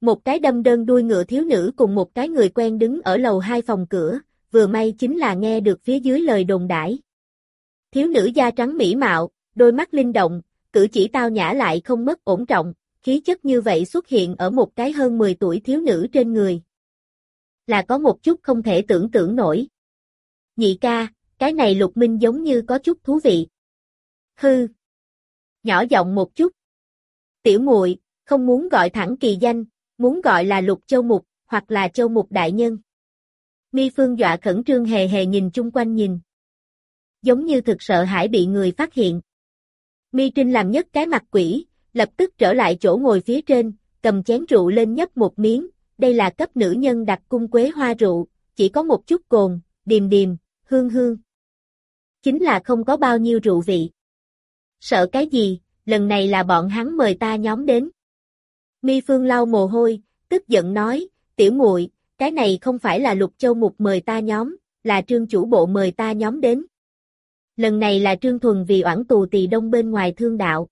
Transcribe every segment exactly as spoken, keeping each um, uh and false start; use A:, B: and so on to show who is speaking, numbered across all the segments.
A: Một cái đâm đơn đuôi ngựa thiếu nữ cùng một cái người quen đứng ở lầu hai phòng cửa, vừa may chính là nghe được phía dưới lời đồn đãi. Thiếu nữ da trắng mỹ mạo, đôi mắt linh động, cử chỉ tao nhã lại không mất ổn trọng, khí chất như vậy xuất hiện ở một cái hơn mười tuổi thiếu nữ trên người. Là có một chút không thể tưởng tượng nổi. Nhị ca, cái này Lục Minh giống như có chút thú vị. Hư. Nhỏ giọng một chút. Tiểu muội, không muốn gọi thẳng kỳ danh, muốn gọi là Lục Châu Mục, hoặc là Châu Mục đại nhân. Mi Phương dọa khẩn trương hề hề nhìn chung quanh nhìn. Giống như thực sợ hãi bị người phát hiện. Mi Trinh làm nhất cái mặt quỷ, lập tức trở lại chỗ ngồi phía trên, cầm chén rượu lên nhấp một miếng, đây là cấp nữ nhân đặt cung quế hoa rượu, chỉ có một chút cồn, điềm điềm, hương hương. Chính là không có bao nhiêu rượu vị. Sợ cái gì, lần này là bọn hắn mời ta nhóm đến. Mi Phương lau mồ hôi, tức giận nói, tiểu muội, cái này không phải là Lục Châu Mục mời ta nhóm, là Trương chủ bộ mời ta nhóm đến. Lần này là Trương Thuần vì oản tù tỳ đông bên ngoài thương đạo.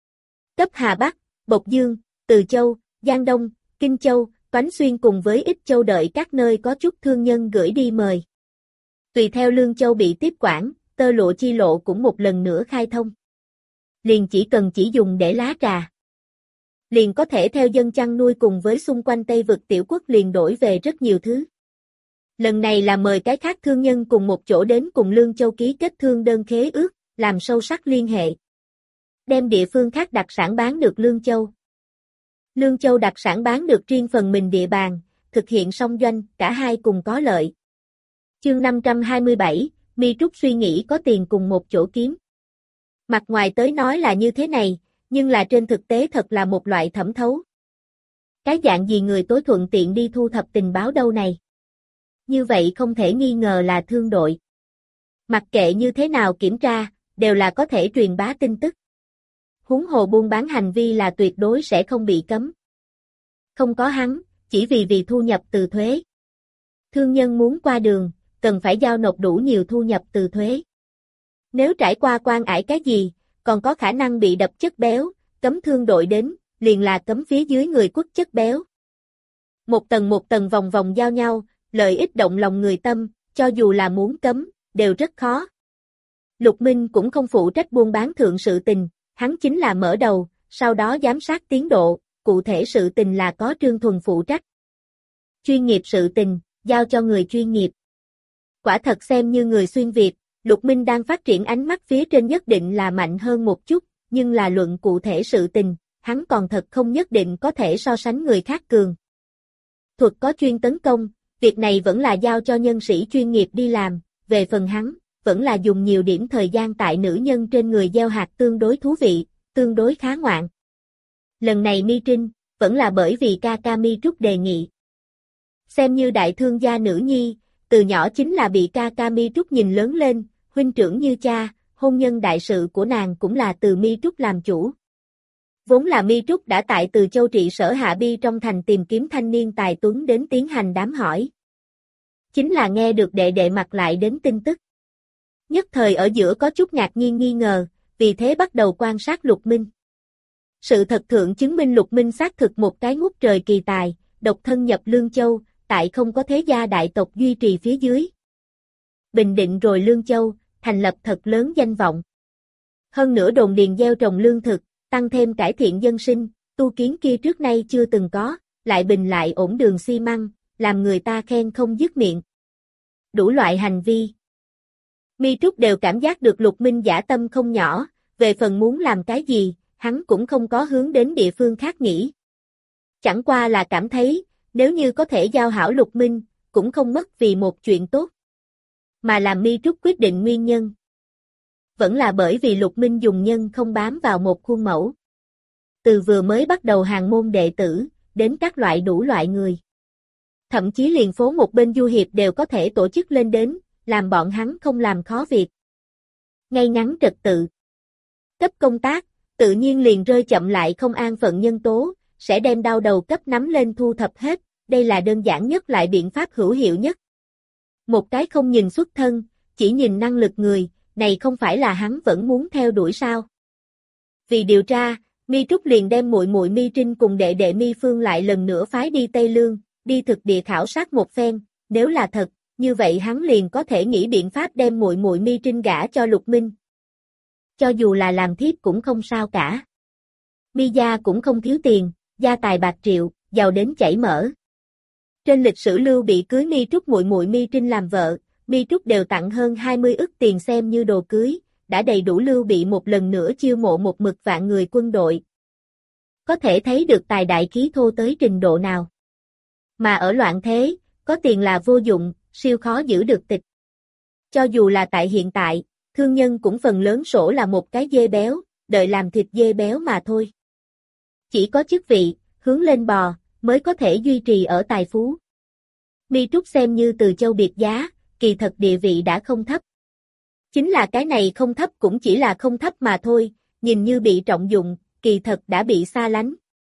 A: Cấp Hà Bắc, Bộc Dương, Từ Châu, Giang Đông, Kinh Châu, Toánh Xuyên cùng với Ích Châu đợi các nơi có chút thương nhân gửi đi mời. Tùy theo Lương Châu bị tiếp quản, tơ lụa chi lộ cũng một lần nữa khai thông. Liền chỉ cần chỉ dùng để lá trà. Liền có thể theo dân chăn nuôi cùng với xung quanh Tây vực tiểu quốc liền đổi về rất nhiều thứ. Lần này là mời cái khác thương nhân cùng một chỗ đến cùng Lương Châu ký kết thương đơn khế ước, làm sâu sắc liên hệ. Đem địa phương khác đặc sản bán được Lương Châu. Lương Châu đặc sản bán được riêng phần mình địa bàn, thực hiện song doanh, cả hai cùng có lợi. Chương năm trăm hai mươi bảy, Mi Trúc suy nghĩ có tiền cùng một chỗ kiếm. Mặt ngoài tới nói là như thế này, nhưng là trên thực tế thật là một loại thẩm thấu. Cái dạng gì người tối thuận tiện đi thu thập tình báo đâu này? Như vậy không thể nghi ngờ là thương đội. Mặc kệ như thế nào kiểm tra, đều là có thể truyền bá tin tức. Huống hồ buôn bán hành vi là tuyệt đối sẽ không bị cấm. Không có hắn, chỉ vì vì thu nhập từ thuế. Thương nhân muốn qua đường, cần phải giao nộp đủ nhiều thu nhập từ thuế. Nếu trải qua quan ải cái gì, còn có khả năng bị đập chất béo, cấm thương đội đến, liền là cấm phía dưới người quất chất béo. Một tầng một tầng vòng vòng giao nhau, lợi ích động lòng người tâm, cho dù là muốn cấm, đều rất khó. Lục Minh cũng không phụ trách buôn bán thượng sự tình, hắn chính là mở đầu, sau đó giám sát tiến độ, cụ thể sự tình là có Trương Thuần phụ trách. Chuyên nghiệp sự tình, giao cho người chuyên nghiệp. Quả thật xem như người xuyên Việt, Lục Minh đang phát triển ánh mắt phía trên nhất định là mạnh hơn một chút, nhưng là luận cụ thể sự tình, hắn còn thật không nhất định có thể so sánh người khác cường. Thuật có chuyên tấn công, việc này vẫn là giao cho nhân sĩ chuyên nghiệp đi làm, về phần hắn, vẫn là dùng nhiều điểm thời gian tại nữ nhân trên người gieo hạt tương đối thú vị, tương đối khá ngoạn. Lần này Mi Trinh, vẫn là bởi vì ca ca Mi Trúc đề nghị. Xem như đại thương gia nữ nhi, từ nhỏ chính là bị ca ca Mi Trúc nhìn lớn lên, huynh trưởng như cha, hôn nhân đại sự của nàng cũng là từ Mi Trúc làm chủ. Vốn là Mi Trúc đã tại Từ Châu trị sở Hạ Bi trong thành tìm kiếm thanh niên tài tuấn đến tiến hành đám hỏi. Chính là nghe được đệ đệ mặt lại đến tin tức. Nhất thời ở giữa có chút ngạc nhiên nghi ngờ, vì thế bắt đầu quan sát Lục Minh. Sự thật thượng chứng minh Lục Minh xác thực một cái ngút trời kỳ tài, độc thân nhập Lương Châu, tại không có thế gia đại tộc duy trì phía dưới. Bình định rồi Lương Châu, thành lập thật lớn danh vọng. Hơn nữa đồn điền gieo trồng lương thực, tăng thêm cải thiện dân sinh, tu kiến kia trước nay chưa từng có, lại bình lại ổn đường xi măng, làm người ta khen không dứt miệng. Đủ loại hành vi. Mi Trúc đều cảm giác được Lục Minh dã tâm không nhỏ, về phần muốn làm cái gì, hắn cũng không có hướng đến địa phương khác nghĩ. Chẳng qua là cảm thấy, nếu như có thể giao hảo Lục Minh, cũng không mất vì một chuyện tốt. Mà làm Mi Trúc quyết định nguyên nhân. Vẫn là bởi vì Lục Minh dùng nhân không bám vào một khuôn mẫu. Từ vừa mới bắt đầu hàng môn đệ tử, đến các loại đủ loại người. Thậm chí liền phố một bên du hiệp đều có thể tổ chức lên đến, làm bọn hắn không làm khó việc. Ngay ngắn trật tự. Cấp công tác, tự nhiên liền rơi chậm lại không an phận nhân tố, sẽ đem đau đầu cấp nắm lên thu thập hết, đây là đơn giản nhất lại biện pháp hữu hiệu nhất. Một cái không nhìn xuất thân, chỉ nhìn năng lực người, này không phải là hắn vẫn muốn theo đuổi sao. Vì điều tra, Mi Trúc liền đem muội muội Mi Trinh cùng đệ đệ Mi Phương lại lần nữa phái đi Tây Lương, đi thực địa khảo sát một phen, nếu là thật, như vậy hắn liền có thể nghĩ biện pháp đem muội muội Mi Trinh gả cho Lục Minh. Cho dù là làm thiếp cũng không sao cả. Mi gia cũng không thiếu tiền, gia tài bạc triệu, giàu đến chảy mỡ. Trên lịch sử Lưu Bị cưới Mi Trúc muội muội Mi Trinh làm vợ, Mi Trúc đều tặng hơn hai mươi ức tiền xem như đồ cưới, đã đầy đủ Lưu Bị một lần nữa chiêu mộ một mực vạn người quân đội. Có thể thấy được tài đại khí thô tới trình độ nào. Mà ở loạn thế, có tiền là vô dụng, siêu khó giữ được tịch. Cho dù là tại hiện tại, thương nhân cũng phần lớn sổ là một cái dê béo, đợi làm thịt dê béo mà thôi. Chỉ có chức vị, hướng lên bò, mới có thể duy trì ở tài phú. Mi Trúc xem như từ châu biệt giá, kỳ thật địa vị đã không thấp. Chính là cái này không thấp cũng chỉ là không thấp mà thôi, nhìn như bị trọng dụng, kỳ thật đã bị xa lánh.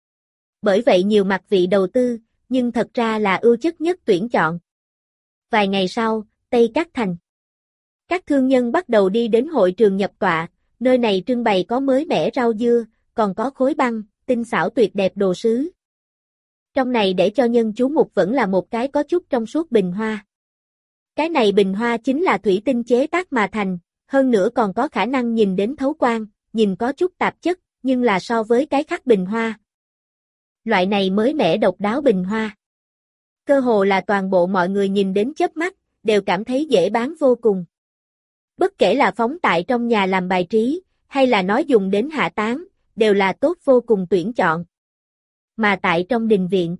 A: Bởi vậy nhiều mặt vị đầu tư, nhưng thật ra là ưu chất nhất tuyển chọn. Vài ngày sau, Tây Cát Thành. Các thương nhân bắt đầu đi đến hội trường nhập tọa, nơi này trưng bày có mới mẻ rau dưa, còn có khối băng, tinh xảo tuyệt đẹp đồ sứ. Trong này để cho nhân chú mục vẫn là một cái có chút trong suốt bình hoa. Cái này bình hoa chính là thủy tinh chế tác mà thành, hơn nữa còn có khả năng nhìn đến thấu quang, nhìn có chút tạp chất, nhưng là so với cái khác bình hoa. Loại này mới mẻ độc đáo bình hoa. Cơ hồ là toàn bộ mọi người nhìn đến chớp mắt, đều cảm thấy dễ bán vô cùng. Bất kể là phóng tại trong nhà làm bài trí, hay là nói dùng đến hạ táng, đều là tốt vô cùng tuyển chọn. Mà tại trong đình viện,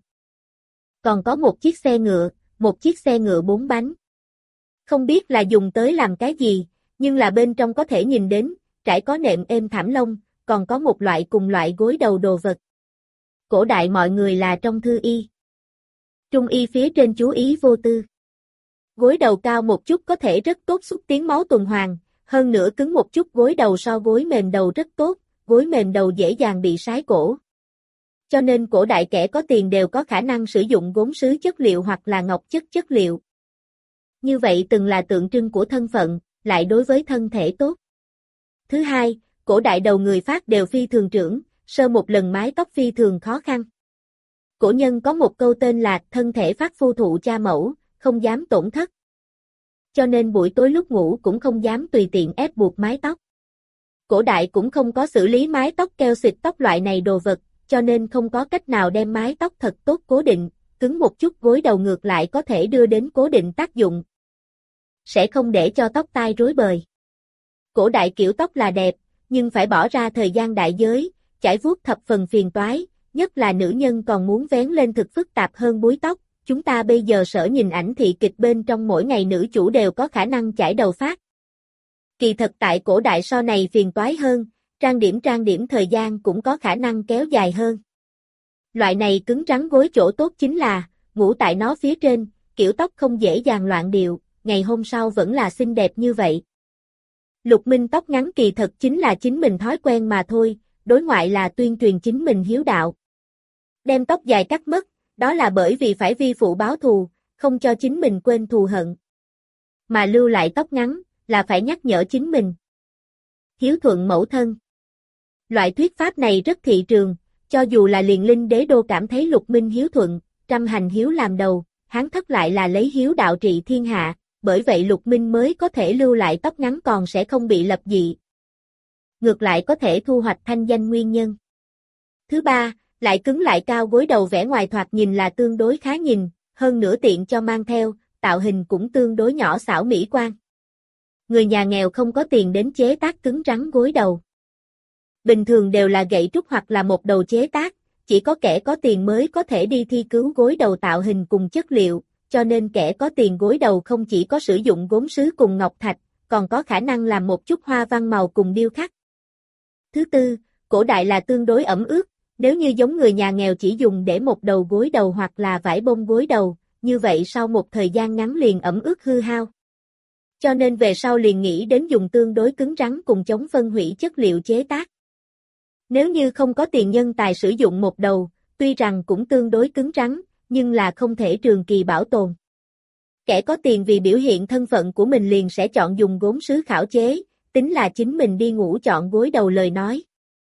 A: còn có một chiếc xe ngựa, một chiếc xe ngựa bốn bánh. Không biết là dùng tới làm cái gì, nhưng là bên trong có thể nhìn đến, trải có nệm êm thảm lông, còn có một loại cùng loại gối đầu đồ vật. Cổ đại mọi người là trong thư y. Trung y phía trên chú ý vô tư. Gối đầu cao một chút có thể rất tốt xúc tiến máu tuần hoàn, hơn nữa cứng một chút gối đầu so gối mềm đầu rất tốt, gối mềm đầu dễ dàng bị sái cổ. Cho nên cổ đại kẻ có tiền đều có khả năng sử dụng gốm sứ chất liệu hoặc là ngọc chất chất liệu. Như vậy từng là tượng trưng của thân phận, lại đối với thân thể tốt. Thứ hai, cổ đại đầu người phát đều phi thường trưởng, sơ một lần mái tóc phi thường khó khăn. Cổ nhân có một câu tên là thân thể phát phu thụ cha mẫu, không dám tổn thất. Cho nên buổi tối lúc ngủ cũng không dám tùy tiện ép buộc mái tóc. Cổ đại cũng không có xử lý mái tóc keo xịt tóc loại này đồ vật, cho nên không có cách nào đem mái tóc thật tốt cố định, cứng một chút gối đầu ngược lại có thể đưa đến cố định tác dụng. Sẽ không để cho tóc tai rối bời. Cổ đại kiểu tóc là đẹp, nhưng phải bỏ ra thời gian đại giới, chải vuốt thập phần phiền toái, nhất là nữ nhân còn muốn vén lên thực phức tạp hơn búi tóc. Chúng ta bây giờ sở nhìn ảnh thị kịch bên trong mỗi ngày nữ chủ đều có khả năng chải đầu phát. Kỳ thật tại cổ đại so này phiền toái hơn, trang điểm trang điểm thời gian cũng có khả năng kéo dài hơn. Loại này cứng rắn gối chỗ tốt chính là, ngủ tại nó phía trên, kiểu tóc không dễ dàng loạn điệu, ngày hôm sau vẫn là xinh đẹp như vậy. Lục Minh tóc ngắn kỳ thật chính là chính mình thói quen mà thôi, đối ngoại là tuyên truyền chính mình hiếu đạo. Đem tóc dài cắt mất, đó là bởi vì phải vi phụ báo thù, không cho chính mình quên thù hận. Mà lưu lại tóc ngắn, là phải nhắc nhở chính mình. Hiếu thuận mẫu thân. Loại thuyết pháp này rất thị trường, cho dù là liền linh đế đô cảm thấy Lục Minh hiếu thuận, trăm hành hiếu làm đầu, hắn thất lại là lấy hiếu đạo trị thiên hạ, bởi vậy Lục Minh mới có thể lưu lại tóc ngắn còn sẽ không bị lập dị. Ngược lại có thể thu hoạch thanh danh nguyên nhân. Thứ ba, lại cứng lại cao gối đầu vẻ ngoài thoạt nhìn là tương đối khá nhìn, hơn nữa tiện cho mang theo, tạo hình cũng tương đối nhỏ xảo mỹ quan. Người nhà nghèo không có tiền đến chế tác cứng rắn gối đầu. Bình thường đều là gậy trúc hoặc là một đầu chế tác, chỉ có kẻ có tiền mới có thể đi thi cứu gối đầu tạo hình cùng chất liệu, cho nên kẻ có tiền gối đầu không chỉ có sử dụng gốm sứ cùng ngọc thạch, còn có khả năng làm một chút hoa văn màu cùng điêu khắc. Thứ tư, cổ đại là tương đối ẩm ướt, nếu như giống người nhà nghèo chỉ dùng để một đầu gối đầu hoặc là vải bông gối đầu, như vậy sau một thời gian ngắn liền ẩm ướt hư hao. Cho nên về sau liền nghĩ đến dùng tương đối cứng rắn cùng chống phân hủy chất liệu chế tác. Nếu như không có tiền nhân tài sử dụng một đầu, tuy rằng cũng tương đối cứng rắn, nhưng là không thể trường kỳ bảo tồn. Kẻ có tiền vì biểu hiện thân phận của mình liền sẽ chọn dùng gốm sứ khảo chế, tính là chính mình đi ngủ chọn gối đầu lời nói.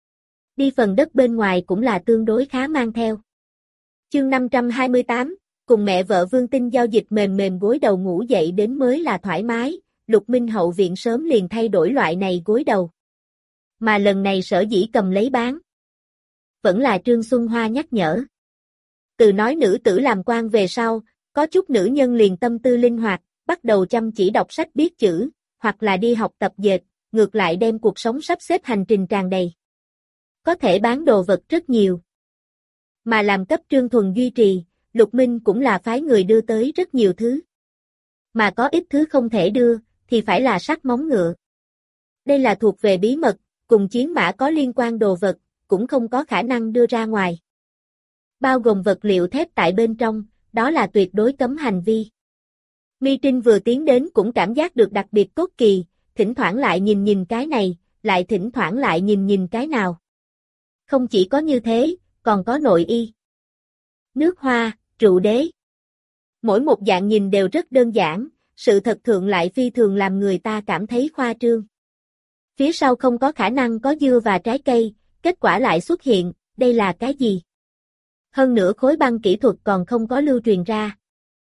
A: Đi phần đất bên ngoài cũng là tương đối khá mang theo. Chương năm trăm hai mươi tám, cùng mẹ vợ Vương Tinh giao dịch mềm mềm gối đầu ngủ dậy đến mới là thoải mái, Lục Minh hậu viện sớm liền thay đổi loại này gối đầu. Mà lần này sở dĩ cầm lấy bán. Vẫn là Trương Xuân Hoa nhắc nhở. Từ nói nữ tử làm quan về sau, có chút nữ nhân liền tâm tư linh hoạt, bắt đầu chăm chỉ đọc sách biết chữ, hoặc là đi học tập dệt, ngược lại đem cuộc sống sắp xếp hành trình tràn đầy. Có thể bán đồ vật rất nhiều. Mà làm cấp Trương Thuần duy trì, Lục Minh cũng là phái người đưa tới rất nhiều thứ. Mà có ít thứ không thể đưa, thì phải là sắt móng ngựa. Đây là thuộc về bí mật, cùng chiến mã có liên quan đồ vật, cũng không có khả năng đưa ra ngoài. Bao gồm vật liệu thép tại bên trong, đó là tuyệt đối cấm hành vi. Mi Trinh vừa tiến đến cũng cảm giác được đặc biệt cốt kỳ, thỉnh thoảng lại nhìn nhìn cái này, lại thỉnh thoảng lại nhìn nhìn cái nào. Không chỉ có như thế, còn có nội y, nước hoa, rượu đế. Mỗi một dạng nhìn đều rất đơn giản, sự thật thượng lại phi thường làm người ta cảm thấy khoa trương. Phía sau không có khả năng có dưa và trái cây, kết quả lại xuất hiện, đây là cái gì? Hơn nữa khối băng kỹ thuật còn không có lưu truyền ra.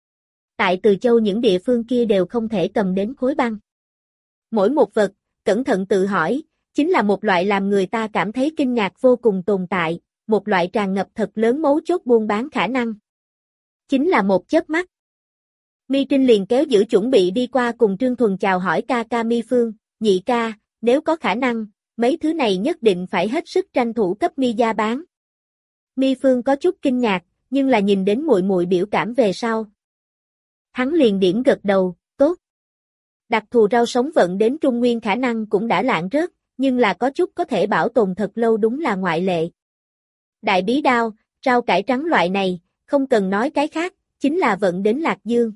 A: Tại Từ Châu những địa phương kia đều không thể cầm đến khối băng. Mỗi một vật, cẩn thận tự hỏi, chính là một loại làm người ta cảm thấy kinh ngạc vô cùng tồn tại, một loại tràn ngập thật lớn mấu chốt buôn bán khả năng. Chính là một chớp mắt. Mi Trinh liền kéo giữ chuẩn bị đi qua cùng Trương Thuần chào hỏi ca ca Mi Phương, nhị ca, nếu có khả năng, mấy thứ này nhất định phải hết sức tranh thủ cấp Mi gia bán. Mi Phương có chút kinh ngạc, nhưng là nhìn đến muội muội biểu cảm về sau. Hắn liền điểm gật đầu, tốt. Đặc thù rau sống vận đến Trung Nguyên khả năng cũng đã lạng rớt, nhưng là có chút có thể bảo tồn thật lâu đúng là ngoại lệ. Đại bí đao, rau cải trắng loại này, không cần nói cái khác, chính là vận đến Lạc Dương.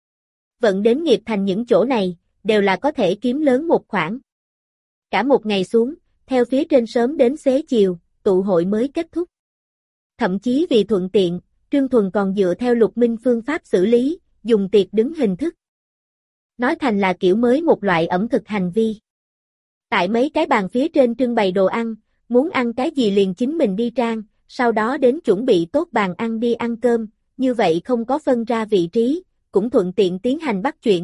A: Vận đến Nghiệp Thành những chỗ này, đều là có thể kiếm lớn một khoản. Cả một ngày xuống, theo phía trên sớm đến xế chiều, tụ hội mới kết thúc. Thậm chí vì thuận tiện, Trương Thuần còn dựa theo Lục Minh phương pháp xử lý, dùng tiệc đứng hình thức. Nói thành là kiểu mới một loại ẩm thực hành vi. Tại mấy cái bàn phía trên trưng bày đồ ăn, muốn ăn cái gì liền chính mình đi trang, sau đó đến chuẩn bị tốt bàn ăn đi ăn cơm, như vậy không có phân ra vị trí, cũng thuận tiện tiến hành bắt chuyện.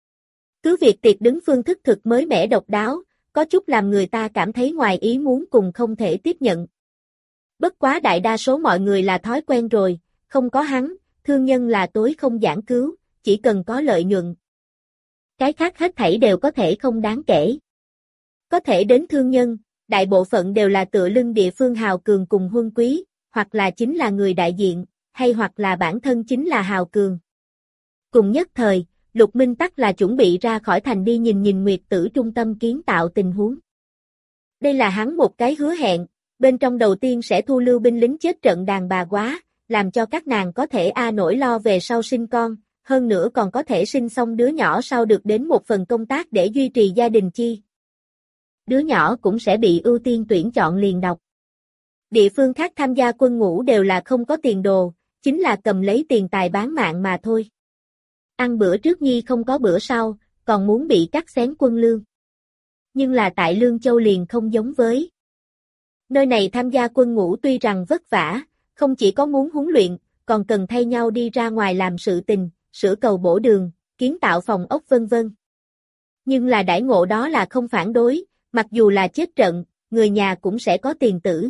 A: Cứ việc tiệc đứng phương thức thực mới mẻ độc đáo, có chút làm người ta cảm thấy ngoài ý muốn cùng không thể tiếp nhận. Bất quá đại đa số mọi người là thói quen rồi, không có hắn, thương nhân là tối không giảng cứu, chỉ cần có lợi nhuận. Cái khác hết thảy đều có thể không đáng kể. Có thể đến thương nhân, đại bộ phận đều là tựa lưng địa phương hào cường cùng huân quý, hoặc là chính là người đại diện, hay hoặc là bản thân chính là hào cường. Cùng nhất thời, Lục Minh Tắc là chuẩn bị ra khỏi thành đi nhìn nhìn Nguyệt Tử trung tâm kiến tạo tình huống. Đây là hắn một cái hứa hẹn, bên trong đầu tiên sẽ thu lưu binh lính chết trận đàn bà quá, làm cho các nàng có thể a nỗi lo về sau sinh con, hơn nữa còn có thể sinh xong đứa nhỏ sau được đến một phần công tác để duy trì gia đình chi. Đứa nhỏ cũng sẽ bị ưu tiên tuyển chọn liền đọc. Địa phương khác tham gia quân ngũ đều là không có tiền đồ, chính là cầm lấy tiền tài bán mạng mà thôi. Ăn bữa trước nhi không có bữa sau, còn muốn bị cắt xén quân lương. Nhưng là tại Lương Châu liền không giống với. Nơi này tham gia quân ngũ tuy rằng vất vả, không chỉ có muốn huấn luyện, còn cần thay nhau đi ra ngoài làm sự tình, sửa cầu bổ đường, kiến tạo phòng ốc vân vân. Nhưng là đãi ngộ đó là không phản đối, mặc dù là chết trận, người nhà cũng sẽ có tiền tử.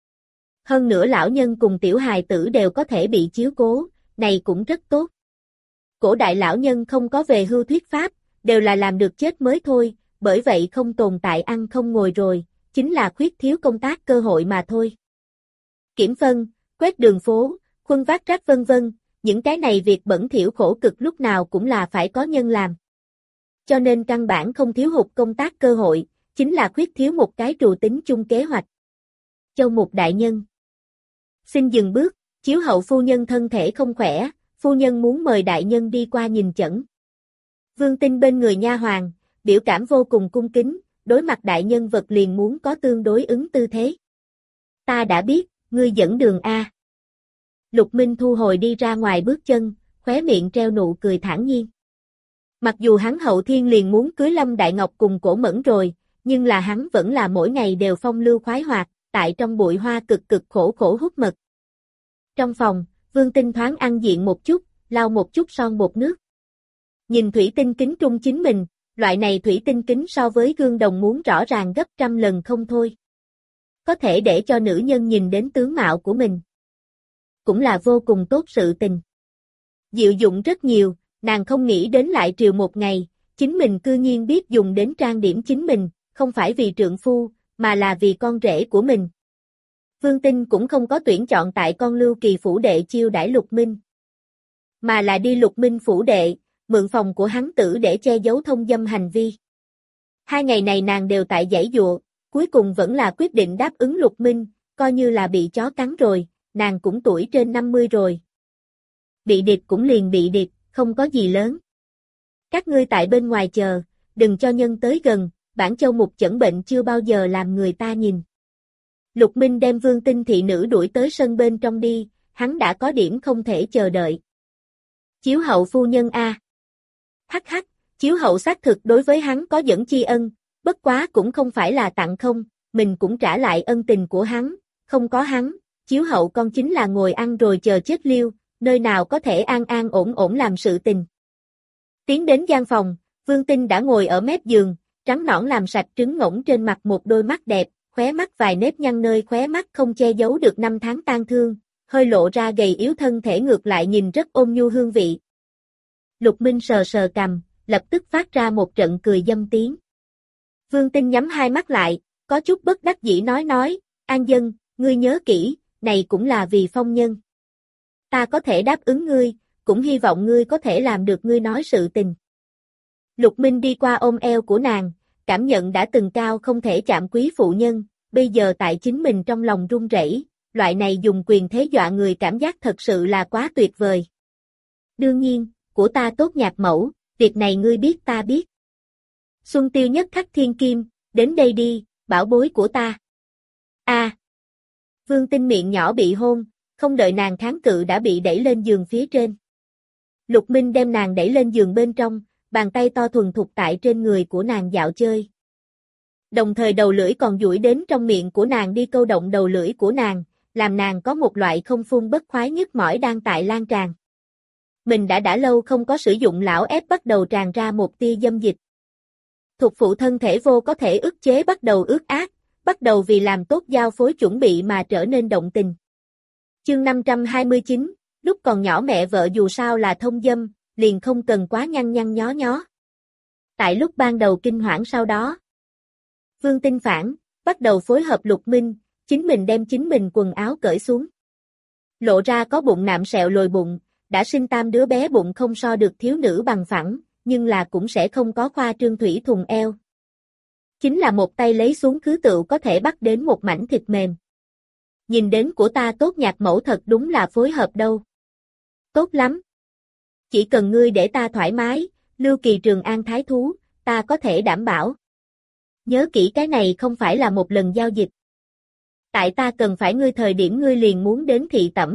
A: Hơn nữa lão nhân cùng tiểu hài tử đều có thể bị chiếu cố, này cũng rất tốt. Cổ đại lão nhân không có về hưu thuyết pháp, đều là làm được chết mới thôi, bởi vậy không tồn tại ăn không ngồi rồi, chính là khuyết thiếu công tác cơ hội mà thôi. Kiểm phân, quét đường phố, khuân vác rác vân vân, những cái này việc bẩn thỉu khổ cực lúc nào cũng là phải có nhân làm. Cho nên căn bản không thiếu hụt công tác cơ hội, chính là khuyết thiếu một cái trù tính chung kế hoạch. Châu Mục đại nhân. Xin dừng bước, chiếu hậu phu nhân thân thể không khỏe, phu nhân muốn mời đại nhân đi qua nhìn chẩn. Vương Tinh bên người nha hoàng, biểu cảm vô cùng cung kính, đối mặt đại nhân vật liền muốn có tương đối ứng tư thế. Ta đã biết, ngươi dẫn đường A. Lục Minh thu hồi đi ra ngoài bước chân, khóe miệng treo nụ cười thản nhiên. Mặc dù hắn hậu thiên liền muốn cưới Lâm Đại Ngọc cùng Cổ Mẫn rồi, nhưng là hắn vẫn là mỗi ngày đều phong lưu khoái hoạt, tại trong bụi hoa cực cực khổ khổ hút mật. Trong phòng, Vương Tinh thoáng ăn diện một chút, lau một chút son bột nước. Nhìn thủy tinh kính trung chính mình, loại này thủy tinh kính so với gương đồng muốn rõ ràng gấp trăm lần không thôi. Có thể để cho nữ nhân nhìn đến tướng mạo của mình. Cũng là vô cùng tốt sự tình. Diệu dụng rất nhiều, nàng không nghĩ đến lại triều một ngày, chính mình cư nhiên biết dùng đến trang điểm chính mình, không phải vì trượng phu, mà là vì con rể của mình. Vương Tinh cũng không có tuyển chọn tại con Lưu Kỳ phủ đệ chiêu đãi Lục Minh, mà là đi Lục Minh phủ đệ, mượn phòng của hắn tử để che giấu thông dâm hành vi. Hai ngày này nàng đều tại giãy giụa, cuối cùng vẫn là quyết định đáp ứng Lục Minh, coi như là bị chó cắn rồi, nàng cũng tuổi trên năm mươi rồi. Bị điệp cũng liền bị điệp, không có gì lớn. Các ngươi tại bên ngoài chờ, đừng cho nhân tới gần, bản châu mục chẩn bệnh chưa bao giờ làm người ta nhìn. Lục Minh đem Vương Tinh thị nữ đuổi tới sân bên trong đi, hắn đã có điểm không thể chờ đợi. Chiếu hậu phu nhân a. Hắc hắc, chiếu hậu xác thực đối với hắn có dẫn chi ân, bất quá cũng không phải là tặng không, mình cũng trả lại ân tình của hắn, không có hắn, chiếu hậu con chính là ngồi ăn rồi chờ chết liêu, nơi nào có thể an an ổn ổn làm sự tình. Tiến đến gian phòng, Vương Tinh đã ngồi ở mép giường, trắng nõn làm sạch trứng ngỗng trên mặt một đôi mắt đẹp, khóe mắt vài nếp nhăn nơi khóe mắt không che giấu được năm tháng tang thương, hơi lộ ra gầy yếu thân thể ngược lại nhìn rất ôn nhu hương vị. Lục Minh sờ sờ cằm, lập tức phát ra một trận cười dâm tiếng. Vương Tinh nhắm hai mắt lại, có chút bất đắc dĩ nói nói, An Dân, ngươi nhớ kỹ, này cũng là vì phong nhân. Ta có thể đáp ứng ngươi, cũng hy vọng ngươi có thể làm được ngươi nói sự tình. Lục Minh đi qua ôm eo của nàng, cảm nhận đã từng cao không thể chạm quý phụ nhân, bây giờ tại chính mình trong lòng run rẩy, loại này dùng quyền thế dọa người cảm giác thật sự là quá tuyệt vời. Đương nhiên, của ta tốt nhạc mẫu, việc này ngươi biết ta biết. Xuân Tiêu nhất khắc thiên kim, đến đây đi, bảo bối của ta. A. À, Vương Tinh miệng nhỏ bị hôn, không đợi nàng kháng cự đã bị đẩy lên giường phía trên. Lục Minh đem nàng đẩy lên giường bên trong, bàn tay to thuần thục tại trên người của nàng dạo chơi. Đồng thời đầu lưỡi còn duỗi đến trong miệng của nàng đi câu động đầu lưỡi của nàng, làm nàng có một loại không phun bất khoái nhức mỏi đang tại lan tràn. Mình đã đã lâu không có sử dụng lão ép bắt đầu tràn ra một tia dâm dịch. Thuộc phụ thân thể vô có thể ức chế bắt đầu ướt át, bắt đầu vì làm tốt giao phối chuẩn bị mà trở nên động tình. Chương năm trăm hai mươi chín, lúc còn nhỏ mẹ vợ dù sao là thông dâm, liền không cần quá nhăn nhăn nhó nhó. Tại lúc ban đầu kinh hoảng sau đó, Vương Tinh phản, bắt đầu phối hợp Lục Minh, chính mình đem chính mình quần áo cởi xuống. Lộ ra có bụng nạm sẹo lồi bụng, đã sinh tam đứa bé bụng không so được thiếu nữ bằng phẳng, nhưng là cũng sẽ không có khoa trương thủy thùng eo. Chính là một tay lấy xuống khứ tựu có thể bắt đến một mảnh thịt mềm. Nhìn đến của ta tốt nhạc mẫu thật đúng là phối hợp đâu. Tốt lắm. Chỉ cần ngươi để ta thoải mái, Lưu Kỳ Trường An thái thú, ta có thể đảm bảo. Nhớ kỹ cái này không phải là một lần giao dịch. Tại ta cần phải ngươi thời điểm ngươi liền muốn đến thị tẩm.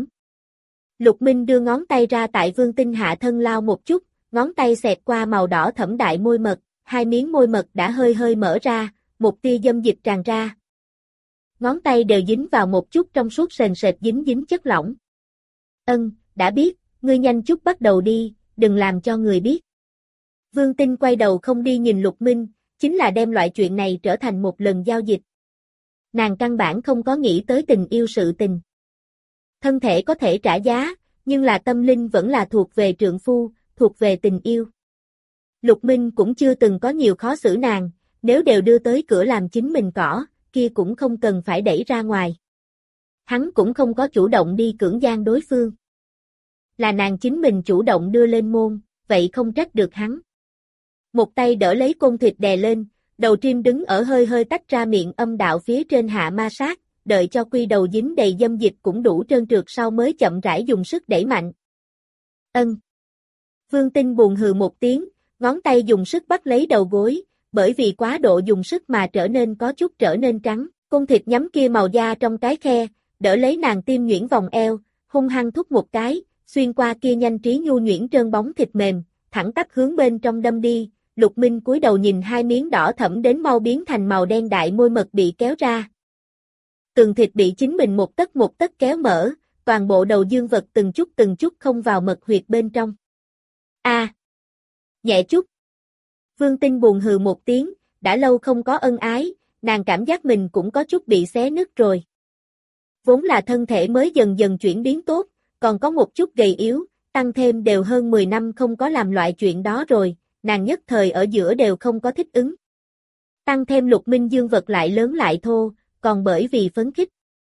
A: Lục Minh đưa ngón tay ra tại Vương Tinh hạ thân lao một chút, ngón tay xẹt qua màu đỏ thẫm đại môi mật, hai miếng môi mật đã hơi hơi mở ra, một tia dâm dịch tràn ra. Ngón tay đều dính vào một chút trong suốt sền sệt dính dính chất lỏng. Ân, đã biết, ngươi nhanh chút bắt đầu đi, đừng làm cho người biết. Vương Tinh quay đầu không đi nhìn Lục Minh, chính là đem loại chuyện này trở thành một lần giao dịch. Nàng căn bản không có nghĩ tới tình yêu sự tình. Thân thể có thể trả giá, nhưng là tâm linh vẫn là thuộc về trượng phu, thuộc về tình yêu. Lục Minh cũng chưa từng có nhiều khó xử nàng, nếu đều đưa tới cửa làm chính mình cỏ, kia cũng không cần phải đẩy ra ngoài. Hắn cũng không có chủ động đi cưỡng gian đối phương. Là nàng chính mình chủ động đưa lên môn, vậy không trách được hắn. Một tay đỡ lấy côn thịt đè lên, đầu chim đứng ở hơi hơi tách ra miệng âm đạo phía trên hạ ma sát, đợi cho quy đầu dính đầy dâm dịch cũng đủ trơn trượt sau mới chậm rãi dùng sức đẩy mạnh. Ân. Vương Tinh buồn hừ một tiếng, ngón tay dùng sức bắt lấy đầu gối, bởi vì quá độ dùng sức mà trở nên có chút trở nên trắng, côn thịt nhắm kia màu da trong cái khe, đỡ lấy nàng tim nhuyễn vòng eo, hung hăng thúc một cái, xuyên qua kia nhanh trí nhu nhuyễn trơn bóng thịt mềm, thẳng tắp hướng bên trong đâm đi. Lục Minh cúi đầu nhìn hai miếng đỏ thẫm đến mau biến thành màu đen đại môi mật bị kéo ra. Tường thịt bị chính mình một tấc một tấc kéo mở, toàn bộ đầu dương vật từng chút từng chút không vào mật huyệt bên trong. A, à, nhẹ chút. Vương Tinh buồn hừ một tiếng, đã lâu không có ân ái, nàng cảm giác mình cũng có chút bị xé nứt rồi. Vốn là thân thể mới dần dần chuyển biến tốt, còn có một chút gầy yếu, tăng thêm đều hơn mười năm không có làm loại chuyện đó rồi, nàng nhất thời ở giữa đều không có thích ứng. Tăng thêm Lục Minh dương vật lại lớn lại thô, còn bởi vì phấn khích.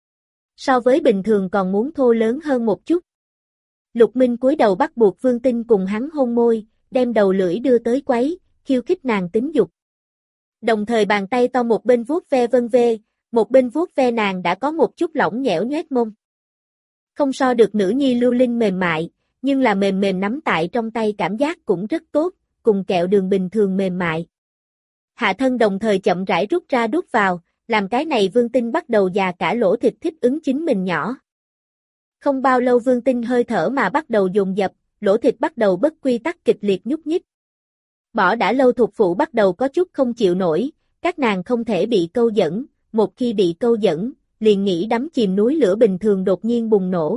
A: So với bình thường còn muốn thô lớn hơn một chút. Lục Minh cúi đầu bắt buộc Vương Tinh cùng hắn hôn môi, đem đầu lưỡi đưa tới quấy, khiêu khích nàng tính dục. Đồng thời bàn tay to một bên vuốt ve vân vê, một bên vuốt ve nàng đã có một chút lỏng nhẽo nhoét mông. Không so được nữ nhi lưu linh mềm mại, nhưng là mềm mềm nắm tại trong tay cảm giác cũng rất tốt, cùng kẹo đường bình thường mềm mại. Hạ thân đồng thời chậm rãi rút ra đút vào, làm cái này Vương Tinh bắt đầu già cả lỗ thịt thích ứng chính mình nhỏ. Không bao lâu Vương Tinh hơi thở mà bắt đầu dồn dập, lỗ thịt bắt đầu bất quy tắc kịch liệt nhúc nhích. Bỏ đã lâu thuộc phụ bắt đầu có chút không chịu nổi, các nàng không thể bị câu dẫn, một khi bị câu dẫn, liền nghĩ đắm chìm núi lửa bình thường đột nhiên bùng nổ.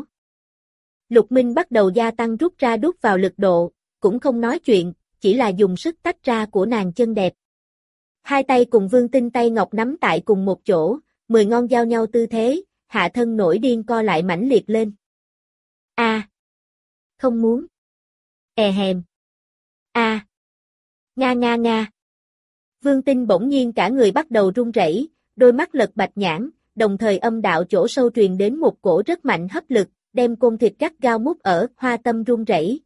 A: Lục Minh bắt đầu gia tăng rút ra đút vào lực độ, cũng không nói chuyện, chỉ là dùng sức tách ra của nàng chân đẹp. Hai tay cùng Vương Tinh tay ngọc nắm tại cùng một chỗ, mười ngón giao nhau tư thế, hạ thân nổi điên co lại mãnh liệt lên. A, à, không muốn. E hèm. A, à, nga nga nga. Vương Tinh bỗng nhiên cả người bắt đầu run rẩy, đôi mắt lật bạch nhãn, đồng thời âm đạo chỗ sâu truyền đến một cổ rất mạnh hấp lực, đem côn thịt gắt gao mút ở, hoa tâm run rẩy.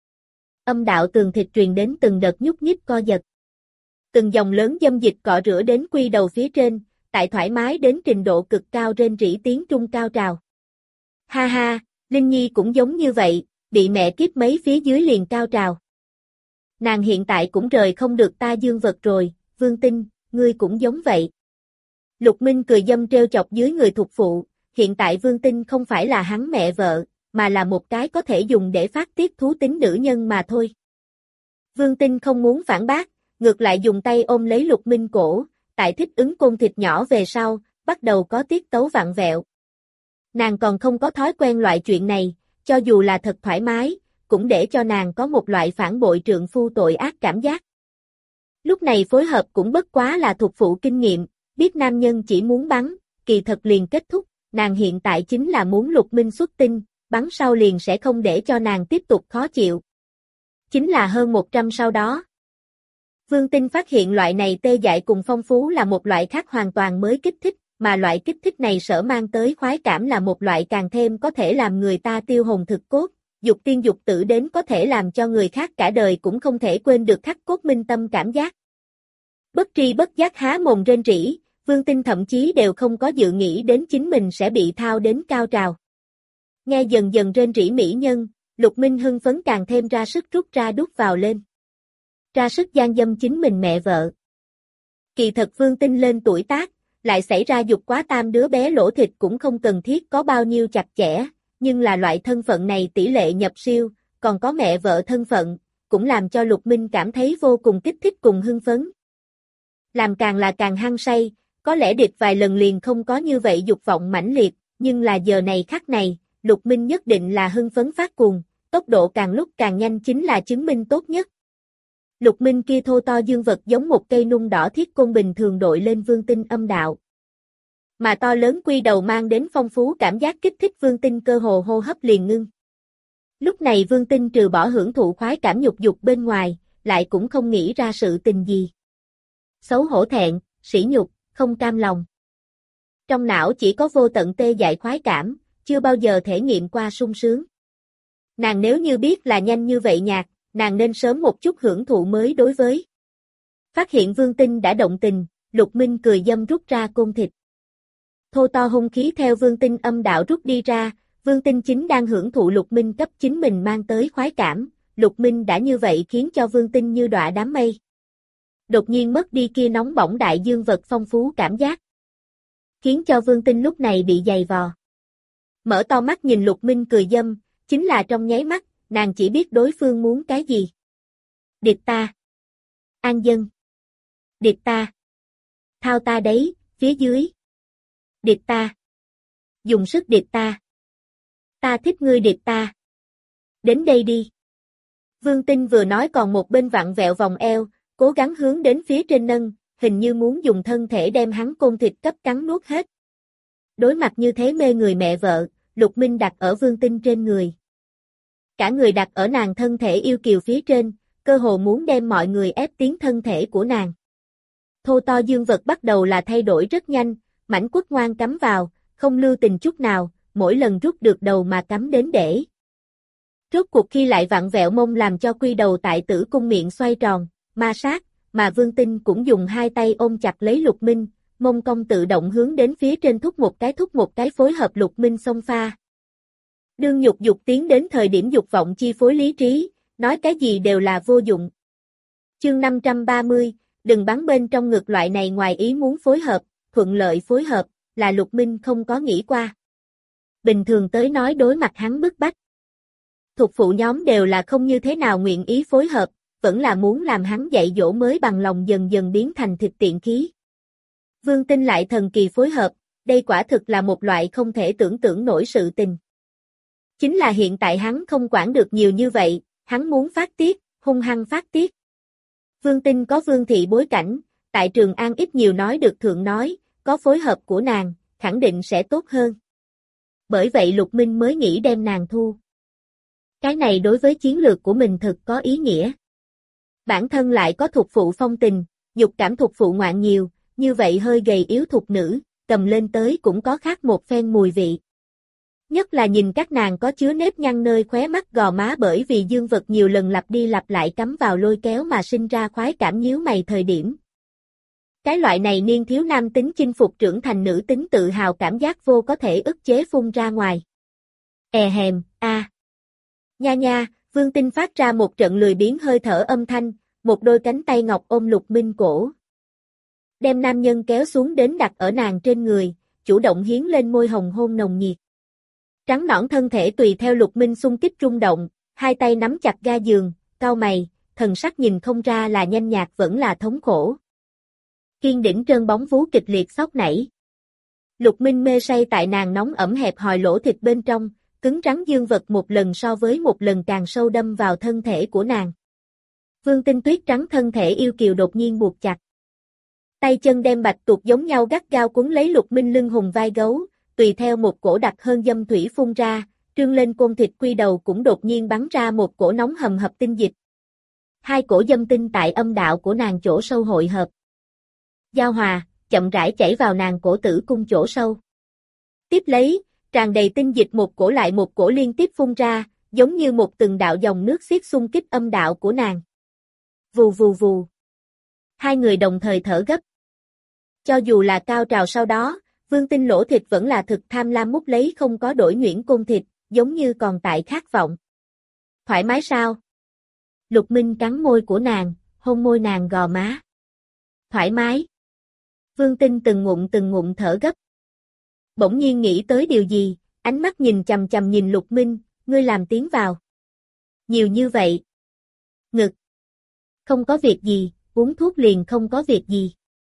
A: Âm đạo tường thịt truyền đến từng đợt nhúc nhích co giật. Từng dòng lớn dâm dịch cọ rửa đến quy đầu phía trên, tại thoải mái đến trình độ cực cao rên rỉ tiếng trung cao trào. Ha ha, Linh Nhi cũng giống như vậy, bị mẹ kiếp mấy phía dưới liền cao trào. Nàng hiện tại cũng rời không được ta dương vật rồi, Vương Tinh, ngươi cũng giống vậy. Lục Minh cười dâm trêu chọc dưới người thuộc phụ, hiện tại Vương Tinh không phải là hắn mẹ vợ, mà là một cái có thể dùng để phát tiết thú tính nữ nhân mà thôi. Vương Tinh không muốn phản bác, ngược lại dùng tay ôm lấy Lục Minh cổ, tại thích ứng côn thịt nhỏ về sau, bắt đầu có tiết tấu vặn vẹo. Nàng còn không có thói quen loại chuyện này, cho dù là thật thoải mái, cũng để cho nàng có một loại phản bội trượng phu tội ác cảm giác. Lúc này phối hợp cũng bất quá là thuộc phụ kinh nghiệm, biết nam nhân chỉ muốn bắn, kỳ thật liền kết thúc, nàng hiện tại chính là muốn Lục Minh xuất tinh, bắn sau liền sẽ không để cho nàng tiếp tục khó chịu. Chính là hơn một trăm sau đó. Vương Tinh phát hiện loại này tê dại cùng phong phú là một loại khác hoàn toàn mới kích thích, mà loại kích thích này sở mang tới khoái cảm là một loại càng thêm có thể làm người ta tiêu hồn thực cốt, dục tiên dục tử đến có thể làm cho người khác cả đời cũng không thể quên được khắc cốt minh tâm cảm giác. Bất tri bất giác há mồm rên rỉ, Vương Tinh thậm chí đều không có dự nghĩ đến chính mình sẽ bị thao đến cao trào. Nghe dần dần rên rỉ mỹ nhân, Lục Minh hưng phấn càng thêm ra sức rút ra đút vào lên. Ra sức gian dâm chính mình mẹ vợ. Kỳ thật Vương Tinh lên tuổi tác, lại xảy ra dục quá tam đứa bé lỗ thịt cũng không cần thiết có bao nhiêu chặt chẽ, nhưng là loại thân phận này tỷ lệ nhập siêu, còn có mẹ vợ thân phận, cũng làm cho Lục Minh cảm thấy vô cùng kích thích cùng hưng phấn. Làm càng là càng hăng say, có lẽ địch vài lần liền không có như vậy dục vọng mãnh liệt, nhưng là giờ này khắc này, Lục Minh nhất định là hưng phấn phát cuồng, tốc độ càng lúc càng nhanh chính là chứng minh tốt nhất. Lục Minh kia thô to dương vật giống một cây nung đỏ thiết côn bình thường đội lên Vương Tinh âm đạo. Mà to lớn quy đầu mang đến phong phú cảm giác kích thích Vương Tinh cơ hồ hô hấp liền ngưng. Lúc này Vương Tinh trừ bỏ hưởng thụ khoái cảm nhục dục bên ngoài, lại cũng không nghĩ ra sự tình gì. Xấu hổ thẹn, sỉ nhục, không cam lòng. Trong não chỉ có vô tận tê dại khoái cảm, chưa bao giờ thể nghiệm qua sung sướng. Nàng nếu như biết là nhanh như vậy nhạt, nàng nên sớm một chút hưởng thụ mới đối với. Phát hiện Vương Tinh đã động tình, Lục Minh cười dâm rút ra côn thịt. Thô to hung khí theo Vương Tinh âm đạo rút đi ra, Vương Tinh chính đang hưởng thụ Lục Minh cấp chính mình mang tới khoái cảm, Lục Minh đã như vậy khiến cho Vương Tinh như đọa đám mây. Đột nhiên mất đi kia nóng bỏng đại dương vật phong phú cảm giác. Khiến cho Vương Tinh lúc này bị dày vò. Mở to mắt nhìn Lục Minh cười dâm, chính là trong nháy mắt, nàng chỉ biết đối phương muốn cái gì. Điệp ta. An dân. Điệp ta. Thao ta đấy, phía dưới. Điệp ta. Dùng sức điệp ta. Ta thích ngươi điệp ta. Đến đây đi. Vương Tinh vừa nói còn một bên vặn vẹo vòng eo, cố gắng hướng đến phía trên nâng, hình như muốn dùng thân thể đem hắn côn thịt cấp cắn nuốt hết. Đối mặt như thế mê người mẹ vợ, Lục Minh đặt ở Vương Tinh trên người. Cả người đặt ở nàng thân thể yêu kiều phía trên, cơ hồ muốn đem mọi người ép tiến thân thể của nàng. Thô to dương vật bắt đầu là thay đổi rất nhanh, mảnh quất ngoan cắm vào, không lưu tình chút nào, mỗi lần rút được đầu mà cắm đến để. Rốt cuộc khi lại vặn vẹo mông làm cho quy đầu tại tử cung miệng xoay tròn, ma sát, mà Vương Tinh cũng dùng hai tay ôm chặt lấy Lục Minh, mông cong tự động hướng đến phía trên thúc một cái thúc một cái phối hợp Lục Minh xông pha. Đương nhục dục tiến đến thời điểm dục vọng chi phối lý trí, nói cái gì đều là vô dụng. Chương năm trăm ba mươi, đừng bắn bên trong ngực loại này ngoài ý muốn phối hợp, thuận lợi phối hợp, là Lục Minh không có nghĩ qua. Bình thường tới nói đối mặt hắn bức bách. Thuộc phụ nhóm đều là không như thế nào nguyện ý phối hợp, vẫn là muốn làm hắn dạy dỗ mới bằng lòng dần dần biến thành thịt tiện khí. Vương Tinh lại thần kỳ phối hợp, đây quả thực là một loại không thể tưởng tượng nổi sự tình. Chính là hiện tại hắn không quản được nhiều như vậy, hắn muốn phát tiết, hung hăng phát tiết. Vương Tinh có vương thị bối cảnh, tại Trường An ít nhiều nói được thượng nói, có phối hợp của nàng, khẳng định sẽ tốt hơn. Bởi vậy Lục Minh mới nghĩ đem nàng thu. Cái này đối với chiến lược của mình thực có ý nghĩa. Bản thân lại có thuộc phụ phong tình, dục cảm thuộc phụ ngoạn nhiều, như vậy hơi gầy yếu thuộc nữ, cầm lên tới cũng có khác một phen mùi vị. Nhất là nhìn các nàng có chứa nếp nhăn nơi khóe mắt gò má bởi vì dương vật nhiều lần lặp đi lặp lại cắm vào lôi kéo mà sinh ra khoái cảm nhíu mày thời điểm. Cái loại này niên thiếu nam tính chinh phục trưởng thành nữ tính tự hào cảm giác vô có thể ức chế phun ra ngoài. È hèm, a. À. Nha nha, Vương Tinh phát ra một trận lười biếng hơi thở âm thanh, một đôi cánh tay ngọc ôm Lục Minh cổ. Đem nam nhân kéo xuống đến đặt ở nàng trên người, chủ động hiến lên môi hồng hôn nồng nhiệt. Trắng nõn thân thể tùy theo Lục Minh xung kích rung động, hai tay nắm chặt ga giường, cau mày, thần sắc nhìn không ra là nhanh nhạt vẫn là thống khổ. Kiên đỉnh trơn bóng vú kịch liệt xóc nảy. Lục Minh mê say tại nàng nóng ẩm hẹp hòi lỗ thịt bên trong, cứng rắn dương vật một lần so với một lần càng sâu đâm vào thân thể của nàng. Vương Tinh tuyết trắng thân thể yêu kiều đột nhiên buộc chặt. Tay chân đem bạch tuộc giống nhau gắt gao cuốn lấy Lục Minh lưng hùng vai gấu, tùy theo một cổ đặc hơn dâm thủy phun ra, trương lên côn thịt quy đầu cũng đột nhiên bắn ra một cổ nóng hầm hập tinh dịch. Hai cổ dâm tinh tại âm đạo của nàng chỗ sâu hội hợp. Giao hòa, chậm rãi chảy vào nàng cổ tử cung chỗ sâu. Tiếp lấy, tràn đầy tinh dịch một cổ lại một cổ liên tiếp phun ra, giống như một từng đạo dòng nước xiết xung kích âm đạo của nàng. Vù vù vù. Hai người đồng thời thở gấp. Cho dù là cao trào sau đó, Vương Tinh lỗ thịt vẫn là thực tham lam mút lấy không có đổi nhuyễn côn thịt, giống như còn tại khát vọng. Thoải mái sao? Lục Minh cắn môi của nàng, hôn môi nàng gò má. Thoải mái. Vương Tinh từng ngụm từng ngụm thở gấp. Bỗng nhiên nghĩ tới điều gì, ánh mắt nhìn chằm chằm nhìn Lục Minh, ngươi làm tiến vào. Nhiều như vậy. Ngực. Không có việc gì, uống thuốc liền không có việc gì.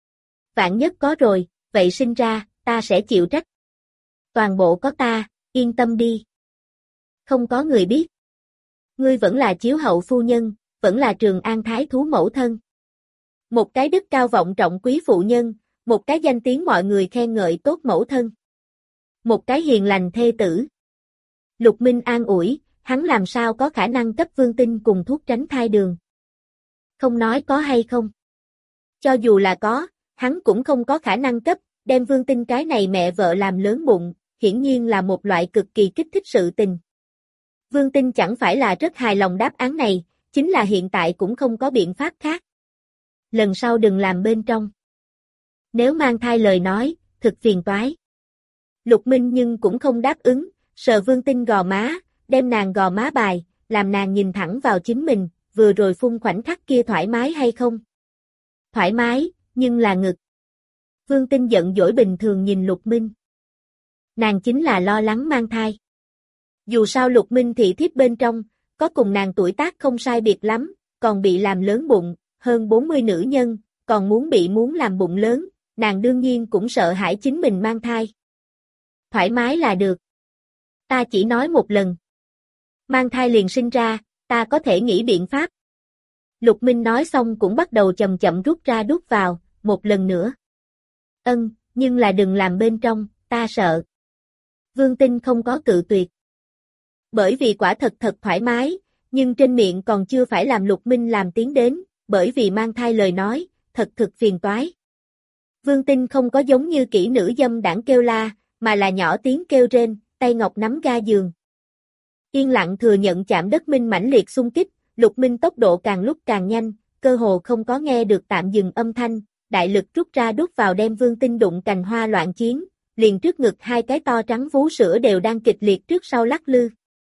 A: Vạn nhất có rồi, vậy sinh ra, ta sẽ chịu trách. Toàn bộ có ta, yên tâm đi. Không có người biết. Ngươi vẫn là chiếu hậu phu nhân, vẫn là Trường An thái thú mẫu thân. Một cái đức cao vọng trọng quý phụ nhân, một cái danh tiếng mọi người khen ngợi tốt mẫu thân. Một cái hiền lành thê tử. Lục Minh an ủi, hắn làm sao có khả năng cấp Vương Tinh cùng thuốc tránh thai đường. Không nói có hay không. Cho dù là có, hắn cũng không có khả năng cấp, đem Vương Tinh cái này mẹ vợ làm lớn bụng, hiển nhiên là một loại cực kỳ kích thích sự tình. Vương Tinh chẳng phải là rất hài lòng đáp án này, chính là hiện tại cũng không có biện pháp khác. Lần sau đừng làm bên trong. Nếu mang thai lời nói, thực phiền toái. Lục Minh nhưng cũng không đáp ứng, sờ Vương Tinh gò má, đem nàng gò má bài, làm nàng nhìn thẳng vào chính mình, vừa rồi phun khoảnh khắc kia thoải mái hay không? Thoải mái, nhưng là ngực. Vương Tinh giận dỗi bình thường nhìn Lục Minh. Nàng chính là lo lắng mang thai. Dù sao Lục Minh thị thiếp bên trong, có cùng nàng tuổi tác không sai biệt lắm, còn bị làm lớn bụng, hơn bốn mươi nữ nhân, còn muốn bị muốn làm bụng lớn, nàng đương nhiên cũng sợ hãi chính mình mang thai. thoải mái là được. Ta chỉ nói một lần. Mang thai liền sinh ra, ta có thể nghĩ biện pháp. Lục Minh nói xong cũng bắt đầu chậm chậm rút ra đút vào, một lần nữa. Ân, nhưng là đừng làm bên trong, ta sợ. Vương Tinh không có cự tuyệt. Bởi vì quả thật thật thoải mái, nhưng trên miệng còn chưa phải làm Lục Minh làm tiếng đến, bởi vì mang thai lời nói, thật thực phiền toái. Vương Tinh không có giống như kỹ nữ dâm đảng kêu la, mà là nhỏ tiếng kêu rên, tay ngọc nắm ga giường. Yên lặng thừa nhận chạm đất minh mãnh liệt xung kích, Lục Minh tốc độ càng lúc càng nhanh, cơ hồ không có nghe được tạm dừng âm thanh, đại lực rút ra đút vào đem Vương Tinh đụng cành hoa loạn chiến, liền trước ngực hai cái to trắng vú sữa đều đang kịch liệt trước sau lắc lư.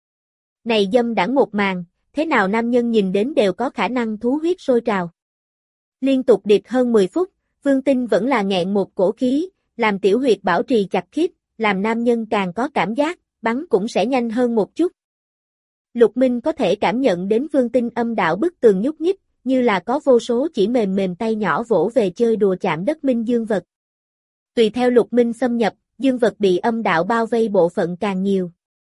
A: Này dâm đảng một màn, thế nào nam nhân nhìn đến đều có khả năng thú huyết sôi trào. Liên tục điệp hơn mười phút, Vương Tinh vẫn là nghẹn một cổ khí, làm tiểu huyệt bảo trì chặt khít, làm nam nhân càng có cảm giác, bắn cũng sẽ nhanh hơn một chút. Lục Minh có thể cảm nhận đến Vương Tinh âm đạo bức tường nhúc nhích, như là có vô số chỉ mềm mềm tay nhỏ vỗ về chơi đùa chạm đất minh dương vật. Tùy theo Lục Minh xâm nhập, dương vật bị âm đạo bao vây bộ phận càng nhiều.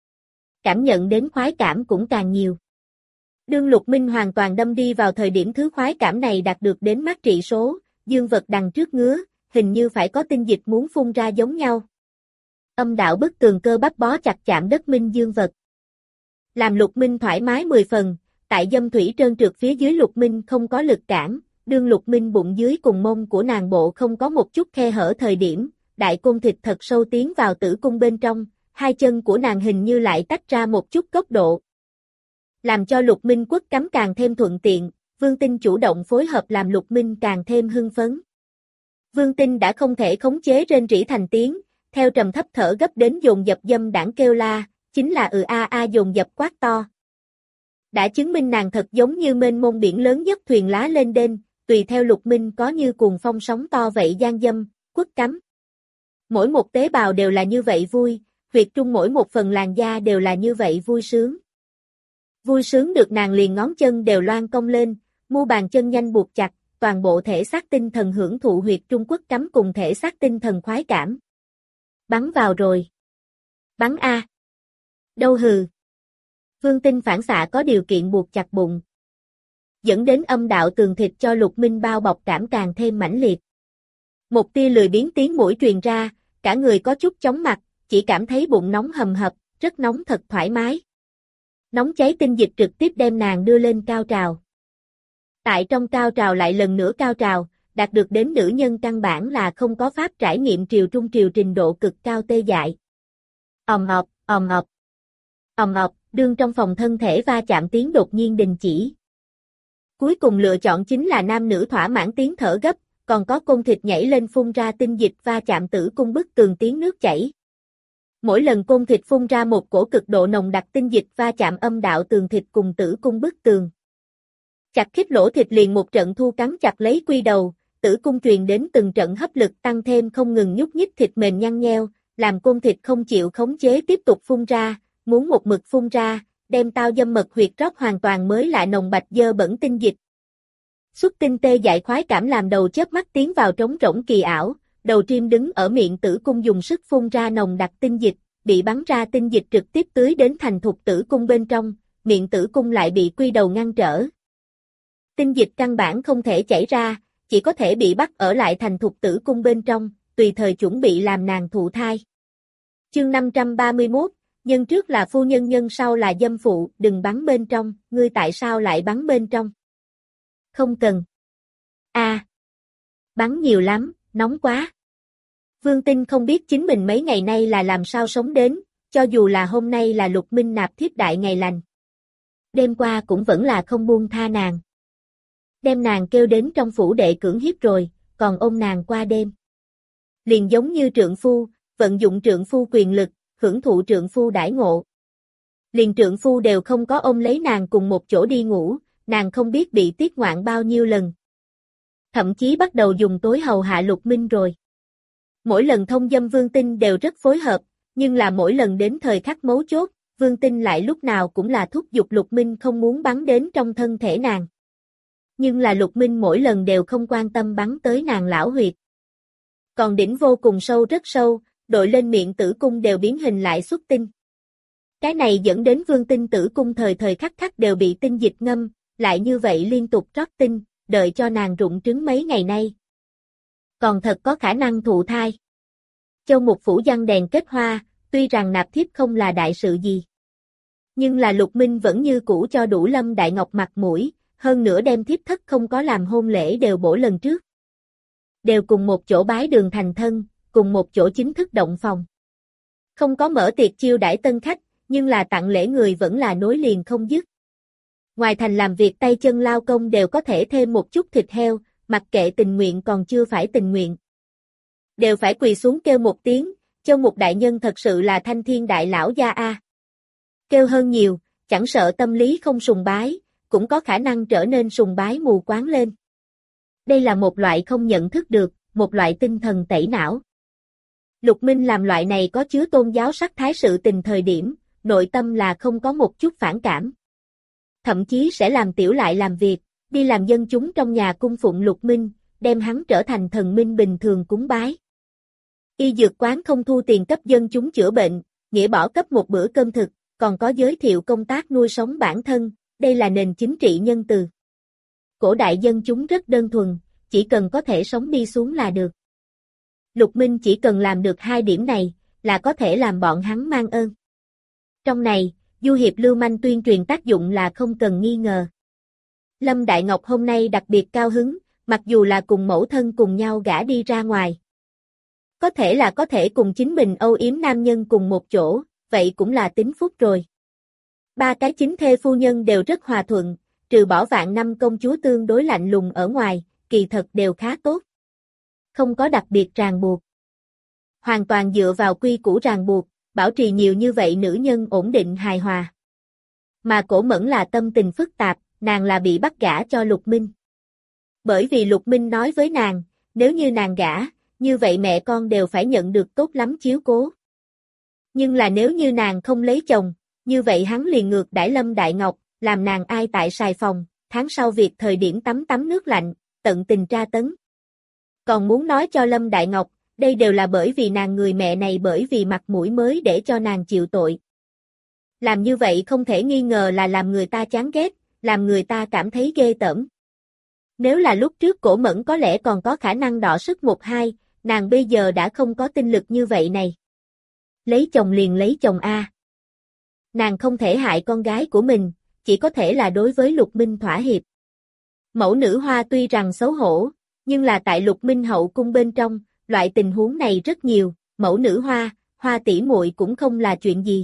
A: Cảm nhận đến khoái cảm cũng càng nhiều. Đương Lục Minh hoàn toàn đâm đi vào thời điểm thứ khoái cảm này đạt được đến mắt trị số, dương vật đằng trước ngứa, hình như phải có tinh dịch muốn phun ra giống nhau. Âm đạo bức tường cơ bắp bó chặt chạm đất minh dương vật. Làm Lục Minh thoải mái mười phần, tại dâm thủy trơn trượt phía dưới Lục Minh không có lực cản, đương Lục Minh bụng dưới cùng mông của nàng bộ không có một chút khe hở thời điểm, đại cung thịt thật sâu tiến vào tử cung bên trong, hai chân của nàng hình như lại tách ra một chút góc độ. Làm cho Lục Minh quất cắm càng thêm thuận tiện, Vương Tinh chủ động phối hợp làm Lục Minh càng thêm hưng phấn. Vương Tinh đã không thể khống chế rên rỉ thành tiếng, theo trầm thấp thở gấp đến dồn dập dâm đảng kêu la, chính là ừ a a dồn dập quát to. Đã chứng minh nàng thật giống như mênh mông biển lớn nhất thuyền lá lên đên, tùy theo Lục Minh có như cuồng phong sóng to vậy gian dâm, quất cắm. Mỗi một tế bào đều là như vậy vui, huyệt trung mỗi một phần làn da đều là như vậy vui sướng. Vui sướng được nàng liền ngón chân đều loan cong lên, mu bàn chân nhanh buộc chặt, toàn bộ thể xác tinh thần hưởng thụ huyệt trung quất cắm cùng thể xác tinh thần khoái cảm. Bắn vào rồi. Bắn a. Đâu hừ. Vương Tinh phản xạ có điều kiện buộc chặt bụng. Dẫn đến âm đạo tường thịt cho Lục Minh bao bọc cảm càng thêm mãnh liệt. Một tia lười biếng tiếng mũi truyền ra, cả người có chút chóng mặt, chỉ cảm thấy bụng nóng hầm hập, rất nóng thật thoải mái. Nóng cháy tinh dịch trực tiếp đem nàng đưa lên cao trào. Tại trong cao trào lại lần nữa cao trào, đạt được đến nữ nhân căn bản là không có pháp trải nghiệm triều trung triều trình độ cực cao tê dại. Ầm ầm, ầm ầm. Ầm ầm, đương trong phòng thân thể va chạm tiếng đột nhiên đình chỉ. Cuối cùng lựa chọn chính là nam nữ thỏa mãn tiếng thở gấp, còn có côn thịt nhảy lên phun ra tinh dịch va chạm tử cung bức tường tiếng nước chảy. Mỗi lần côn thịt phun ra một cổ cực độ nồng đặc tinh dịch va chạm âm đạo tường thịt cùng tử cung bức tường. Chặt khít lỗ thịt liền một trận thu cắn chặt lấy quy đầu, tử cung truyền đến từng trận hấp lực tăng thêm không ngừng nhúc nhích thịt mềm nhăn nheo, làm côn thịt không chịu khống chế tiếp tục phun ra, muốn một mực phun ra, đem tao dâm mật huyệt rót hoàn toàn mới lại nồng bạch dơ bẩn tinh dịch. Xuất tinh tê dại khoái cảm làm đầu chớp mắt tiến vào trống rỗng kỳ ảo, đầu triêm đứng ở miệng tử cung dùng sức phun ra nồng đặc tinh dịch, bị bắn ra tinh dịch trực tiếp tưới đến thành thục tử cung bên trong, miệng tử cung lại bị quy đầu ngăn trở. Tinh dịch căn bản không thể chảy ra, chỉ có thể bị bắt ở lại thành thục tử cung bên trong, tùy thời chuẩn bị làm nàng thụ thai. Chương năm trăm ba mươi mốt, nhân trước là phu nhân nhân sau là dâm phụ, đừng bắn bên trong, ngươi tại sao lại bắn bên trong? Không cần. A. À, bắn nhiều lắm, nóng quá. Vương Tinh không biết chính mình mấy ngày nay là làm sao sống đến, cho dù là hôm nay là Lục Minh nạp thiếp đại ngày lành. Đêm qua cũng vẫn là không buông tha nàng. Đem nàng kêu đến trong phủ đệ cưỡng hiếp rồi, còn ôm nàng qua đêm. Liền giống như trượng phu, vận dụng trượng phu quyền lực, hưởng thụ trượng phu đãi ngộ. Liền trượng phu đều không có ôm lấy nàng cùng một chỗ đi ngủ, nàng không biết bị tiết ngoạn bao nhiêu lần. Thậm chí bắt đầu dùng tối hầu hạ Lục Minh rồi. Mỗi lần thông dâm Vương Tinh đều rất phối hợp, nhưng là mỗi lần đến thời khắc mấu chốt, Vương Tinh lại lúc nào cũng là thúc giục Lục Minh không muốn bắn đến trong thân thể nàng. Nhưng là Lục Minh mỗi lần đều không quan tâm bắn tới nàng lão huyệt. Còn đỉnh vô cùng sâu rất sâu, đội lên miệng tử cung đều biến hình lại xuất tinh. Cái này dẫn đến vương tinh tử cung thời thời khắc khắc đều bị tinh dịch ngâm, lại như vậy liên tục rót tinh, đợi cho nàng rụng trứng mấy ngày nay. Còn thật có khả năng thụ thai. Châu Mục Phủ giăng đèn kết hoa, tuy rằng nạp thiếp không là đại sự gì. Nhưng là Lục Minh vẫn như cũ cho đủ Lâm Đại Ngọc mặt mũi, hơn nữa đem thiếp thất không có làm hôn lễ đều bổ lần trước. Đều cùng một chỗ bái đường thành thân, cùng một chỗ chính thức động phòng. Không có mở tiệc chiêu đãi tân khách, nhưng là tặng lễ người vẫn là nối liền không dứt. Ngoài thành làm việc tay chân lao công đều có thể thêm một chút thịt heo, mặc kệ tình nguyện còn chưa phải tình nguyện. Đều phải quỳ xuống kêu một tiếng, Châu Mục đại nhân thật sự là thanh thiên đại lão gia a. Kêu hơn nhiều, chẳng sợ tâm lý không sùng bái, cũng có khả năng trở nên sùng bái mù quáng lên. Đây là một loại không nhận thức được, một loại tinh thần tẩy não. Lục Minh làm loại này có chứa tôn giáo sắc thái sự tình thời điểm, nội tâm là không có một chút phản cảm. Thậm chí sẽ làm tiểu lại làm việc, đi làm dân chúng trong nhà cung phụng Lục Minh, đem hắn trở thành thần minh bình thường cúng bái. Y dược quán không thu tiền cấp dân chúng chữa bệnh, nghĩa bỏ cấp một bữa cơm thực, còn có giới thiệu công tác nuôi sống bản thân, đây là nền chính trị nhân từ. Cổ đại dân chúng rất đơn thuần, chỉ cần có thể sống đi xuống là được. Lục Minh chỉ cần làm được hai điểm này, là có thể làm bọn hắn mang ơn. Trong này, du hiệp lưu manh tuyên truyền tác dụng là không cần nghi ngờ. Lâm Đại Ngọc hôm nay đặc biệt cao hứng, mặc dù là cùng mẫu thân cùng nhau gả đi ra ngoài. Có thể là có thể cùng chính mình âu yếm nam nhân cùng một chỗ, vậy cũng là tính phúc rồi. Ba cái chính thê phu nhân đều rất hòa thuận, trừ bỏ Vạn Năm công chúa tương đối lạnh lùng ở ngoài, kỳ thật đều khá tốt. Không có đặc biệt ràng buộc. Hoàn toàn dựa vào quy củ ràng buộc, bảo trì nhiều như vậy nữ nhân ổn định hài hòa. Mà Cổ Mẫn là tâm tình phức tạp, nàng là bị bắt gả cho Lục Minh. Bởi vì Lục Minh nói với nàng, nếu như nàng gả, như vậy mẹ con đều phải nhận được tốt lắm chiếu cố. Nhưng là nếu như nàng không lấy chồng, như vậy hắn liền ngược đãi Lâm Đại Ngọc, làm nàng ai tại xài phòng, tháng sau việc thời điểm tắm tắm nước lạnh, tận tình tra tấn. Còn muốn nói cho Lâm Đại Ngọc, đây đều là bởi vì nàng người mẹ này bởi vì mặt mũi mới để cho nàng chịu tội. Làm như vậy không thể nghi ngờ là làm người ta chán ghét, làm người ta cảm thấy ghê tởm. Nếu là lúc trước Cổ Mẫn có lẽ còn có khả năng đọ sức một hai, nàng bây giờ đã không có tinh lực như vậy này. Lấy chồng liền lấy chồng a. Nàng không thể hại con gái của mình, chỉ có thể là đối với Lục Minh thỏa hiệp. Mẫu nữ hoa tuy rằng xấu hổ, nhưng là tại Lục Minh hậu cung bên trong, loại tình huống này rất nhiều, mẫu nữ hoa, hoa tỷ muội cũng không là chuyện gì.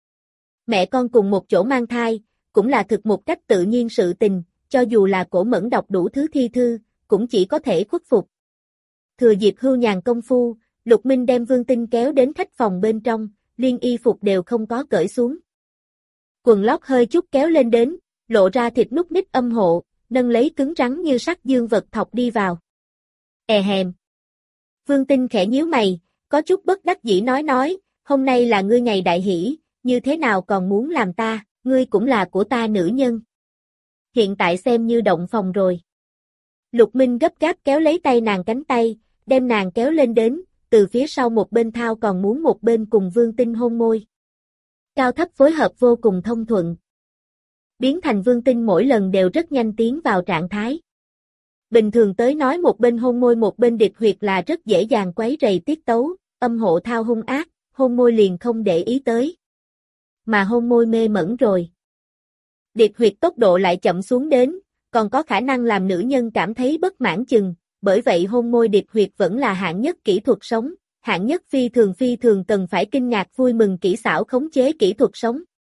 A: Mẹ con cùng một chỗ mang thai, cũng là thực một cách tự nhiên sự tình, cho dù là Cổ Mẫn đọc đủ thứ thi thư, cũng chỉ có thể khuất phục. Thừa dịp hưu nhàn công phu, Lục Minh đem Vương Tinh kéo đến khách phòng bên trong, liên y phục đều không có cởi xuống. Quần lót hơi chút kéo lên đến, lộ ra thịt nút nít âm hộ, nâng lấy cứng rắn như sắt dương vật thọc đi vào. E hèm. Vương Tinh khẽ nhíu mày, có chút bất đắc dĩ nói nói, hôm nay là ngươi ngày đại hỷ, như thế nào còn muốn làm ta, ngươi cũng là của ta nữ nhân. Hiện tại xem như động phòng rồi. Lục Minh gấp gáp kéo lấy tay nàng cánh tay, đem nàng kéo lên đến, từ phía sau một bên thao còn muốn một bên cùng Vương Tinh hôn môi. Cao thấp phối hợp vô cùng thông thuận. Biến thành Vương Tinh mỗi lần đều rất nhanh tiến vào trạng thái. Bình thường tới nói một bên hôn môi một bên địch huyệt là rất dễ dàng quấy rầy tiết tấu, âm hộ thao hung ác, hôn môi liền không để ý tới. Mà hôn môi mê mẩn rồi. Địch huyệt tốc độ lại chậm xuống đến, còn có khả năng làm nữ nhân cảm thấy bất mãn chừng, bởi vậy hôn môi địch huyệt vẫn là hạng nhất kỹ thuật sống, hạng nhất phi thường phi thường cần phải kinh ngạc vui mừng kỹ xảo khống chế kỹ thuật sống.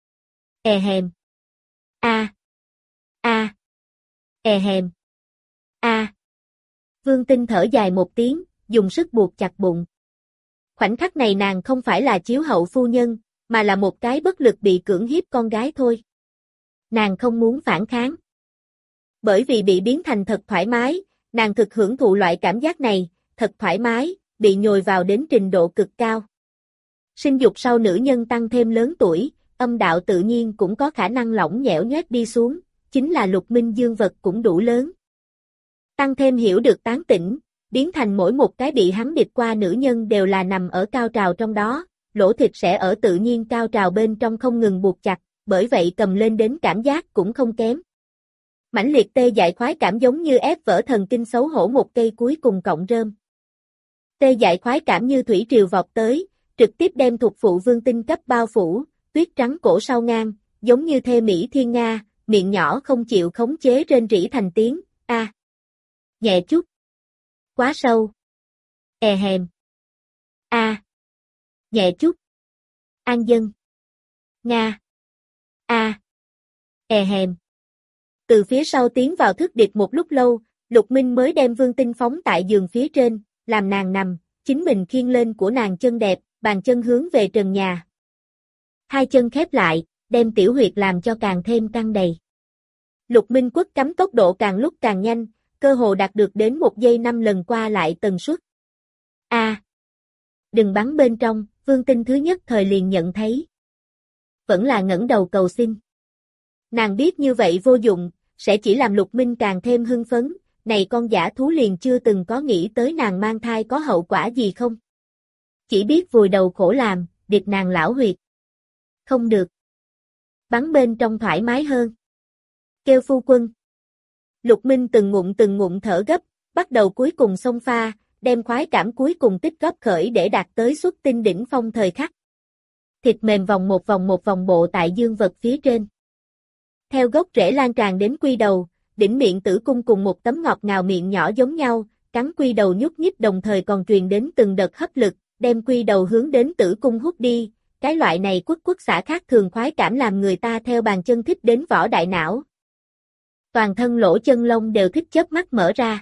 A: E hèm. A. A. E hèm. A. Vương Tinh thở dài một tiếng, dùng sức buộc chặt bụng. Khoảnh khắc này nàng không phải là chiếu hậu phu nhân, mà là một cái bất lực bị cưỡng hiếp con gái thôi. Nàng không muốn phản kháng. Bởi vì bị biến thành thật thoải mái, nàng thực hưởng thụ loại cảm giác này, thật thoải mái, bị nhồi vào đến trình độ cực cao. Sinh dục sau nữ nhân tăng thêm lớn tuổi, âm đạo tự nhiên cũng có khả năng lỏng nhẽo nhoét đi xuống, chính là Lục Minh dương vật cũng đủ lớn. Tăng thêm hiểu được tán tỉnh, biến thành mỗi một cái bị hắn địch qua nữ nhân đều là nằm ở cao trào trong đó, lỗ thịt sẽ ở tự nhiên cao trào bên trong không ngừng buộc chặt, bởi vậy cầm lên đến cảm giác cũng không kém. Mãnh liệt tê dại khoái cảm giống như ép vỡ thần kinh xấu hổ một cây cuối cùng cọng rơm. Tê dại khoái cảm như thủy triều vọt tới, trực tiếp đem thuộc phụ Vương Tinh cấp bao phủ, tuyết trắng cổ sau ngang, giống như thê mỹ thiên nga, miệng nhỏ không chịu khống chế rên rỉ thành tiếng, a, à. Nhẹ chút. Quá sâu. E hèm. A. À. Nhẹ chút. An dân. Nga. A. À. E hèm. Từ phía sau tiến vào thức điệp một lúc lâu, Lục Minh mới đem Vương Tinh phóng tại giường phía trên, làm nàng nằm, chính mình khiêng lên của nàng chân đẹp, bàn chân hướng về trần nhà. Hai chân khép lại, đem tiểu huyệt làm cho càng thêm căng đầy. Lục Minh quất cắm tốc độ càng lúc càng nhanh, cơ hồ đạt được đến một giây năm lần qua lại tần suất. A. À, đừng bắn bên trong, Vương Tinh thứ nhất thời liền nhận thấy. Vẫn là ngẩng đầu cầu xin. Nàng biết như vậy vô dụng, sẽ chỉ làm Lục Minh càng thêm hưng phấn, này con dã thú liền chưa từng có nghĩ tới nàng mang thai có hậu quả gì không. Chỉ biết vùi đầu khổ làm, địch nàng lão huyệt. Không được. Bắn bên trong thoải mái hơn. Kêu phu quân. Lục Minh từng ngụm từng ngụm thở gấp, bắt đầu cuối cùng xông pha, đem khoái cảm cuối cùng tích góp khởi để đạt tới xuất tinh đỉnh phong thời khắc. Thịt mềm vòng một vòng một vòng bộ tại dương vật phía trên. Theo gốc rễ lan tràn đến quy đầu, đỉnh miệng tử cung cùng một tấm ngọt ngào miệng nhỏ giống nhau, cắn quy đầu nhúc nhích đồng thời còn truyền đến từng đợt hấp lực, đem quy đầu hướng đến tử cung hút đi, cái loại này quất quất xả khác thường khoái cảm làm người ta theo bàn chân thích đến vỏ đại não. Toàn thân lỗ chân lông đều thích chớp mắt mở ra.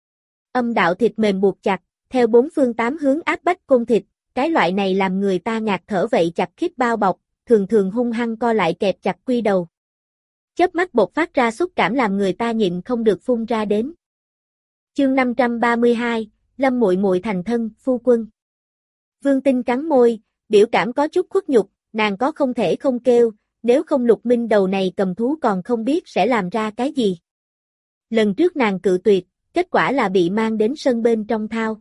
A: Âm đạo thịt mềm buộc chặt, theo bốn phương tám hướng áp bách côn thịt, cái loại này làm người ta ngạt thở vậy chặt khít bao bọc, thường thường hung hăng co lại kẹp chặt quy đầu. Chớp mắt bộc phát ra xúc cảm làm người ta nhịn không được phun ra đến. Chương năm trăm ba mươi hai, Lâm muội muội thành thân, phu quân. Vương Tinh cắn môi, biểu cảm có chút khuất nhục, nàng có không thể không kêu, nếu không Lục Minh đầu này cầm thú còn không biết sẽ làm ra cái gì. Lần trước nàng cự tuyệt, kết quả là bị mang đến sân bên trong thao.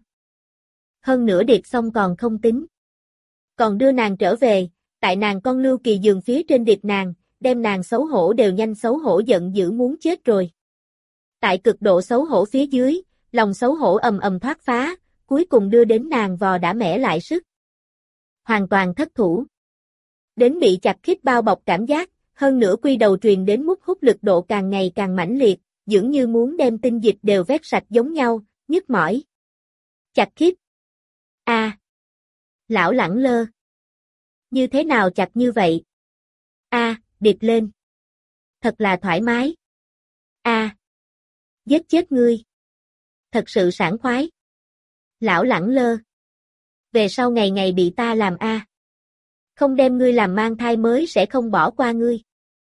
A: Hơn nữa điệp xong còn không tính. Còn đưa nàng trở về, tại nàng con lưu kỳ giường phía trên điệp nàng, đem nàng xấu hổ đều nhanh xấu hổ giận dữ muốn chết rồi. Tại cực độ xấu hổ phía dưới, lòng xấu hổ ầm ầm thoát phá, cuối cùng đưa đến nàng vò đã mẻ lại sức. Hoàn toàn thất thủ. Đến bị chặt khít bao bọc cảm giác, hơn nữa quy đầu truyền đến mút hút lực độ càng ngày càng mãnh liệt, dường như muốn đem tinh dịch đều vét sạch giống nhau, nhức mỏi. Chặt khít. A. À. Lão lẳng lơ. Như thế nào chặt như vậy? A. À, điệp lên. Thật là thoải mái. A. À. Giết chết ngươi. Thật sự sảng khoái. Lão lẳng lơ. Về sau ngày ngày bị ta làm a. À. Không đem ngươi làm mang thai mới sẽ không bỏ qua ngươi.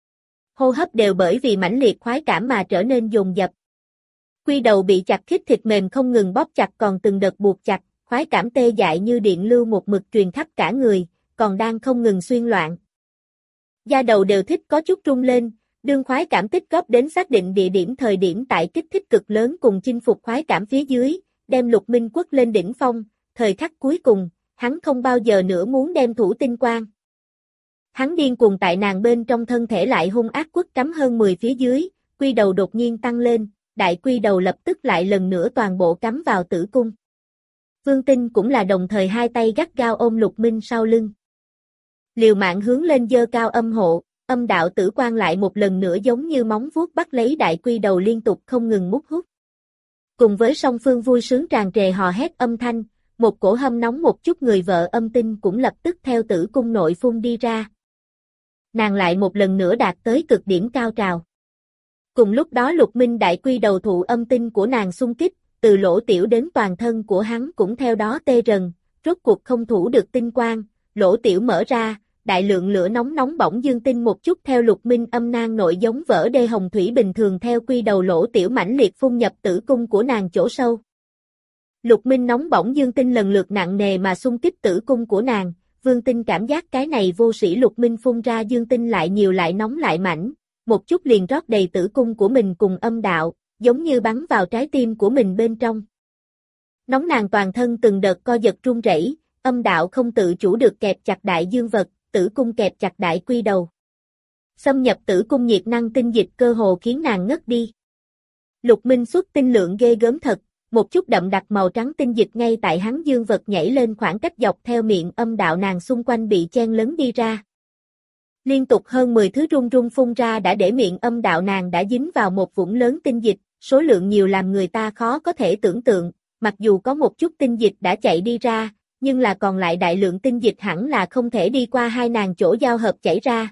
A: Hô hấp đều bởi vì mãnh liệt khoái cảm mà trở nên dồn dập. Quy đầu bị chặt khít thịt mềm không ngừng bóp chặt còn từng đợt buộc chặt, khoái cảm tê dại như điện lưu một mực truyền khắp cả người, còn đang không ngừng xuyên loạn. Da đầu đều thích có chút rung lên, đương khoái cảm tích góp đến xác định địa điểm thời điểm tại kích thích cực lớn cùng chinh phục khoái cảm phía dưới, đem Lục Minh quất lên đỉnh phong, thời khắc cuối cùng, hắn không bao giờ nữa muốn đem thủ tinh quang. Hắn điên cuồng tại nàng bên trong thân thể lại hung ác quất cắm hơn mười phía dưới, quy đầu đột nhiên tăng lên, đại quy đầu lập tức lại lần nữa toàn bộ cắm vào tử cung. Vương Tinh cũng là đồng thời hai tay gắt gao ôm Lục Minh sau lưng. Liều mạng hướng lên giơ cao âm hộ, âm đạo tử quan lại một lần nữa giống như móng vuốt bắt lấy đại quy đầu liên tục không ngừng mút hút. Cùng với song phương vui sướng tràn trề hò hét âm thanh, một cổ hâm nóng một chút người vợ âm tinh cũng lập tức theo tử cung nội phun đi ra. Nàng lại một lần nữa đạt tới cực điểm cao trào. Cùng lúc đó Lục Minh đại quy đầu thụ âm tinh của nàng xung kích, từ lỗ tiểu đến toàn thân của hắn cũng theo đó tê rần, rốt cuộc không thủ được tinh quang, lỗ tiểu mở ra, đại lượng lửa nóng nóng bỏng dương tinh một chút theo Lục Minh âm nang nội giống vỡ đê hồng thủy bình thường theo quy đầu lỗ tiểu mãnh liệt phun nhập tử cung của nàng chỗ sâu. Lục Minh nóng bỏng dương tinh lần lượt nặng nề mà xung kích tử cung của nàng, Vương Tinh cảm giác cái này vô sĩ Lục Minh phun ra dương tinh lại nhiều lại nóng lại mảnh, một chút liền rót đầy tử cung của mình cùng âm đạo, giống như bắn vào trái tim của mình bên trong. Nóng nàng toàn thân từng đợt co giật run rẩy, âm đạo không tự chủ được kẹp chặt đại dương vật, tử cung kẹp chặt đại quy đầu. Xâm nhập tử cung nhiệt năng tinh dịch cơ hồ khiến nàng ngất đi. Lục Minh xuất tinh lượng ghê gớm thật, một chút đậm đặc màu trắng tinh dịch ngay tại hắn dương vật nhảy lên khoảng cách dọc theo miệng âm đạo nàng xung quanh bị chen lấn đi ra. Liên tục hơn mười thứ run run phun ra đã để miệng âm đạo nàng đã dính vào một vũng lớn tinh dịch, số lượng nhiều làm người ta khó có thể tưởng tượng, mặc dù có một chút tinh dịch đã chạy đi ra, nhưng là còn lại đại lượng tinh dịch hẳn là không thể đi qua hai nàng chỗ giao hợp chảy ra.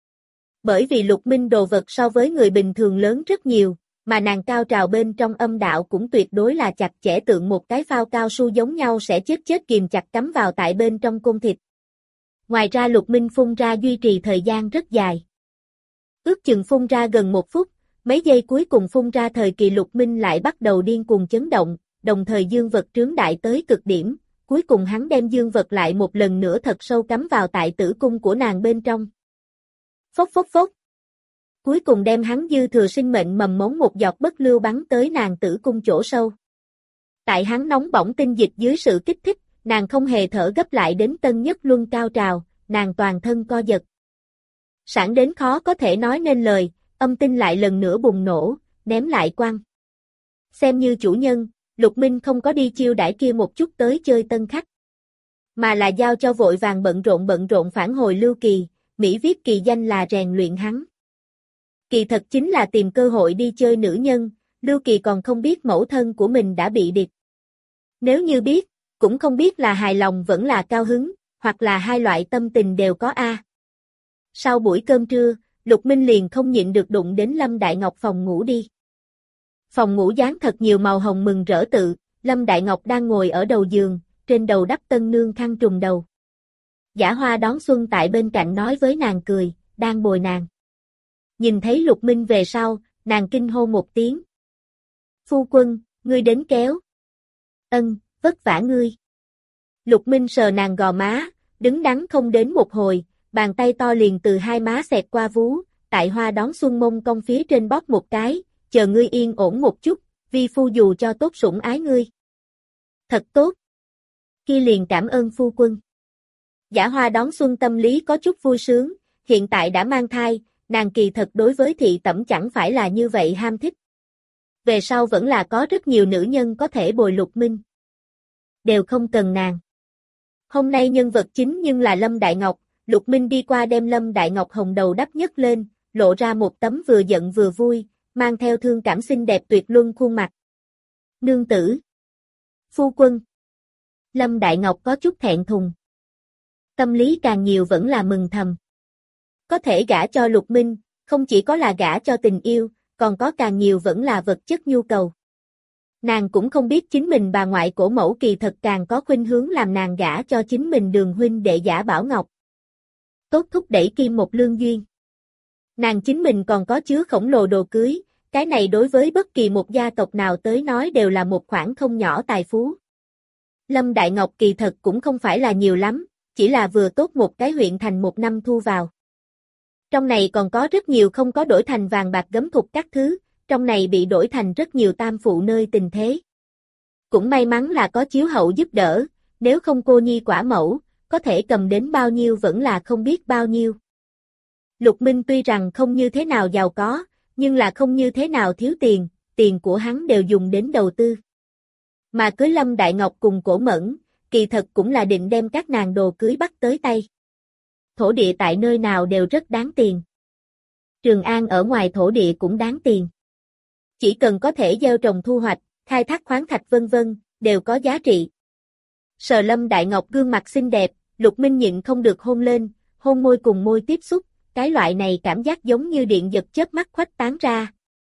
A: Bởi vì Lục Minh đồ vật so với người bình thường lớn rất nhiều, mà nàng cao trào bên trong âm đạo cũng tuyệt đối là chặt chẽ tượng một cái phao cao su giống nhau sẽ chết chết kìm chặt cắm vào tại bên trong côn thịt. Ngoài ra Lục Minh phun ra duy trì thời gian rất dài. Ước chừng phun ra gần một phút, mấy giây cuối cùng phun ra thời kỳ Lục Minh lại bắt đầu điên cuồng chấn động, đồng thời dương vật trướng đại tới cực điểm, cuối cùng hắn đem dương vật lại một lần nữa thật sâu cắm vào tại tử cung của nàng bên trong. Phốc phốc phốc. Cuối cùng đem hắn dư thừa sinh mệnh mầm mống một giọt bất lưu bắn tới nàng tử cung chỗ sâu. Tại hắn nóng bỏng tinh dịch dưới sự kích thích, nàng không hề thở gấp lại đến tân nhất luân cao trào, nàng toàn thân co giật. Sảng đến khó có thể nói nên lời, âm tinh lại lần nữa bùng nổ, ném lại quăng. Xem như chủ nhân, Lục Minh không có đi chiêu đãi kia một chút tới chơi tân khách, mà là giao cho vội vàng bận rộn bận rộn phản hồi Lưu Kỳ, Mỹ viết kỳ danh là rèn luyện hắn. Kỳ thật chính là tìm cơ hội đi chơi nữ nhân, Lưu Kỳ còn không biết mẫu thân của mình đã bị điệp. Nếu như biết, cũng không biết là hài lòng vẫn là cao hứng, hoặc là hai loại tâm tình đều có a. Sau buổi cơm trưa, Lục Minh liền không nhịn được đụng đến Lâm Đại Ngọc phòng ngủ đi. Phòng ngủ dán thật nhiều màu hồng mừng rỡ tự, Lâm Đại Ngọc đang ngồi ở đầu giường, trên đầu đắp tân nương khăn trùm đầu. Giả Hoa đón xuân tại bên cạnh nói với nàng cười, đang bồi nàng. Nhìn thấy Lục Minh về sau, nàng kinh hô một tiếng. Phu quân, ngươi đến kéo. Ân, vất vả ngươi. Lục Minh sờ nàng gò má, đứng đắn không đến một hồi, bàn tay to liền từ hai má xẹt qua vú, tại Hoa đón xuân mông cong phía trên bóp một cái, chờ ngươi yên ổn một chút, vi phu dù cho tốt sủng ái ngươi. Thật tốt. Kia liền cảm ơn phu quân. Giả Hoa đón xuân tâm lý có chút vui sướng, hiện tại đã mang thai, nàng kỳ thật đối với thị tẩm chẳng phải là như vậy ham thích. Về sau vẫn là có rất nhiều nữ nhân có thể bồi Lục Minh. Đều không cần nàng. Hôm nay nhân vật chính nhưng là Lâm Đại Ngọc, Lục Minh đi qua đem Lâm Đại Ngọc hồng đầu đắp nhấc lên, lộ ra một tấm vừa giận vừa vui, mang theo thương cảm xinh đẹp tuyệt luân khuôn mặt. Nương tử. Phu quân. Lâm Đại Ngọc có chút thẹn thùng. Tâm lý càng nhiều vẫn là mừng thầm. Có thể gả cho Lục Minh, không chỉ có là gả cho tình yêu, còn có càng nhiều vẫn là vật chất nhu cầu. Nàng cũng không biết chính mình bà ngoại cổ mẫu kỳ thật càng có khuynh hướng làm nàng gả cho chính mình Đường huynh đệ Giả Bảo Ngọc. Tốt thúc đẩy kim một lương duyên. Nàng chính mình còn có chứa khổng lồ đồ cưới, cái này đối với bất kỳ một gia tộc nào tới nói đều là một khoản không nhỏ tài phú. Lâm Đại Ngọc kỳ thật cũng không phải là nhiều lắm, chỉ là vừa tốt một cái huyện thành một năm thu vào. Trong này còn có rất nhiều không có đổi thành vàng bạc gấm thục các thứ, trong này bị đổi thành rất nhiều tam phụ nơi tình thế. Cũng may mắn là có chiếu hậu giúp đỡ, nếu không cô nhi quả mẫu, có thể cầm đến bao nhiêu vẫn là không biết bao nhiêu. Lục Minh tuy rằng không như thế nào giàu có, nhưng là không như thế nào thiếu tiền, tiền của hắn đều dùng đến đầu tư. Mà cưới Lâm Đại Ngọc cùng Cổ Mẫn, kỳ thật cũng là định đem các nàng đồ cưới bắt tới tay. Thổ địa tại nơi nào đều rất đáng tiền. Trường An ở ngoài thổ địa cũng đáng tiền. Chỉ cần có thể gieo trồng thu hoạch, khai thác khoáng thạch vân vân, đều có giá trị. Sờ Lâm Đại Ngọc gương mặt xinh đẹp, Lục Minh nhịn không được hôn lên, hôn môi cùng môi tiếp xúc, cái loại này cảm giác giống như điện giật chớp mắt khuếch tán ra.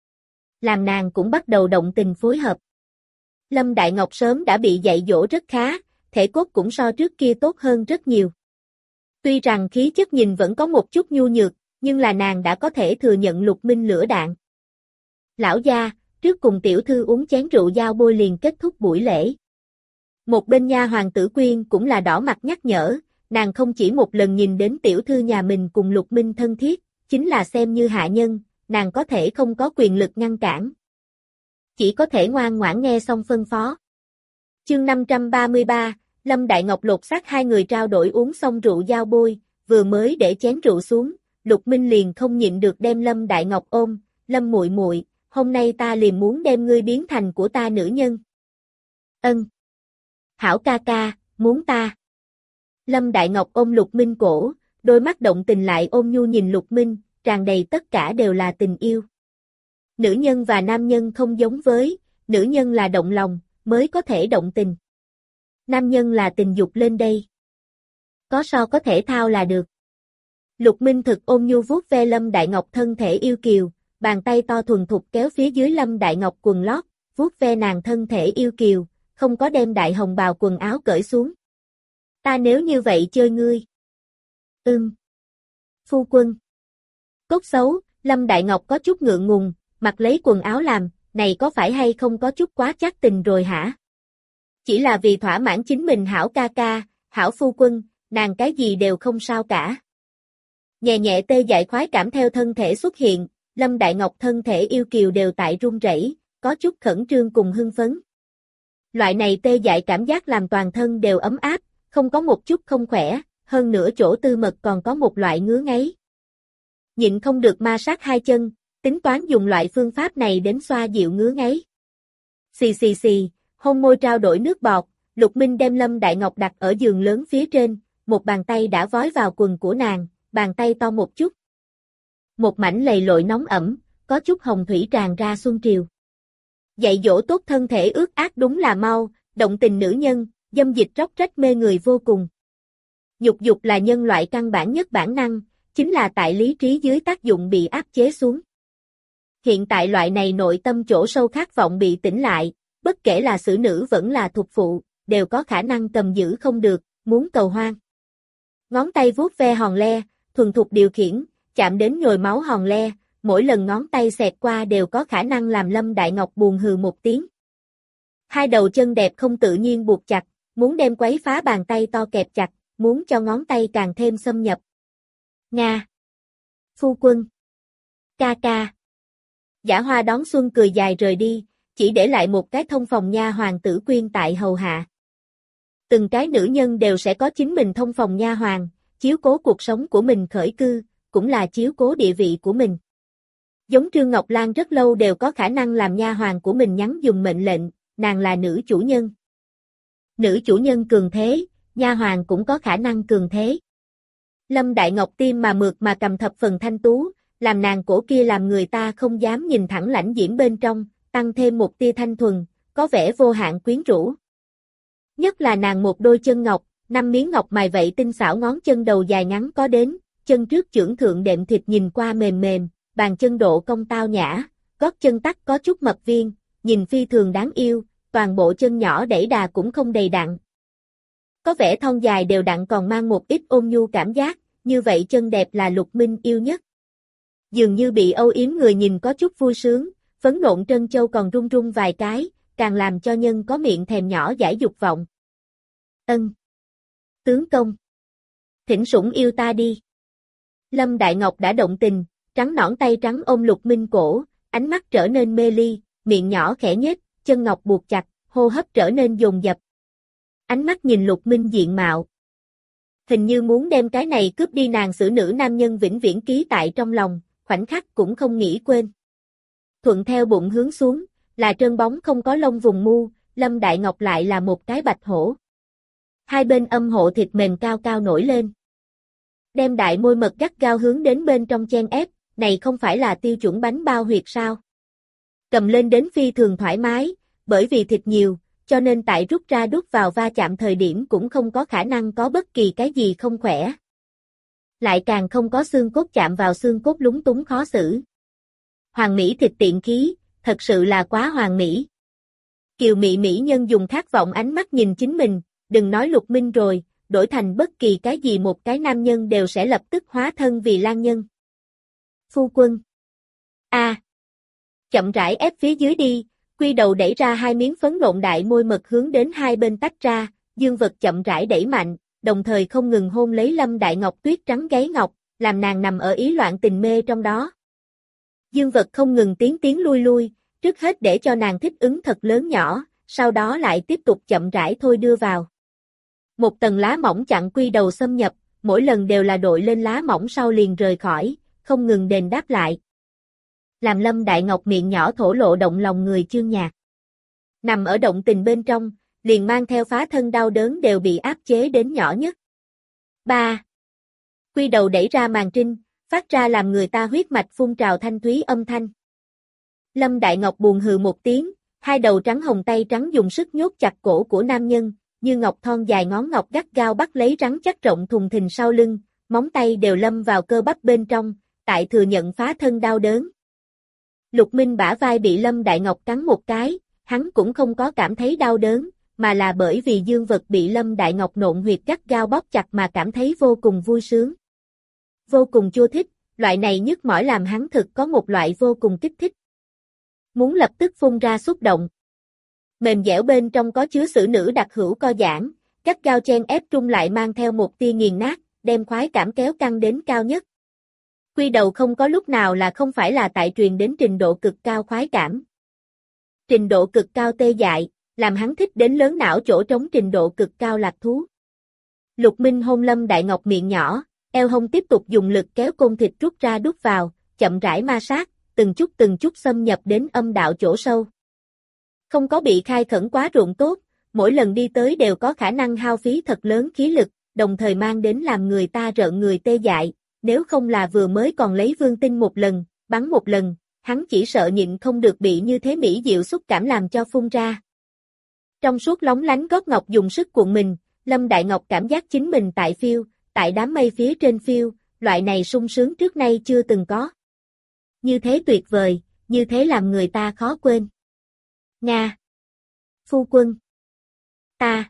A: Làm nàng cũng bắt đầu động tình phối hợp. Lâm Đại Ngọc sớm đã bị dạy dỗ rất khá, thể cốt cũng so trước kia tốt hơn rất nhiều. Tuy rằng khí chất nhìn vẫn có một chút nhu nhược, nhưng là nàng đã có thể thừa nhận Lục Minh lửa đạn. Lão gia, trước cùng tiểu thư uống chén rượu giao bôi liền kết thúc buổi lễ. Một bên nha hoàng Tử Quyên cũng là đỏ mặt nhắc nhở, nàng không chỉ một lần nhìn đến tiểu thư nhà mình cùng Lục Minh thân thiết, chính là xem như hạ nhân, nàng có thể không có quyền lực ngăn cản. Chỉ có thể ngoan ngoãn nghe xong phân phó. Chương năm trăm ba mươi ba, Lâm Đại Ngọc lột xác. Hai người trao đổi uống xong rượu giao bôi, vừa mới để chén rượu xuống, Lục Minh liền không nhịn được đem Lâm Đại Ngọc ôm, "Lâm muội muội, hôm nay ta liền muốn đem ngươi biến thành của ta nữ nhân." "Ân." "Hảo ca ca, muốn ta." Lâm Đại Ngọc ôm Lục Minh cổ, đôi mắt động tình lại ôm nhu nhìn Lục Minh, tràn đầy tất cả đều là tình yêu. Nữ nhân và nam nhân không giống với, nữ nhân là động lòng, mới có thể động tình. Nam nhân là tình dục lên đây. Có so có thể thao là được. Lục Minh thực ôm nhu vuốt ve Lâm Đại Ngọc thân thể yêu kiều, bàn tay to thuần thục kéo phía dưới Lâm Đại Ngọc quần lót, vuốt ve nàng thân thể yêu kiều, không có đem đại hồng bào quần áo cởi xuống. "Ta nếu như vậy chơi ngươi." "Ừm." "Phu quân." Cốt xấu, Lâm Đại Ngọc có chút ngượng ngùng, mặc lấy quần áo làm, này có phải hay không có chút quá chắc tình rồi hả? Chỉ là vì thỏa mãn chính mình hảo ca ca, hảo phu quân, nàng cái gì đều không sao cả. Nhẹ nhẹ tê dại khoái cảm theo thân thể xuất hiện, Lâm Đại Ngọc thân thể yêu kiều đều tại run rẩy, có chút khẩn trương cùng hưng phấn. Loại này tê dại cảm giác làm toàn thân đều ấm áp, không có một chút không khỏe, hơn nữa chỗ tư mật còn có một loại ngứa ngáy. Nhịn không được ma sát hai chân, tính toán dùng loại phương pháp này đến xoa dịu ngứa ngáy. Xì xì xì, hôn môi trao đổi nước bọt, Lục Minh đem Lâm Đại Ngọc đặt ở giường lớn phía trên, một bàn tay đã vói vào quần của nàng, bàn tay to một chút. Một mảnh lầy lội nóng ẩm, có chút hồng thủy tràn ra xuân triều. Dạy dỗ tốt thân thể ướt át đúng là mau, động tình nữ nhân, dâm dịch róc rách mê người vô cùng. Dục dục là nhân loại căn bản nhất bản năng, chính là tại lý trí dưới tác dụng bị áp chế xuống. Hiện tại loại này nội tâm chỗ sâu khát vọng bị tỉnh lại, bất kể là xử nữ vẫn là thục phụ, đều có khả năng cầm giữ không được, muốn cầu hoang. Ngón tay vuốt ve hòn le, thuần thục điều khiển, chạm đến nhồi máu hòn le, mỗi lần ngón tay xẹt qua đều có khả năng làm Lâm Đại Ngọc buồn hừ một tiếng. Hai đầu chân đẹp không tự nhiên buộc chặt, muốn đem quấy phá bàn tay to kẹp chặt, muốn cho ngón tay càng thêm xâm nhập. Nga. Phu quân. Ca ca. Giả Hoa đón xuân cười dài rời đi, chỉ để lại một cái thông phòng nha hoàng Tử Quyên tại hầu hạ. Từng cái nữ nhân đều sẽ có chính mình thông phòng nha hoàng, chiếu cố cuộc sống của mình khởi cư, cũng là chiếu cố địa vị của mình. Giống Trương Ngọc Lan rất lâu đều có khả năng làm nha hoàng của mình nhắn dùng mệnh lệnh, nàng là nữ chủ nhân. Nữ chủ nhân cường thế, nha hoàng cũng có khả năng cường thế. Lâm Đại Ngọc tim mà mượt mà cầm thập phần thanh tú, làm nàng cổ kia làm người ta không dám nhìn thẳng lãnh diễm bên trong, tăng thêm một tia thanh thuần, có vẻ vô hạn quyến rũ. Nhất là nàng một đôi chân ngọc, năm miếng ngọc mài vậy tinh xảo ngón chân đầu dài ngắn có đến, chân trước chưởng thượng đệm thịt nhìn qua mềm mềm, bàn chân độ cong tao nhã, gót chân tắc có chút mật viên, nhìn phi thường đáng yêu, toàn bộ chân nhỏ đẩy đà cũng không đầy đặn. Có vẻ thon dài đều đặn còn mang một ít ôn nhu cảm giác, như vậy chân đẹp là Lục Minh yêu nhất. Dường như bị âu yếm người nhìn có chút vui sướng, phấn nộn trân châu còn rung rung vài cái, càng làm cho nhân có miệng thèm nhỏ dãi dục vọng. Ân. Tướng công. Thỉnh sủng yêu ta đi. Lâm Đại Ngọc đã động tình, trắng nõn tay trắng ôm Lục Minh cổ, ánh mắt trở nên mê ly, miệng nhỏ khẽ nhếch, chân ngọc buộc chặt, hô hấp trở nên dồn dập. Ánh mắt nhìn Lục Minh diện mạo. Hình như muốn đem cái này cướp đi nàng xử nữ nam nhân vĩnh viễn ký tại trong lòng, khoảnh khắc cũng không nghĩ quên. Thuận theo bụng hướng xuống, là trơn bóng không có lông vùng mu, Lâm Đại Ngọc lại là một cái bạch hổ. Hai bên âm hộ thịt mềm cao cao nổi lên. Đem đại môi mật gắt gao hướng đến bên trong chen ép, này không phải là tiêu chuẩn bánh bao huyệt sao. Cầm lên đến phi thường thoải mái, bởi vì thịt nhiều, cho nên tại rút ra đút vào va chạm thời điểm cũng không có khả năng có bất kỳ cái gì không khỏe. Lại càng không có xương cốt chạm vào xương cốt lúng túng khó xử. Hoàng mỹ thịt tiện khí, thật sự là quá hoàng mỹ. Kiều mị mỹ nhân dùng khát vọng ánh mắt nhìn chính mình, đừng nói Lục Minh rồi, đổi thành bất kỳ cái gì một cái nam nhân đều sẽ lập tức hóa thân vì lang nhân. Phu quân. A. À. Chậm rãi ép phía dưới đi, quy đầu đẩy ra hai miếng phấn nộn đại môi mật hướng đến hai bên tách ra, dương vật chậm rãi đẩy mạnh, đồng thời không ngừng hôn lấy Lâm Đại Ngọc tuyết trắng gáy ngọc, làm nàng nằm ở ý loạn tình mê trong đó. Dương vật không ngừng tiến tiến lui lui, trước hết để cho nàng thích ứng thật lớn nhỏ, sau đó lại tiếp tục chậm rãi thôi đưa vào. Một tầng lá mỏng chặn quy đầu xâm nhập, mỗi lần đều là đội lên lá mỏng sau liền rời khỏi, không ngừng đền đáp lại. Làm Lâm Đại Ngọc miệng nhỏ thổ lộ động lòng người Chương Nhạc. Nằm ở động tình bên trong, liền mang theo phá thân đau đớn đều bị áp chế đến nhỏ nhất. ba. Quy đầu đẩy ra màn trinh, phát ra làm người ta huyết mạch phun trào thanh thúy âm thanh. Lâm Đại Ngọc buồn hừ một tiếng, hai đầu trắng hồng tay trắng dùng sức nhốt chặt cổ của nam nhân, như ngọc thon dài ngón ngọc gắt gao bắt lấy rắn chắc rộng thùng thình sau lưng, móng tay đều lâm vào cơ bắp bên trong, tại thừa nhận phá thân đau đớn. Lục Minh bả vai bị Lâm Đại Ngọc cắn một cái, hắn cũng không có cảm thấy đau đớn, mà là bởi vì dương vật bị Lâm Đại Ngọc nộn huyệt gắt gao bóp chặt mà cảm thấy vô cùng vui sướng. Vô cùng chua thích, loại này nhức mỏi làm hắn thực có một loại vô cùng kích thích. Muốn lập tức phun ra xúc động. Mềm dẻo bên trong có chứa sử nữ đặc hữu co giãn, gắt gao chen ép trung lại mang theo một tia nghiền nát, đem khoái cảm kéo căng đến cao nhất. Quy đầu không có lúc nào là không phải là tại truyền đến trình độ cực cao khoái cảm. Trình độ cực cao tê dại, làm hắn thích đến lớn não chỗ trống trình độ cực cao lạc thú. Lục Minh hôn Lâm Đại Ngọc miệng nhỏ, eo hông tiếp tục dùng lực kéo côn thịt rút ra đút vào, chậm rãi ma sát, từng chút từng chút xâm nhập đến âm đạo chỗ sâu. Không có bị khai khẩn quá ruộng tốt, mỗi lần đi tới đều có khả năng hao phí thật lớn khí lực, đồng thời mang đến làm người ta rợn người tê dại, nếu không là vừa mới còn lấy vương tinh một lần, bắn một lần, hắn chỉ sợ nhịn không được bị như thế mỹ diệu xúc cảm làm cho phun ra. Trong suốt lóng lánh gót ngọc dùng sức cuộn mình, Lâm Đại Ngọc cảm giác chính mình tại phiêu, tại đám mây phía trên phiêu, loại này sung sướng trước nay chưa từng có. Như thế tuyệt vời, như thế làm người ta khó quên. Nga. Phu quân. Ta.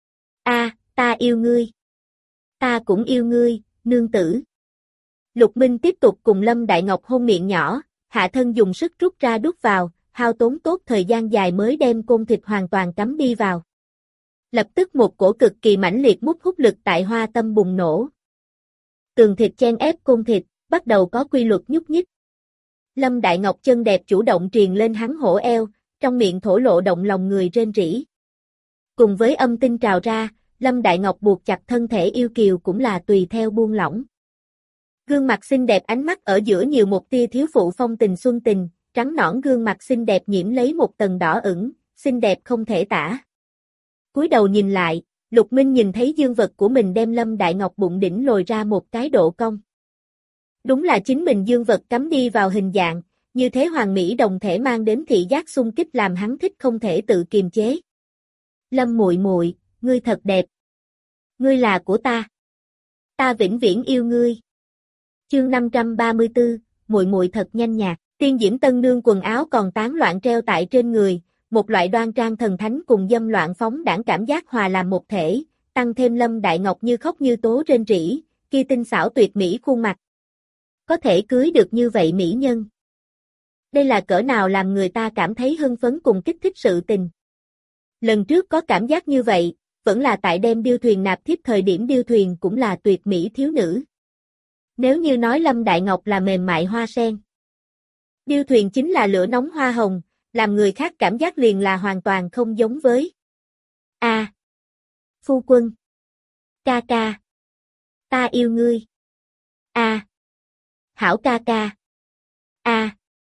A: A, ta yêu ngươi. Ta cũng yêu ngươi, nương tử. Lục Minh tiếp tục cùng Lâm Đại Ngọc hôn miệng nhỏ, hạ thân dùng sức rút ra đút vào, hao tốn tốt thời gian dài mới đem côn thịt hoàn toàn cắm đi vào. Lập tức một cổ cực kỳ mãnh liệt mút hút lực tại hoa tâm bùng nổ. Tường thịt chen ép côn thịt, bắt đầu có quy luật nhúc nhích. Lâm Đại Ngọc chân đẹp chủ động truyền lên hắn hổ eo, trong miệng thổ lộ động lòng người rên rỉ. Cùng với âm tinh trào ra, Lâm Đại Ngọc buộc chặt thân thể yêu kiều cũng là tùy theo buông lỏng. Gương mặt xinh đẹp ánh mắt ở giữa nhiều một tia thiếu phụ phong tình xuân tình, trắng nõn gương mặt xinh đẹp nhiễm lấy một tầng đỏ ửng, xinh đẹp không thể tả. Cúi đầu nhìn lại, Lục Minh nhìn thấy dương vật của mình đem Lâm Đại Ngọc bụng đỉnh lồi ra một cái độ cong. Đúng là chính mình dương vật cắm đi vào hình dạng, như thế hoàn mỹ đồng thể mang đến thị giác xung kích làm hắn thích không thể tự kiềm chế. Lâm muội muội, ngươi thật đẹp. Ngươi là của ta. Ta vĩnh viễn yêu ngươi. Chương năm trăm ba mươi tư, muội muội thật nhanh nhạt, tiên diễm tân nương quần áo còn tán loạn treo tại trên người, một loại đoan trang thần thánh cùng dâm loạn phóng đãng cảm giác hòa làm một thể, tăng thêm Lâm Đại Ngọc như khóc như tố rên rỉ, kia tinh xảo tuyệt mỹ khuôn mặt. Có thể cưới được như vậy mỹ nhân. Đây là cỡ nào làm người ta cảm thấy hưng phấn cùng kích thích sự tình. Lần trước có cảm giác như vậy, vẫn là tại đem điêu thuyền nạp thiếp thời điểm điêu thuyền cũng là tuyệt mỹ thiếu nữ. Nếu như nói Lâm Đại Ngọc là mềm mại hoa sen, điêu thuyền chính là lửa nóng hoa hồng, làm người khác cảm giác liền là hoàn toàn không giống với. A. À, phu quân. Ca ca. Ta yêu ngươi. A. À, hảo ca ca. A. À,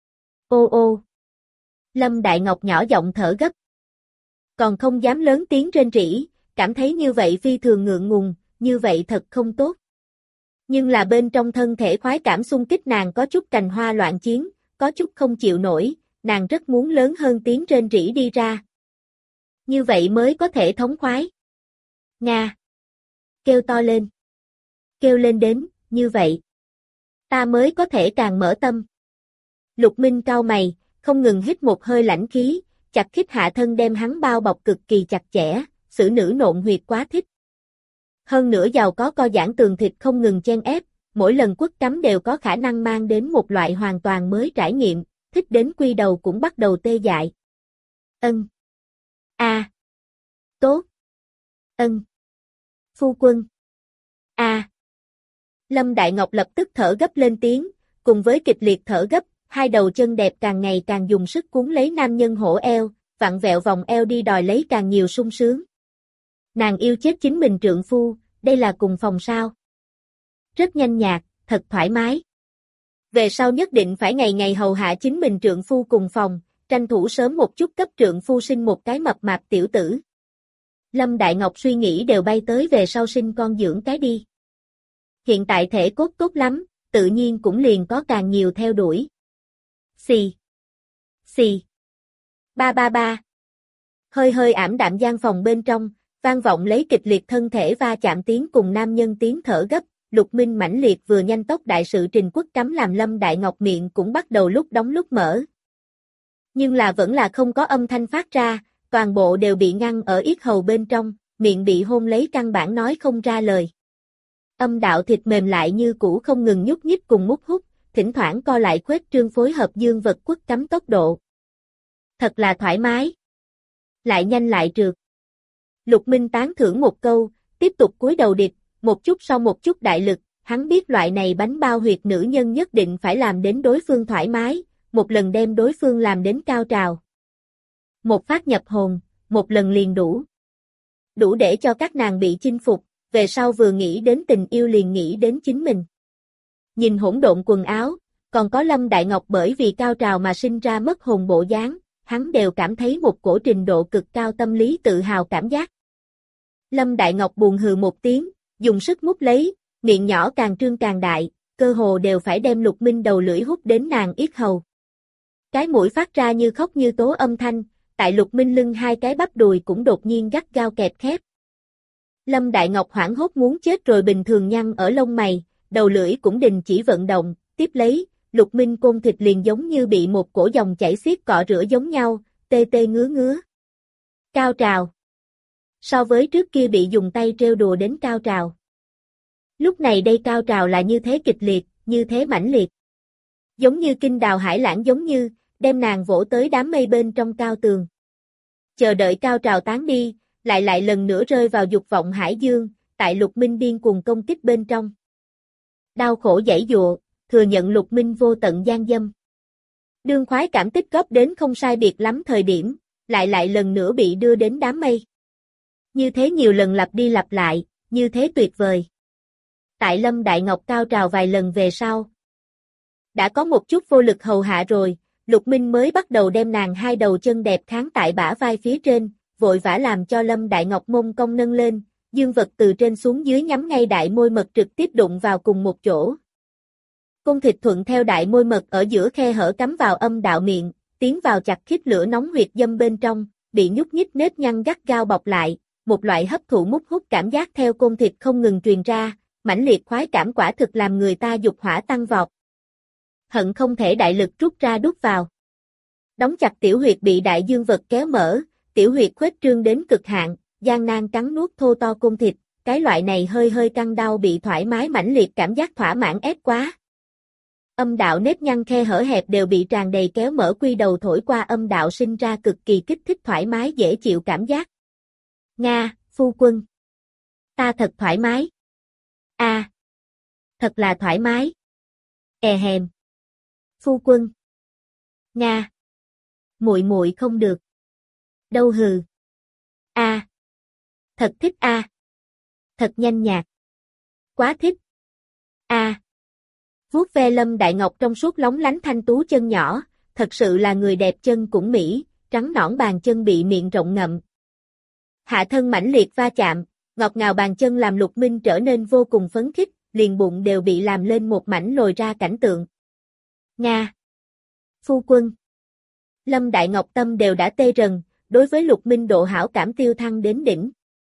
A: ô ô. Lâm Đại Ngọc nhỏ giọng thở gấp. Còn không dám lớn tiếng rên rỉ, cảm thấy như vậy phi thường ngượng ngùng, như vậy thật không tốt. Nhưng là bên trong thân thể khoái cảm xung kích nàng có chút cành hoa loạn chiến, có chút không chịu nổi, nàng rất muốn lớn hơn tiếng rên rỉ đi ra. Như vậy mới có thể thống khoái. Nga. Kêu to lên. Kêu lên đến, như vậy. Ta mới có thể càng mở tâm. Lục Minh cau mày, không ngừng hít một hơi lãnh khí, chặt khít hạ thân đem hắn bao bọc cực kỳ chặt chẽ, xử nữ nộn huyệt quá thích. Hơn nữa giàu có co giãn tường thịt không ngừng chen ép, mỗi lần quất cắm đều có khả năng mang đến một loại hoàn toàn mới trải nghiệm, thích đến quy đầu cũng bắt đầu tê dại. Ân. A. À. Tốt. Ân. Phu quân. A. À. Lâm Đại Ngọc lập tức thở gấp lên tiếng, cùng với kịch liệt thở gấp, hai đầu chân đẹp càng ngày càng dùng sức cuốn lấy nam nhân hổ eo, vặn vẹo vòng eo đi đòi lấy càng nhiều sung sướng. Nàng yêu chết chính mình trượng phu, đây là cùng phòng sao? Rất nhanh nhạt, thật thoải mái. Về sau nhất định phải ngày ngày hầu hạ chính mình trượng phu cùng phòng, tranh thủ sớm một chút cấp trượng phu sinh một cái mập mạp tiểu tử. Lâm Đại Ngọc suy nghĩ đều bay tới về sau sinh con dưỡng cái đi. Hiện tại thể cốt tốt lắm, tự nhiên cũng liền có càng nhiều theo đuổi. Xì. Xì. Ba ba ba. Hơi hơi ảm đạm gian phòng bên trong, vang vọng lấy kịch liệt thân thể va chạm tiếng cùng nam nhân tiếng thở gấp, Lục Minh mãnh liệt vừa nhanh tốc đại sự trình quốc cấm làm Lâm Đại Ngọc miệng cũng bắt đầu lúc đóng lúc mở. Nhưng là vẫn là không có âm thanh phát ra, toàn bộ đều bị ngăn ở yết hầu bên trong, miệng bị hôn lấy căn bản nói không ra lời. Âm đạo thịt mềm lại như cũ không ngừng nhúc nhích cùng mút hút, thỉnh thoảng co lại khuếch trương phối hợp dương vật quất cắm tốc độ. Thật là thoải mái. Lại nhanh lại trượt. Lục Minh tán thưởng một câu, tiếp tục cúi đầu địch, một chút sau một chút đại lực, hắn biết loại này bánh bao huyệt nữ nhân nhất định phải làm đến đối phương thoải mái, một lần đem đối phương làm đến cao trào. Một phát nhập hồn, một lần liền đủ. Đủ để cho các nàng bị chinh phục, về sau vừa nghĩ đến tình yêu liền nghĩ đến chính mình. Nhìn hỗn độn quần áo, còn có Lâm Đại Ngọc bởi vì cao trào mà sinh ra mất hồn bộ dáng, hắn đều cảm thấy một cổ trình độ cực cao tâm lý tự hào cảm giác. Lâm Đại Ngọc buồn hừ một tiếng, dùng sức mút lấy, miệng nhỏ càng trương càng đại, cơ hồ đều phải đem Lục Minh đầu lưỡi hút đến nàng yết hầu. Cái mũi phát ra như khóc như tố âm thanh, tại Lục Minh lưng hai cái bắp đùi cũng đột nhiên gắt gao kẹp khép. Lâm Đại Ngọc hoảng hốt muốn chết rồi bình thường nhăn ở lông mày, đầu lưỡi cũng đình chỉ vận động, tiếp lấy, Lục Minh côn thịt liền giống như bị một cổ dòng chảy xiết cọ rửa giống nhau, tê tê ngứa ngứa. Cao trào. So với trước kia bị dùng tay trêu đùa đến cao trào. Lúc này đây cao trào là như thế kịch liệt, như thế mãnh liệt. Giống như kinh đào hải lãng giống như, đem nàng vỗ tới đám mây bên trong cao tường. Chờ đợi cao trào tán đi, lại lại lần nữa rơi vào dục vọng hải dương, tại Lục Minh điên cuồng công kích bên trong. Đau khổ giãy giụa, thừa nhận Lục Minh vô tận gian dâm. Đương khoái cảm tích góp đến không sai biệt lắm thời điểm, lại lại lần nữa bị đưa đến đám mây. Như thế nhiều lần lặp đi lặp lại, như thế tuyệt vời. Tại Lâm Đại Ngọc cao trào vài lần về sau. Đã có một chút vô lực hầu hạ rồi, Lục Minh mới bắt đầu đem nàng hai đầu chân đẹp kháng tại bả vai phía trên, vội vã làm cho Lâm Đại Ngọc mông cong nâng lên, dương vật từ trên xuống dưới nhắm ngay đại môi mật trực tiếp đụng vào cùng một chỗ. Cung thịt thuận theo đại môi mật ở giữa khe hở cắm vào âm đạo miệng, tiến vào chặt khít lửa nóng huyệt dâm bên trong, bị nhúc nhích nếp nhăn gắt gao bọc lại, một loại hấp thụ mút hút cảm giác theo côn thịt không ngừng truyền ra, mãnh liệt khoái cảm quả thực làm người ta dục hỏa tăng vọt. Hận không thể đại lực rút ra đút vào. Đóng chặt tiểu huyệt bị đại dương vật kéo mở, tiểu huyệt khuếch trương đến cực hạn, gian nan cắn nuốt thô to côn thịt, cái loại này hơi hơi căng đau bị thoải mái mãnh liệt cảm giác thỏa mãn ép quá. Âm đạo nếp nhăn khe hở hẹp đều bị tràn đầy kéo mở quy đầu thổi qua âm đạo sinh ra cực kỳ kích thích thoải mái dễ chịu cảm giác. Nga, phu quân. Ta thật thoải mái. A, à, thật là thoải mái. E hèm. Phu quân. Nga. Muội muội không được. Đâu hừ. A. À, thật thích a. À. Thật nhanh nhạt. Quá thích. A. À, vuốt ve Lâm Đại Ngọc trong suốt lóng lánh thanh tú chân nhỏ, thật sự là người đẹp chân cũng mỹ, trắng nõn bàn chân bị miệng rộng ngậm. Hạ thân mãnh liệt va chạm, ngọt ngào bàn chân làm Lục Minh trở nên vô cùng phấn khích, liền bụng đều bị làm lên một mảnh lồi ra cảnh tượng. Nga. Phu quân. Lâm Đại Ngọc tâm đều đã tê rần, đối với Lục Minh độ hảo cảm tiêu thăng đến đỉnh.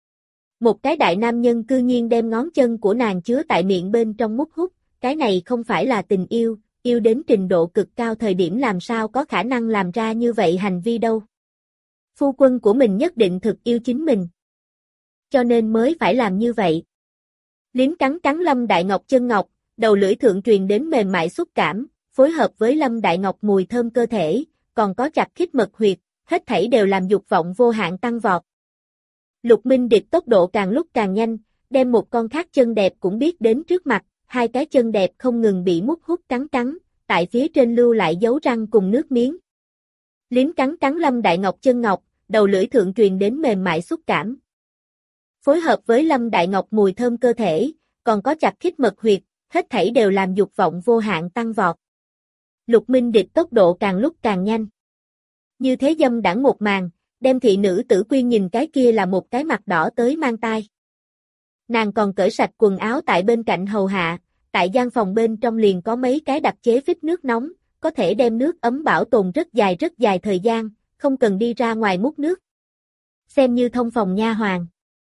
A: Một cái đại nam nhân cư nhiên đem ngón chân của nàng chứa tại miệng bên trong mút hút, cái này không phải là tình yêu, yêu đến trình độ cực cao thời điểm làm sao có khả năng làm ra như vậy hành vi đâu. Phu quân của mình nhất định thực yêu chính mình. Cho nên mới phải làm như vậy. Liếm cắn cắn Lâm Đại Ngọc chân ngọc, đầu lưỡi thượng truyền đến mềm mại xúc cảm, phối hợp với Lâm Đại Ngọc mùi thơm cơ thể, còn có chặt khít mật huyệt, hết thảy đều làm dục vọng vô hạn tăng vọt. Lục Minh Điệp tốc độ càng lúc càng nhanh, đem một con khác chân đẹp cũng biết đến trước mặt, hai cái chân đẹp không ngừng bị mút hút cắn cắn, tại phía trên lưu lại dấu răng cùng nước miếng. Liếm cắn cắn Lâm Đại Ngọc chân ngọc, đầu lưỡi thượng truyền đến mềm mại xúc cảm. Phối hợp với Lâm Đại Ngọc mùi thơm cơ thể, còn có chặt khít mật huyệt, hết thảy đều làm dục vọng vô hạn tăng vọt. Lục Minh Địch tốc độ càng lúc càng nhanh. Như thế dâm đãng một màn, đem thị nữ Tử Quyên nhìn cái kia là một cái mặt đỏ tới mang tai. Nàng còn cởi sạch quần áo tại bên cạnh hầu hạ, tại gian phòng bên trong liền có mấy cái đặc chế phích nước nóng, có thể đem nước ấm bảo tồn rất dài rất dài thời gian, không cần đi ra ngoài múc nước. Xem như thông phòng nha hoàn.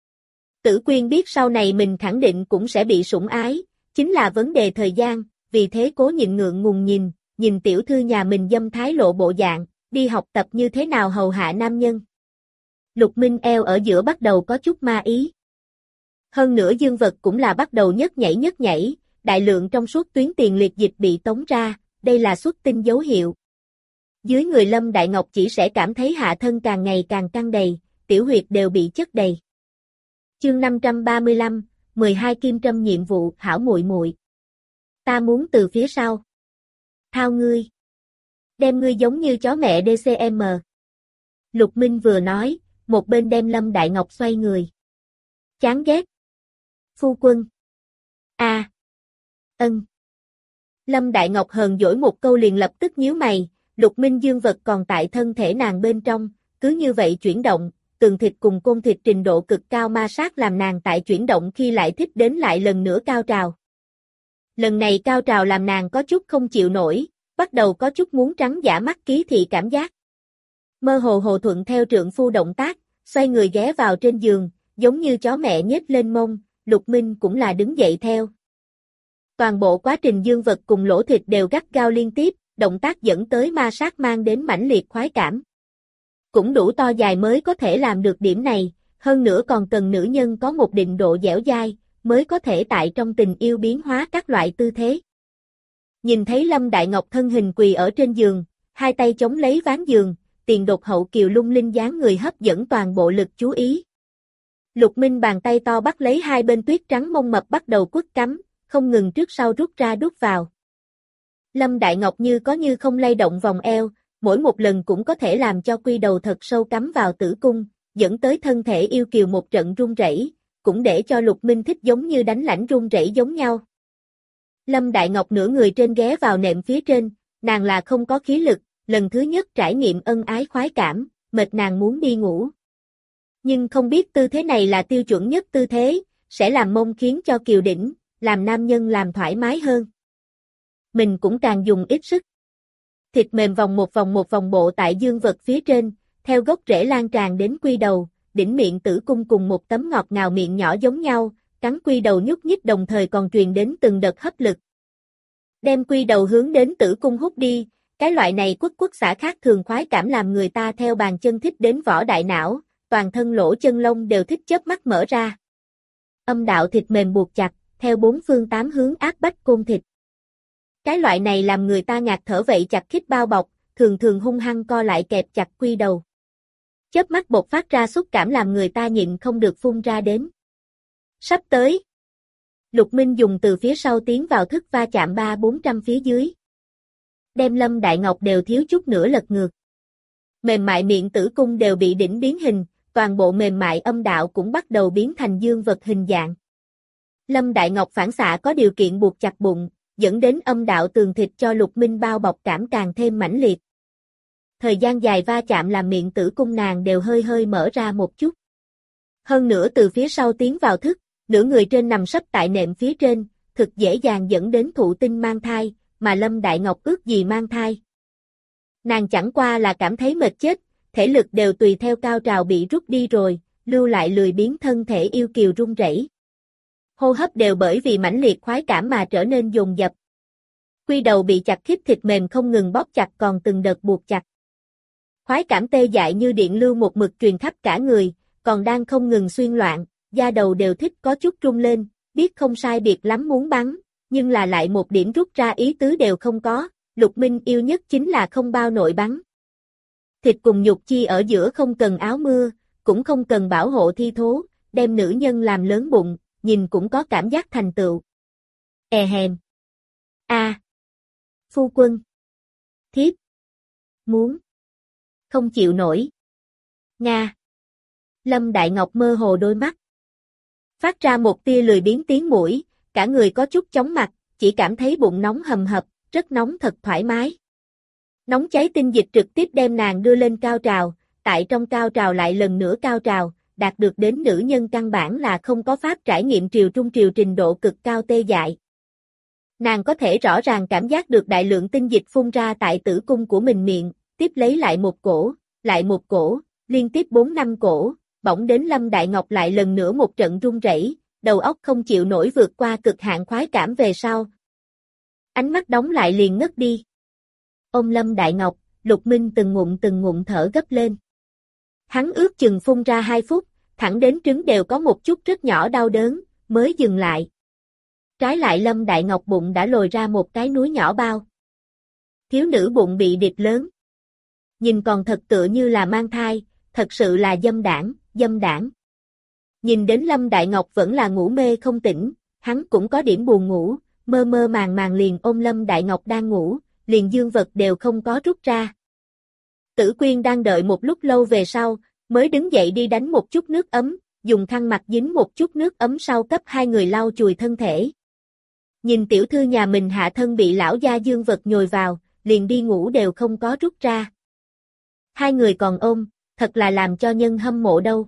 A: Tử Quyên biết sau này mình khẳng định cũng sẽ bị sủng ái, chính là vấn đề thời gian, vì thế cố nhịn ngượng ngùng nhìn, nhìn tiểu thư nhà mình dâm thái lộ bộ dạng, đi học tập như thế nào hầu hạ nam nhân. Lục Minh eo ở giữa bắt đầu có chút ma ý. Hơn nữa dương vật cũng là bắt đầu nhấc nhảy nhấc nhảy, đại lượng trong suốt tuyến tiền liệt dịch bị tống ra, đây là xuất tinh dấu hiệu. Dưới người Lâm Đại Ngọc chỉ sẽ cảm thấy hạ thân càng ngày càng căng đầy, tiểu huyệt đều bị chất đầy. Chương năm trăm ba mươi lăm, mười hai kim trâm nhiệm vụ, hảo muội muội. Ta muốn từ phía sau. Thao ngươi. Đem ngươi giống như chó mẹ đê xê em. Lục Minh vừa nói, một bên đem Lâm Đại Ngọc xoay người. Chán ghét. Phu quân. A. À. Ân. Lâm Đại Ngọc hờn dỗi một câu liền lập tức nhíu mày, Lục Minh dương vật còn tại thân thể nàng bên trong, cứ như vậy chuyển động, tường thịt cùng côn thịt trình độ cực cao ma sát làm nàng tại chuyển động khi lại thích đến lại lần nữa cao trào. Lần này cao trào làm nàng có chút không chịu nổi, bắt đầu có chút muốn trắng giả mắt ký thị cảm giác. Mơ hồ hồ thuận theo trượng phu động tác, xoay người ghé vào trên giường, giống như chó mẹ nhếch lên mông, Lục Minh cũng là đứng dậy theo. Toàn bộ quá trình dương vật cùng lỗ thịt đều gắt gao liên tiếp, động tác dẫn tới ma sát mang đến mãnh liệt khoái cảm. Cũng đủ to dài mới có thể làm được điểm này, hơn nữa còn cần nữ nhân có một định độ dẻo dai, mới có thể tại trong tình yêu biến hóa các loại tư thế. Nhìn thấy Lâm Đại Ngọc thân hình quỳ ở trên giường, hai tay chống lấy ván giường, tiền đột hậu kiều lung linh dáng người hấp dẫn toàn bộ lực chú ý. Lục Minh bàn tay to bắt lấy hai bên tuyết trắng mông mập bắt đầu quất cắm, không ngừng trước sau rút ra đút vào. Lâm Đại Ngọc như có như không lay động vòng eo, mỗi một lần cũng có thể làm cho quy đầu thật sâu cắm vào tử cung, dẫn tới thân thể yêu kiều một trận run rẩy, cũng để cho Lục Minh thích giống như đánh lãnh run rẩy giống nhau. Lâm Đại Ngọc nửa người trên ghé vào nệm phía trên, nàng là không có khí lực, lần thứ nhất trải nghiệm ân ái khoái cảm, mệt nàng muốn đi ngủ. Nhưng không biết tư thế này là tiêu chuẩn nhất tư thế, sẽ làm mông khiến cho kiều đỉnh, làm nam nhân làm thoải mái hơn. Mình cũng càng dùng ít sức. Thịt mềm vòng một vòng một vòng bộ tại dương vật phía trên, theo gốc rễ lan tràn đến quy đầu, đỉnh miệng tử cung cùng một tấm ngọt ngào miệng nhỏ giống nhau, cắn quy đầu nhúc nhích đồng thời còn truyền đến từng đợt hấp lực. Đem quy đầu hướng đến tử cung hút đi, cái loại này quất quất xả khác thường khoái cảm làm người ta theo bàn chân thích đến vỏ đại não, toàn thân lỗ chân lông đều thích chớp mắt mở ra. Âm đạo thịt mềm buộc chặt, theo bốn phương tám hướng áp bách côn thịt. Cái loại này làm người ta ngạt thở vậy chặt khít bao bọc, thường thường hung hăng co lại kẹp chặt quy đầu. Chớp mắt bột phát ra xúc cảm làm người ta nhịn không được phun ra đến. Sắp tới. Lục Minh dùng từ phía sau tiến vào thức va chạm ba bốn trăm phía dưới. Đem Lâm Đại Ngọc đều thiếu chút nữa lật ngược. Mềm mại miệng tử cung đều bị đỉnh biến hình, toàn bộ mềm mại âm đạo cũng bắt đầu biến thành dương vật hình dạng. Lâm Đại Ngọc phản xạ có điều kiện buộc chặt bụng, dẫn đến âm đạo tường thịt cho Lục Minh bao bọc cảm càng thêm mãnh liệt. Thời gian dài va chạm làm miệng tử cung nàng đều hơi hơi mở ra một chút. Hơn nữa từ phía sau tiến vào thức, nửa người trên nằm sấp tại nệm phía trên, thực dễ dàng dẫn đến thụ tinh mang thai, mà Lâm Đại Ngọc ước gì mang thai. Nàng chẳng qua là cảm thấy mệt chết, thể lực đều tùy theo cao trào bị rút đi rồi, lưu lại lười biếng thân thể yêu kiều run rẩy. Hô hấp đều bởi vì mãnh liệt khoái cảm mà trở nên dồn dập. Quy đầu bị chặt khít thịt mềm không ngừng bóp chặt còn từng đợt buộc chặt. Khoái cảm tê dại như điện lưu một mực truyền khắp cả người, còn đang không ngừng xuyên loạn, da đầu đều thích có chút rung lên, biết không sai biệt lắm muốn bắn, nhưng là lại một điểm rút ra ý tứ đều không có, Lục Minh yêu nhất chính là không bao nội bắn. Thịt cùng nhục chi ở giữa không cần áo mưa, cũng không cần bảo hộ thi thố, đem nữ nhân làm lớn bụng, nhìn cũng có cảm giác thành tựu. E hèm. A. Phu quân. Thiếp. Muốn. Không chịu nổi. Nga. Lâm Đại Ngọc mơ hồ đôi mắt. Phát ra một tia lười biếng tiếng mũi, cả người có chút chóng mặt, chỉ cảm thấy bụng nóng hầm hập, rất nóng thật thoải mái. Nóng cháy tinh dịch trực tiếp đem nàng đưa lên cao trào, tại trong cao trào lại lần nữa cao trào, đạt được đến nữ nhân căn bản là không có pháp trải nghiệm triều trung triều trình độ cực cao tê dại. Nàng có thể rõ ràng cảm giác được đại lượng tinh dịch phun ra tại tử cung của mình miệng, tiếp lấy lại một cổ, lại một cổ, liên tiếp bốn năm cổ, bỗng đến Lâm Đại Ngọc lại lần nữa một trận run rẩy, đầu óc không chịu nổi vượt qua cực hạn khoái cảm về sau. Ánh mắt đóng lại liền ngất đi. Ôm Lâm Đại Ngọc, Lục Minh từng ngụm từng ngụm thở gấp lên. Hắn ước chừng phun ra hai phút, thẳng đến trứng đều có một chút rất nhỏ đau đớn, mới dừng lại. Trái lại Lâm Đại Ngọc bụng đã lồi ra một cái núi nhỏ bao. Thiếu nữ bụng bị điệp lớn. Nhìn còn thật tựa như là mang thai, thật sự là dâm đảng, dâm đảng. Nhìn đến Lâm Đại Ngọc vẫn là ngủ mê không tỉnh, hắn cũng có điểm buồn ngủ, mơ mơ màng màng liền ôm Lâm Đại Ngọc đang ngủ, liền dương vật đều không có rút ra. Tử Quyên đang đợi một lúc lâu về sau, mới đứng dậy đi đánh một chút nước ấm, dùng khăn mặt dính một chút nước ấm sau cấp hai người lau chùi thân thể. Nhìn tiểu thư nhà mình hạ thân bị lão gia dương vật nhồi vào, liền đi ngủ đều không có rút ra. Hai người còn ôm, thật là làm cho nhân hâm mộ đâu.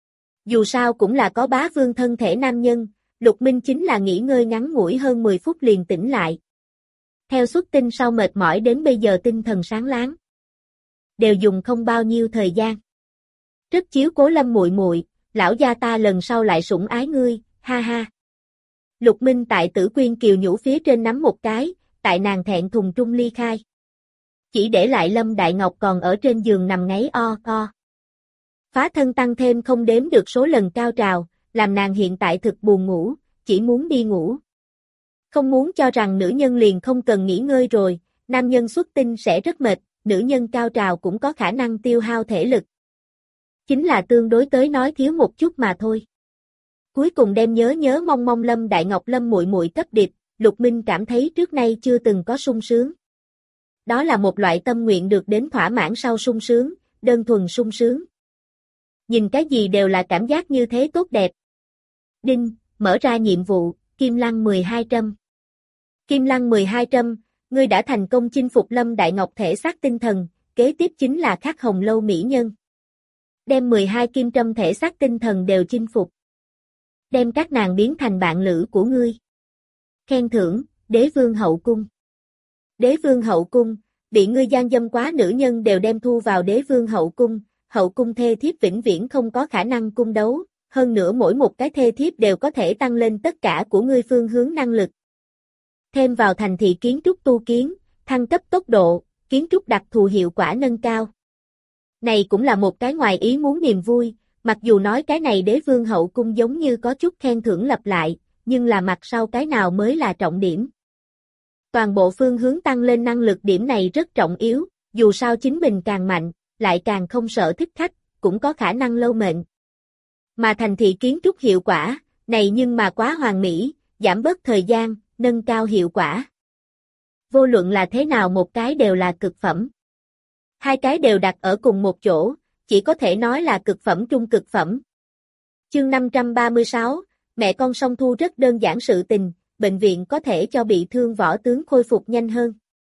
A: Dù sao cũng là có bá vương thân thể nam nhân, Lục Minh chính là nghỉ ngơi ngắn ngủi hơn mười phút liền tỉnh lại. Theo xuất tinh sau mệt mỏi đến bây giờ tinh thần sáng láng. Đều dùng không bao nhiêu thời gian. Rất chiếu cố Lâm muội muội, lão gia ta lần sau lại sủng ái ngươi, ha ha. Lục Minh tại Tử Quyên kiều nhũ phía trên nắm một cái, tại nàng thẹn thùng trung ly khai. Chỉ để lại Lâm Đại Ngọc còn ở trên giường nằm ngáy o o. Phá thân tăng thêm không đếm được số lần cao trào, làm nàng hiện tại thực buồn ngủ, chỉ muốn đi ngủ. Không muốn cho rằng nữ nhân liền không cần nghỉ ngơi rồi, nam nhân xuất tinh sẽ rất mệt, nữ nhân cao trào cũng có khả năng tiêu hao thể lực. Chính là tương đối tới nói thiếu một chút mà thôi. Cuối cùng đem nhớ nhớ mong mong Lâm Đại Ngọc Lâm muội muội cấp điệp, Lục Minh cảm thấy trước nay chưa từng có sung sướng. Đó là một loại tâm nguyện được đến thỏa mãn sau sung sướng, đơn thuần sung sướng. Nhìn cái gì đều là cảm giác như thế tốt đẹp. Đinh, mở ra nhiệm vụ, Kim Lăng mười hai trăm. Kim Lăng mười hai trăm, ngươi đã thành công chinh phục Lâm Đại Ngọc thể xác tinh thần, kế tiếp chính là khắc hồng lâu mỹ nhân. Đem mười hai kim trâm thể xác tinh thần đều chinh phục. Đem các nàng biến thành bạn lữ của ngươi. Khen thưởng, Đế Vương Hậu Cung. Đế Vương Hậu Cung, bị ngươi gian dâm quá nữ nhân đều đem thu vào Đế Vương Hậu Cung, Hậu Cung thê thiếp vĩnh viễn không có khả năng cung đấu, hơn nữa mỗi một cái thê thiếp đều có thể tăng lên tất cả của ngươi phương hướng năng lực. Thêm vào thành thị kiến trúc tu kiến, thăng cấp tốc độ, kiến trúc đặc thù hiệu quả nâng cao. Này cũng là một cái ngoài ý muốn niềm vui, mặc dù nói cái này Đế Vương Hậu Cung giống như có chút khen thưởng lặp lại, nhưng là mặt sau cái nào mới là trọng điểm. Toàn bộ phương hướng tăng lên năng lực điểm này rất trọng yếu, dù sao chính mình càng mạnh, lại càng không sợ thích khách, cũng có khả năng lâu mệnh. Mà thành thị kiến trúc hiệu quả, này nhưng mà quá hoàn mỹ, giảm bớt thời gian, nâng cao hiệu quả. Vô luận là thế nào một cái đều là cực phẩm. Hai cái đều đặt ở cùng một chỗ, chỉ có thể nói là cực phẩm trung cực phẩm. Chương năm trăm ba mươi sáu, mẹ con song thu rất đơn giản sự tình, bệnh viện có thể cho bị thương võ tướng khôi phục nhanh hơn.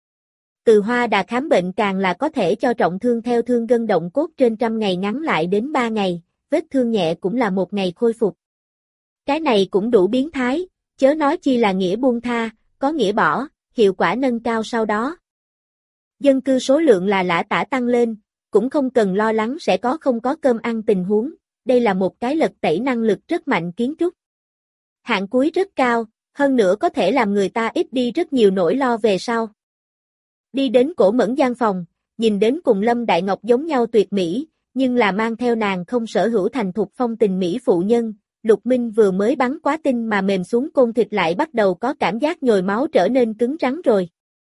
A: Từ Hoa Đà khám bệnh càng là có thể cho trọng thương theo thương gân động cốt trên trăm ngày ngắn lại đến ba ngày, vết thương nhẹ cũng là một ngày khôi phục. Cái này cũng đủ biến thái, chớ nói chi là nghĩa buông tha, có nghĩa bỏ, hiệu quả nâng cao sau đó. Dân cư số lượng là lã tả tăng lên, cũng không cần lo lắng sẽ có không có cơm ăn tình huống, đây là một cái lật tẩy năng lực rất mạnh kiến trúc. Hạng cuối rất cao, hơn nữa có thể làm người ta ít đi rất nhiều nỗi lo về sau. Đi đến Cổ Mẫn gian phòng, nhìn đến cùng Lâm Đại Ngọc giống nhau tuyệt mỹ, nhưng là mang theo nàng không sở hữu thành thục phong tình mỹ phụ nhân, Lục Minh vừa mới bắn quá tinh mà mềm xuống côn thịt lại bắt đầu có cảm giác nhồi máu trở nên cứng rắn rồi.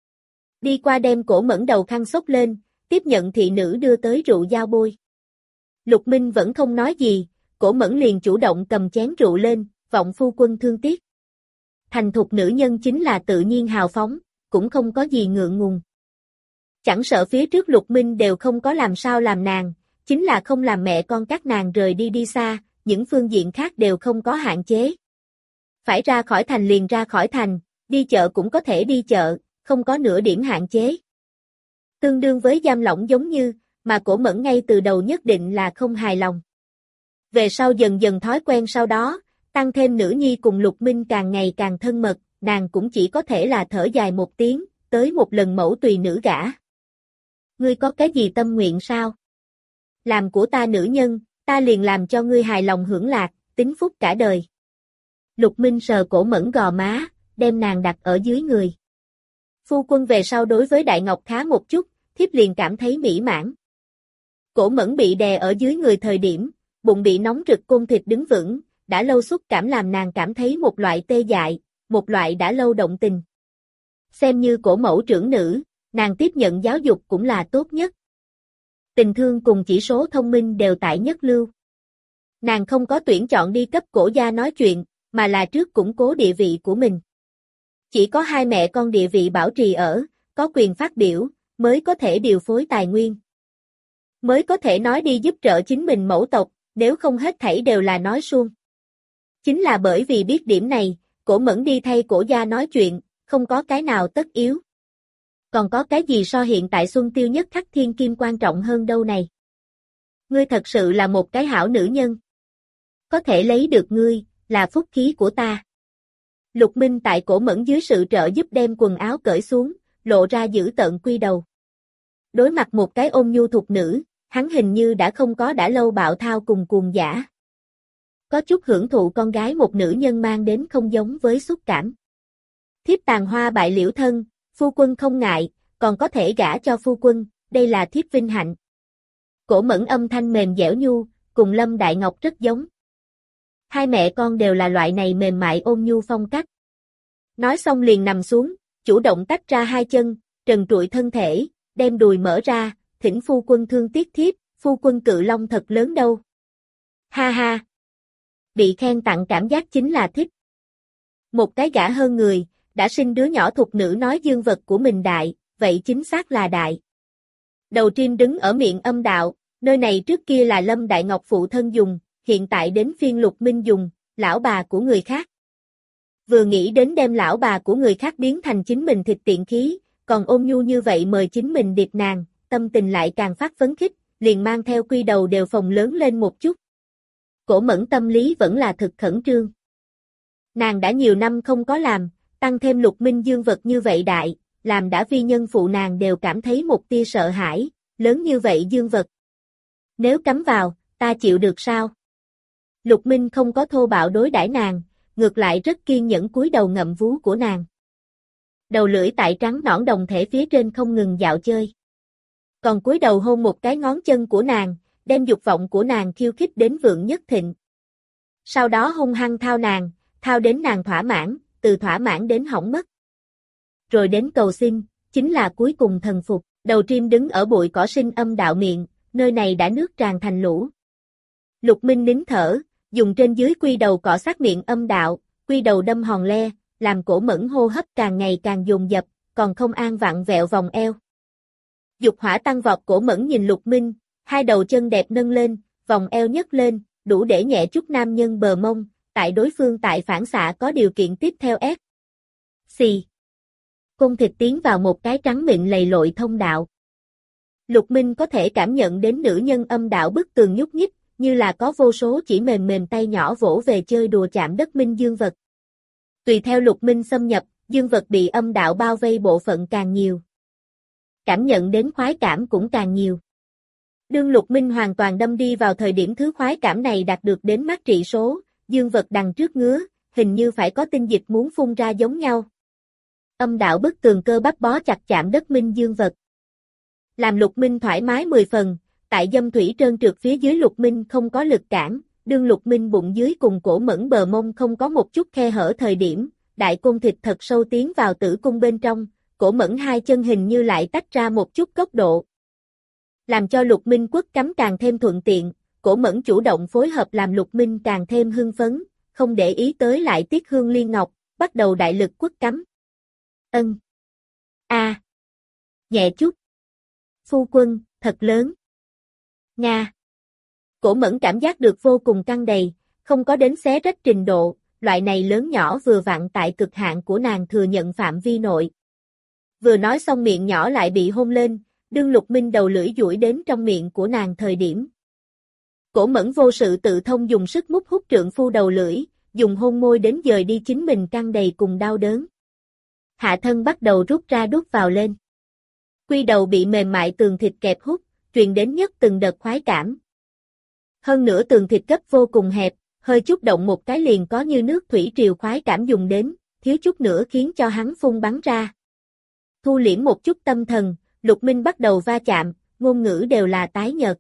A: Đi qua đem Cổ Mẫn đầu khăn xốc lên, tiếp nhận thị nữ đưa tới rượu dao bôi. Lục Minh vẫn không nói gì, Cổ Mẫn liền chủ động cầm chén rượu lên, vọng phu quân thương tiếc. Thành thục nữ nhân chính là tự nhiên hào phóng, cũng không có gì ngượng ngùng. Chẳng sợ phía trước Lục Minh đều không có làm sao làm nàng, chính là không làm mẹ con các nàng rời đi đi xa, những phương diện khác đều không có hạn chế. Phải ra khỏi thành liền ra khỏi thành, đi chợ cũng có thể đi chợ, không có nửa điểm hạn chế. Tương đương với giam lỏng giống như, mà Cổ Mẫn ngay từ đầu nhất định là không hài lòng. Về sau dần dần thói quen sau đó, tăng thêm nữ nhi cùng Lục Minh càng ngày càng thân mật, nàng cũng chỉ có thể là thở dài một tiếng, tới một lần mẫu tùy nữ gả. Ngươi có cái gì tâm nguyện sao? Làm của ta nữ nhân, ta liền làm cho ngươi hài lòng hưởng lạc, tính phúc cả đời. Lục Minh sờ Cổ Mẫn gò má, đem nàng đặt ở dưới người. Phu quân về sau đối với Đại Ngọc khá một chút, thiếp liền cảm thấy mỹ mãn. Cổ Mẫn bị đè ở dưới người thời điểm, bụng bị nóng rực côn thịt đứng vững, đã lâu xúc cảm làm nàng cảm thấy một loại tê dại, một loại đã lâu động tình. Xem như cổ mẫu trưởng nữ, nàng tiếp nhận giáo dục cũng là tốt nhất. Tình thương cùng chỉ số thông minh đều tại nhất lưu. Nàng không có tuyển chọn đi cấp cổ gia nói chuyện, mà là trước củng cố địa vị của mình. Chỉ có hai mẹ con địa vị bảo trì ở, có quyền phát biểu, mới có thể điều phối tài nguyên. Mới có thể nói đi giúp trợ chính mình mẫu tộc, nếu không hết thảy đều là nói suông. Chính là bởi vì biết điểm này, Cổ Mẫn đi thay cổ gia nói chuyện, không có cái nào tất yếu. Còn có cái gì so hiện tại Xuân Tiêu nhất khắc thiên kim quan trọng hơn đâu này? Ngươi thật sự là một cái hảo nữ nhân. Có thể lấy được ngươi, là phúc khí của ta. Lục Minh tại Cổ Mẫn dưới sự trợ giúp đem quần áo cởi xuống, lộ ra dữ tợn quy đầu. Đối mặt một cái ôn nhu thục nữ, hắn hình như đã không có đã lâu bạo thao cùng cuồng dã. Có chút hưởng thụ con gái một nữ nhân mang đến không giống với xúc cảm. Thiếp tàn hoa bại liễu thân, phu quân không ngại, còn có thể gả cho phu quân, đây là thiếp vinh hạnh. Cổ Mẫn âm thanh mềm dẻo nhu, cùng Lâm Đại Ngọc rất giống. Hai mẹ con đều là loại này mềm mại ôn nhu phong cách. Nói xong liền nằm xuống, chủ động tách ra hai chân, trần trụi thân thể, đem đùi mở ra, thỉnh phu quân thương tiếc thiếp, phu quân cự long thật lớn đâu. Ha ha! Bị khen tặng cảm giác chính là thích. Một cái gả hơn người, đã sinh đứa nhỏ thục nữ nói dương vật của mình đại, vậy chính xác là đại. Đầu chim đứng ở miệng âm đạo, nơi này trước kia là Lâm Đại Ngọc phụ thân dùng, hiện tại đến phiên Lục Minh dùng, lão bà của người khác. Vừa nghĩ đến đem lão bà của người khác biến thành chính mình thịt tiện khí, còn ôn nhu như vậy mời chính mình điệp nàng, tâm tình lại càng phát phấn khích, liền mang theo quy đầu đều phồng lớn lên một chút. Cổ Mẫn tâm lý vẫn là thực khẩn trương. Nàng đã nhiều năm không có làm, tăng thêm Lục Minh dương vật như vậy đại, làm đã vi nhân phụ nàng đều cảm thấy một tia sợ hãi, lớn như vậy dương vật. Nếu cắm vào, ta chịu được sao? Lục Minh không có thô bạo đối đãi nàng, ngược lại rất kiên nhẫn cúi đầu ngậm vú của nàng. Đầu lưỡi tại trắng nõn đồng thể phía trên không ngừng dạo chơi. Còn cúi đầu hôn một cái ngón chân của nàng, đem dục vọng của nàng khiêu khích đến vượng nhất thịnh. Sau đó hung hăng thao nàng, thao đến nàng thỏa mãn, từ thỏa mãn đến hỏng mất. Rồi đến cầu xin, chính là cuối cùng thần phục, đầu chim đứng ở bụi cỏ sinh âm đạo miệng, nơi này đã nước tràn thành lũ. Lục Minh nín thở, dùng trên dưới quy đầu cọ sát miệng âm đạo, quy đầu đâm hòn le, làm Cổ Mẫn hô hấp càng ngày càng dồn dập, còn không an vặn vẹo vòng eo. Dục hỏa tăng vọt, Cổ Mẫn nhìn Lục Minh, hai đầu chân đẹp nâng lên, vòng eo nhấc lên, đủ để nhẹ chút nam nhân bờ mông, tại đối phương tại phản xạ có điều kiện tiếp theo ép. Xì. Cung thịt tiến vào một cái trắng mịn lầy lội thông đạo. Lục Minh có thể cảm nhận đến nữ nhân âm đạo bức tường nhúc nhích, như là có vô số chỉ mềm mềm tay nhỏ vỗ về chơi đùa chạm đất Minh dương vật. Tùy theo Lục Minh xâm nhập, dương vật bị âm đạo bao vây bộ phận càng nhiều. Cảm nhận đến khoái cảm cũng càng nhiều. Đương Lục Minh hoàn toàn đâm đi vào thời điểm thứ khoái cảm này đạt được đến mắt trị số, dương vật đằng trước ngứa, hình như phải có tinh dịch muốn phun ra giống nhau. Âm đạo bức tường cơ bắp bó chặt chạm đất Minh dương vật. Làm Lục Minh thoải mái mười phần, tại dâm thủy trơn trượt phía dưới Lục Minh không có lực cản, đương Lục Minh bụng dưới cùng Cổ Mẫn bờ mông không có một chút khe hở thời điểm, đại cung thịt thật sâu tiến vào tử cung bên trong, Cổ Mẫn hai chân hình như lại tách ra một chút góc độ. Làm cho Lục Minh quất cắm càng thêm thuận tiện, Cổ Mẫn chủ động phối hợp làm Lục Minh càng thêm hưng phấn, không để ý tới lại Tiết Hương Liên Ngọc, bắt đầu đại lực quất cắm. Ân. A. Nhẹ chút. Phu quân, thật lớn. Nga. Cổ Mẫn cảm giác được vô cùng căng đầy, không có đến xé rách trình độ, loại này lớn nhỏ vừa vặn tại cực hạn của nàng thừa nhận phạm vi nội. Vừa nói xong miệng nhỏ lại bị hôn lên, đương Lục Minh đầu lưỡi duỗi đến trong miệng của nàng thời điểm. Cổ Mẫn vô sự tự thông dùng sức mút hút trượng phu đầu lưỡi, dùng hôn môi đến dời đi chính mình căng đầy cùng đau đớn. Hạ thân bắt đầu rút ra đút vào lên. Quy đầu bị mềm mại tường thịt kẹp hút, truyền đến nhất từng đợt khoái cảm. Hơn nữa tường thịt gấp vô cùng hẹp, hơi chút động một cái liền có như nước thủy triều khoái cảm dùng đến, thiếu chút nữa khiến cho hắn phun bắn ra. Thu liễm một chút tâm thần, Lục Minh bắt đầu va chạm, ngôn ngữ đều là tái nhợt.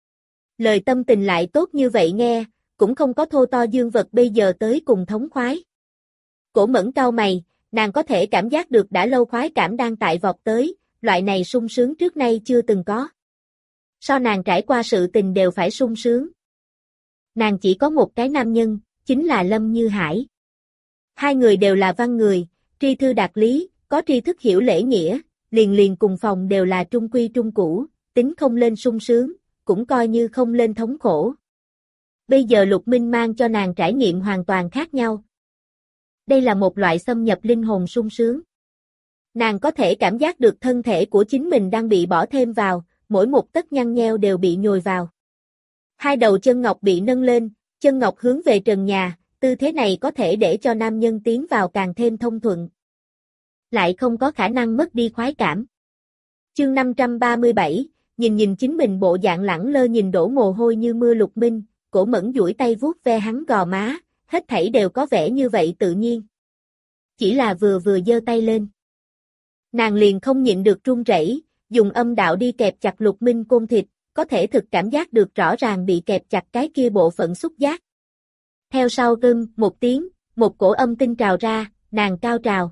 A: Lời tâm tình lại tốt như vậy nghe, cũng không có thô to dương vật bây giờ tới cùng thống khoái. Cổ Mẫn cau mày, nàng có thể cảm giác được đã lâu khoái cảm đang tại vọt tới, loại này sung sướng trước nay chưa từng có. So nàng trải qua sự tình đều phải sung sướng. Nàng chỉ có một cái nam nhân, chính là Lâm Như Hải. Hai người đều là văn người, tri thư đạt lý, có tri thức hiểu lễ nghĩa, liền liền cùng phòng đều là trung quy trung cũ, tính không lên sung sướng, cũng coi như không lên thống khổ. Bây giờ Lục Minh mang cho nàng trải nghiệm hoàn toàn khác nhau. Đây là một loại xâm nhập linh hồn sung sướng. Nàng có thể cảm giác được thân thể của chính mình đang bị bỏ thêm vào, mỗi một tấc nhăn nheo đều bị nhồi vào. Hai đầu chân ngọc bị nâng lên, chân ngọc hướng về trần nhà, tư thế này có thể để cho nam nhân tiến vào càng thêm thông thuận. Lại không có khả năng mất đi khoái cảm. Chương năm trăm ba mươi bảy, nhìn nhìn chính mình bộ dạng lẳng lơ nhìn đổ mồ hôi như mưa Lục Minh, Cổ Mẫn duỗi tay vuốt ve hắn gò má, hết thảy đều có vẻ như vậy tự nhiên. Chỉ là vừa vừa giơ tay lên. Nàng liền không nhịn được run rẩy, dùng âm đạo đi kẹp chặt Lục Minh côn thịt, có thể thực cảm giác được rõ ràng bị kẹp chặt cái kia bộ phận xúc giác. Theo sau rưng, một tiếng, một cổ âm tinh trào ra, nàng cao trào.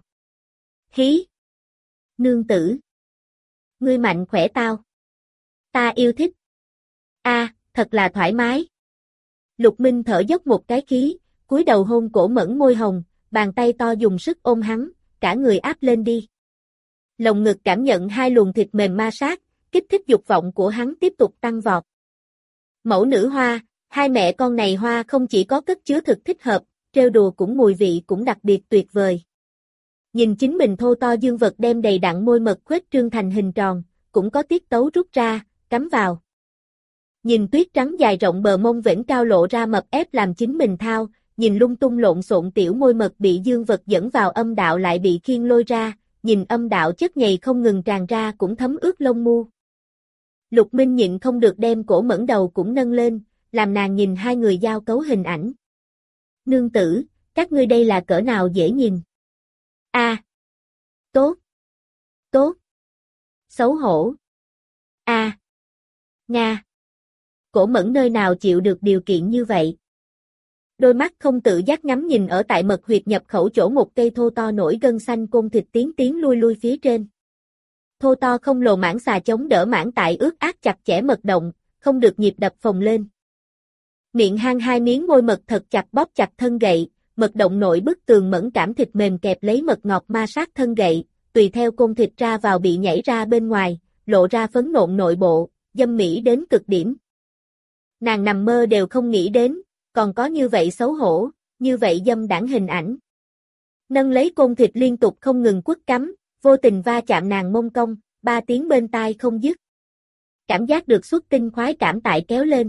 A: Hí! Nương tử! Ngươi mạnh khỏe tao! Ta yêu thích! A, à, thật là thoải mái! Lục Minh thở dốc một cái khí, cúi đầu hôn Cổ Mẫn môi hồng, bàn tay to dùng sức ôm hắn, cả người áp lên đi. Lồng ngực cảm nhận hai luồng thịt mềm ma sát, kích thích dục vọng của hắn tiếp tục tăng vọt. Mẫu nữ hoa, hai mẹ con này hoa không chỉ có cất chứa thực thích hợp, trêu đùa cũng mùi vị cũng đặc biệt tuyệt vời. Nhìn chính mình thô to dương vật đem đầy đặn môi mật khuếch trương thành hình tròn, cũng có tiết tấu rút ra, cắm vào. Nhìn tuyết trắng dài rộng bờ mông vểnh cao lộ ra mập ép làm chính mình thao, nhìn lung tung lộn xộn tiểu môi mật bị dương vật dẫn vào âm đạo lại bị khiên lôi ra, nhìn âm đạo chất nhầy không ngừng tràn ra cũng thấm ướt lông mu. Lục Minh nhịn không được đem Cổ Mẫn đầu cũng nâng lên, làm nàng nhìn hai người giao cấu hình ảnh. Nương tử, các ngươi đây là cỡ nào dễ nhìn? A. À. Tốt. Tốt. Xấu hổ. A. À. Nga. Cổ Mẫn nơi nào chịu được điều kiện như vậy? Đôi mắt không tự giác ngắm nhìn ở tại mật huyệt nhập khẩu chỗ một cây thô to nổi gân xanh côn thịt tiến tiến lui lui phía trên. Thô to không lồ mãng xà chống đỡ mãng tại ướt át chặt chẽ mật động, không được nhịp đập phồng lên. Miệng hang hai miếng môi mật thật chặt bóp chặt thân gậy, mật động nội bức tường mẫn cảm thịt mềm kẹp lấy mật ngọt ma sát thân gậy, tùy theo côn thịt ra vào bị nhảy ra bên ngoài, lộ ra phấn nộn nội bộ, dâm mỹ đến cực điểm. Nàng nằm mơ đều không nghĩ đến, còn có như vậy xấu hổ, như vậy dâm đãng hình ảnh. Nâng lấy côn thịt liên tục không ngừng quất cắm, vô tình va chạm nàng mông cong, ba tiếng bên tai không dứt. Cảm giác được xuất tinh khoái cảm tại kéo lên.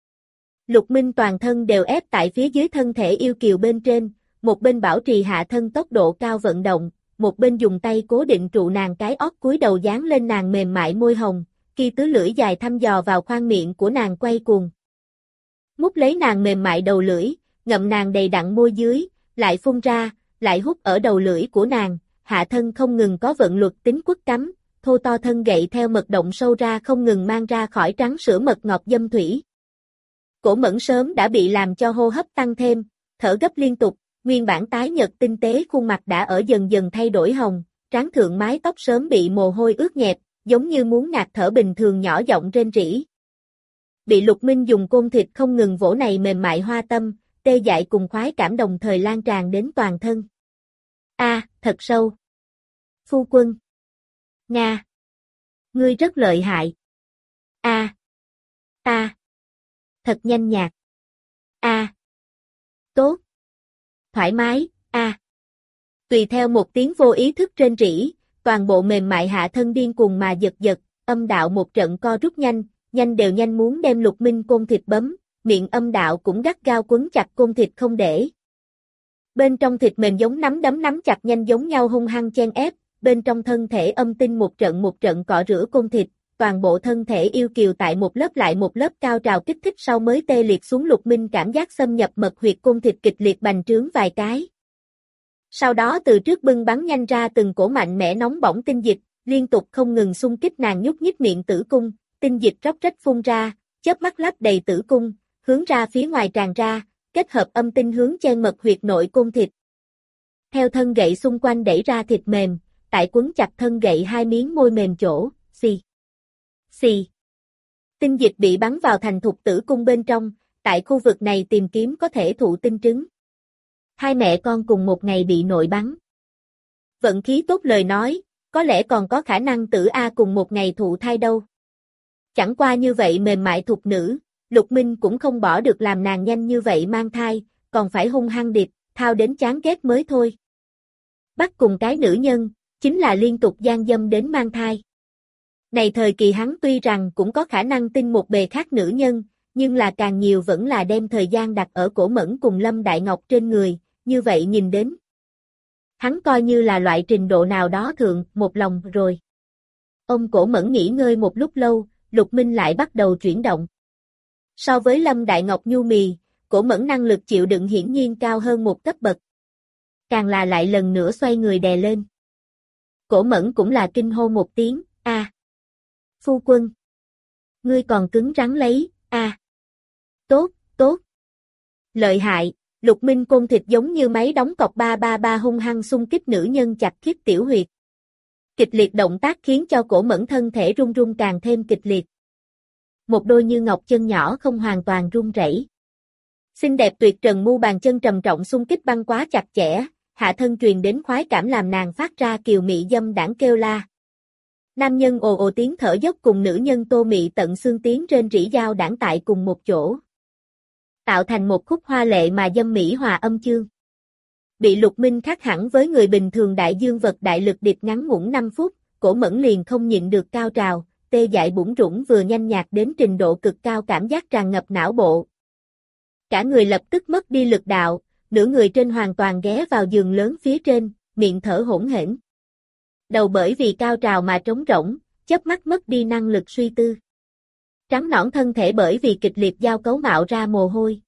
A: Lục Minh toàn thân đều ép tại phía dưới thân thể yêu kiều bên trên, một bên bảo trì hạ thân tốc độ cao vận động, một bên dùng tay cố định trụ nàng cái óc cúi đầu dán lên nàng mềm mại môi hồng, khi tứ lưỡi dài thăm dò vào khoang miệng của nàng quay cuồng. Mút lấy nàng mềm mại đầu lưỡi, ngậm nàng đầy đặn môi dưới, lại phun ra, lại hút ở đầu lưỡi của nàng, hạ thân không ngừng có vận luật tính quất cắm, thô to thân gậy theo mật động sâu ra không ngừng mang ra khỏi trắng sữa mật ngọt dâm thủy. Cổ Mẫn sớm đã bị làm cho hô hấp tăng thêm, thở gấp liên tục, nguyên bản tái nhợt tinh tế khuôn mặt đã ở dần dần thay đổi hồng, trán thượng mái tóc sớm bị mồ hôi ướt nhẹp, giống như muốn ngạt thở bình thường nhỏ giọng rên rỉ. Bị Lục Minh dùng côn thịt không ngừng vỗ này mềm mại hoa tâm, tê dại cùng khoái cảm đồng thời lan tràn đến toàn thân. A, à, thật sâu. Phu quân. Nga. Ngươi rất lợi hại. A. A. Thật nhanh nhạt. A. Tốt. Thoải mái. A. Tùy theo một tiếng vô ý thức rên rỉ, toàn bộ mềm mại hạ thân điên cuồng mà giật giật, âm đạo một trận co rút nhanh, nhanh đều nhanh muốn đem Lục Minh côn thịt bấm, miệng âm đạo cũng gắt gao quấn chặt côn thịt không để. Bên trong thịt mềm giống nắm đấm nắm chặt nhanh giống nhau hung hăng chen ép, bên trong thân thể âm tinh một trận một trận cọ rửa côn thịt, toàn bộ thân thể yêu kiều tại một lớp lại một lớp cao trào kích thích sau mới tê liệt xuống. Lục Minh cảm giác xâm nhập mật huyệt côn thịt kịch liệt bành trướng vài cái. Sau đó từ trước bưng bắn nhanh ra từng cổ mạnh mẽ nóng bỏng tinh dịch, liên tục không ngừng xung kích nàng nhúc nhích miệng tử cung, tinh dịch róc rách phun ra, chớp mắt lấp đầy tử cung, hướng ra phía ngoài tràn ra, kết hợp âm tinh hướng chen mật huyệt nội côn thịt. Theo thân gậy xung quanh đẩy ra thịt mềm, tại quấn chặt thân gậy hai miếng môi mềm chỗ, xì, xì. Tinh dịch bị bắn vào thành thục tử cung bên trong, tại khu vực này tìm kiếm có thể thụ tinh trứng. Hai mẹ con cùng một ngày bị nội bắn. Vận khí tốt lời nói, có lẽ còn có khả năng tử A cùng một ngày thụ thai đâu. Chẳng qua như vậy mềm mại thục nữ, Lục Minh cũng không bỏ được làm nàng nhanh như vậy mang thai, còn phải hung hăng điệp, thao đến chán ghét mới thôi. Bắt cùng cái nữ nhân, chính là liên tục gian dâm đến mang thai. Này thời kỳ hắn tuy rằng cũng có khả năng tin một bề khác nữ nhân, nhưng là càng nhiều vẫn là đem thời gian đặt ở Cổ Mẫn cùng Lâm Đại Ngọc trên người, như vậy nhìn đến. Hắn coi như là loại trình độ nào đó thượng, một lòng rồi. Ông Cổ Mẫn nghỉ ngơi một lúc lâu, Lục Minh lại bắt đầu chuyển động. So với Lâm Đại Ngọc nhu mì, Cổ Mẫn năng lực chịu đựng hiển nhiên cao hơn một cấp bậc. Càng là lại lần nữa xoay người đè lên. Cổ Mẫn cũng là kinh hô một tiếng, a, phu quân. Ngươi còn cứng rắn lấy, a. Tốt, tốt. Lợi hại, Lục Minh côn thịt giống như máy đóng cọc ba ba ba hung hăng xung kích nữ nhân chặt khiếp tiểu huyệt. Kịch liệt động tác khiến cho Cổ Mẫn thân thể run run càng thêm kịch liệt. Một đôi như ngọc chân nhỏ không hoàn toàn run rẩy. Xinh đẹp tuyệt trần mu bàn chân trầm trọng xung kích băng quá chặt chẽ, hạ thân truyền đến khoái cảm làm nàng phát ra kiều mị dâm đãng kêu la. Nam nhân ồ ồ tiếng thở dốc cùng nữ nhân tô mị tận xương tiếng trên rỉ dao đãng tại cùng một chỗ, tạo thành một khúc hoa lệ mà dâm mỹ hòa âm chương. Bị Lục Minh khác hẳn với người bình thường đại dương vật đại lực điệp ngắn ngủn năm phút, Cổ Mẫn liền không nhịn được cao trào, tê dại bủn rủn vừa nhanh nhạt đến trình độ cực cao cảm giác tràn ngập não bộ. Cả người lập tức mất đi lực đạo, nửa người trên hoàn toàn ghé vào giường lớn phía trên, miệng thở hỗn hển. Đầu bởi vì cao trào mà trống rỗng, chớp mắt mất đi năng lực suy tư. Trắng nõn thân thể bởi vì kịch liệt giao cấu mạo ra mồ hôi.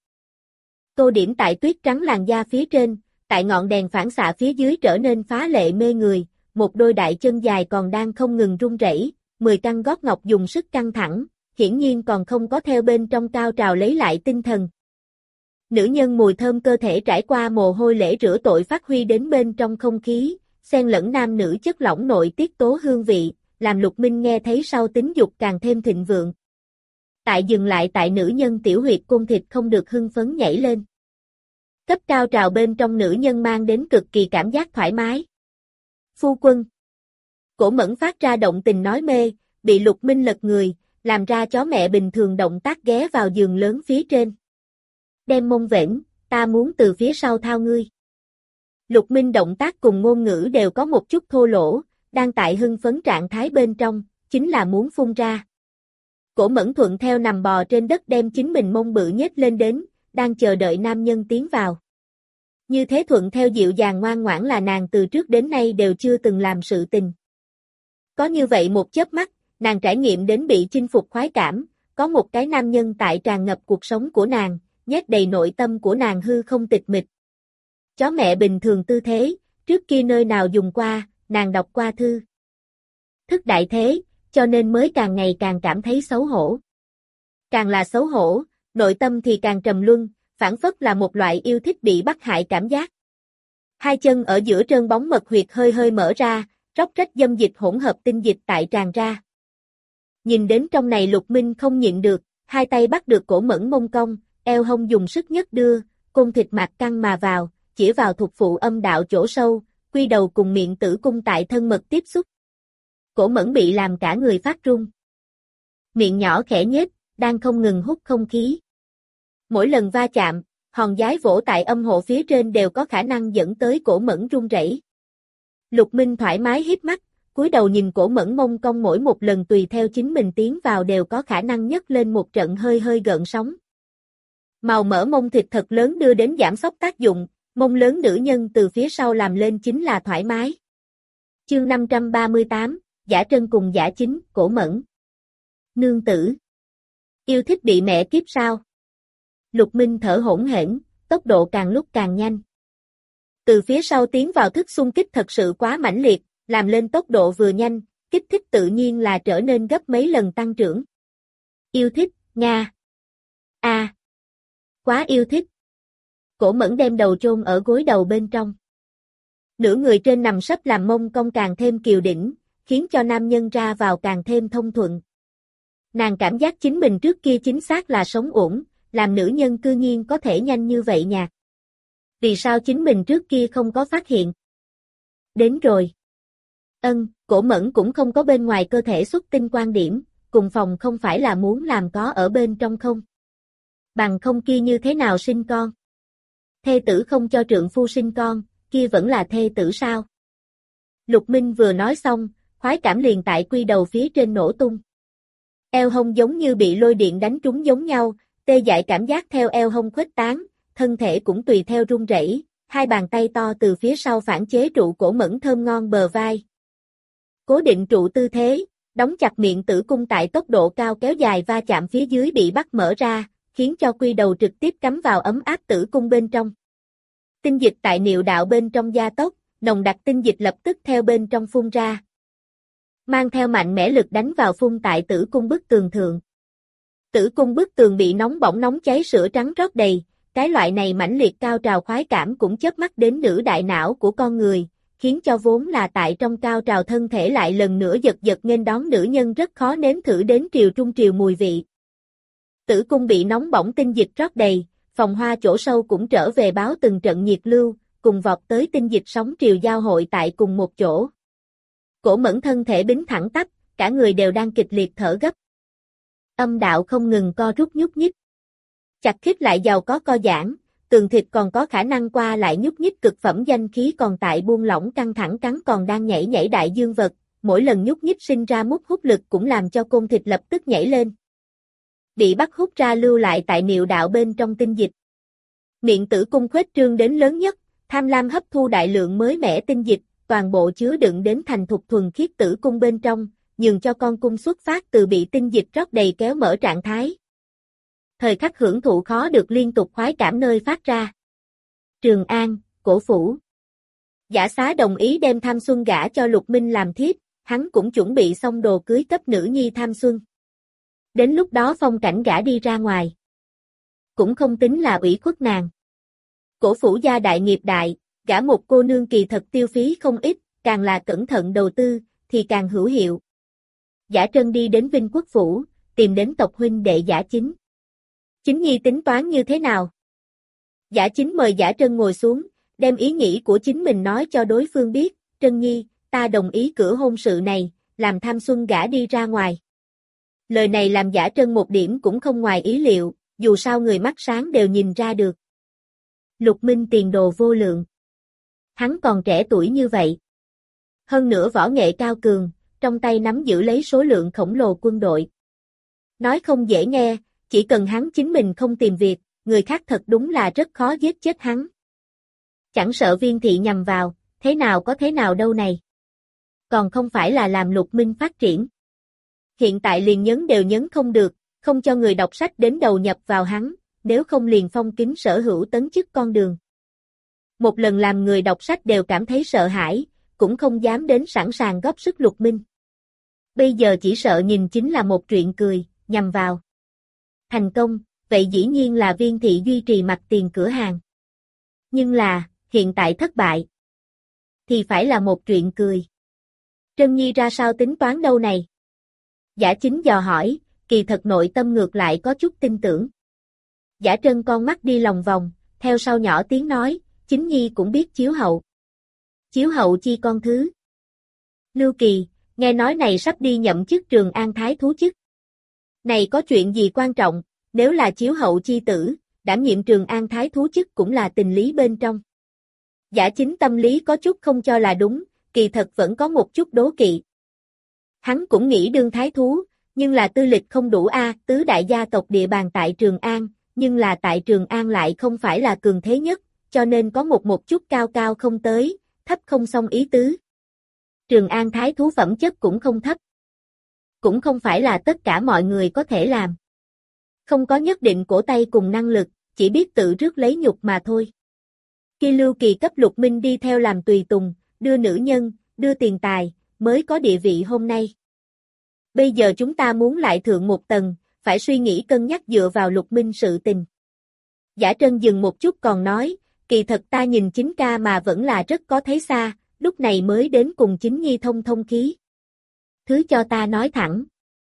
A: Tô điểm tại tuyết trắng làn da phía trên, tại ngọn đèn phản xạ phía dưới trở nên phá lệ mê người, một đôi đại chân dài còn đang không ngừng run rẩy, mười căn gót ngọc dùng sức căng thẳng, hiển nhiên còn không có theo bên trong cao trào lấy lại tinh thần. Nữ nhân mùi thơm cơ thể trải qua mồ hôi lễ rửa tội phát huy đến bên trong không khí, xen lẫn nam nữ chất lỏng nội tiết tố hương vị, làm Lục Minh nghe thấy sau tính dục càng thêm thịnh vượng. Tại dừng lại tại nữ nhân tiểu huyệt côn thịt không được hưng phấn nhảy lên. Cấp cao trào bên trong nữ nhân mang đến cực kỳ cảm giác thoải mái. Phu quân. Cổ Mẫn phát ra động tình nói mê, bị Lục Minh lật người, làm ra chó mẹ bình thường động tác ghé vào giường lớn phía trên. Đem mông vểnh, ta muốn từ phía sau thao ngươi. Lục Minh động tác cùng ngôn ngữ đều có một chút thô lỗ, đang tại hưng phấn trạng thái bên trong, chính là muốn phun ra. Cổ Mẫn thuận theo nằm bò trên đất đem chính mình mông bự nhếch lên đến, đang chờ đợi nam nhân tiến vào. Như thế thuận theo dịu dàng ngoan ngoãn là nàng từ trước đến nay đều chưa từng làm sự tình. Có như vậy một chớp mắt, nàng trải nghiệm đến bị chinh phục khoái cảm, có một cái nam nhân tại tràn ngập cuộc sống của nàng, nhét đầy nội tâm của nàng hư không tịch mịch. Chó mẹ bình thường tư thế, trước kia nơi nào dùng qua, nàng đọc qua thư. Thức đại thế, cho nên mới càng ngày càng cảm thấy xấu hổ. Càng là xấu hổ, nội tâm thì càng trầm luân, phản phất là một loại yêu thích bị bắt hại cảm giác. Hai chân ở giữa trơn bóng mật huyệt hơi hơi mở ra, róc rách dâm dịch hỗn hợp tinh dịch tại tràn ra. Nhìn đến trong này Lục Minh không nhịn được, hai tay bắt được Cổ Mẫn mông cong, eo hông dùng sức nhất đưa, côn thịt mạc căng mà vào, chỉ vào thuộc phụ âm đạo chỗ sâu, quy đầu cùng miệng tử cung tại thân mật tiếp xúc. Cổ Mẫn bị làm cả người phát run. Miệng nhỏ khẽ nhếch, đang không ngừng hút không khí. Mỗi lần va chạm, hòn giái vỗ tại âm hộ phía trên đều có khả năng dẫn tới Cổ Mẫn run rẩy. Lục Minh thoải mái híp mắt, cúi đầu nhìn Cổ Mẫn mông cong mỗi một lần tùy theo chính mình tiến vào đều có khả năng nhấc lên một trận hơi hơi gợn sóng. Màu mỡ mông thịt thật lớn đưa đến giảm xóc tác dụng, mông lớn nữ nhân từ phía sau làm lên chính là thoải mái. Chương năm trăm ba mươi tám, Giả Trân cùng Giả Chính, Cổ Mẫn. Nương tử. Yêu thích bị mẹ kiếp sao? Lục Minh thở hổn hển, tốc độ càng lúc càng nhanh. Từ phía sau tiến vào thức xung kích thật sự quá mãnh liệt, làm lên tốc độ vừa nhanh, kích thích tự nhiên là trở nên gấp mấy lần tăng trưởng. Yêu thích, Nga. A. À. Quá yêu thích. Cổ Mẫn đem đầu chôn ở gối đầu bên trong. Nửa người trên nằm sấp làm mông cong càng thêm kiều đỉnh, khiến cho nam nhân ra vào càng thêm thông thuận. Nàng cảm giác chính mình trước kia chính xác là sống uổng, làm nữ nhân cư nhiên có thể nhanh như vậy nhạc. Vì sao chính mình trước kia không có phát hiện? Đến rồi. Ân, Cổ Mẫn cũng không có bên ngoài cơ thể xuất tinh quan điểm, cùng phòng không phải là muốn làm có ở bên trong không? Bằng không kia như thế nào sinh con? Thê tử không cho trượng phu sinh con, kia vẫn là thê tử sao? Lục Minh vừa nói xong, khoái cảm liền tại quy đầu phía trên nổ tung. Eo hông giống như bị lôi điện đánh trúng giống nhau, tê dại cảm giác theo eo hông khuếch tán, thân thể cũng tùy theo run rẩy, hai bàn tay to từ phía sau phản chế trụ Cổ Mẫn thơm ngon bờ vai. Cố định trụ tư thế, đóng chặt miệng tử cung tại tốc độ cao kéo dài va chạm phía dưới bị bắt mở ra, khiến cho quy đầu trực tiếp cắm vào ấm áp tử cung bên trong. Tinh dịch tại niệu đạo bên trong gia tốc, nồng đặc tinh dịch lập tức theo bên trong phun ra. Mang theo mạnh mẽ lực đánh vào phun tại tử cung bức tường thượng. Tử cung bức tường bị nóng bỏng nóng cháy sữa trắng rót đầy, cái loại này mãnh liệt cao trào khoái cảm cũng chớp mắt đến nữ đại não của con người, khiến cho vốn là tại trong cao trào thân thể lại lần nữa giật giật nghênh đón nữ nhân rất khó nếm thử đến triều trung triều mùi vị. Tử cung bị nóng bỏng tinh dịch rót đầy, phòng hoa chỗ sâu cũng trở về báo từng trận nhiệt lưu, cùng vọt tới tinh dịch sóng triều giao hội tại cùng một chỗ. Cổ Mẫn thân thể bính thẳng tắp, cả người đều đang kịch liệt thở gấp. Âm đạo không ngừng co rút nhúc nhích. Chặt khít lại giàu có co giãn, tường thịt còn có khả năng qua lại nhúc nhích, cực phẩm danh khí còn tại buông lỏng căng thẳng cắn còn đang nhảy nhảy đại dương vật, mỗi lần nhúc nhích sinh ra mút hút lực cũng làm cho côn thịt lập tức nhảy lên. Bị bắt hút ra lưu lại tại niệu đạo bên trong tinh dịch. Miệng tử cung khuếch trương đến lớn nhất, tham lam hấp thu đại lượng mới mẻ tinh dịch, toàn bộ chứa đựng đến thành thục thuần khiết tử cung bên trong, nhường cho con cung xuất phát từ bị tinh dịch rót đầy kéo mở trạng thái. Thời khắc hưởng thụ khó được liên tục khoái cảm nơi phát ra. Trường An, Cổ phủ. Giả Xá đồng ý đem Tham Xuân gả cho Lục Minh làm thiếp, hắn cũng chuẩn bị xong đồ cưới cấp nữ nhi Tham Xuân. Đến lúc đó phong cảnh gả đi ra ngoài. Cũng không tính là ủy khuất nàng. Cổ phủ gia đại nghiệp đại, gả một cô nương kỳ thật tiêu phí không ít, càng là cẩn thận đầu tư, thì càng hữu hiệu. Giả Trân đi đến Vinh Quốc phủ, tìm đến tộc huynh đệ Giả Chính. Chính nhi tính toán như thế nào? Giả Chính mời Giả Trân ngồi xuống, đem ý nghĩ của chính mình nói cho đối phương biết, Trân nhi, ta đồng ý cửa hôn sự này, làm Tham Xuân gả đi ra ngoài. Lời này làm Giả Trân một điểm cũng không ngoài ý liệu, dù sao người mắt sáng đều nhìn ra được. Lục Minh tiền đồ vô lượng. Hắn còn trẻ tuổi như vậy. Hơn nữa võ nghệ cao cường, trong tay nắm giữ lấy số lượng khổng lồ quân đội. Nói không dễ nghe, chỉ cần hắn chính mình không tìm việc, người khác thật đúng là rất khó giết chết hắn. Chẳng sợ Viên thị nhằm vào, thế nào có thế nào đâu này. Còn không phải là làm Lục Minh phát triển. Hiện tại liền nhấn đều nhấn không được, không cho người đọc sách đến đầu nhập vào hắn, nếu không liền phong kín sở hữu tấn chức con đường. Một lần làm người đọc sách đều cảm thấy sợ hãi, cũng không dám đến sẵn sàng góp sức Lục Minh. Bây giờ chỉ sợ nhìn chính là một chuyện cười, nhằm vào. Thành công, vậy dĩ nhiên là Viên thị duy trì mặt tiền cửa hàng. Nhưng là, hiện tại thất bại. Thì phải là một chuyện cười. Trân nhi ra sao tính toán đâu này? Giả Chính dò hỏi, kỳ thật nội tâm ngược lại có chút tin tưởng. Giả Trân con mắt đi lòng vòng, theo sau nhỏ tiếng nói, Chính nhi cũng biết chiếu hậu. Chiếu hậu chi con thứ. Lưu Kỳ, nghe nói này sắp đi nhậm chức Trường An Thái thú chức. Này có chuyện gì quan trọng, nếu là chiếu hậu chi tử, đảm nhiệm Trường An Thái thú chức cũng là tình lý bên trong. Giả Chính tâm lý có chút không cho là đúng, kỳ thật vẫn có một chút đố kỵ. Hắn cũng nghĩ đương thái thú, nhưng là tư lịch không đủ a, tứ đại gia tộc địa bàn tại Trường An, nhưng là tại Trường An lại không phải là cường thế nhất, cho nên có một một chút cao cao không tới, thấp không xong ý tứ. Trường An thái thú phẩm chất cũng không thấp. Cũng không phải là tất cả mọi người có thể làm. Không có nhất định cổ tay cùng năng lực, chỉ biết tự rước lấy nhục mà thôi. Khi Lưu Kỳ cấp Lục Minh đi theo làm tùy tùng, đưa nữ nhân, đưa tiền tài, mới có địa vị hôm nay. Bây giờ chúng ta muốn lại thượng một tầng, phải suy nghĩ cân nhắc dựa vào Lục Minh sự tình. Giả Trân dừng một chút còn nói, kỳ thật ta nhìn Chính ca mà vẫn là rất có thấy xa, lúc này mới đến cùng Chính nhi thông thông khí. Thứ cho ta nói thẳng.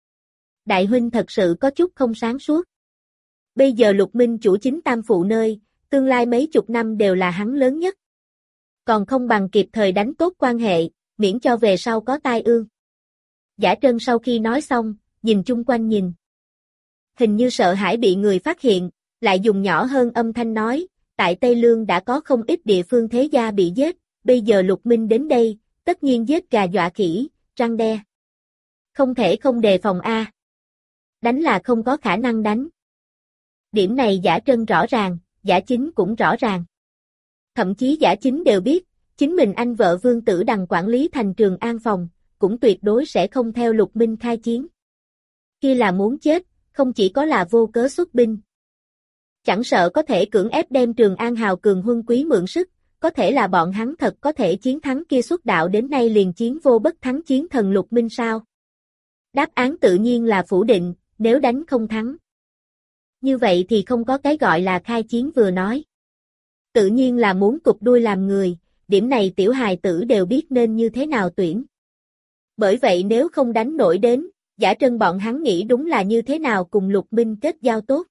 A: Đại huynh thật sự có chút không sáng suốt. Bây giờ Lục Minh chủ chính tam phụ nơi, tương lai mấy chục năm đều là hắn lớn nhất. Còn không bằng kịp thời đánh tốt quan hệ, miễn cho về sau có tai ương. Giả Trân sau khi nói xong, nhìn chung quanh nhìn. Hình như sợ hãi bị người phát hiện, lại dùng nhỏ hơn âm thanh nói, tại Tây Lương đã có không ít địa phương thế gia bị giết, bây giờ Lục Minh đến đây, tất nhiên giết gà dọa khỉ, răng đe. Không thể không đề phòng a. Đánh là không có khả năng đánh. Điểm này Giả Trân rõ ràng, Giả Chính cũng rõ ràng. Thậm chí Giả Chính đều biết, chính mình anh vợ Vương Tử Đằng quản lý thành Trường An phòng, cũng tuyệt đối sẽ không theo Lục Minh khai chiến. Kia là muốn chết, không chỉ có là vô cớ xuất binh. Chẳng sợ có thể cưỡng ép đem Trường An hào cường huân quý mượn sức, có thể là bọn hắn thật có thể chiến thắng kia xuất đạo đến nay liền chiến vô bất thắng chiến thần Lục Minh sao? Đáp án tự nhiên là phủ định, nếu đánh không thắng. Như vậy thì không có cái gọi là khai chiến vừa nói. Tự nhiên là muốn cụp đuôi làm người, điểm này tiểu hài tử đều biết nên như thế nào tuyển. Bởi vậy nếu không đánh nổi đến, Giả Trân bọn hắn nghĩ đúng là như thế nào cùng Lục Minh kết giao tốt.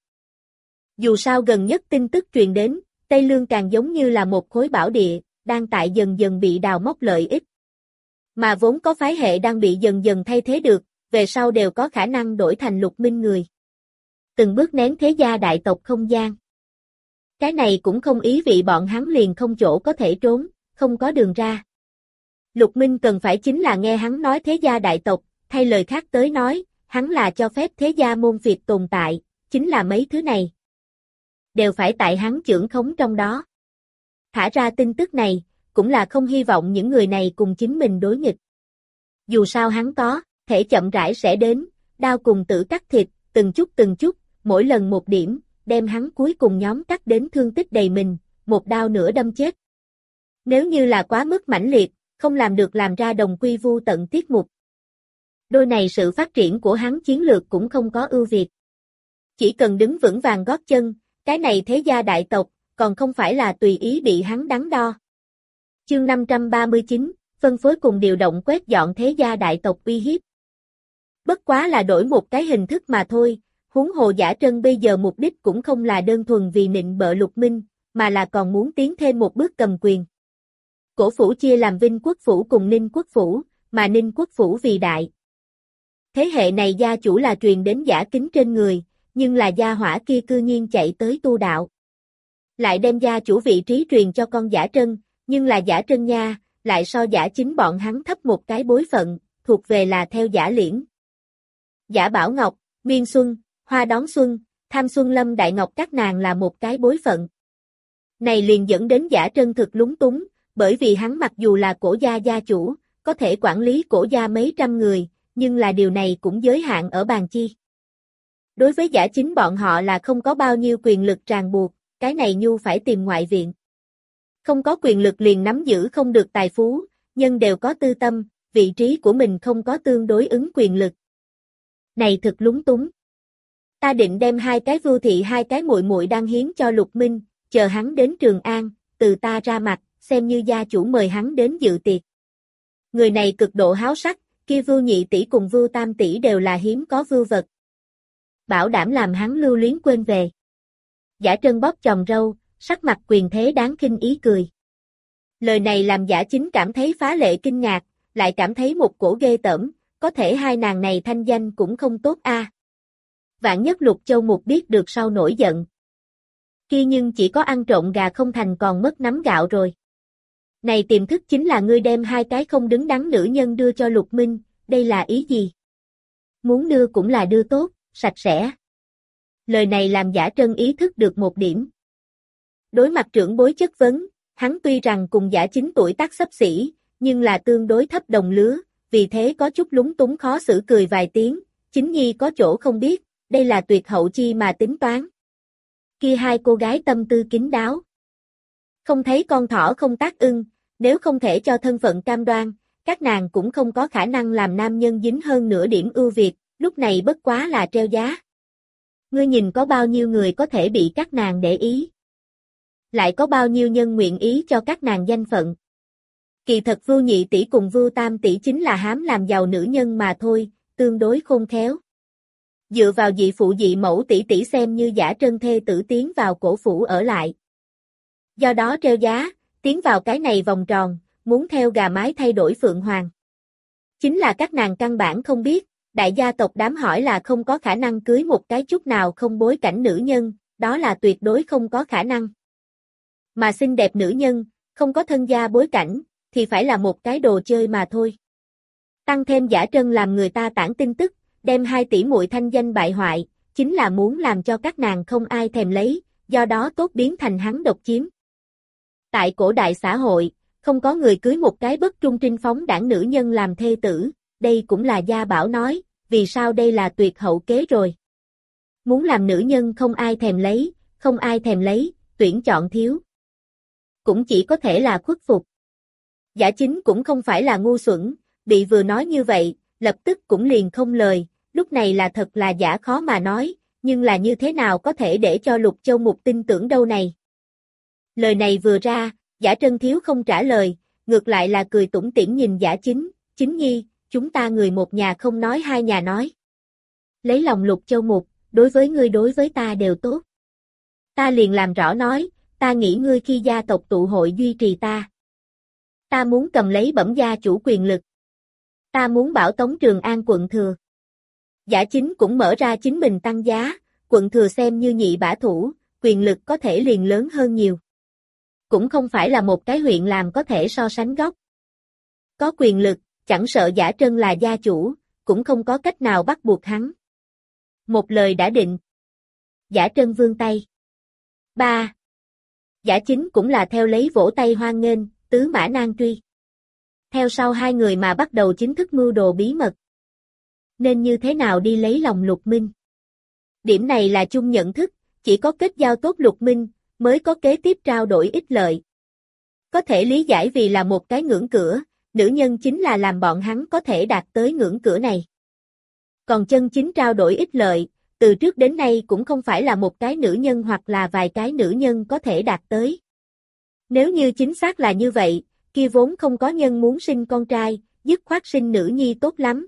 A: Dù sao gần nhất tin tức truyền đến, Tây Lương càng giống như là một khối bảo địa, đang tại dần dần bị đào móc lợi ích. Mà vốn có phái hệ đang bị dần dần thay thế được, về sau đều có khả năng đổi thành Lục Minh người. Từng bước nén thế gia đại tộc không gian. Cái này cũng không ý vị bọn hắn liền không chỗ có thể trốn, không có đường ra. Lục Minh cần phải chính là nghe hắn nói thế gia đại tộc, thay lời khác tới nói, hắn là cho phép thế gia môn phiệt tồn tại, chính là mấy thứ này. Đều phải tại hắn chưởng khống trong đó. Thả ra tin tức này, cũng là không hy vọng những người này cùng chính mình đối nghịch. Dù sao hắn có, thể chậm rãi sẽ đến, đao cùng tử cắt thịt, từng chút từng chút, mỗi lần một điểm, đem hắn cuối cùng nhóm cắt đến thương tích đầy mình, một đao nửa đâm chết. Nếu như là quá mức mãnh liệt, không làm được làm ra đồng quy vu tận tiết mục. Đôi này sự phát triển của hắn chiến lược cũng không có ưu việt. Chỉ cần đứng vững vàng gót chân, cái này thế gia đại tộc, còn không phải là tùy ý bị hắn đắn đo. Chương năm trăm ba mươi chín, phân phối cùng điều động quét dọn thế gia đại tộc uy hiếp. Bất quá là đổi một cái hình thức mà thôi, huống hồ Giả Trân bây giờ mục đích cũng không là đơn thuần vì nịnh bợ Lục Minh, mà là còn muốn tiến thêm một bước cầm quyền. Cổ phủ chia làm Vinh Quốc phủ cùng Ninh Quốc phủ, mà Ninh Quốc phủ vì đại. Thế hệ này gia chủ là truyền đến Giả Kính trên người, nhưng là gia hỏa kia cư nhiên chạy tới tu đạo. Lại đem gia chủ vị trí truyền cho con Giả Trân, nhưng là Giả Trân nha, lại so Giả Chính bọn hắn thấp một cái bối phận, thuộc về là theo Giả Liễn. Giả Bảo Ngọc, Miên Xuân, Hoa Đón Xuân, Tham Xuân Lâm Đại Ngọc các nàng là một cái bối phận. Này liền dẫn đến Giả Trân thực lúng túng, bởi vì hắn mặc dù là cổ gia gia chủ, có thể quản lý cổ gia mấy trăm người, nhưng là điều này cũng giới hạn ở bàn chi. Đối với Giả Chính bọn họ là không có bao nhiêu quyền lực ràng buộc, cái này nhu phải tìm ngoại viện. Không có quyền lực liền nắm giữ không được tài phú, nhân đều có tư tâm, vị trí của mình không có tương đối ứng quyền lực. Này thực lúng túng. Ta định đem hai cái vưu thị hai cái muội muội đang hiến cho Lục Minh, chờ hắn đến Trường An, từ ta ra mặt, xem như gia chủ mời hắn đến dự tiệc. Người này cực độ háo sắc, kia vưu nhị tỷ cùng vưu tam tỷ đều là hiếm có vưu vật. Bảo đảm làm hắn lưu luyến quên về. Giả Trân bóp chòm râu, sắc mặt quyền thế đáng khinh ý cười. Lời này làm Giả Chính cảm thấy phá lệ kinh ngạc, lại cảm thấy một cổ ghê tởm, có thể hai nàng này thanh danh cũng không tốt a. À. Vạn nhất Lục Châu Mục biết được sau nổi giận. Kia nhưng chỉ có ăn trộm gà không thành còn mất nắm gạo rồi. Này tiềm thức chính là ngươi đem hai cái không đứng đắn nữ nhân đưa cho Lục Minh, đây là ý gì? Muốn đưa cũng là đưa tốt, sạch sẽ. Lời này làm Giả Trân ý thức được một điểm. Đối mặt trưởng bối chất vấn, hắn tuy rằng cùng Giả Chính tuổi tác xấp xỉ, nhưng là tương đối thấp đồng lứa, vì thế có chút lúng túng khó xử cười vài tiếng, Chính Nhi có chỗ không biết, đây là tuyệt hậu chi mà tính toán. Kia hai cô gái tâm tư kín đáo. Không thấy con thỏ không tác ưng, nếu không thể cho thân phận cam đoan, các nàng cũng không có khả năng làm nam nhân dính hơn nửa điểm ưu việt, lúc này bất quá là treo giá. Ngươi nhìn có bao nhiêu người có thể bị các nàng để ý. Lại có bao nhiêu nhân nguyện ý cho các nàng danh phận. Kỳ thật Vưu Nhị tỷ cùng Vưu Tam tỷ chính là hám làm giàu nữ nhân mà thôi, tương đối khôn khéo. Dựa vào dị phụ dị mẫu tỷ tỷ xem như Giả Trân thê tử tiến vào cổ phủ ở lại. Do đó treo giá, tiến vào cái này vòng tròn, muốn theo gà mái thay đổi phượng hoàng. Chính là các nàng căn bản không biết, đại gia tộc đám hỏi là không có khả năng cưới một cái chút nào không bối cảnh nữ nhân, đó là tuyệt đối không có khả năng. Mà xinh đẹp nữ nhân, không có thân gia bối cảnh, thì phải là một cái đồ chơi mà thôi. Tăng thêm Giả Trân làm người ta tản tin tức, đem hai tỷ muội thanh danh bại hoại, chính là muốn làm cho các nàng không ai thèm lấy, do đó tốt biến thành hắn độc chiếm. Tại cổ đại xã hội, không có người cưới một cái bất trung trinh phóng đảng nữ nhân làm thê tử, đây cũng là Gia Bảo nói, vì sao đây là tuyệt hậu kế rồi. Muốn làm nữ nhân không ai thèm lấy, không ai thèm lấy, tuyển chọn thiếu. Cũng chỉ có thể là khuất phục. Giả Chính cũng không phải là ngu xuẩn, bị vừa nói như vậy, lập tức cũng liền không lời, lúc này là thật là giả khó mà nói, nhưng là như thế nào có thể để cho Lục Châu Mục tin tưởng đâu này. Lời này vừa ra, Giả Trân thiếu không trả lời, ngược lại là cười tủm tỉm nhìn Giả Chính, Chính Nhi, chúng ta người một nhà không nói hai nhà nói. Lấy lòng Lục Châu Mục, đối với ngươi đối với ta đều tốt. Ta liền làm rõ nói, ta nghĩ ngươi khi gia tộc tụ hội duy trì ta. Ta muốn cầm lấy bẩm gia chủ quyền lực. Ta muốn bảo tống Trường An quận thừa. Giả Chính cũng mở ra chính mình tăng giá, quận thừa xem như nhị bả thủ, quyền lực có thể liền lớn hơn nhiều. Cũng không phải là một cái huyện làm có thể so sánh góc. Có quyền lực, chẳng sợ Giả Trân là gia chủ, cũng không có cách nào bắt buộc hắn. Một lời đã định. Giả Trân vươn tay. Ba. Giả Chính cũng là theo lấy vỗ tay hoan nghênh, tứ mã nan truy. Theo sau hai người mà bắt đầu chính thức mưu đồ bí mật. Nên như thế nào đi lấy lòng Lục Minh? Điểm này là chung nhận thức, chỉ có kết giao tốt Lục Minh, mới có kế tiếp trao đổi ích lợi. Có thể lý giải vì là một cái ngưỡng cửa, nữ nhân chính là làm bọn hắn có thể đạt tới ngưỡng cửa này. Còn chân chính trao đổi ích lợi, từ trước đến nay cũng không phải là một cái nữ nhân hoặc là vài cái nữ nhân có thể đạt tới. Nếu như chính xác là như vậy, kia vốn không có nhân muốn sinh con trai, dứt khoát sinh nữ nhi tốt lắm.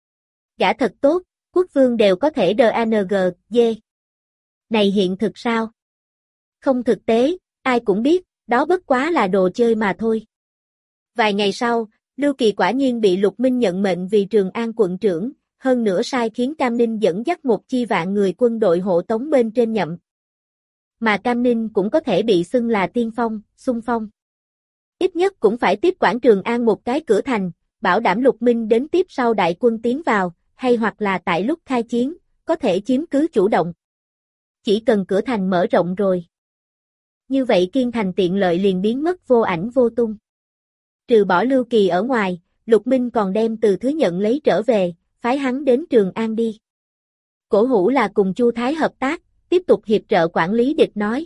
A: Gả thật tốt, quốc vương đều có thể đờ a en giê, dê. Này hiện thực sao? Không thực tế, ai cũng biết, đó bất quá là đồ chơi mà thôi. Vài ngày sau, Lưu Kỳ quả nhiên bị Lục Minh nhận mệnh vì Trường An quận trưởng, hơn nữa sai khiến Cam Ninh dẫn dắt một chi vạn người quân đội hộ tống bên trên nhậm. Mà Cam Ninh cũng có thể bị xưng là tiên phong, xung phong. Ít nhất cũng phải tiếp quản Trường An một cái cửa thành, bảo đảm Lục Minh đến tiếp sau đại quân tiến vào, hay hoặc là tại lúc khai chiến, có thể chiếm cứ chủ động. Chỉ cần cửa thành mở rộng rồi. Như vậy Kiên Thành tiện lợi liền biến mất vô ảnh vô tung. Trừ bỏ Lưu Kỳ ở ngoài, Lục Minh còn đem Từ Thứ nhận lấy trở về, phái hắn đến Trường An đi. Cổ Hủ là cùng Chu Thái hợp tác, tiếp tục hiệp trợ quản lý địch nói.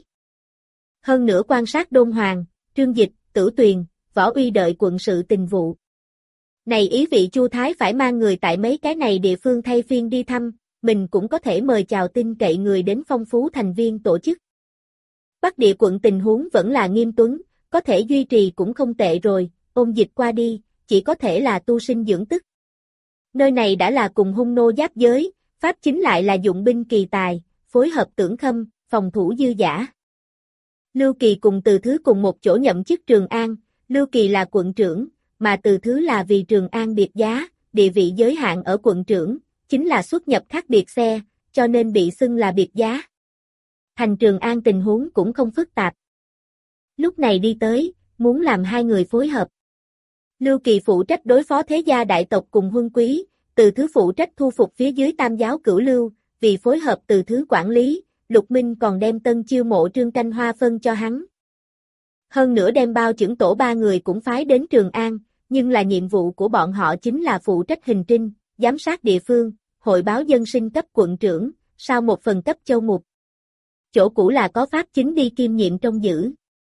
A: Hơn nữa quan sát Đôn Hoàng, Trương Dịch, Tử Tuyền, Võ Uy đợi quận sự tình vụ. Này ý vị Chu Thái phải mang người tại mấy cái này địa phương thay phiên đi thăm, mình cũng có thể mời chào tin cậy người đến phong phú thành viên tổ chức. Bắc địa quận tình huống vẫn là nghiêm tuấn, có thể duy trì cũng không tệ rồi, ôn dịch qua đi, chỉ có thể là tu sinh dưỡng tức. Nơi này đã là cùng hung nô giáp giới, pháp chính lại là dụng binh kỳ tài, phối hợp tưởng khâm, phòng thủ dư giả. Lưu Kỳ cùng Từ Thứ cùng một chỗ nhậm chức Trường An, Lưu Kỳ là quận trưởng, mà từ thứ là vì Trường An biệt giá, địa vị giới hạn ở quận trưởng, chính là xuất nhập khác biệt xe, cho nên bị xưng là biệt giá. Thành Trường An tình huống cũng không phức tạp. Lúc này đi tới, muốn làm hai người phối hợp. Lưu Kỳ phụ trách đối phó thế gia đại tộc cùng huân quý, Từ Thứ phụ trách thu phục phía dưới tam giáo cửu lưu, vì phối hợp Từ Thứ quản lý, Lục Minh còn đem tân chiêu mộ Trương Canh Hoa phân cho hắn. Hơn nữa đem bao chưởng tổ ba người cũng phái đến Trường An, nhưng là nhiệm vụ của bọn họ chính là phụ trách hình trinh, giám sát địa phương, hội báo dân sinh cấp quận trưởng, sao một phần cấp châu mục. Chỗ cũ là có pháp chính đi kiêm nhiệm trong giữ.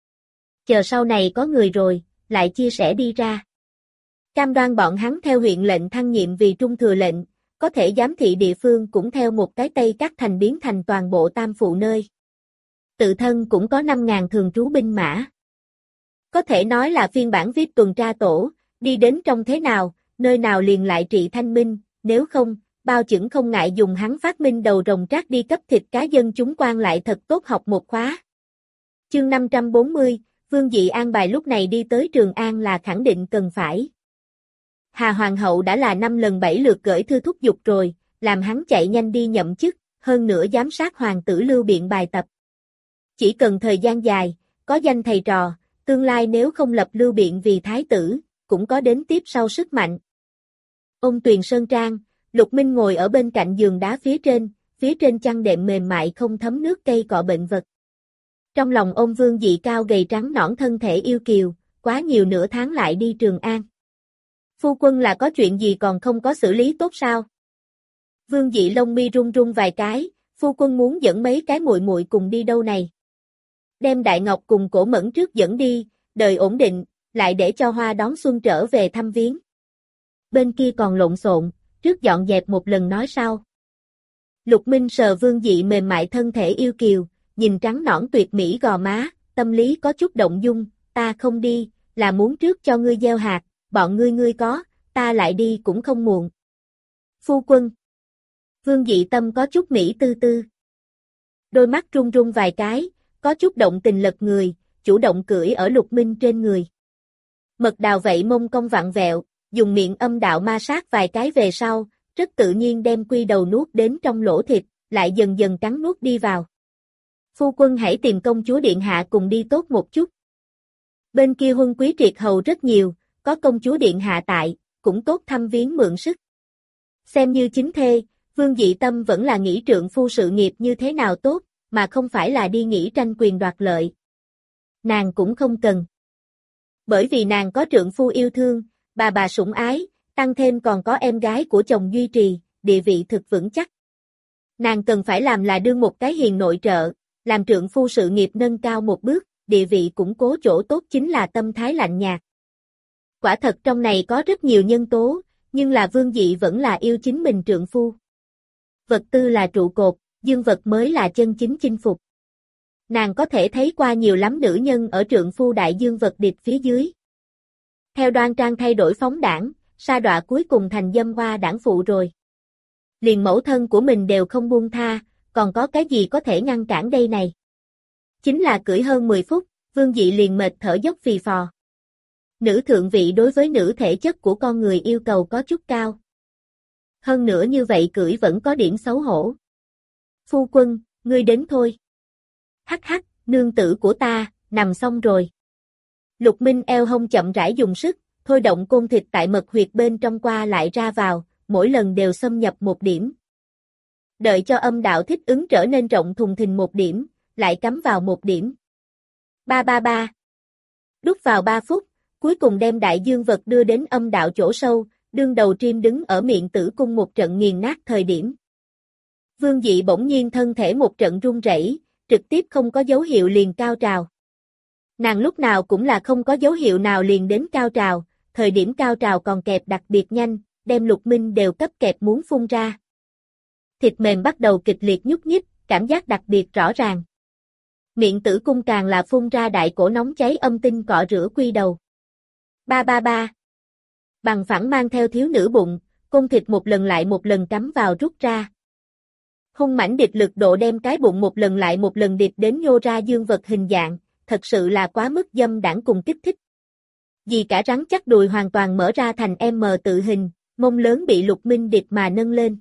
A: Chờ sau này có người rồi, lại chia sẻ đi ra. Cam đoan bọn hắn theo huyện lệnh thăng nhiệm vì trung thừa lệnh, có thể giám thị địa phương cũng theo một cái Tây Các thành biến thành toàn bộ tam phụ nơi. Tự thân cũng có năm ngàn thường trú binh mã. Có thể nói là phiên bản vê i pê tuần tra tổ, đi đến trong thế nào, nơi nào liền lại trị thanh minh, nếu không, bao chững không ngại dùng hắn phát minh đầu rồng trác đi cấp thịt cá dân chúng quan lại thật tốt học một khóa. Chương năm trăm bốn mươi, Vương Dị an bài lúc này đi tới Trường An là khẳng định cần phải. Hà Hoàng hậu đã là năm lần bảy lượt gửi thư thúc giục rồi, làm hắn chạy nhanh đi nhậm chức, hơn nữa giám sát hoàng tử Lưu Biện bài tập. Chỉ cần thời gian dài, có danh thầy trò, tương lai nếu không lập Lưu Biện vì thái tử, cũng có đến tiếp sau sức mạnh. Ôn Tuyền Sơn Trang, Lục Minh ngồi ở bên cạnh giường đá phía trên, phía trên chăn đệm mềm mại không thấm nước cây cọ bệnh vật. Trong lòng ôm Vương Dị cao gầy trắng nõn thân thể yêu kiều, quá nhiều nửa tháng lại đi Trường An. Phu quân là có chuyện gì còn không có xử lý tốt sao? Vương Dị lông mi run run vài cái, phu quân muốn dẫn mấy cái muội muội cùng đi đâu này? Đem Đại Ngọc cùng Cổ Mẫn trước dẫn đi, đợi ổn định, lại để cho Hoa đón xuân trở về thăm viếng. Bên kia còn lộn xộn, trước dọn dẹp một lần nói sau. Lục Minh sờ Vương Dị mềm mại thân thể yêu kiều, nhìn trắng nõn tuyệt mỹ gò má, tâm lý có chút động dung, ta không đi, là muốn trước cho ngươi gieo hạt, bọn ngươi ngươi có, ta lại đi cũng không muộn. Phu quân. Vương Dị tâm có chút mỹ tư tư. Đôi mắt run run vài cái, có chút động tình lật người, chủ động cưỡi ở Lục Minh trên người. Mật đào vậy mông cong vặn vẹo, dùng miệng âm đạo ma sát vài cái về sau, rất tự nhiên đem quy đầu nuốt đến trong lỗ thịt, lại dần dần cắn nuốt đi vào. Phu quân hãy tìm công chúa điện hạ cùng đi tốt một chút. Bên kia huân quý triệt hầu rất nhiều, có công chúa điện hạ tại, cũng tốt thăm viếng mượn sức. Xem như chính thê, Vương Dị tâm vẫn là nghĩ trượng phu sự nghiệp như thế nào tốt, mà không phải là đi nghĩ tranh quyền đoạt lợi. Nàng cũng không cần. Bởi vì nàng có trượng phu yêu thương, bà bà sủng ái, tăng thêm còn có em gái của chồng duy trì, địa vị thực vững chắc. Nàng cần phải làm là đương một cái hiền nội trợ, làm trượng phu sự nghiệp nâng cao một bước, địa vị củng cố chỗ tốt chính là tâm thái lạnh nhạt. Quả thật trong này có rất nhiều nhân tố, nhưng là Vương Dị vẫn là yêu chính mình trượng phu. Vật tư là trụ cột, dương vật mới là chân chính chinh phục. Nàng có thể thấy qua nhiều lắm nữ nhân ở trượng phu đại dương vật điệp phía dưới. Theo đoan trang thay đổi phóng đảng, sa đọa cuối cùng thành dâm hoa đảng phụ rồi. Liền mẫu thân của mình đều không buông tha, còn có cái gì có thể ngăn cản đây này? Chính là cưỡi hơn mười phút, Vương Dị liền mệt thở dốc phì phò. Nữ thượng vị đối với nữ thể chất của con người yêu cầu có chút cao. Hơn nữa như vậy cưỡi vẫn có điểm xấu hổ. Phu quân, ngươi đến thôi. Hắc hắc, nương tử của ta, nằm xong rồi. Lục Minh eo hông chậm rãi dùng sức, thôi động côn thịt tại mật huyệt bên trong qua lại ra vào, mỗi lần đều xâm nhập một điểm. Đợi cho âm đạo thích ứng trở nên rộng thùng thình một điểm, lại cắm vào một điểm. Ba ba ba. Đút vào ba phút, cuối cùng đem đại dương vật đưa đến âm đạo chỗ sâu, đương đầu triêm đứng ở miệng tử cung một trận nghiền nát thời điểm. Vương Dị bỗng nhiên thân thể một trận run rẩy, trực tiếp không có dấu hiệu liền cao trào. Nàng lúc nào cũng là không có dấu hiệu nào liền đến cao trào, thời điểm cao trào còn kẹp đặc biệt nhanh, đem Lục Minh đều cấp kẹp muốn phun ra. Thịt mềm bắt đầu kịch liệt nhúc nhích, cảm giác đặc biệt rõ ràng. Miệng tử cung càng là phun ra đại cổ nóng cháy âm tinh cọ rửa quy đầu. Ba ba ba. Bằng phẳng mang theo thiếu nữ bụng, cung thịt một lần lại một lần cắm vào rút ra. Hung mãnh địch lực độ đem cái bụng một lần lại một lần điệp đến nhô ra dương vật hình dạng, thật sự là quá mức dâm đãng cùng kích thích. Gì cả rắn chắc đùi hoàn toàn mở ra thành M tự hình, mông lớn bị Lục Minh điệp mà nâng lên.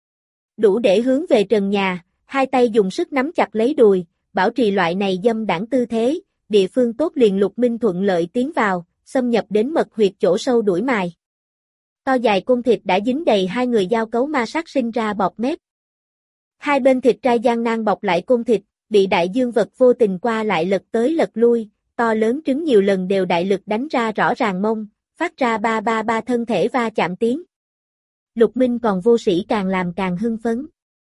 A: Đủ để hướng về trần nhà, hai tay dùng sức nắm chặt lấy đùi, bảo trì loại này dâm đãng tư thế, địa phương tốt liền Lục Minh thuận lợi tiến vào, xâm nhập đến mật huyệt chỗ sâu đuổi mài. To dài côn thịt đã dính đầy hai người giao cấu ma sát sinh ra bọt mép. Hai bên thịt trai gian nan bọc lại côn thịt, bị đại dương vật vô tình qua lại lật tới lật lui, to lớn trứng nhiều lần đều đại lực đánh ra rõ ràng mông, phát ra ba ba ba thân thể va chạm tiếng. Lục Minh còn vô sĩ càng làm càng hưng phấn.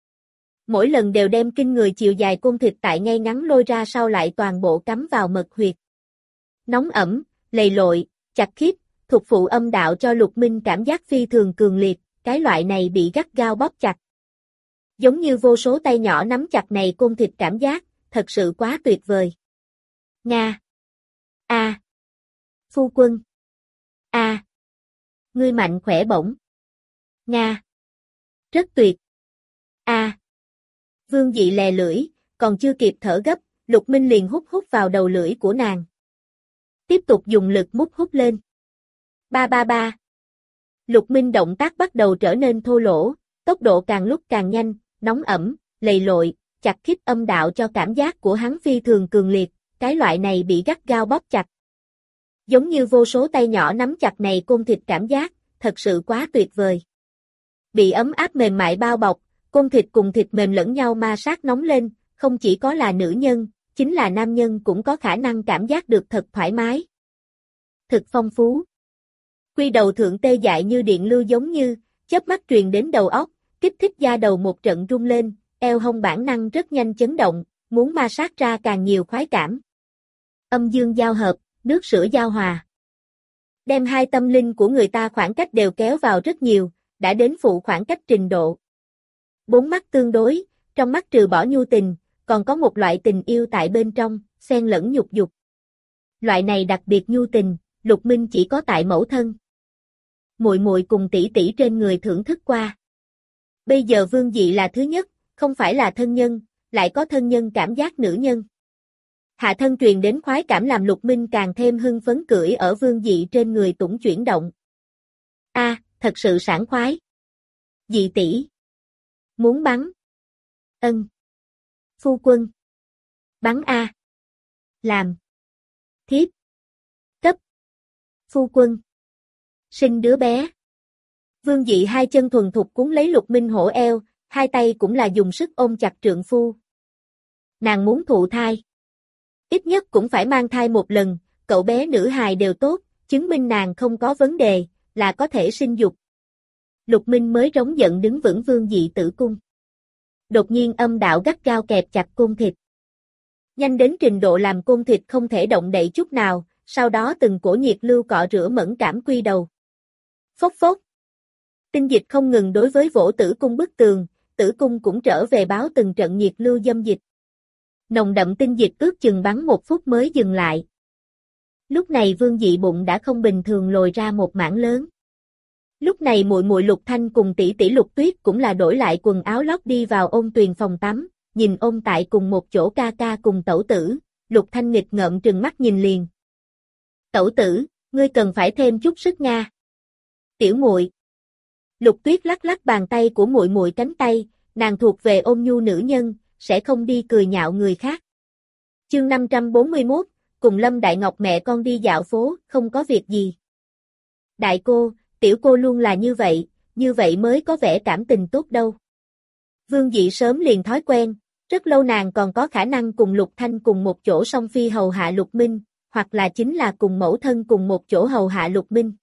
A: Mỗi lần đều đem kinh người chiều dài côn thịt tại ngay ngắn lôi ra sau lại toàn bộ cắm vào mật huyệt. Nóng ẩm, lầy lội, chặt khiếp, thuộc phụ âm đạo cho Lục Minh cảm giác phi thường cường liệt, cái loại này bị gắt gao bóp chặt. Giống như vô số tay nhỏ nắm chặt này côn thịt cảm giác, thật sự quá tuyệt vời. Nga. A. À. Phu quân. A. À. Ngươi mạnh khỏe bổng. Nga. Rất tuyệt. A. À. Vương Dị lè lưỡi, còn chưa kịp thở gấp, Lục Minh liền hút hút vào đầu lưỡi của nàng. Tiếp tục dùng lực mút hút lên. Ba ba ba. Lục Minh động tác bắt đầu trở nên thô lỗ, tốc độ càng lúc càng nhanh, nóng ẩm, lầy lội, chặt khít âm đạo cho cảm giác của hắn phi thường cường liệt, cái loại này bị gắt gao bóp chặt. Giống như vô số tay nhỏ nắm chặt này côn thịt cảm giác, thật sự quá tuyệt vời. Bị ấm áp mềm mại bao bọc, côn thịt cùng thịt mềm lẫn nhau ma sát nóng lên, không chỉ có là nữ nhân, chính là nam nhân cũng có khả năng cảm giác được thật thoải mái. Thực phong phú. Quy đầu thượng tê dại như điện lưu giống như, chớp mắt truyền đến đầu óc, kích thích da đầu một trận rung lên, eo hông bản năng rất nhanh chấn động, muốn ma sát ra càng nhiều khoái cảm. Âm dương giao hợp, nước sữa giao hòa. Đem hai tâm linh của người ta khoảng cách đều kéo vào rất nhiều, đã đến phụ khoảng cách trình độ. Bốn mắt tương đối, trong mắt trừ bỏ nhu tình, còn có một loại tình yêu tại bên trong, xen lẫn nhục dục. Loại này đặc biệt nhu tình, Lục Minh chỉ có tại mẫu thân. Muội muội cùng tỷ tỷ trên người thưởng thức qua. Bây giờ Vương Dị là thứ nhất, không phải là thân nhân, lại có thân nhân cảm giác nữ nhân. Hạ thân truyền đến khoái cảm làm Lục Minh càng thêm hưng phấn cưỡi ở Vương Dị trên người tủng chuyển động. A, à, thật sự sảng khoái. Dị tỷ. Muốn bắn. Ân. Phu quân. Bắn A. À. Làm. Thiếp. Cấp. Phu quân. Sinh đứa bé. Vương Dị hai chân thuần thục cuốn lấy Lục Minh hổ eo, hai tay cũng là dùng sức ôm chặt trượng phu. Nàng muốn thụ thai. Ít nhất cũng phải mang thai một lần, cậu bé nữ hài đều tốt, chứng minh nàng không có vấn đề, là có thể sinh dục. Lục Minh mới rống giận đứng vững Vương Dị tử cung. Đột nhiên âm đạo gắt gao kẹp chặt côn thịt. Nhanh đến trình độ làm côn thịt không thể động đậy chút nào, sau đó từng cổ nhiệt lưu cọ rửa mẫn cảm quy đầu. Phốc phốc. Tinh dịch không ngừng đối với vỗ tử cung bức tường, tử cung cũng trở về báo từng trận nhiệt lưu dâm dịch. Nồng đậm tinh dịch ước chừng bắn một phút mới dừng lại. Lúc này Vương Dị bụng đã không bình thường lồi ra một mảng lớn. Lúc này muội muội Lục Thanh cùng tỷ tỷ Lục Tuyết cũng là đổi lại quần áo lót đi vào ôn tuyền phòng tắm, nhìn ôn tại cùng một chỗ ca ca cùng tẩu tử, Lục Thanh nghịch ngợm trừng mắt nhìn liền. Tẩu tử, ngươi cần phải thêm chút sức nga. Tiểu muội. Lục Tuyết lắc lắc bàn tay của muội muội cánh tay, nàng thuộc về ôn nhu nữ nhân, sẽ không đi cười nhạo người khác. Chương năm trăm bốn mươi mốt, cùng Lâm Đại Ngọc mẹ con đi dạo phố, không có việc gì. Đại cô, tiểu cô luôn là như vậy, như vậy mới có vẻ cảm tình tốt đâu. Vương Dị sớm liền thói quen, rất lâu nàng còn có khả năng cùng Lục Thanh cùng một chỗ song phi hầu hạ Lục Minh, hoặc là chính là cùng mẫu thân cùng một chỗ hầu hạ Lục Minh.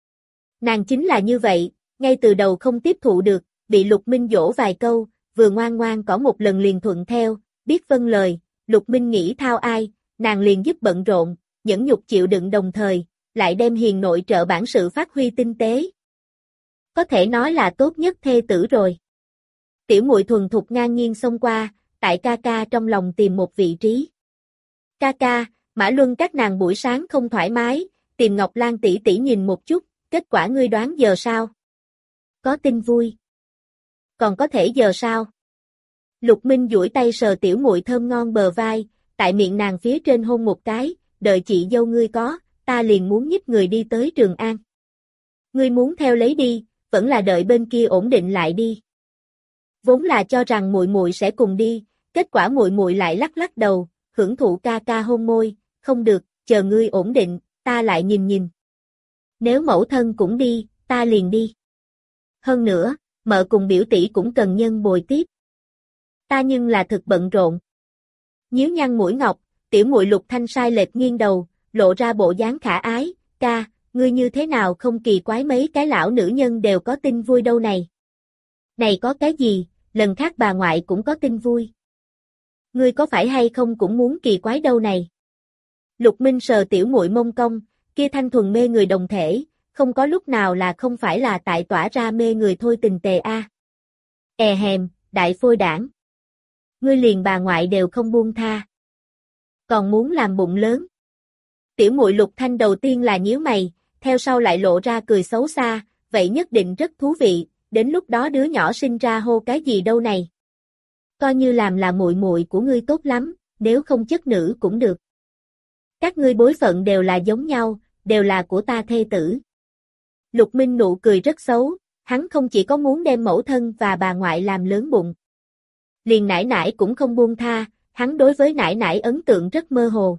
A: Nàng chính là như vậy, ngay từ đầu không tiếp thụ được, bị Lục Minh dỗ vài câu, vừa ngoan ngoan có một lần liền thuận theo, biết vâng lời, Lục Minh nghĩ thao ai, nàng liền giúp bận rộn, nhẫn nhục chịu đựng đồng thời, lại đem hiền nội trợ bản sự phát huy tinh tế. Có thể nói là tốt nhất thê tử rồi. Tiểu muội thuần thục ngang nhiên xông qua, tại ca ca trong lòng tìm một vị trí. Ca ca, Mã Luân các nàng buổi sáng không thoải mái, tìm Ngọc Lan tỷ tỷ nhìn một chút, kết quả ngươi đoán giờ sao? Có tin vui. Còn có thể giờ sao? Lục Minh duỗi tay sờ tiểu muội thơm ngon bờ vai, tại miệng nàng phía trên hôn một cái, đợi chị dâu ngươi có, ta liền muốn nhích người đi tới Trường An. Ngươi muốn theo lấy đi, vẫn là đợi bên kia ổn định lại đi. Vốn là cho rằng muội muội sẽ cùng đi, kết quả muội muội lại lắc lắc đầu, hưởng thụ ca ca hôn môi, không được, chờ ngươi ổn định, ta lại nhìn nhìn. Nếu mẫu thân cũng đi, ta liền đi. Hơn nữa, mợ cùng biểu tỷ cũng cần nhân bồi tiếp. Ta nhưng là thực bận rộn. Nhíu nhăn mũi ngọc, tiểu muội Lục Thanh sai lệch nghiêng đầu, lộ ra bộ dáng khả ái, ca, ngươi như thế nào không kỳ quái mấy cái lão nữ nhân đều có tin vui đâu này. Này có cái gì, lần khác bà ngoại cũng có tin vui. Ngươi có phải hay không cũng muốn kỳ quái đâu này. Lục Minh sờ tiểu muội mông cong, kia thanh thuần mê người đồng thể, không có lúc nào là không phải là tại tỏa ra mê người thôi tình tề a. À. E hèm, đại phôi đảng. Ngươi liền bà ngoại đều không buông tha. Còn muốn làm bụng lớn. Tiểu muội Lục Thanh đầu tiên là nhíu mày, theo sau lại lộ ra cười xấu xa, vậy nhất định rất thú vị, đến lúc đó đứa nhỏ sinh ra hô cái gì đâu này. Coi như làm là muội muội của ngươi tốt lắm, nếu không chất nữ cũng được. Các ngươi bối phận đều là giống nhau, đều là của ta thê tử. Lục Minh nụ cười rất xấu, hắn không chỉ có muốn đem mẫu thân và bà ngoại làm lớn bụng. Liền nải nải cũng không buông tha, hắn đối với nải nải ấn tượng rất mơ hồ.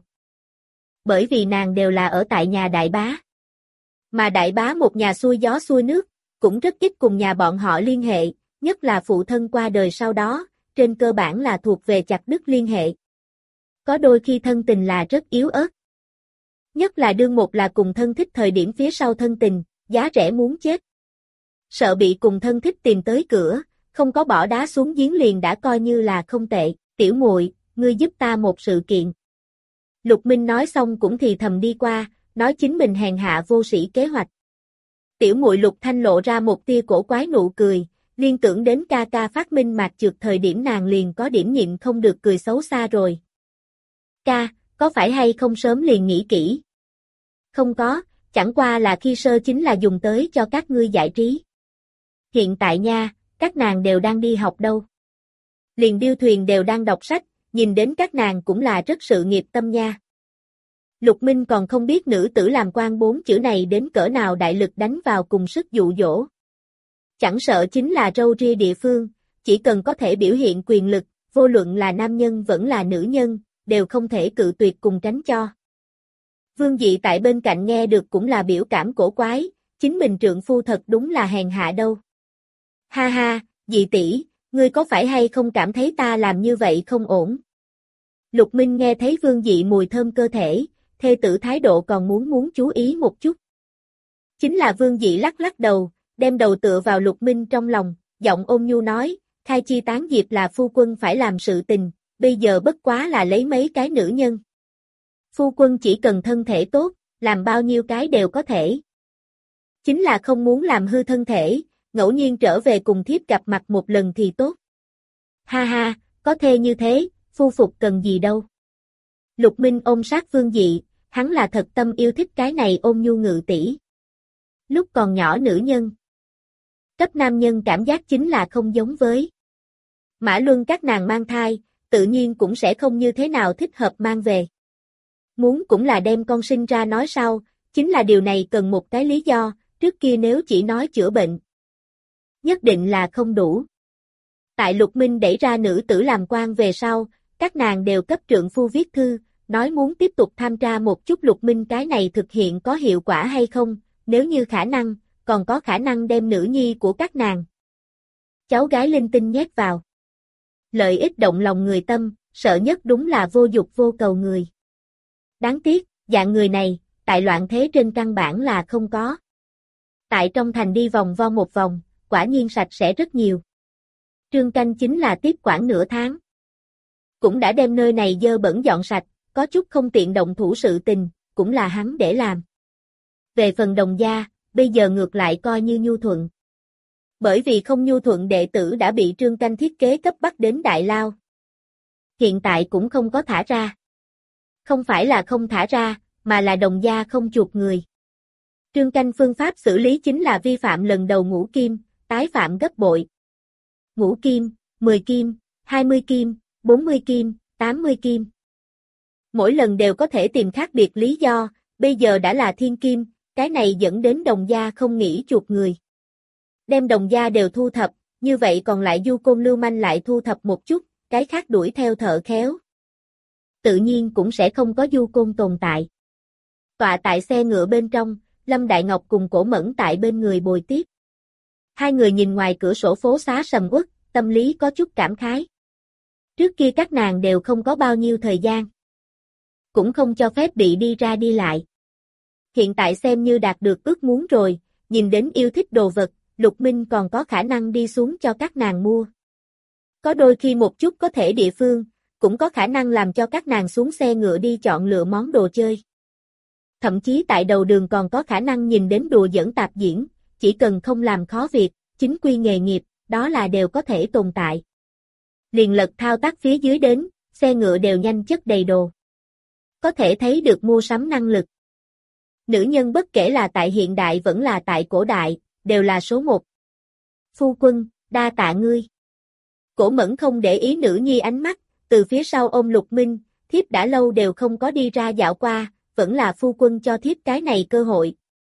A: Bởi vì nàng đều là ở tại nhà đại bá. Mà đại bá một nhà xuôi gió xuôi nước, cũng rất ít cùng nhà bọn họ liên hệ, nhất là phụ thân qua đời sau đó, trên cơ bản là thuộc về chặt đứt liên hệ. Có đôi khi thân tình là rất yếu ớt. Nhất là đương một là cùng thân thích thời điểm phía sau thân tình, giá rẻ muốn chết. Sợ bị cùng thân thích tìm tới cửa, không có bỏ đá xuống giếng liền đã coi như là không tệ, tiểu muội, ngươi giúp ta một sự kiện. Lục Minh nói xong cũng thì thầm đi qua, nói chính mình hèn hạ vô sĩ kế hoạch. Tiểu muội Lục Thanh lộ ra một tia cổ quái nụ cười, liên tưởng đến ca ca phát minh mạc trượt thời điểm nàng liền có điểm nhịn không được cười xấu xa rồi. Ca, có phải hay không sớm liền nghĩ kỹ? Không có, chẳng qua là khi sơ chính là dùng tới cho các ngươi giải trí. Hiện tại nha, các nàng đều đang đi học đâu. Liền điêu thuyền đều đang đọc sách, nhìn đến các nàng cũng là rất sự nghiệp tâm nha. Lục Minh còn không biết nữ tử làm quan bốn chữ này đến cỡ nào đại lực đánh vào cùng sức dụ dỗ. Chẳng sợ chính là râu ria địa phương, chỉ cần có thể biểu hiện quyền lực, vô luận là nam nhân vẫn là nữ nhân, đều không thể cự tuyệt cùng tránh cho. Vương Dị tại bên cạnh nghe được cũng là biểu cảm cổ quái, chính mình trượng phu thật đúng là hèn hạ đâu. Ha ha, Dị tỷ, ngươi có phải hay không cảm thấy ta làm như vậy không ổn? Lục Minh nghe thấy Vương Dị mùi thơm cơ thể, thê tử thái độ còn muốn muốn chú ý một chút. Chính là Vương Dị lắc lắc đầu, đem đầu tựa vào Lục Minh trong lòng, giọng ôn nhu nói, khai chi tán diệp là phu quân phải làm sự tình, bây giờ bất quá là lấy mấy cái nữ nhân. Phu quân chỉ cần thân thể tốt, làm bao nhiêu cái đều có thể. Chính là không muốn làm hư thân thể, ngẫu nhiên trở về cùng thiếp gặp mặt một lần thì tốt. Ha ha, có thê như thế, phu phục cần gì đâu. Lục Minh ôm sát Vương Dị, hắn là thật tâm yêu thích cái này ôn nhu ngự tỷ. Lúc còn nhỏ nữ nhân, cấp nam nhân cảm giác chính là không giống với. Mã Luân các nàng mang thai, tự nhiên cũng sẽ không như thế nào thích hợp mang về. Muốn cũng là đem con sinh ra nói sau, chính là điều này cần một cái lý do, trước kia nếu chỉ nói chữa bệnh, nhất định là không đủ. Tại Lục Minh đẩy ra nữ tử làm quan về sau, các nàng đều cấp trượng phu viết thư, nói muốn tiếp tục tham tra một chút Lục Minh cái này thực hiện có hiệu quả hay không, nếu như khả năng, còn có khả năng đem nữ nhi của các nàng. Cháu gái linh tinh nhét vào. Lợi ích động lòng người tâm, sợ nhất đúng là vô dục vô cầu người. Đáng tiếc, dạng người này, tại loạn thế trên căn bản là không có. Tại trong thành đi vòng vo một vòng, quả nhiên sạch sẽ rất nhiều. Trương Canh chính là tiếp quản nửa tháng. Cũng đã đem nơi này dơ bẩn dọn sạch, có chút không tiện động thủ sự tình, cũng là hắn để làm. Về phần Đồng gia, bây giờ ngược lại coi như nhu thuận. Bởi vì không nhu thuận đệ tử đã bị Trương Canh thiết kế cấp bắt đến Đại Lao. Hiện tại cũng không có thả ra. Không phải là không thả ra, mà là Đồng gia không chuộc người. Trương Canh phương pháp xử lý chính là vi phạm lần đầu ngũ kim, tái phạm gấp bội. Ngũ kim, mười kim, hai mươi kim, bốn mươi kim, tám mươi kim. Mỗi lần đều có thể tìm khác biệt lý do, bây giờ đã là thiên kim, cái này dẫn đến Đồng gia không nghĩ chuột người. Đem Đồng gia đều thu thập, như vậy còn lại du côn lưu manh lại thu thập một chút, cái khác đuổi theo thợ khéo. Tự nhiên cũng sẽ không có du côn tồn tại. Tọa tại xe ngựa bên trong, Lâm Đại Ngọc cùng Cổ Mẫn tại bên người bồi tiếp. Hai người nhìn ngoài cửa sổ phố xá sầm uất, tâm lý có chút cảm khái. Trước kia các nàng đều không có bao nhiêu thời gian. Cũng không cho phép bị đi ra đi lại. Hiện tại xem như đạt được ước muốn rồi, nhìn đến yêu thích đồ vật, Lục Minh còn có khả năng đi xuống cho các nàng mua. Có đôi khi một chút có thể địa phương, cũng có khả năng làm cho các nàng xuống xe ngựa đi chọn lựa món đồ chơi. Thậm chí tại đầu đường còn có khả năng nhìn đến đùa giỡn tạp diễn, chỉ cần không làm khó việc, chính quy nghề nghiệp, đó là đều có thể tồn tại. Liền lật thao tác phía dưới đến, xe ngựa đều nhanh chất đầy đồ. Có thể thấy được mua sắm năng lực. Nữ nhân bất kể là tại hiện đại vẫn là tại cổ đại, đều là số một. Phu quân, đa tạ ngươi. Cổ Mẫn không để ý nữ nhi ánh mắt, từ phía sau ôm Lục Minh, thiếp đã lâu đều không có đi ra dạo qua, vẫn là phu quân cho thiếp cái này cơ hội.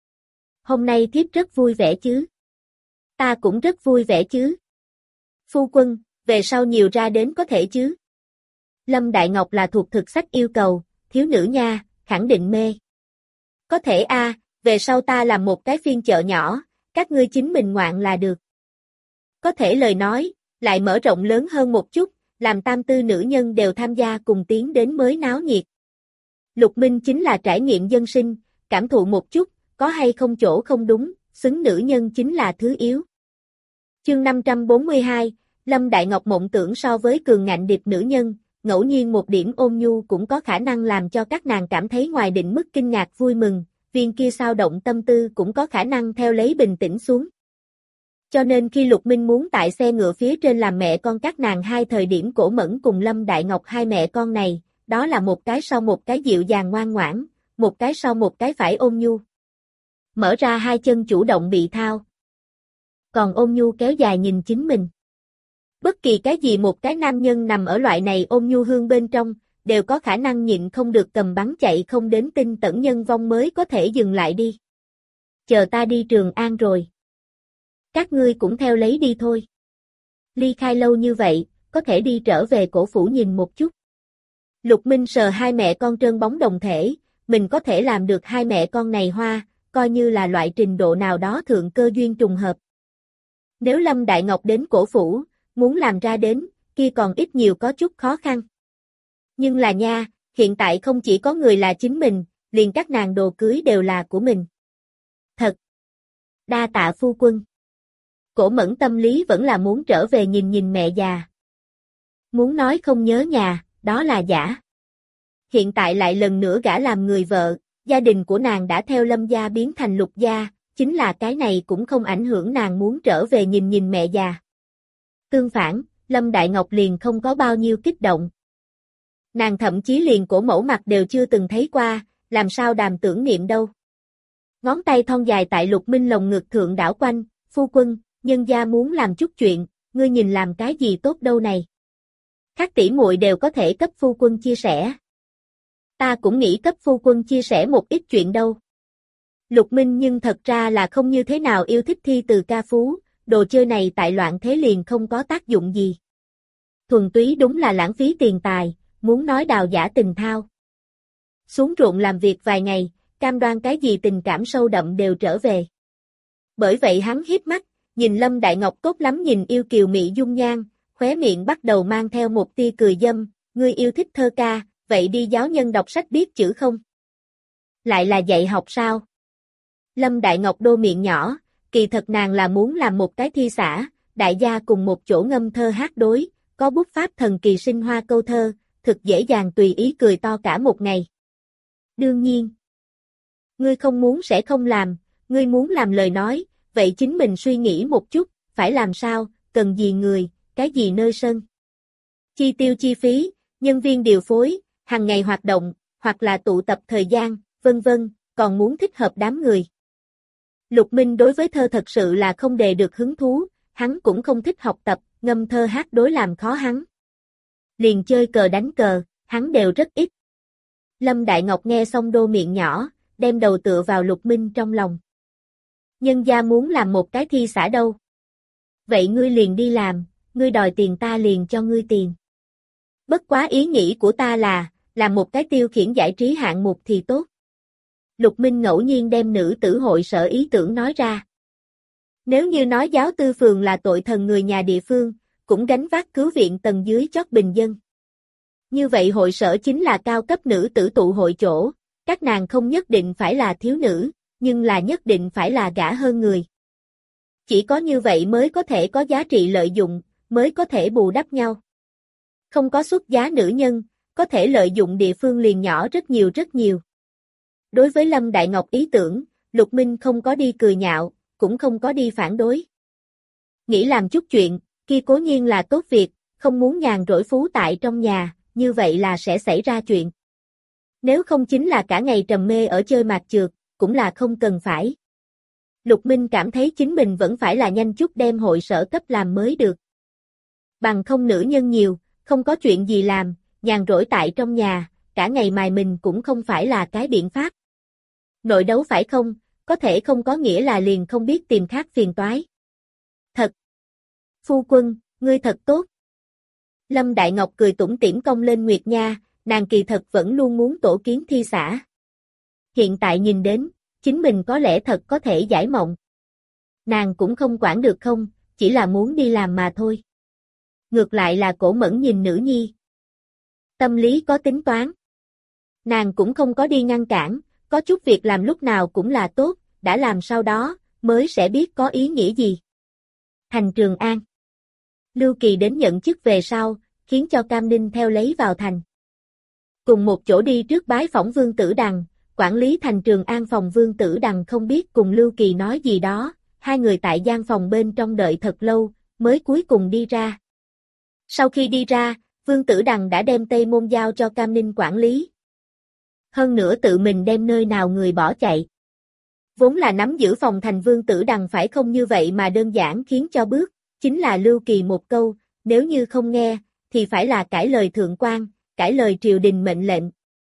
A: Hôm nay thiếp rất vui vẻ chứ. Ta cũng rất vui vẻ chứ. Phu quân, về sau nhiều ra đến có thể chứ. Lâm Đại Ngọc là thuộc thực sách yêu cầu, thiếu nữ nha, khẳng định mê. Có thể a, à, về sau ta làm một cái phiên chợ nhỏ, các ngươi chính mình ngoạn là được. Có thể lời nói, lại mở rộng lớn hơn một chút, làm tam tư nữ nhân đều tham gia cùng tiến đến mới náo nhiệt. Lục Minh chính là trải nghiệm dân sinh, cảm thụ một chút, có hay không chỗ không đúng, xứng nữ nhân chính là thứ yếu. Chương năm trăm bốn mươi hai, Lâm Đại Ngọc mộng tưởng so với cường ngạnh điệp nữ nhân, ngẫu nhiên một điểm ôn nhu cũng có khả năng làm cho các nàng cảm thấy ngoài định mức kinh ngạc vui mừng, viên kia sao động tâm tư cũng có khả năng theo lấy bình tĩnh xuống. Cho nên khi Lục Minh muốn tại xe ngựa phía trên làm mẹ con các nàng hai thời điểm Cổ Mẫn cùng Lâm Đại Ngọc hai mẹ con này, đó là một cái sau một cái dịu dàng ngoan ngoãn, một cái sau một cái phải ôn nhu. Mở ra hai chân chủ động bị thao. Còn ôn nhu kéo dài nhìn chính mình. Bất kỳ cái gì một cái nam nhân nằm ở loại này ôn nhu hương bên trong, đều có khả năng nhịn không được cầm bắn chạy không đến tinh tẩn nhân vong mới có thể dừng lại đi. Chờ ta đi Trường An rồi. Các ngươi cũng theo lấy đi thôi. Ly khai lâu như vậy, có thể đi trở về cổ phủ nhìn một chút. Lục Minh sờ hai mẹ con trơn bóng đồng thể, mình có thể làm được hai mẹ con này hoa, coi như là loại trình độ nào đó thượng cơ duyên trùng hợp. Nếu Lâm Đại Ngọc đến cổ phủ, muốn làm ra đến, kia còn ít nhiều có chút khó khăn. Nhưng là nha, hiện tại không chỉ có người là chính mình, liền các nàng đồ cưới đều là của mình. Thật! Đa tạ phu quân. Cổ Mẫn tâm lý vẫn là muốn trở về nhìn nhìn mẹ già. Muốn nói không nhớ nhà, đó là giả. Hiện tại lại lần nữa gả làm người vợ, gia đình của nàng đã theo Lâm gia biến thành Lục gia, chính là cái này cũng không ảnh hưởng nàng muốn trở về nhìn nhìn mẹ già. Tương phản, Lâm Đại Ngọc liền không có bao nhiêu kích động. Nàng thậm chí liền cổ mẫu mặt đều chưa từng thấy qua, làm sao đàm tưởng niệm đâu. Ngón tay thon dài tại Lục Minh lồng ngực thượng đảo quanh, phu quân, nhân gia muốn làm chút chuyện, ngươi nhìn làm cái gì tốt đâu này. Các tỷ muội đều có thể cấp phu quân chia sẻ. Ta cũng nghĩ cấp phu quân chia sẻ một ít chuyện đâu. Lục Minh nhưng thật ra là không như thế nào yêu thích thi từ ca phú, đồ chơi này tại loạn thế liền không có tác dụng gì. Thuần túy đúng là lãng phí tiền tài, muốn nói đào giả tình thao. Xuống ruộng làm việc vài ngày, cam đoan cái gì tình cảm sâu đậm đều trở về. Bởi vậy hắn híp mắt, nhìn Lâm Đại Ngọc tốt lắm nhìn yêu kiều mỹ dung nhan, khóe miệng bắt đầu mang theo một tia cười dâm, ngươi yêu thích thơ ca, vậy đi giáo nhân đọc sách biết chữ không? Lại là dạy học sao? Lâm Đại Ngọc đô miệng nhỏ, kỳ thật nàng là muốn làm một cái thi xã, đại gia cùng một chỗ ngâm thơ hát đối, có bút pháp thần kỳ sinh hoa câu thơ, thực dễ dàng tùy ý cười to cả một ngày. Đương nhiên, ngươi không muốn sẽ không làm, ngươi muốn làm lời nói, vậy chính mình suy nghĩ một chút, phải làm sao, cần gì người, cái gì nơi sân. Chi tiêu chi phí, nhân viên điều phối, hàng ngày hoạt động, hoặc là tụ tập thời gian, vân vân, còn muốn thích hợp đám người. Lục Minh đối với thơ thật sự là không đề được hứng thú, hắn cũng không thích học tập, ngâm thơ hát đối làm khó hắn. Liền chơi cờ đánh cờ, hắn đều rất ít. Lâm Đại Ngọc nghe xong đô miệng nhỏ, đem đầu tựa vào Lục Minh trong lòng. Nhân gia muốn làm một cái thi xã đâu. Vậy ngươi liền đi làm, ngươi đòi tiền ta liền cho ngươi tiền. Bất quá ý nghĩ của ta là, làm một cái tiêu khiển giải trí hạng mục thì tốt. Lục Minh ngẫu nhiên đem nữ tử hội sở ý tưởng nói ra. Nếu như nói giáo tư phường là tội thần người nhà địa phương, cũng gánh vác cứu viện tầng dưới chót bình dân. Như vậy hội sở chính là cao cấp nữ tử tụ hội chỗ, các nàng không nhất định phải là thiếu nữ, nhưng là nhất định phải là gả hơn người. Chỉ có như vậy mới có thể có giá trị lợi dụng, mới có thể bù đắp nhau. Không có xuất giá nữ nhân, có thể lợi dụng địa phương liền nhỏ rất nhiều rất nhiều. Đối với Lâm Đại Ngọc ý tưởng, Lục Minh không có đi cười nhạo, cũng không có đi phản đối. Nghĩ làm chút chuyện, kia cố nhiên là tốt việc, không muốn nhàn rỗi phú tại trong nhà, như vậy là sẽ xảy ra chuyện. Nếu không chính là cả ngày trầm mê ở chơi mạt chược, cũng là không cần phải. Lục Minh cảm thấy chính mình vẫn phải là nhanh chút đem hội sở cấp làm mới được. Bằng không nữ nhân nhiều, không có chuyện gì làm, nhàn rỗi tại trong nhà, cả ngày mài mình cũng không phải là cái biện pháp. Nội đấu phải không, có thể không có nghĩa là liền không biết tìm khác phiền toái. Thật! Phu quân, ngươi thật tốt. Lâm Đại Ngọc cười tủm tỉm cong lên Nguyệt Nha, nàng kỳ thật vẫn luôn muốn tổ kiến thi xã. Hiện tại nhìn đến, chính mình có lẽ thật có thể giải mộng. Nàng cũng không quản được không, chỉ là muốn đi làm mà thôi. Ngược lại là Cổ Mẫn nhìn nữ nhi. Tâm lý có tính toán. Nàng cũng không có đi ngăn cản, có chút việc làm lúc nào cũng là tốt, đã làm sau đó, mới sẽ biết có ý nghĩa gì. Thành Trường An. Lưu Kỳ đến nhận chức về sau, khiến cho Cam Ninh theo lấy vào thành. Cùng một chỗ đi trước bái phỏng Vương Tử Đằng, quản lý Thành Trường An phòng Vương Tử Đằng không biết cùng Lưu Kỳ nói gì đó, hai người tại gian phòng bên trong đợi thật lâu, mới cuối cùng đi ra. Sau khi đi ra, Vương Tử Đằng đã đem Tây Môn giao cho Cam Ninh quản lý. Hơn nữa tự mình đem nơi nào người bỏ chạy. Vốn là nắm giữ phòng thành Vương Tử Đằng phải không như vậy mà đơn giản khiến cho bước, chính là Lưu Kỳ một câu, nếu như không nghe, thì phải là cãi lời thượng quan, cãi lời triều đình mệnh lệnh.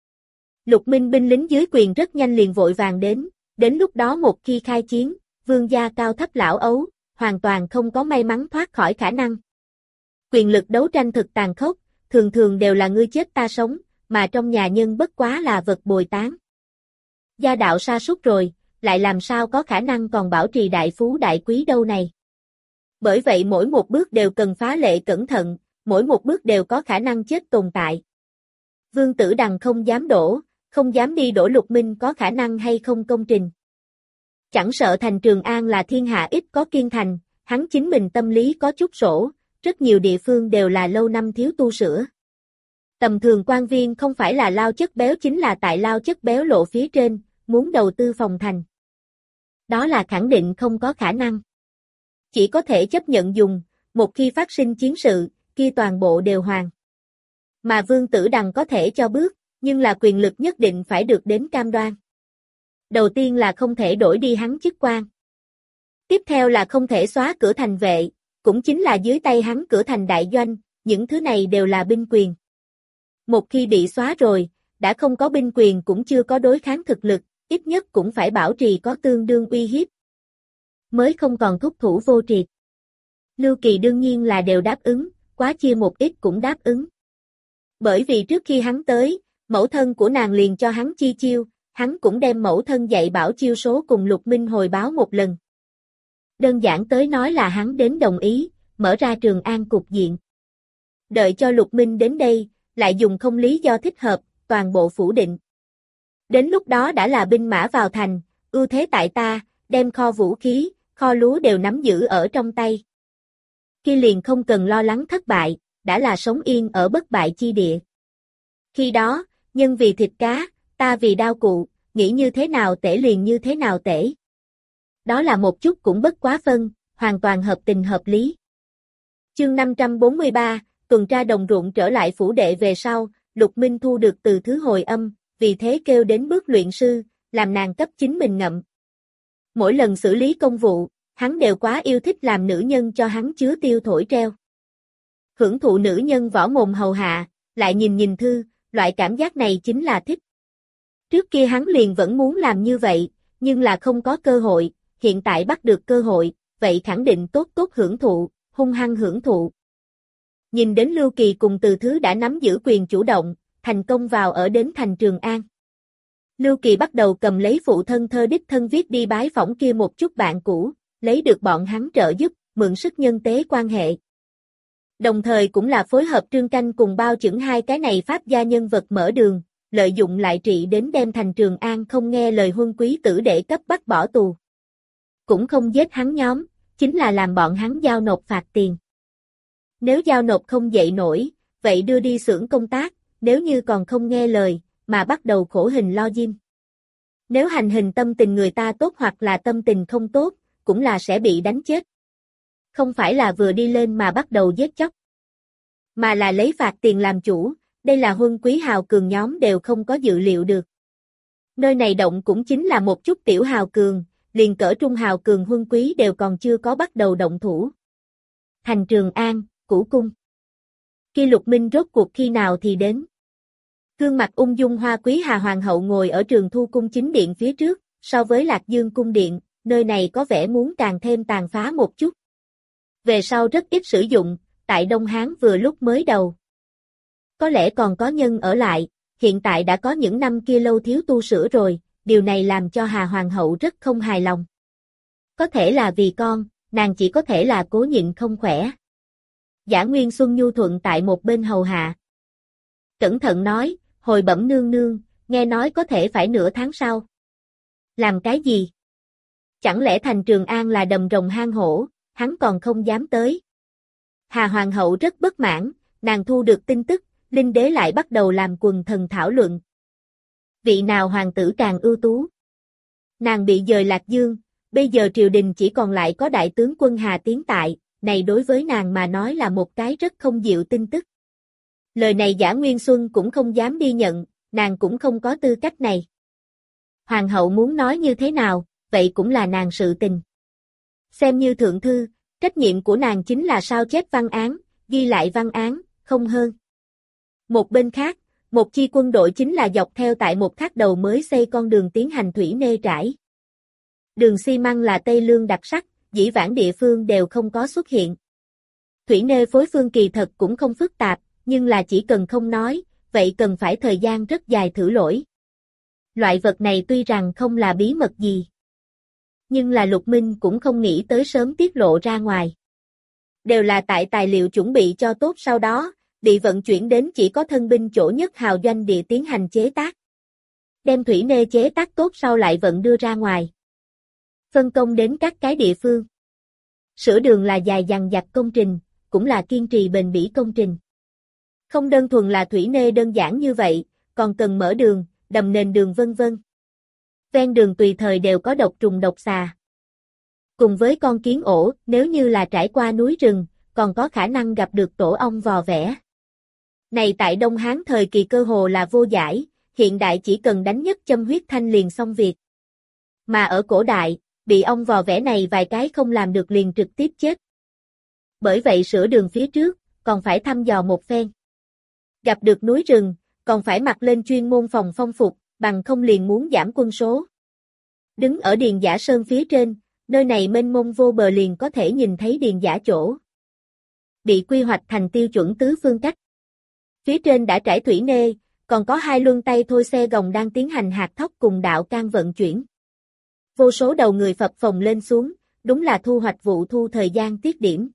A: Lục Minh binh lính dưới quyền rất nhanh liền vội vàng đến, đến lúc đó một khi khai chiến, vương gia cao thấp lão ấu, hoàn toàn không có may mắn thoát khỏi khả năng. Quyền lực đấu tranh thực tàn khốc, thường thường đều là ngươi chết ta sống, mà trong nhà nhân bất quá là vật bồi tán. Gia đạo sa sút rồi, lại làm sao có khả năng còn bảo trì đại phú đại quý đâu này. Bởi vậy mỗi một bước đều cần phá lệ cẩn thận, mỗi một bước đều có khả năng chết tồn tại. Vương Tử Đằng không dám đổ, không dám đi đổ Lục Minh có khả năng hay không công trình. Chẳng sợ Thành Trường An là thiên hạ ít có kiên thành, hắn chính mình tâm lý có chút sổ, rất nhiều địa phương đều là lâu năm thiếu tu sửa. Tầm thường quan viên không phải là lao chất béo chính là tại lao chất béo lộ phía trên, muốn đầu tư phòng thành. Đó là khẳng định không có khả năng. Chỉ có thể chấp nhận dùng, một khi phát sinh chiến sự, kia toàn bộ đều hoàn. Mà Vương Tử Đằng có thể cho bước, nhưng là quyền lực nhất định phải được đến cam đoan. Đầu tiên là không thể đổi đi hắn chức quan. Tiếp theo là không thể xóa cửa thành vệ, cũng chính là dưới tay hắn cửa thành đại doanh, những thứ này đều là binh quyền. Một khi bị xóa rồi, đã không có binh quyền cũng chưa có đối kháng thực lực, ít nhất cũng phải bảo trì có tương đương uy hiếp. Mới không còn thúc thủ vô triệt. Lưu Kỳ đương nhiên là đều đáp ứng, quá chia một ít cũng đáp ứng. Bởi vì trước khi hắn tới, mẫu thân của nàng liền cho hắn chi chiêu, hắn cũng đem mẫu thân dạy bảo chiêu số cùng Lục Minh hồi báo một lần. Đơn giản tới nói là hắn đến đồng ý, mở ra Trường An cục diện. Đợi cho Lục Minh đến đây, lại dùng không lý do thích hợp, toàn bộ phủ định. Đến lúc đó đã là binh mã vào thành, ưu thế tại ta, đem kho vũ khí, kho lúa đều nắm giữ ở trong tay. Khi liền không cần lo lắng thất bại, đã là sống yên ở bất bại chi địa. Khi đó, nhân vì thịt cá, ta vì đao cụ, nghĩ như thế nào tể liền như thế nào tể. Đó là một chút cũng bất quá phân, hoàn toàn hợp tình hợp lý. Chương năm trăm bốn mươi ba, tuần tra đồng ruộng trở lại phủ đệ về sau, Lục Minh thu được từ thứ hồi âm, vì thế kêu đến bước luyện sư, làm nàng cấp chính mình ngậm. Mỗi lần xử lý công vụ, hắn đều quá yêu thích làm nữ nhân cho hắn chứa tiêu thổi treo. Hưởng thụ nữ nhân võ mồm hầu hạ, lại nhìn nhìn thư, loại cảm giác này chính là thích. Trước kia hắn liền vẫn muốn làm như vậy, nhưng là không có cơ hội, hiện tại bắt được cơ hội, vậy khẳng định tốt tốt hưởng thụ, hung hăng hưởng thụ. Nhìn đến Lưu Kỳ cùng Từ Thứ đã nắm giữ quyền chủ động, thành công vào ở đến thành Trường An. Lưu Kỳ bắt đầu cầm lấy phụ thân thơ đích thân viết đi bái phỏng kia một chút bạn cũ, lấy được bọn hắn trợ giúp, mượn sức nhân tế quan hệ. Đồng thời cũng là phối hợp Trương Canh cùng Bao Chững hai cái này pháp gia nhân vật mở đường, lợi dụng lại trị đến đem thành Trường An không nghe lời huân quý tử để cấp bắt bỏ tù. Cũng không giết hắn nhóm, chính là làm bọn hắn giao nộp phạt tiền. Nếu giao nộp không dậy nổi, vậy đưa đi xưởng công tác, nếu như còn không nghe lời, mà bắt đầu khổ hình lo diêm. Nếu hành hình tâm tình người ta tốt hoặc là tâm tình không tốt, cũng là sẽ bị đánh chết. Không phải là vừa đi lên mà bắt đầu giết chóc, mà là lấy phạt tiền làm chủ, đây là huân quý hào cường nhóm đều không có dự liệu được. Nơi này động cũng chính là một chút tiểu hào cường, liền cỡ trung hào cường huân quý đều còn chưa có bắt đầu động thủ. Thành Trường An, Cửu Cung. Khi Lục Minh rốt cuộc khi nào thì đến. Gương mặt ung dung hoa quý Hà Hoàng hậu ngồi ở Trường Thu cung chính điện phía trước, so với Lạc Dương cung điện, nơi này có vẻ muốn càng thêm tàn phá một chút. Về sau rất ít sử dụng, tại Đông Hán vừa lúc mới đầu. Có lẽ còn có nhân ở lại, hiện tại đã có những năm kia lâu thiếu tu sửa rồi, điều này làm cho Hà Hoàng hậu rất không hài lòng. Có thể là vì con, nàng chỉ có thể là cố nhịn không khỏe. Giả Nguyên Xuân nhu thuận tại một bên hầu hạ. Cẩn thận nói, hồi bẩm nương nương, nghe nói có thể phải nửa tháng sau. Làm cái gì? Chẳng lẽ thành Trường An là đầm rồng hang hổ, hắn còn không dám tới. Hà Hoàng hậu rất bất mãn, nàng thu được tin tức, Linh Đế lại bắt đầu làm quần thần thảo luận. Vị nào hoàng tử càng ưu tú? Nàng bị dời Lạc Dương, bây giờ triều đình chỉ còn lại có đại tướng quân Hà Tiến tại, này đối với nàng mà nói là một cái rất không dịu tin tức. Lời này Giả Nguyên Xuân cũng không dám đi nhận, nàng cũng không có tư cách này. Hoàng hậu muốn nói như thế nào, vậy cũng là nàng sự tình. Xem như thượng thư, trách nhiệm của nàng chính là sao chép văn án, ghi lại văn án, không hơn. Một bên khác, một chi quân đội chính là dọc theo tại một thác đầu mới xây con đường tiến hành thủy nê trải. Đường xi măng là Tây Lương đặc sắc, dĩ vãng địa phương đều không có xuất hiện. Thủy nê phối phương kỳ thật cũng không phức tạp, nhưng là chỉ cần không nói, vậy cần phải thời gian rất dài thử lỗi. Loại vật này tuy rằng không là bí mật gì, nhưng là Lục Minh cũng không nghĩ tới sớm tiết lộ ra ngoài. Đều là tại tài liệu chuẩn bị cho tốt sau đó, bị vận chuyển đến chỉ có thân binh chỗ nhất hào doanh địa tiến hành chế tác. Đem thủy nê chế tác tốt sau lại vận đưa ra ngoài. Phân công đến các cái địa phương. Sửa đường là dài dằng dặc công trình, cũng là kiên trì bền bỉ công trình. Không đơn thuần là thủy nê đơn giản như vậy, còn cần mở đường, đầm nền đường vân vân. Ven đường tùy thời đều có độc trùng độc xà. Cùng với con kiến ổ, nếu như là trải qua núi rừng, còn có khả năng gặp được tổ ong vò vẽ. Này tại Đông Hán thời kỳ cơ hồ là vô giải, hiện đại chỉ cần đánh nhất châm huyết thanh liền xong việc. Mà ở cổ đại, bị ong vò vẽ này vài cái không làm được liền trực tiếp chết. Bởi vậy sửa đường phía trước, còn phải thăm dò một phen. Gặp được núi rừng, còn phải mặc lên chuyên môn phòng phong phục, bằng không liền muốn giảm quân số. Đứng ở Điền Giả Sơn phía trên, nơi này mênh mông vô bờ liền có thể nhìn thấy Điền Giả chỗ. Bị quy hoạch thành tiêu chuẩn tứ phương cách. Phía trên đã trải thủy nê, còn có hai luân tay thôi xe gồng đang tiến hành hạt thóc cùng đạo can vận chuyển. Vô số đầu người phập phồng lên xuống, đúng là thu hoạch vụ thu thời gian tiết điểm.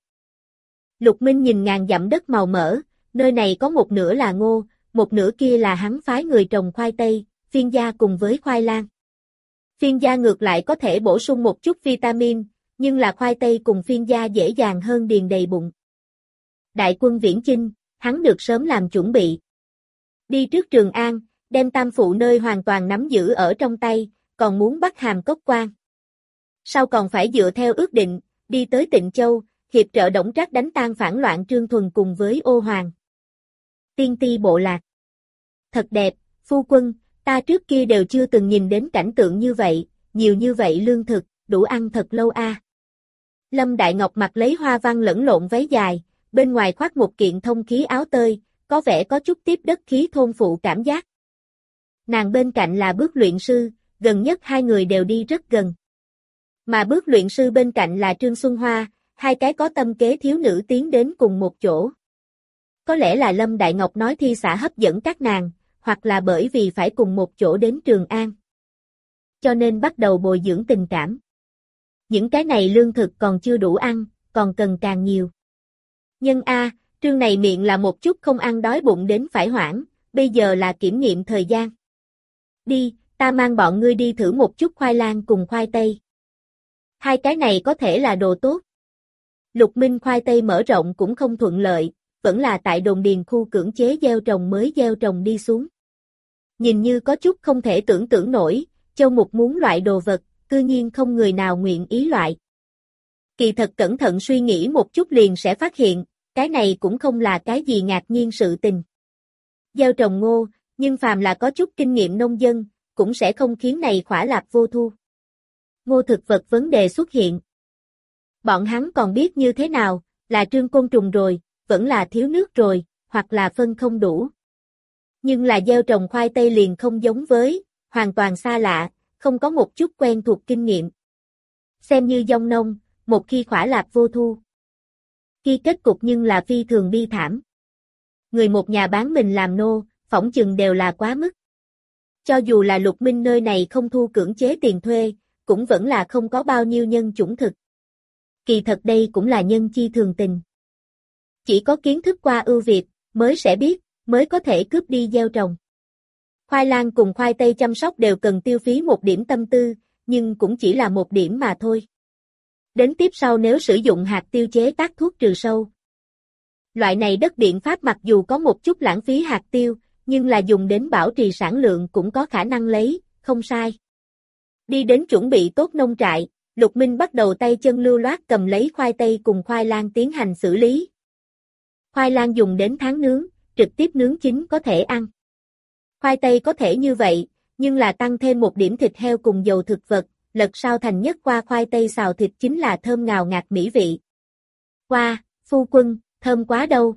A: Lục Minh nhìn ngàn dặm đất màu mỡ, nơi này có một nửa là ngô, một nửa kia là hắn phái người trồng khoai tây, phiên gia cùng với khoai lang. Phiên gia ngược lại có thể bổ sung một chút vitamin, nhưng là khoai tây cùng phiên gia dễ dàng hơn điền đầy bụng. Đại quân viễn chinh, hắn được sớm làm chuẩn bị. Đi trước Trường An, đem Tam Phụ nơi hoàn toàn nắm giữ ở trong tay, còn muốn bắt Hàm Cốc Quan. Sau còn phải dựa theo ước định, đi tới Tịnh Châu, hiệp trợ Đổng Trác đánh tan phản loạn Trương Thuần cùng với Ô Hoàng. Tiên ti bộ lạc. Thật đẹp, phu quân, ta trước kia đều chưa từng nhìn đến cảnh tượng như vậy, nhiều như vậy lương thực, đủ ăn thật lâu a. À. Lâm Đại Ngọc mặc lấy hoa văn lẫn lộn váy dài, bên ngoài khoác một kiện thông khí áo tơi, có vẻ có chút tiếp đất khí thôn phụ cảm giác. Nàng bên cạnh là bước luyện sư, gần nhất hai người đều đi rất gần. Mà bước luyện sư bên cạnh là Trương Xuân Hoa, hai cái có tâm kế thiếu nữ tiến đến cùng một chỗ. Có lẽ là Lâm Đại Ngọc nói thi xã hấp dẫn các nàng, hoặc là bởi vì phải cùng một chỗ đến Trường An. Cho nên bắt đầu bồi dưỡng tình cảm. Những cái này lương thực còn chưa đủ ăn, còn cần càng nhiều. Nhân A, Trương này miệng là một chút không ăn đói bụng đến phải hoảng, bây giờ là kiểm nghiệm thời gian. Đi, ta mang bọn ngươi đi thử một chút khoai lang cùng khoai tây. Hai cái này có thể là đồ tốt. Lục Minh khoai tây mở rộng cũng không thuận lợi, vẫn là tại đồn điền khu cưỡng chế gieo trồng mới gieo trồng đi xuống. Nhìn như có chút không thể tưởng tượng nổi, Châu Mục muốn loại đồ vật, cư nhiên không người nào nguyện ý loại. Kỳ thật cẩn thận suy nghĩ một chút liền sẽ phát hiện, cái này cũng không là cái gì ngạc nhiên sự tình. Gieo trồng ngô, nhưng phàm là có chút kinh nghiệm nông dân, cũng sẽ không khiến này khỏa lạp vô thu. Ngô thực vật vấn đề xuất hiện. Bọn hắn còn biết như thế nào, là trương côn trùng rồi, vẫn là thiếu nước rồi, hoặc là phân không đủ. Nhưng là gieo trồng khoai tây liền không giống với, hoàn toàn xa lạ, không có một chút quen thuộc kinh nghiệm. Xem như dông nông, một khi khỏa lạp vô thu. Khi kết cục nhưng là phi thường bi thảm. Người một nhà bán mình làm nô, phỏng chừng đều là quá mức. Cho dù là Lục Minh nơi này không thu cưỡng chế tiền thuê, cũng vẫn là không có bao nhiêu nhân chủng thực. Kỳ thật đây cũng là nhân chi thường tình. Chỉ có kiến thức qua ưu việt, mới sẽ biết, mới có thể cướp đi gieo trồng. Khoai lang cùng khoai tây chăm sóc đều cần tiêu phí một điểm tâm tư, nhưng cũng chỉ là một điểm mà thôi. Đến tiếp sau nếu sử dụng hạt tiêu chế tác thuốc trừ sâu. Loại này đất biện pháp mặc dù có một chút lãng phí hạt tiêu, nhưng là dùng đến bảo trì sản lượng cũng có khả năng lấy, không sai. Đi đến chuẩn bị tốt nông trại, Lục Minh bắt đầu tay chân lưu loát cầm lấy khoai tây cùng khoai lang tiến hành xử lý. Khoai lang dùng đến tháng nướng, trực tiếp nướng chín có thể ăn. Khoai tây có thể như vậy, nhưng là tăng thêm một điểm thịt heo cùng dầu thực vật, lật sao thành nhất qua khoai tây xào thịt chính là thơm ngào ngạt mỹ vị. Qua, phu quân, thơm quá đâu.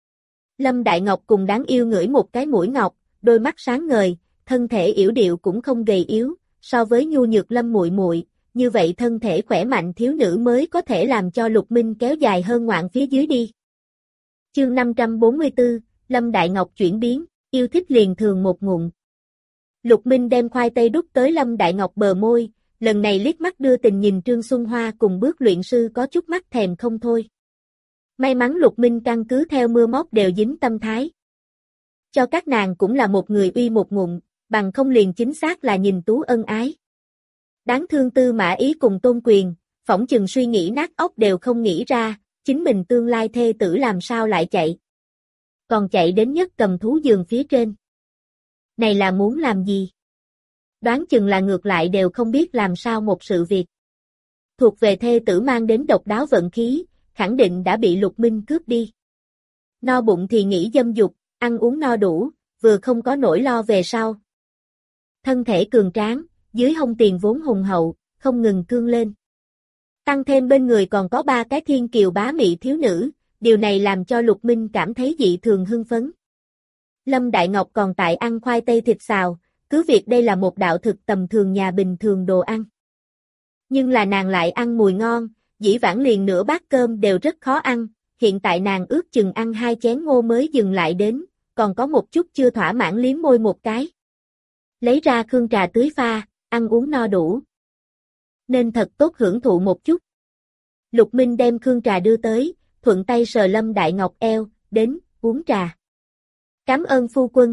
A: Lâm Đại Ngọc cùng đáng yêu ngửi một cái mũi ngọc, đôi mắt sáng ngời, thân thể yểu điệu cũng không gầy yếu, so với nhu nhược Lâm muội muội, như vậy thân thể khỏe mạnh thiếu nữ mới có thể làm cho Lục Minh kéo dài hơn ngoạn phía dưới đi. Chương năm trăm bốn mươi tư, Lâm Đại Ngọc chuyển biến, yêu thích liền thường một ngụm. Lục Minh đem khoai tây đút tới Lâm Đại Ngọc bờ môi, lần này liếc mắt đưa tình nhìn Trương Xuân Hoa cùng bước luyện sư có chút mắt thèm không thôi. May mắn Lục Minh căn cứ theo mưa móc đều dính tâm thái. Cho các nàng cũng là một người uy một ngụm, bằng không liền chính xác là nhìn tú ân ái. Đáng thương Tư Mã Ý cùng Tôn Quyền, phỏng chừng suy nghĩ nát óc đều không nghĩ ra, chính mình tương lai thê tử làm sao lại chạy. Còn chạy đến nhất cầm thú giường phía trên. Này là muốn làm gì? Đoán chừng là ngược lại đều không biết làm sao một sự việc. Thuộc về thê tử mang đến độc đáo vận khí, khẳng định đã bị Lục Minh cướp đi. No bụng thì nghĩ dâm dục, ăn uống no đủ, vừa không có nỗi lo về sau. Thân thể cường tráng, dưới hông tiền vốn hùng hậu, không ngừng cương lên. Tăng thêm bên người còn có ba cái thiên kiều bá mị thiếu nữ, điều này làm cho Lục Minh cảm thấy dị thường hưng phấn. Lâm Đại Ngọc còn tại ăn khoai tây thịt xào, cứ việc đây là một đạo thực tầm thường nhà bình thường đồ ăn. Nhưng là nàng lại ăn mùi ngon, dĩ vãng liền nửa bát cơm đều rất khó ăn, hiện tại nàng ước chừng ăn hai chén ngô mới dừng lại đến, còn có một chút chưa thỏa mãn liếm môi một cái. Lấy ra khương trà tưới pha, ăn uống no đủ. Nên thật tốt hưởng thụ một chút. Lục Minh đem khương trà đưa tới, thuận tay sờ Lâm Đại Ngọc eo, đến, uống trà. Cảm ơn phu quân.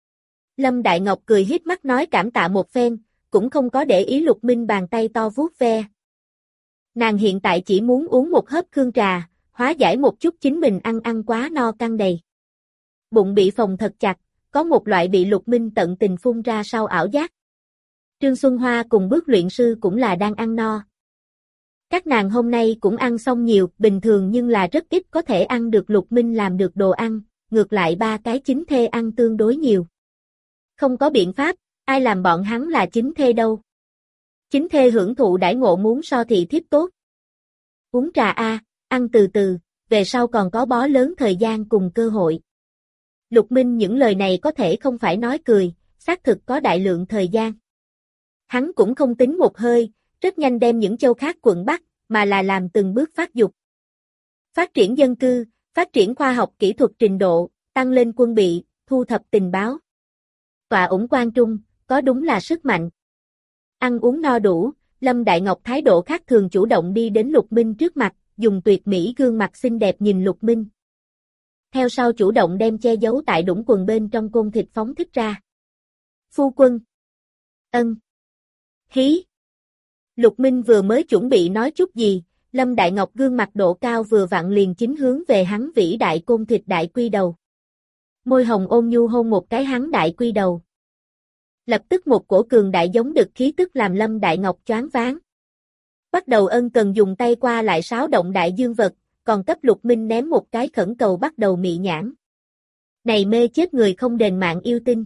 A: Lâm Đại Ngọc cười híp mắt nói cảm tạ một phen, cũng không có để ý Lục Minh bàn tay to vuốt ve. Nàng hiện tại chỉ muốn uống một hớp khương trà, hóa giải một chút chính mình ăn ăn quá no căng đầy. Bụng bị phồng thật chặt, có một loại bị Lục Minh tận tình phun ra sau ảo giác. Trương Xuân Hoa cùng bước luyện sư cũng là đang ăn no. Các nàng hôm nay cũng ăn xong nhiều, bình thường nhưng là rất ít có thể ăn được Lục Minh làm được đồ ăn, ngược lại ba cái chính thê ăn tương đối nhiều. Không có biện pháp, ai làm bọn hắn là chính thê đâu. Chính thê hưởng thụ đãi ngộ muốn so thị thiếp tốt. Uống trà a, ăn từ từ, về sau còn có bó lớn thời gian cùng cơ hội. Lục Minh những lời này có thể không phải nói cười, xác thực có đại lượng thời gian. Hắn cũng không tính một hơi, rất nhanh đem những châu khác quận bắt, mà là làm từng bước phát dục. Phát triển dân cư, phát triển khoa học kỹ thuật trình độ, tăng lên quân bị, thu thập tình báo. Tọa ủng quan trung, có đúng là sức mạnh. Ăn uống no đủ, Lâm Đại Ngọc thái độ khác thường chủ động đi đến Lục Minh trước mặt, dùng tuyệt mỹ gương mặt xinh đẹp nhìn Lục Minh. Theo sau chủ động đem che giấu tại đũng quần bên trong côn thịt phóng thích ra. Phu quân. Ân. Hí. Lục Minh vừa mới chuẩn bị nói chút gì, Lâm Đại Ngọc gương mặt độ cao vừa vặn liền chính hướng về hắn vĩ đại côn thịt đại quy đầu. Môi hồng ôn nhu hôn một cái hắn đại quy đầu. Lập tức một cổ cường đại giống đực khí tức làm Lâm Đại Ngọc choáng váng. Bắt đầu ân cần dùng tay qua lại sáo động đại dương vật, còn cấp Lục Minh ném một cái khẩn cầu bắt đầu mị nhãn. Này mê chết người không đền mạng yêu tinh.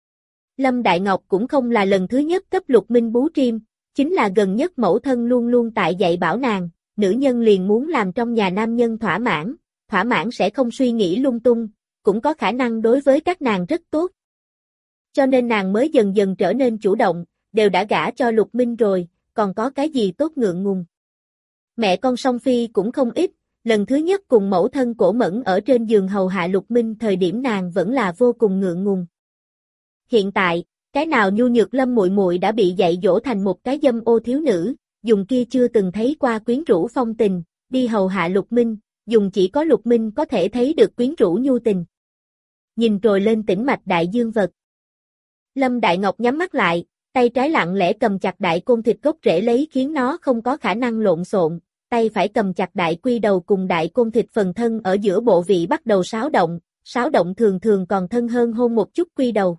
A: Lâm Đại Ngọc cũng không là lần thứ nhất cấp Lục Minh bú trim, chính là gần nhất mẫu thân luôn luôn tại dạy bảo nàng, nữ nhân liền muốn làm trong nhà nam nhân thỏa mãn, thỏa mãn sẽ không suy nghĩ lung tung, cũng có khả năng đối với các nàng rất tốt. Cho nên nàng mới dần dần trở nên chủ động, đều đã gả cho Lục Minh rồi, còn có cái gì tốt ngượng ngùng. Mẹ con song phi cũng không ít, lần thứ nhất cùng mẫu thân Cổ Mẫn ở trên giường hầu hạ Lục Minh thời điểm nàng vẫn là vô cùng ngượng ngùng. Hiện tại, cái nào nhu nhược Lâm muội muội đã bị dạy dỗ thành một cái dâm ô thiếu nữ, dùng kia chưa từng thấy qua quyến rũ phong tình, đi hầu hạ Lục Minh, dùng chỉ có Lục Minh có thể thấy được quyến rũ nhu tình. Nhìn trồi lên tĩnh mạch đại dương vật. Lâm Đại Ngọc nhắm mắt lại, tay trái lặng lẽ cầm chặt đại côn thịt gốc rễ lấy khiến nó không có khả năng lộn xộn, tay phải cầm chặt đại quy đầu cùng đại côn thịt phần thân ở giữa bộ vị bắt đầu xáo động, xáo động thường thường còn thân hơn hôn một chút quy đầu.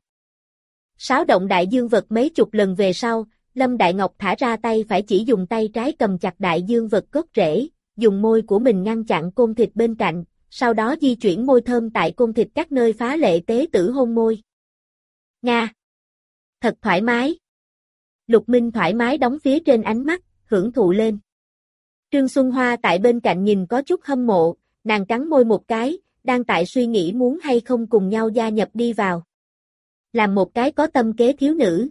A: Xáo động đại dương vật mấy chục lần về sau, Lâm Đại Ngọc thả ra tay phải chỉ dùng tay trái cầm chặt đại dương vật gốc rễ, dùng môi của mình ngăn chặn côn thịt bên cạnh, sau đó di chuyển môi thơm tại côn thịt các nơi phá lệ tế tử hôn môi. Nga! Thật thoải mái! Lục Minh thoải mái đóng phía trên ánh mắt, hưởng thụ lên. Trương Xuân Hoa tại bên cạnh nhìn có chút hâm mộ, nàng cắn môi một cái, đang tại suy nghĩ muốn hay không cùng nhau gia nhập đi vào. Làm một cái có tâm kế thiếu nữ.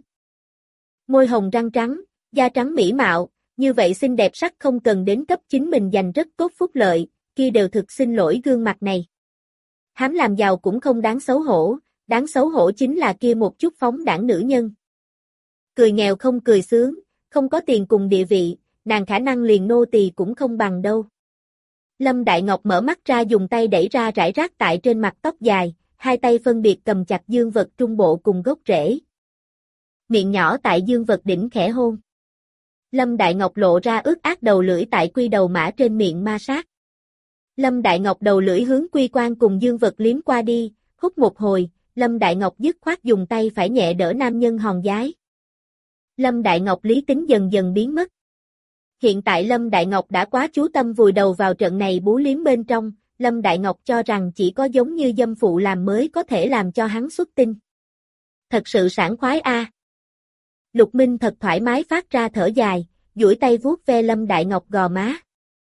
A: Môi hồng răng trắng, da trắng mỹ mạo, như vậy xinh đẹp sắc không cần đến cấp chính mình dành rất tốt phúc lợi, kia đều thực xin lỗi gương mặt này. Hám làm giàu cũng không đáng xấu hổ, đáng xấu hổ chính là kia một chút phóng đãng nữ nhân. Cười nghèo không cười sướng, không có tiền cùng địa vị, nàng khả năng liền nô tỳ cũng không bằng đâu. Lâm Đại Ngọc mở mắt ra dùng tay đẩy ra rải rác tại trên mặt tóc dài, hai tay phân biệt cầm chặt dương vật trung bộ cùng gốc rễ. Miệng nhỏ tại dương vật đỉnh khẽ hôn. Lâm Đại Ngọc lộ ra ướt át đầu lưỡi tại quy đầu mã trên miệng ma sát. Lâm Đại Ngọc đầu lưỡi hướng quy quan cùng dương vật liếm qua đi, hút một hồi, Lâm Đại Ngọc dứt khoát dùng tay phải nhẹ đỡ nam nhân hòn giái. Lâm Đại Ngọc lý tính dần dần biến mất. Hiện tại Lâm Đại Ngọc đã quá chú tâm vùi đầu vào trận này bú liếm bên trong, Lâm Đại Ngọc cho rằng chỉ có giống như dâm phụ làm mới có thể làm cho hắn xuất tinh. Thật sự sảng khoái a. À. Lục Minh thật thoải mái phát ra thở dài, duỗi tay vuốt ve Lâm Đại Ngọc gò má.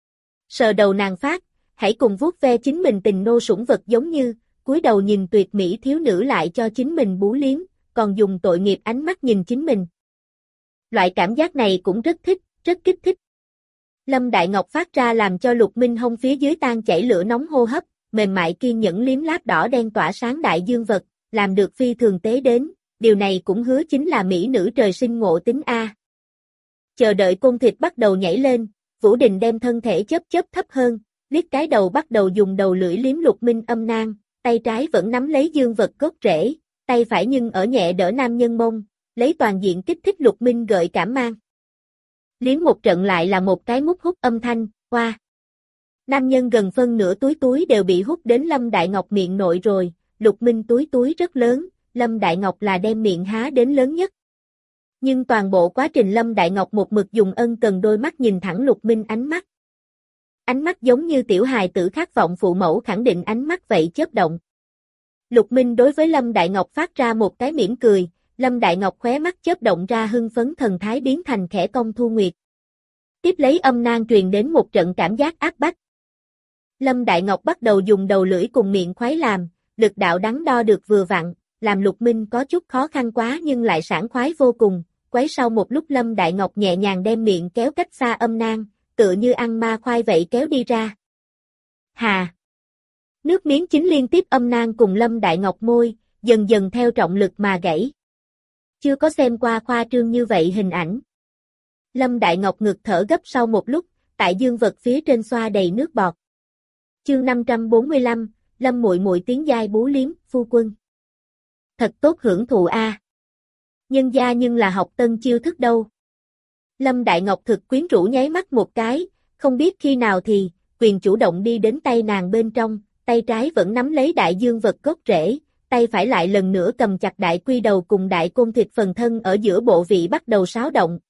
A: Sờ đầu nàng phát, hãy cùng vuốt ve chính mình tình nô sủng vật giống như, cúi đầu nhìn tuyệt mỹ thiếu nữ lại cho chính mình bú liếm, còn dùng tội nghiệp ánh mắt nhìn chính mình. Loại cảm giác này cũng rất thích, rất kích thích. Lâm Đại Ngọc phát ra làm cho Lục Minh hông phía dưới tan chảy lửa nóng hô hấp, mềm mại kiên nhẫn liếm láp đỏ đen tỏa sáng đại dương vật, làm được phi thường tế đến, điều này cũng hứa chính là mỹ nữ trời sinh ngộ tính A. Chờ đợi côn thịt bắt đầu nhảy lên, Vũ Đình đem thân thể chớp chớp thấp hơn, liếc cái đầu bắt đầu dùng đầu lưỡi liếm Lục Minh âm nang, tay trái vẫn nắm lấy dương vật gốc rễ, tay phải nhưng ở nhẹ đỡ nam nhân mông, lấy toàn diện kích thích Lục Minh gợi cảm mang. Liếm một trận lại là một cái mút hút âm thanh, hoa. Wow. Nam nhân gần phân nửa túi túi đều bị hút đến Lâm Đại Ngọc miệng nội rồi, Lục Minh túi túi rất lớn, Lâm Đại Ngọc là đem miệng há đến lớn nhất. Nhưng toàn bộ quá trình Lâm Đại Ngọc một mực dùng ân cần đôi mắt nhìn thẳng Lục Minh ánh mắt. Ánh mắt giống như tiểu hài tử khát vọng phụ mẫu khẳng định ánh mắt vậy chớp động. Lục Minh đối với Lâm Đại Ngọc phát ra một cái mỉm cười, Lâm Đại Ngọc khóe mắt chớp động ra hưng phấn thần thái biến thành khẽ cong thu nguyệt. Tiếp lấy âm nang truyền đến một trận cảm giác áp bách. Lâm Đại Ngọc bắt đầu dùng đầu lưỡi cùng miệng khoái làm, lực đạo đắn đo được vừa vặn, làm Lục Minh có chút khó khăn quá nhưng lại sảng khoái vô cùng, quấy sau một lúc Lâm Đại Ngọc nhẹ nhàng đem miệng kéo cách xa âm nang, tựa như ăn ma khoai vậy kéo đi ra. Hà! Nước miếng chính liên tiếp âm nang cùng Lâm Đại Ngọc môi, dần dần theo trọng lực mà gãy. Chưa có xem qua khoa trương như vậy hình ảnh. Lâm Đại Ngọc ngực thở gấp sau một lúc, tại dương vật phía trên xoa đầy nước bọt. Chương năm trăm bốn mươi lăm, Lâm muội muội tiếng giai bú liếm, phu quân. Thật tốt hưởng thụ a. Nhân gia nhưng là học tân chiêu thức đâu. Lâm Đại Ngọc thực quyến rũ nháy mắt một cái, không biết khi nào thì, quyền chủ động đi đến tay nàng bên trong, tay trái vẫn nắm lấy đại dương vật gốc rễ, tay phải lại lần nữa cầm chặt đại quy đầu cùng đại côn thịt phần thân ở giữa bộ vị bắt đầu xáo động.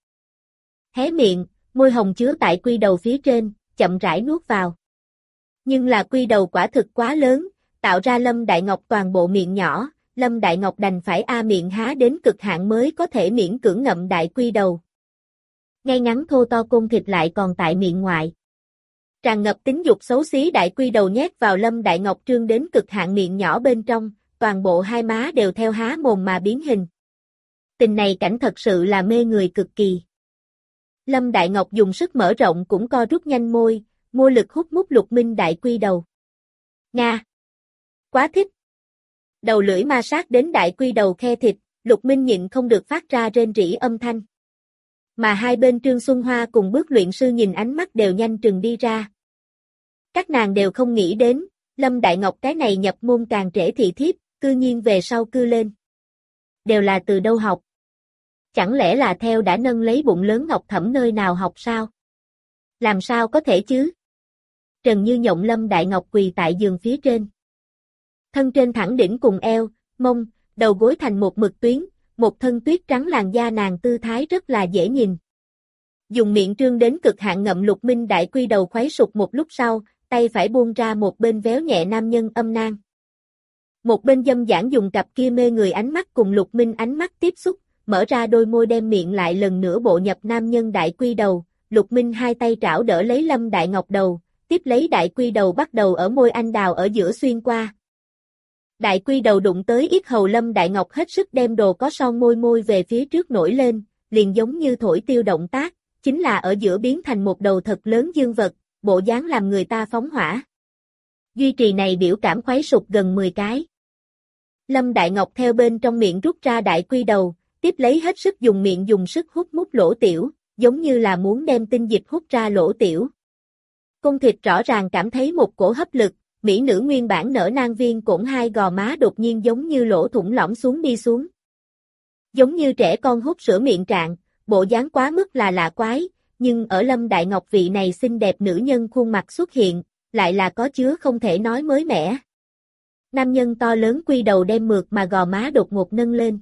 A: Hé miệng, môi hồng chứa tại quy đầu phía trên, chậm rãi nuốt vào. Nhưng là quy đầu quả thực quá lớn, tạo ra Lâm Đại Ngọc toàn bộ miệng nhỏ, Lâm Đại Ngọc đành phải a miệng há đến cực hạn mới có thể miễn cưỡng ngậm đại quy đầu. Ngay ngắn thô to côn thịt lại còn tại miệng ngoại. Tràn ngập tính dục xấu xí đại quy đầu nhét vào Lâm Đại Ngọc trương đến cực hạn miệng nhỏ bên trong, toàn bộ hai má đều theo há mồm mà biến hình. Tình này cảnh thật sự là mê người cực kỳ. Lâm Đại Ngọc dùng sức mở rộng cũng co rút nhanh môi, môi lực hút mút Lục Minh đại quy đầu. Nga! Quá thích! Đầu lưỡi ma sát đến đại quy đầu khe thịt, Lục Minh nhịn không được phát ra rên rỉ âm thanh. Mà hai bên Trương Xuân Hoa cùng Bước luyện sư nhìn ánh mắt đều nhanh trừng đi ra. Các nàng đều không nghĩ đến, Lâm Đại Ngọc cái này nhập môn càng trễ thị thiếp, cư nhiên về sau cư lên. Đều là từ đâu học? Chẳng lẽ là theo đã nâng lấy bụng lớn Ngọc Thẩm nơi nào học sao? Làm sao có thể chứ? Trần Như Nhộng Lâm Đại Ngọc quỳ tại giường phía trên. Thân trên thẳng đỉnh cùng eo, mông, đầu gối thành một mực tuyến, một thân tuyết trắng làn da nàng tư thái rất là dễ nhìn. Dùng miệng trương đến cực hạn ngậm Lục Minh đại quy đầu khuấy sụp một lúc sau, tay phải buông ra một bên véo nhẹ nam nhân âm nang. Một bên dâm dãn dùng cặp kia mê người ánh mắt cùng Lục Minh ánh mắt tiếp xúc, mở ra đôi môi đem miệng lại lần nữa bộ nhập nam nhân đại quy đầu, Lục Minh hai tay trảo đỡ lấy Lâm Đại Ngọc đầu, tiếp lấy đại quy đầu bắt đầu ở môi anh đào ở giữa xuyên qua. Đại quy đầu đụng tới yết hầu Lâm Đại Ngọc hết sức đem đồ có son môi môi về phía trước nổi lên, liền giống như thổi tiêu động tác, chính là ở giữa biến thành một đầu thật lớn dương vật, bộ dáng làm người ta phóng hỏa. Duy trì này biểu cảm khuấy sụp gần mười cái. Lâm Đại Ngọc theo bên trong miệng rút ra đại quy đầu, tiếp lấy hết sức dùng miệng dùng sức hút mút lỗ tiểu, giống như là muốn đem tinh dịch hút ra lỗ tiểu. Cung thịt rõ ràng cảm thấy một cổ hấp lực, mỹ nữ nguyên bản nở nang viên cổn hai gò má đột nhiên giống như lỗ thủng lõm xuống đi xuống. Giống như trẻ con hút sữa miệng trạng, bộ dáng quá mức là lạ quái, nhưng ở Lâm Đại Ngọc vị này xinh đẹp nữ nhân khuôn mặt xuất hiện, lại là có chứa không thể nói mới mẻ. Nam nhân to lớn quy đầu đem mượt mà gò má đột ngột nâng lên.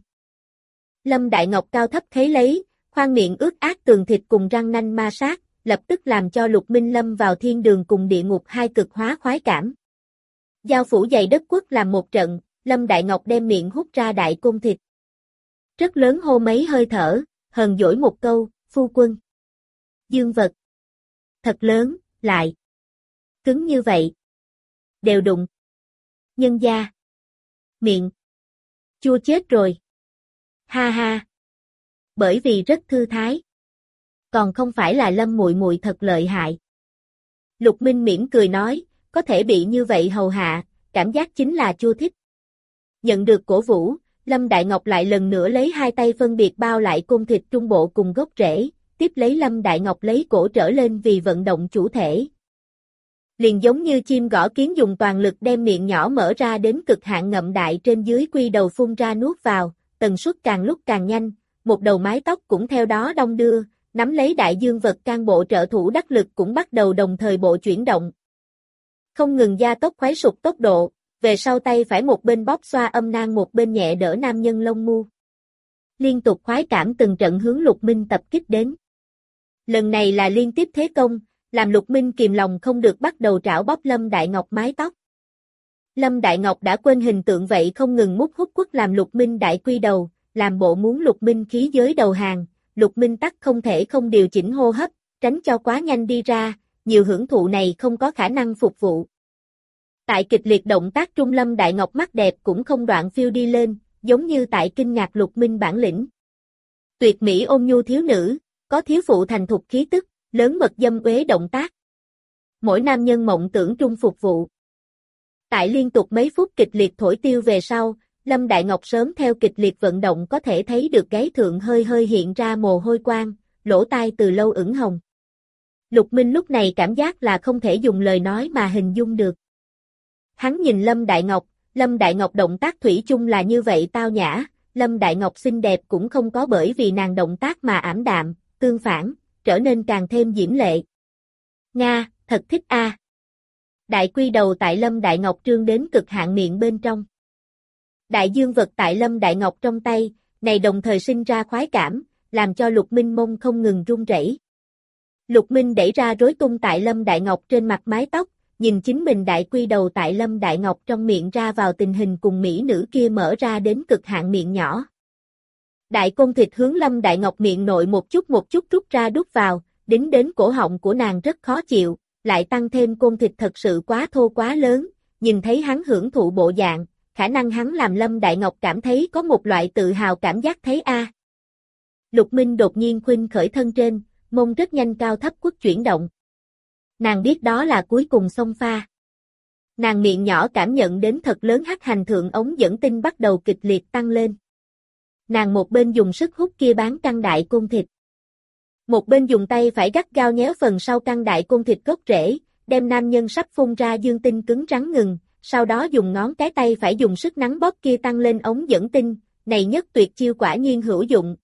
A: Lâm Đại Ngọc cao thấp thấy lấy, khoang miệng ướt át tường thịt cùng răng nanh ma sát, lập tức làm cho Lục Minh lâm vào thiên đường cùng địa ngục hai cực hóa khoái cảm. Giao phủ dày đất quất làm một trận, Lâm Đại Ngọc đem miệng hút ra đại côn thịt. Rất lớn hô mấy hơi thở, hờn dỗi một câu, phu quân. Dương vật. Thật lớn, lại. Cứng như vậy. Đều đụng. Nhân gia. Miệng. Chua chết rồi. Ha ha. Bởi vì rất thư thái. Còn không phải là Lâm muội muội thật lợi hại. Lục Minh mỉm cười nói, có thể bị như vậy hầu hạ, cảm giác chính là chua thích. Nhận được cổ vũ, Lâm Đại Ngọc lại lần nữa lấy hai tay phân biệt bao lại côn thịt trung bộ cùng gốc rễ, tiếp lấy Lâm Đại Ngọc lấy cổ trở lên vì vận động chủ thể. Liền giống như chim gõ kiến dùng toàn lực đem miệng nhỏ mở ra đến cực hạn ngậm đại trên dưới quy đầu phun ra nuốt vào, tần suất càng lúc càng nhanh, một đầu mái tóc cũng theo đó đong đưa, nắm lấy đại dương vật can bộ trợ thủ đắc lực cũng bắt đầu đồng thời bộ chuyển động. Không ngừng gia tốc khuấy sụp tốc độ, về sau tay phải một bên bóp xoa âm nang một bên nhẹ đỡ nam nhân lông mu. Liên tục khoái cảm từng trận hướng Lục Minh tập kích đến. Lần này là liên tiếp thế công, làm Lục Minh kìm lòng không được bắt đầu trảo bóp Lâm Đại Ngọc mái tóc. Lâm Đại Ngọc đã quên hình tượng vậy không ngừng mút hút quất làm Lục Minh đại quy đầu, làm bộ muốn Lục Minh khí giới đầu hàng, Lục Minh tắc không thể không điều chỉnh hô hấp, tránh cho quá nhanh đi ra, nhiều hưởng thụ này không có khả năng phục vụ. Tại kịch liệt động tác trung Lâm Đại Ngọc mắt đẹp cũng không đoạn phiêu đi lên, giống như tại kinh ngạc Lục Minh bản lĩnh. Tuyệt mỹ ôn nhu thiếu nữ, có thiếu phụ thành thục khí tức, lớn mật dâm uế động tác. Mỗi nam nhân mộng tưởng trung phục vụ. Tại liên tục mấy phút kịch liệt thổi tiêu về sau, Lâm Đại Ngọc sớm theo kịch liệt vận động có thể thấy được gáy thượng hơi hơi hiện ra mồ hôi quang, lỗ tai từ lâu ửng hồng. Lục Minh lúc này cảm giác là không thể dùng lời nói mà hình dung được. Hắn nhìn Lâm Đại Ngọc, Lâm Đại Ngọc động tác thủy chung là như vậy tao nhã, Lâm Đại Ngọc xinh đẹp cũng không có bởi vì nàng động tác mà ảm đạm, tương phản, trở nên càng thêm diễm lệ. Nga, thật thích a. Đại quy đầu tại Lâm Đại Ngọc trương đến cực hạn miệng bên trong. Đại dương vật tại Lâm Đại Ngọc trong tay, này đồng thời sinh ra khoái cảm, làm cho Lục Minh mông không ngừng run rẩy. Lục Minh đẩy ra rối tung tại Lâm Đại Ngọc trên mặt mái tóc, nhìn chính mình đại quy đầu tại Lâm Đại Ngọc trong miệng ra vào tình hình cùng mỹ nữ kia mở ra đến cực hạn miệng nhỏ. Đại côn thịt hướng Lâm Đại Ngọc miệng nội một chút một chút rút ra đút vào, đính đến cổ họng của nàng rất khó chịu, lại tăng thêm côn thịt thật sự quá thô quá lớn, nhìn thấy hắn hưởng thụ bộ dạng, khả năng hắn làm Lâm Đại Ngọc cảm thấy có một loại tự hào cảm giác thấy a. Lục Minh đột nhiên khuynh khởi thân trên, mông rất nhanh cao thấp quất chuyển động. Nàng biết đó là cuối cùng xông pha. Nàng miệng nhỏ cảm nhận đến thật lớn hắc hành thượng ống dẫn tinh bắt đầu kịch liệt tăng lên. Nàng một bên dùng sức hút kia bán căng đại côn thịt. Một bên dùng tay phải gắt gao nhéo phần sau căng đại côn thịt gốc rễ, đem nam nhân sắp phun ra dương tinh cứng rắn ngừng, sau đó dùng ngón cái tay phải dùng sức nắn bóp kia tăng lên ống dẫn tinh, này nhất tuyệt chiêu quả nhiên hữu dụng.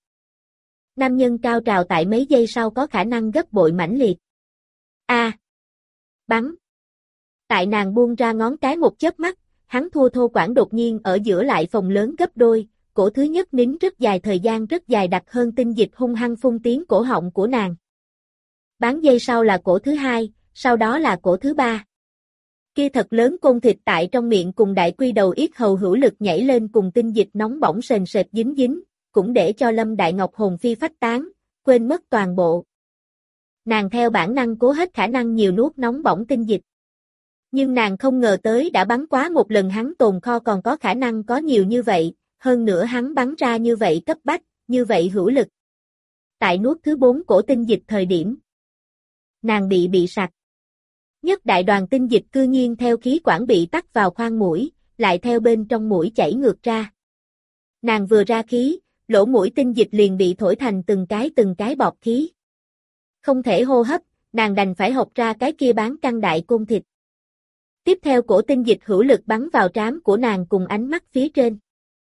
A: Nam nhân cao trào tại mấy giây sau có khả năng gấp bội mãnh liệt. A. À, bắn. Tại nàng buông ra ngón cái một chớp mắt, hắn thua thô quảng đột nhiên ở giữa lại phòng lớn gấp đôi, cổ thứ nhất nín rất dài thời gian rất dài đặc hơn tinh dịch hung hăng phun tiếng cổ họng của nàng. Bán giây sau là cổ thứ hai, sau đó là cổ thứ ba. Kia thật lớn côn thịt tại trong miệng cùng đại quy đầu yết hầu hữu lực nhảy lên cùng tinh dịch nóng bỏng sền sệt dính dính, cũng để cho Lâm Đại Ngọc hồn phi phách tán, quên mất toàn bộ. Nàng theo bản năng cố hết khả năng nhiều nuốt nóng bỏng tinh dịch. Nhưng nàng không ngờ tới đã bắn quá một lần hắn tồn kho còn có khả năng có nhiều như vậy, hơn nữa hắn bắn ra như vậy cấp bách, như vậy hữu lực. Tại nuốt thứ bốn cổ tinh dịch thời điểm, nàng bị bị sặc. Nhất đại đoàn tinh dịch cư nhiên theo khí quản bị tắc vào khoang mũi, lại theo bên trong mũi chảy ngược ra. Nàng vừa ra khí, lỗ mũi tinh dịch liền bị thổi thành từng cái từng cái bọt khí. Không thể hô hấp, nàng đành phải hộc ra cái kia bán căng đại côn thịt. Tiếp theo cổ tinh dịch hữu lực bắn vào trán của nàng cùng ánh mắt phía trên.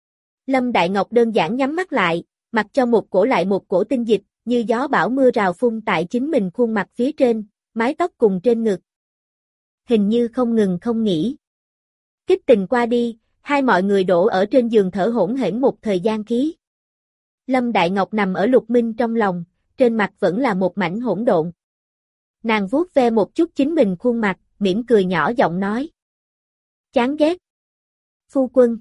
A: Lâm Đại Ngọc đơn giản nhắm mắt lại, mặc cho một cổ lại một cổ tinh dịch, như gió bão mưa rào phun tại chính mình khuôn mặt phía trên, mái tóc cùng trên ngực. Hình như không ngừng không nghỉ. Kích tình qua đi, hai mọi người đổ ở trên giường thở hổn hển một thời gian khí. Lâm Đại Ngọc nằm ở Lục Minh trong lòng, trên mặt vẫn là một mảnh hỗn độn. Nàng vuốt ve một chút chính mình khuôn mặt, mỉm cười nhỏ giọng nói. Chán ghét. Phu quân.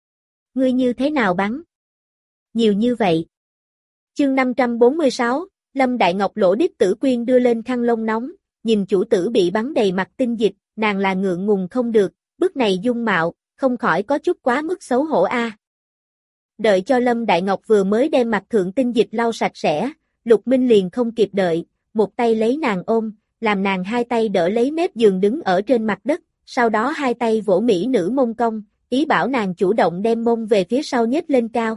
A: Ngươi như thế nào bắn? Nhiều như vậy. Chương năm trăm bốn mươi sáu, Lâm Đại Ngọc lỗ đít tử quyên đưa lên khăn lông nóng, nhìn chủ tử bị bắn đầy mặt tinh dịch, nàng là ngượng ngùng không được, bức này dung mạo, không khỏi có chút quá mức xấu hổ a. À. Đợi cho Lâm Đại Ngọc vừa mới đem mặt thượng tinh dịch lau sạch sẽ, Lục Minh liền không kịp đợi, một tay lấy nàng ôm, làm nàng hai tay đỡ lấy mép giường đứng ở trên mặt đất, sau đó hai tay vỗ mỹ nữ mông cong, ý bảo nàng chủ động đem mông về phía sau nhếch lên cao.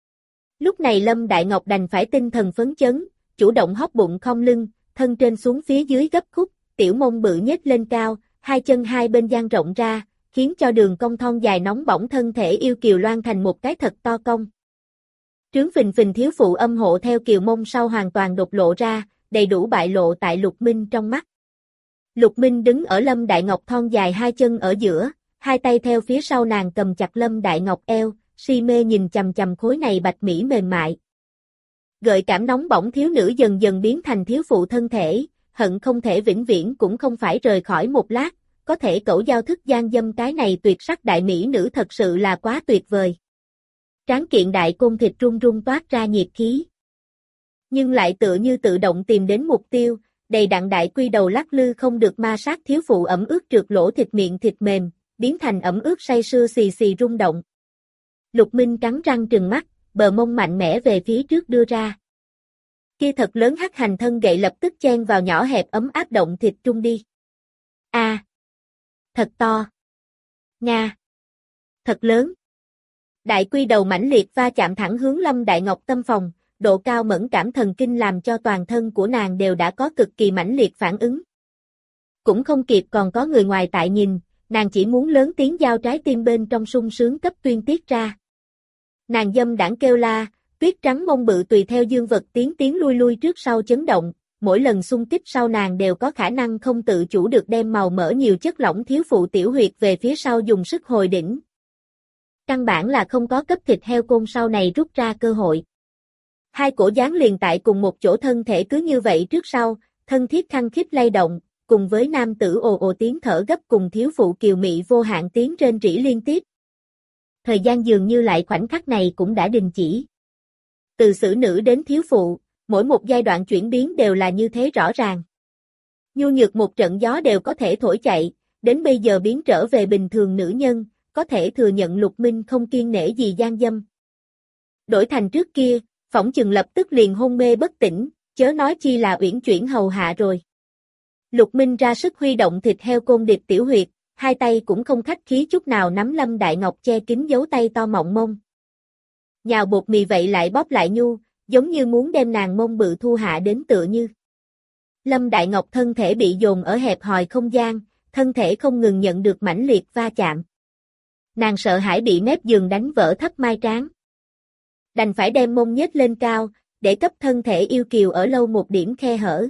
A: Lúc này Lâm Đại Ngọc đành phải tinh thần phấn chấn, chủ động hóp bụng khom lưng, thân trên xuống phía dưới gấp khúc, tiểu mông bự nhếch lên cao, hai chân hai bên dang rộng ra, khiến cho đường cong thon dài nóng bỏng thân thể yêu kiều loan thành một cái thật to cong. Trướng phình phình thiếu phụ âm hộ theo kiều mông sau hoàn toàn đột lộ ra, đầy đủ bại lộ tại Lục Minh trong mắt. Lục Minh đứng ở Lâm Đại Ngọc thon dài hai chân ở giữa, hai tay theo phía sau nàng cầm chặt Lâm Đại Ngọc eo, si mê nhìn chằm chằm khối này bạch mỹ mềm mại. Gợi cảm nóng bỏng thiếu nữ dần dần biến thành thiếu phụ thân thể, hận không thể vĩnh viễn cũng không phải rời khỏi một lát, có thể cẩu giao thức gian dâm cái này tuyệt sắc đại mỹ nữ thật sự là quá tuyệt vời. Tráng kiện đại côn thịt run run toát ra nhiệt khí. Nhưng lại tựa như tự động tìm đến mục tiêu, đầy đặn đại quy đầu lắc lư không được ma sát thiếu phụ ẩm ướt trượt lỗ thịt miệng thịt mềm, biến thành ẩm ướt say sưa xì xì rung động. Lục Minh cắn răng trừng mắt, bờ mông mạnh mẽ về phía trước đưa ra. Kia thật lớn hắc hành thân gậy lập tức chen vào nhỏ hẹp ấm áp động thịt trung đi. A, à, thật to. Nga. Thật lớn. Đại quy đầu mãnh liệt va chạm thẳng hướng Lâm Đại Ngọc tâm phòng, độ cao mẫn cảm thần kinh làm cho toàn thân của nàng đều đã có cực kỳ mãnh liệt phản ứng. Cũng không kịp còn có người ngoài tại nhìn, nàng chỉ muốn lớn tiếng giao trái tim bên trong sung sướng cấp tuyên tiết ra. Nàng dâm đãng kêu la, tuyết trắng mông bự tùy theo dương vật tiến tiến lui lui trước sau chấn động, mỗi lần xung kích sau nàng đều có khả năng không tự chủ được đem màu mỡ nhiều chất lỏng thiếu phụ tiểu huyệt về phía sau dùng sức hồi đỉnh. Căn bản là không có cấp thịt heo côn sau này rút ra cơ hội. Hai cổ dán liền tại cùng một chỗ thân thể cứ như vậy trước sau, thân thiết khăng khít lay động, cùng với nam tử ồ ồ tiếng thở gấp cùng thiếu phụ kiều mị vô hạn tiếng rên rỉ liên tiếp. Thời gian dường như lại khoảnh khắc này cũng đã đình chỉ. Từ xử nữ đến thiếu phụ, mỗi một giai đoạn chuyển biến đều là như thế rõ ràng. Nhu nhược một trận gió đều có thể thổi chạy, đến bây giờ biến trở về bình thường nữ nhân, có thể thừa nhận Lục Minh không kiêng nể gì gian dâm. Đổi thành trước kia, phỏng chừng lập tức liền hôn mê bất tỉnh, chớ nói chi là uyển chuyển hầu hạ rồi. Lục Minh ra sức huy động thịt heo côn điệp tiểu huyệt, hai tay cũng không khách khí chút nào nắm Lâm Đại Ngọc che kín dấu tay to mọng mông. Nhào bột mì vậy lại bóp lại nhu, giống như muốn đem nàng mông bự thu hạ đến tựa như. Lâm Đại Ngọc thân thể bị dồn ở hẹp hòi không gian, thân thể không ngừng nhận được mãnh liệt va chạm. Nàng sợ hãi bị mép giường đánh vỡ thấp mai trán. Đành phải đem mông nhếch lên cao, để cấp thân thể yêu kiều ở lâu một điểm khe hở.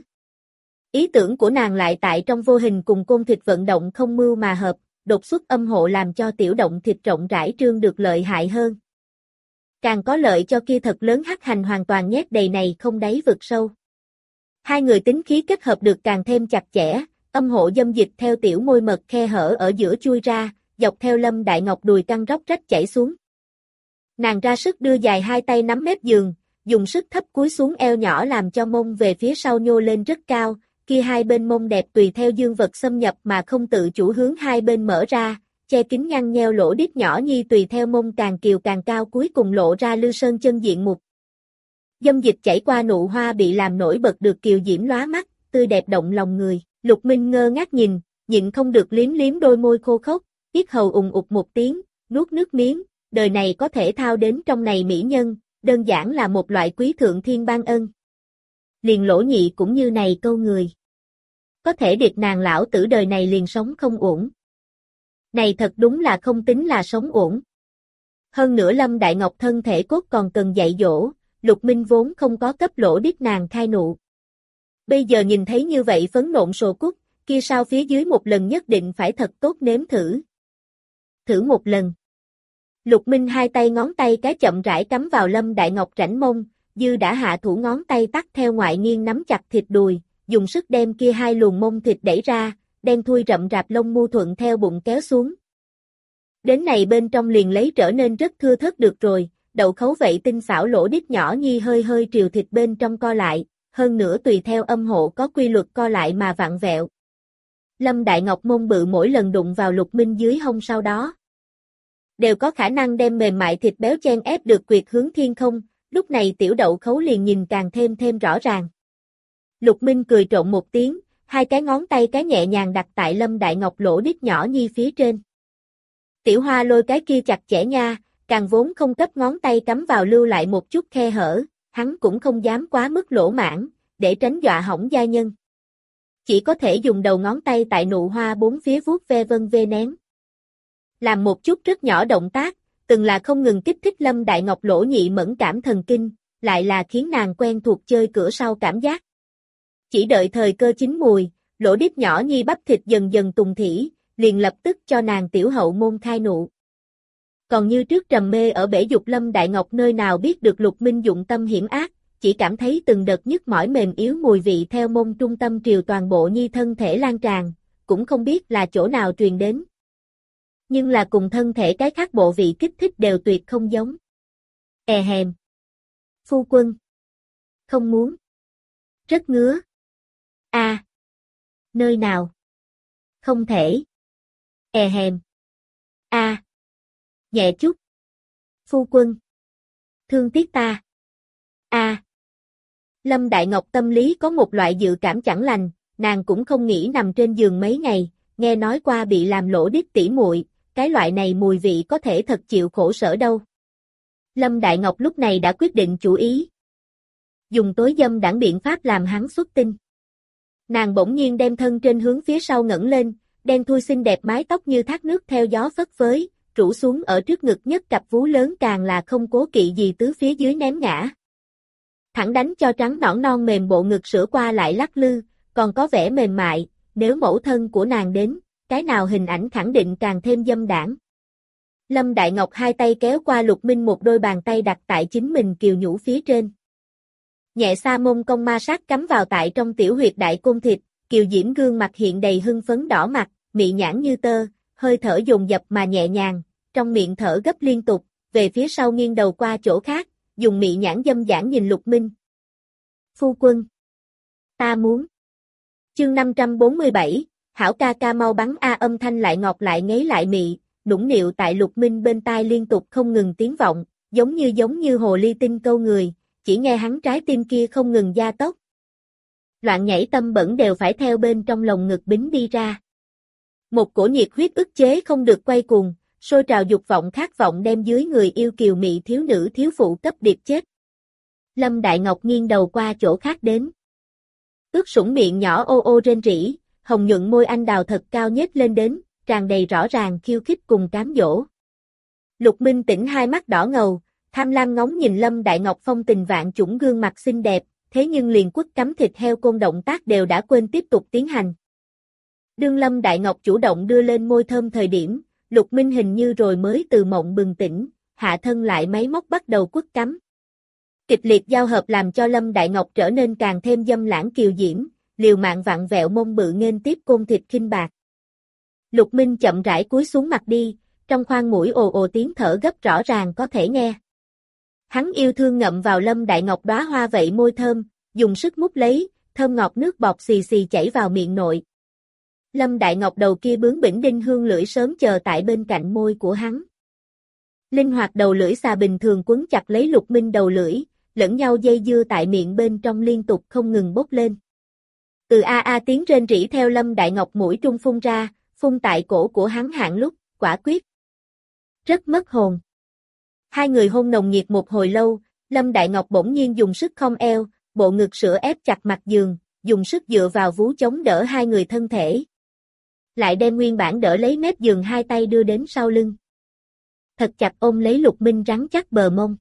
A: Ý tưởng của nàng lại tại trong vô hình cùng côn thịt vận động không mưu mà hợp, đột xuất âm hộ làm cho tiểu động thịt rộng rãi trương được lợi hại hơn. Càng có lợi cho kia thật lớn hắc hành hoàn toàn nhét đầy này không đáy vực sâu. Hai người tính khí kết hợp được càng thêm chặt chẽ, âm hộ dâm dịch theo tiểu môi mật khe hở ở giữa chui ra, dọc theo Lâm Đại Ngọc đùi căng róc rách chảy xuống. Nàng ra sức đưa dài hai tay nắm mép giường, dùng sức thấp cúi xuống eo nhỏ làm cho mông về phía sau nhô lên rất cao, kia hai bên mông đẹp tùy theo dương vật xâm nhập mà không tự chủ hướng hai bên mở ra, che kín nhăn nheo lỗ đít nhỏ nhi tùy theo mông càng kiều càng cao cuối cùng lộ ra lư sơn chân diện mục. Dâm dịch chảy qua nụ hoa bị làm nổi bật được kiều diễm lóa mắt, tươi đẹp động lòng người, Lục Minh ngơ ngác nhìn, nhịn không được liếm liếm đôi môi khô khốc, yết hầu ùng ục một tiếng, nuốt nước miếng, đời này có thể thao đến trong này mỹ nhân, đơn giản là một loại quý thượng thiên ban ân. Liền lỗ nhị cũng như này câu người. Có thể điệt nàng lão tử đời này liền sống không uổng. Này thật đúng là không tính là sống uổng. Hơn nữa Lâm Đại Ngọc thân thể cốt còn cần dạy dỗ, Lục Minh vốn không có cấp lỗ đít nàng khai nụ. Bây giờ nhìn thấy như vậy phấn nộn sồ cút, kia sao phía dưới một lần nhất định phải thật tốt nếm thử. Thử một lần. Lục Minh hai tay ngón tay cái chậm rãi cắm vào Lâm Đại Ngọc rãnh mông, dư đã hạ thủ ngón tay tắt theo ngoại nghiêng nắm chặt thịt đùi, dùng sức đem kia hai luồng mông thịt đẩy ra, đen thui rậm rạp lông mu thuận theo bụng kéo xuống. Đến này bên trong liền lấy trở nên rất thưa thớt được rồi, đậu khấu vậy tinh xảo lỗ đít nhỏ nhi hơi hơi triều thịt bên trong co lại, hơn nữa tùy theo âm hộ có quy luật co lại mà vặn vẹo. Lâm Đại Ngọc mông bự mỗi lần đụng vào Lục Minh dưới hông sau đó, đều có khả năng đem mềm mại thịt béo chen ép được quyệt hướng thiên không, lúc này tiểu đậu khấu liền nhìn càng thêm thêm rõ ràng. Lục Minh cười trộn một tiếng, hai cái ngón tay cái nhẹ nhàng đặt tại Lâm Đại Ngọc lỗ đít nhỏ nhi phía trên. Tiểu hoa lôi cái kia chặt chẽ nha, càng vốn không cấp ngón tay cắm vào lưu lại một chút khe hở, hắn cũng không dám quá mức lỗ mãn, để tránh dọa hỏng gia nhân. Chỉ có thể dùng đầu ngón tay tại nụ hoa bốn phía vuốt ve vân ve nén. Làm một chút rất nhỏ động tác, từng là không ngừng kích thích Lâm Đại Ngọc lỗ nhị mẫn cảm thần kinh, lại là khiến nàng quen thuộc chơi cửa sau cảm giác. Chỉ đợi thời cơ chín mùi, lỗ đít nhỏ nhi bắp thịt dần dần tùng thỉ, liền lập tức cho nàng tiểu hậu môn khai nụ. Còn như trước trầm mê ở bể dục Lâm Đại Ngọc nơi nào biết được Lục Minh dụng tâm hiểm ác, chỉ cảm thấy từng đợt nhức mỏi mềm yếu mùi vị theo mông trung tâm triều toàn bộ nhi thân thể lan tràn, cũng không biết là chỗ nào truyền đến. Nhưng là cùng thân thể cái khác bộ vị kích thích đều tuyệt không giống. E hèm. Phu quân. Không muốn. Rất ngứa. A. À. Nơi nào? Không thể. E hèm. A. À. Nhẹ chút. Phu quân. Thương tiếc ta. A. À. Lâm Đại Ngọc tâm lý có một loại dự cảm chẳng lành, nàng cũng không nghĩ nằm trên giường mấy ngày, nghe nói qua bị làm lỗ đít tỉ muội, cái loại này mùi vị có thể thật chịu khổ sở đâu. Lâm Đại Ngọc lúc này đã quyết định chủ ý. Dùng tối dâm đãng biện pháp làm hắn xuất tinh. Nàng bỗng nhiên đem thân trên hướng phía sau ngẩng lên, đen thui xinh đẹp mái tóc như thác nước theo gió phất phới, rủ xuống ở trước ngực nhất cặp vú lớn càng là không cố kỵ gì tứ phía dưới ném ngã. Thẳng đánh cho trắng nõn non mềm bộ ngực sữa qua lại lắc lư, còn có vẻ mềm mại, nếu mẫu thân của nàng đến, cái nào hình ảnh khẳng định càng thêm dâm đãng. Lâm Đại Ngọc hai tay kéo qua Lục Minh một đôi bàn tay đặt tại chính mình kiều nhũ phía trên. Nhẹ sa mông công ma sát cắm vào tại trong tiểu huyệt đại côn thịt, kiều diễm gương mặt hiện đầy hưng phấn đỏ mặt, mị nhãn như tơ, hơi thở dồn dập mà nhẹ nhàng, trong miệng thở gấp liên tục, về phía sau nghiêng đầu qua chỗ khác, dùng mị nhãn dâm dãn nhìn Lục Minh. Phu quân. Ta muốn. Chương năm trăm bốn mươi bảy, hảo ca ca mau bắn a âm thanh lại ngọt lại ngấy lại mị, nũng nịu tại Lục Minh bên tai liên tục không ngừng tiếng vọng, giống như giống như hồ ly tinh câu người, chỉ nghe hắn trái tim kia không ngừng gia tốc. Loạn nhảy tâm bẩn đều phải theo bên trong lồng ngực bính đi ra. Một cổ nhiệt huyết ức chế không được quay cuồng, sôi trào dục vọng khát vọng đem dưới người yêu kiều mị thiếu nữ thiếu phụ cấp điệp chết. Lâm Đại Ngọc nghiêng đầu qua chỗ khác đến. Ướt sũng miệng nhỏ ô ô rên rỉ, hồng nhuận môi anh đào thật cao nhếch lên đến, tràn đầy rõ ràng khiêu khích cùng cám dỗ. Lục Minh tỉnh hai mắt đỏ ngầu, tham lam ngóng nhìn Lâm Đại Ngọc phong tình vạn chủng gương mặt xinh đẹp, thế nhưng liền quất cắm thịt heo côn động tác đều đã quên tiếp tục tiến hành. Đương Lâm Đại Ngọc chủ động đưa lên môi thơm thời điểm, Lục Minh hình như rồi mới từ mộng bừng tỉnh, hạ thân lại máy móc bắt đầu quất cắm. Kịch liệt giao hợp làm cho Lâm Đại Ngọc trở nên càng thêm dâm lãng kiều diễm, liều mạng vặn vẹo mông bự nghênh tiếp côn thịt khinh bạc. Lục Minh chậm rãi cúi xuống mặt đi, trong khoang mũi ồ ồ tiếng thở gấp rõ ràng có thể nghe. Hắn yêu thương ngậm vào Lâm Đại Ngọc đóa hoa vậy môi thơm, dùng sức mút lấy, thơm ngọt nước bọt xì xì chảy vào miệng nội. Lâm Đại Ngọc đầu kia bướng bỉnh đinh hương lưỡi sớm chờ tại bên cạnh môi của hắn. Linh hoạt đầu lưỡi xà bình thường quấn chặt lấy Lục Minh đầu lưỡi, lẫn nhau dây dưa tại miệng bên trong liên tục không ngừng bốc lên. Từ a a tiếng rên rỉ theo Lâm Đại Ngọc mũi trung phun ra, phun tại cổ của hắn hạn lúc, quả quyết. Rất mất hồn. Hai người hôn nồng nhiệt một hồi lâu, Lâm Đại Ngọc bỗng nhiên dùng sức khom eo, bộ ngực sữa ép chặt mặt giường, dùng sức dựa vào vú chống đỡ hai người thân thể. Lại đem nguyên bản đỡ lấy mép giường hai tay đưa đến sau lưng. Thật chặt ôm lấy Lục Minh rắn chắc bờ mông.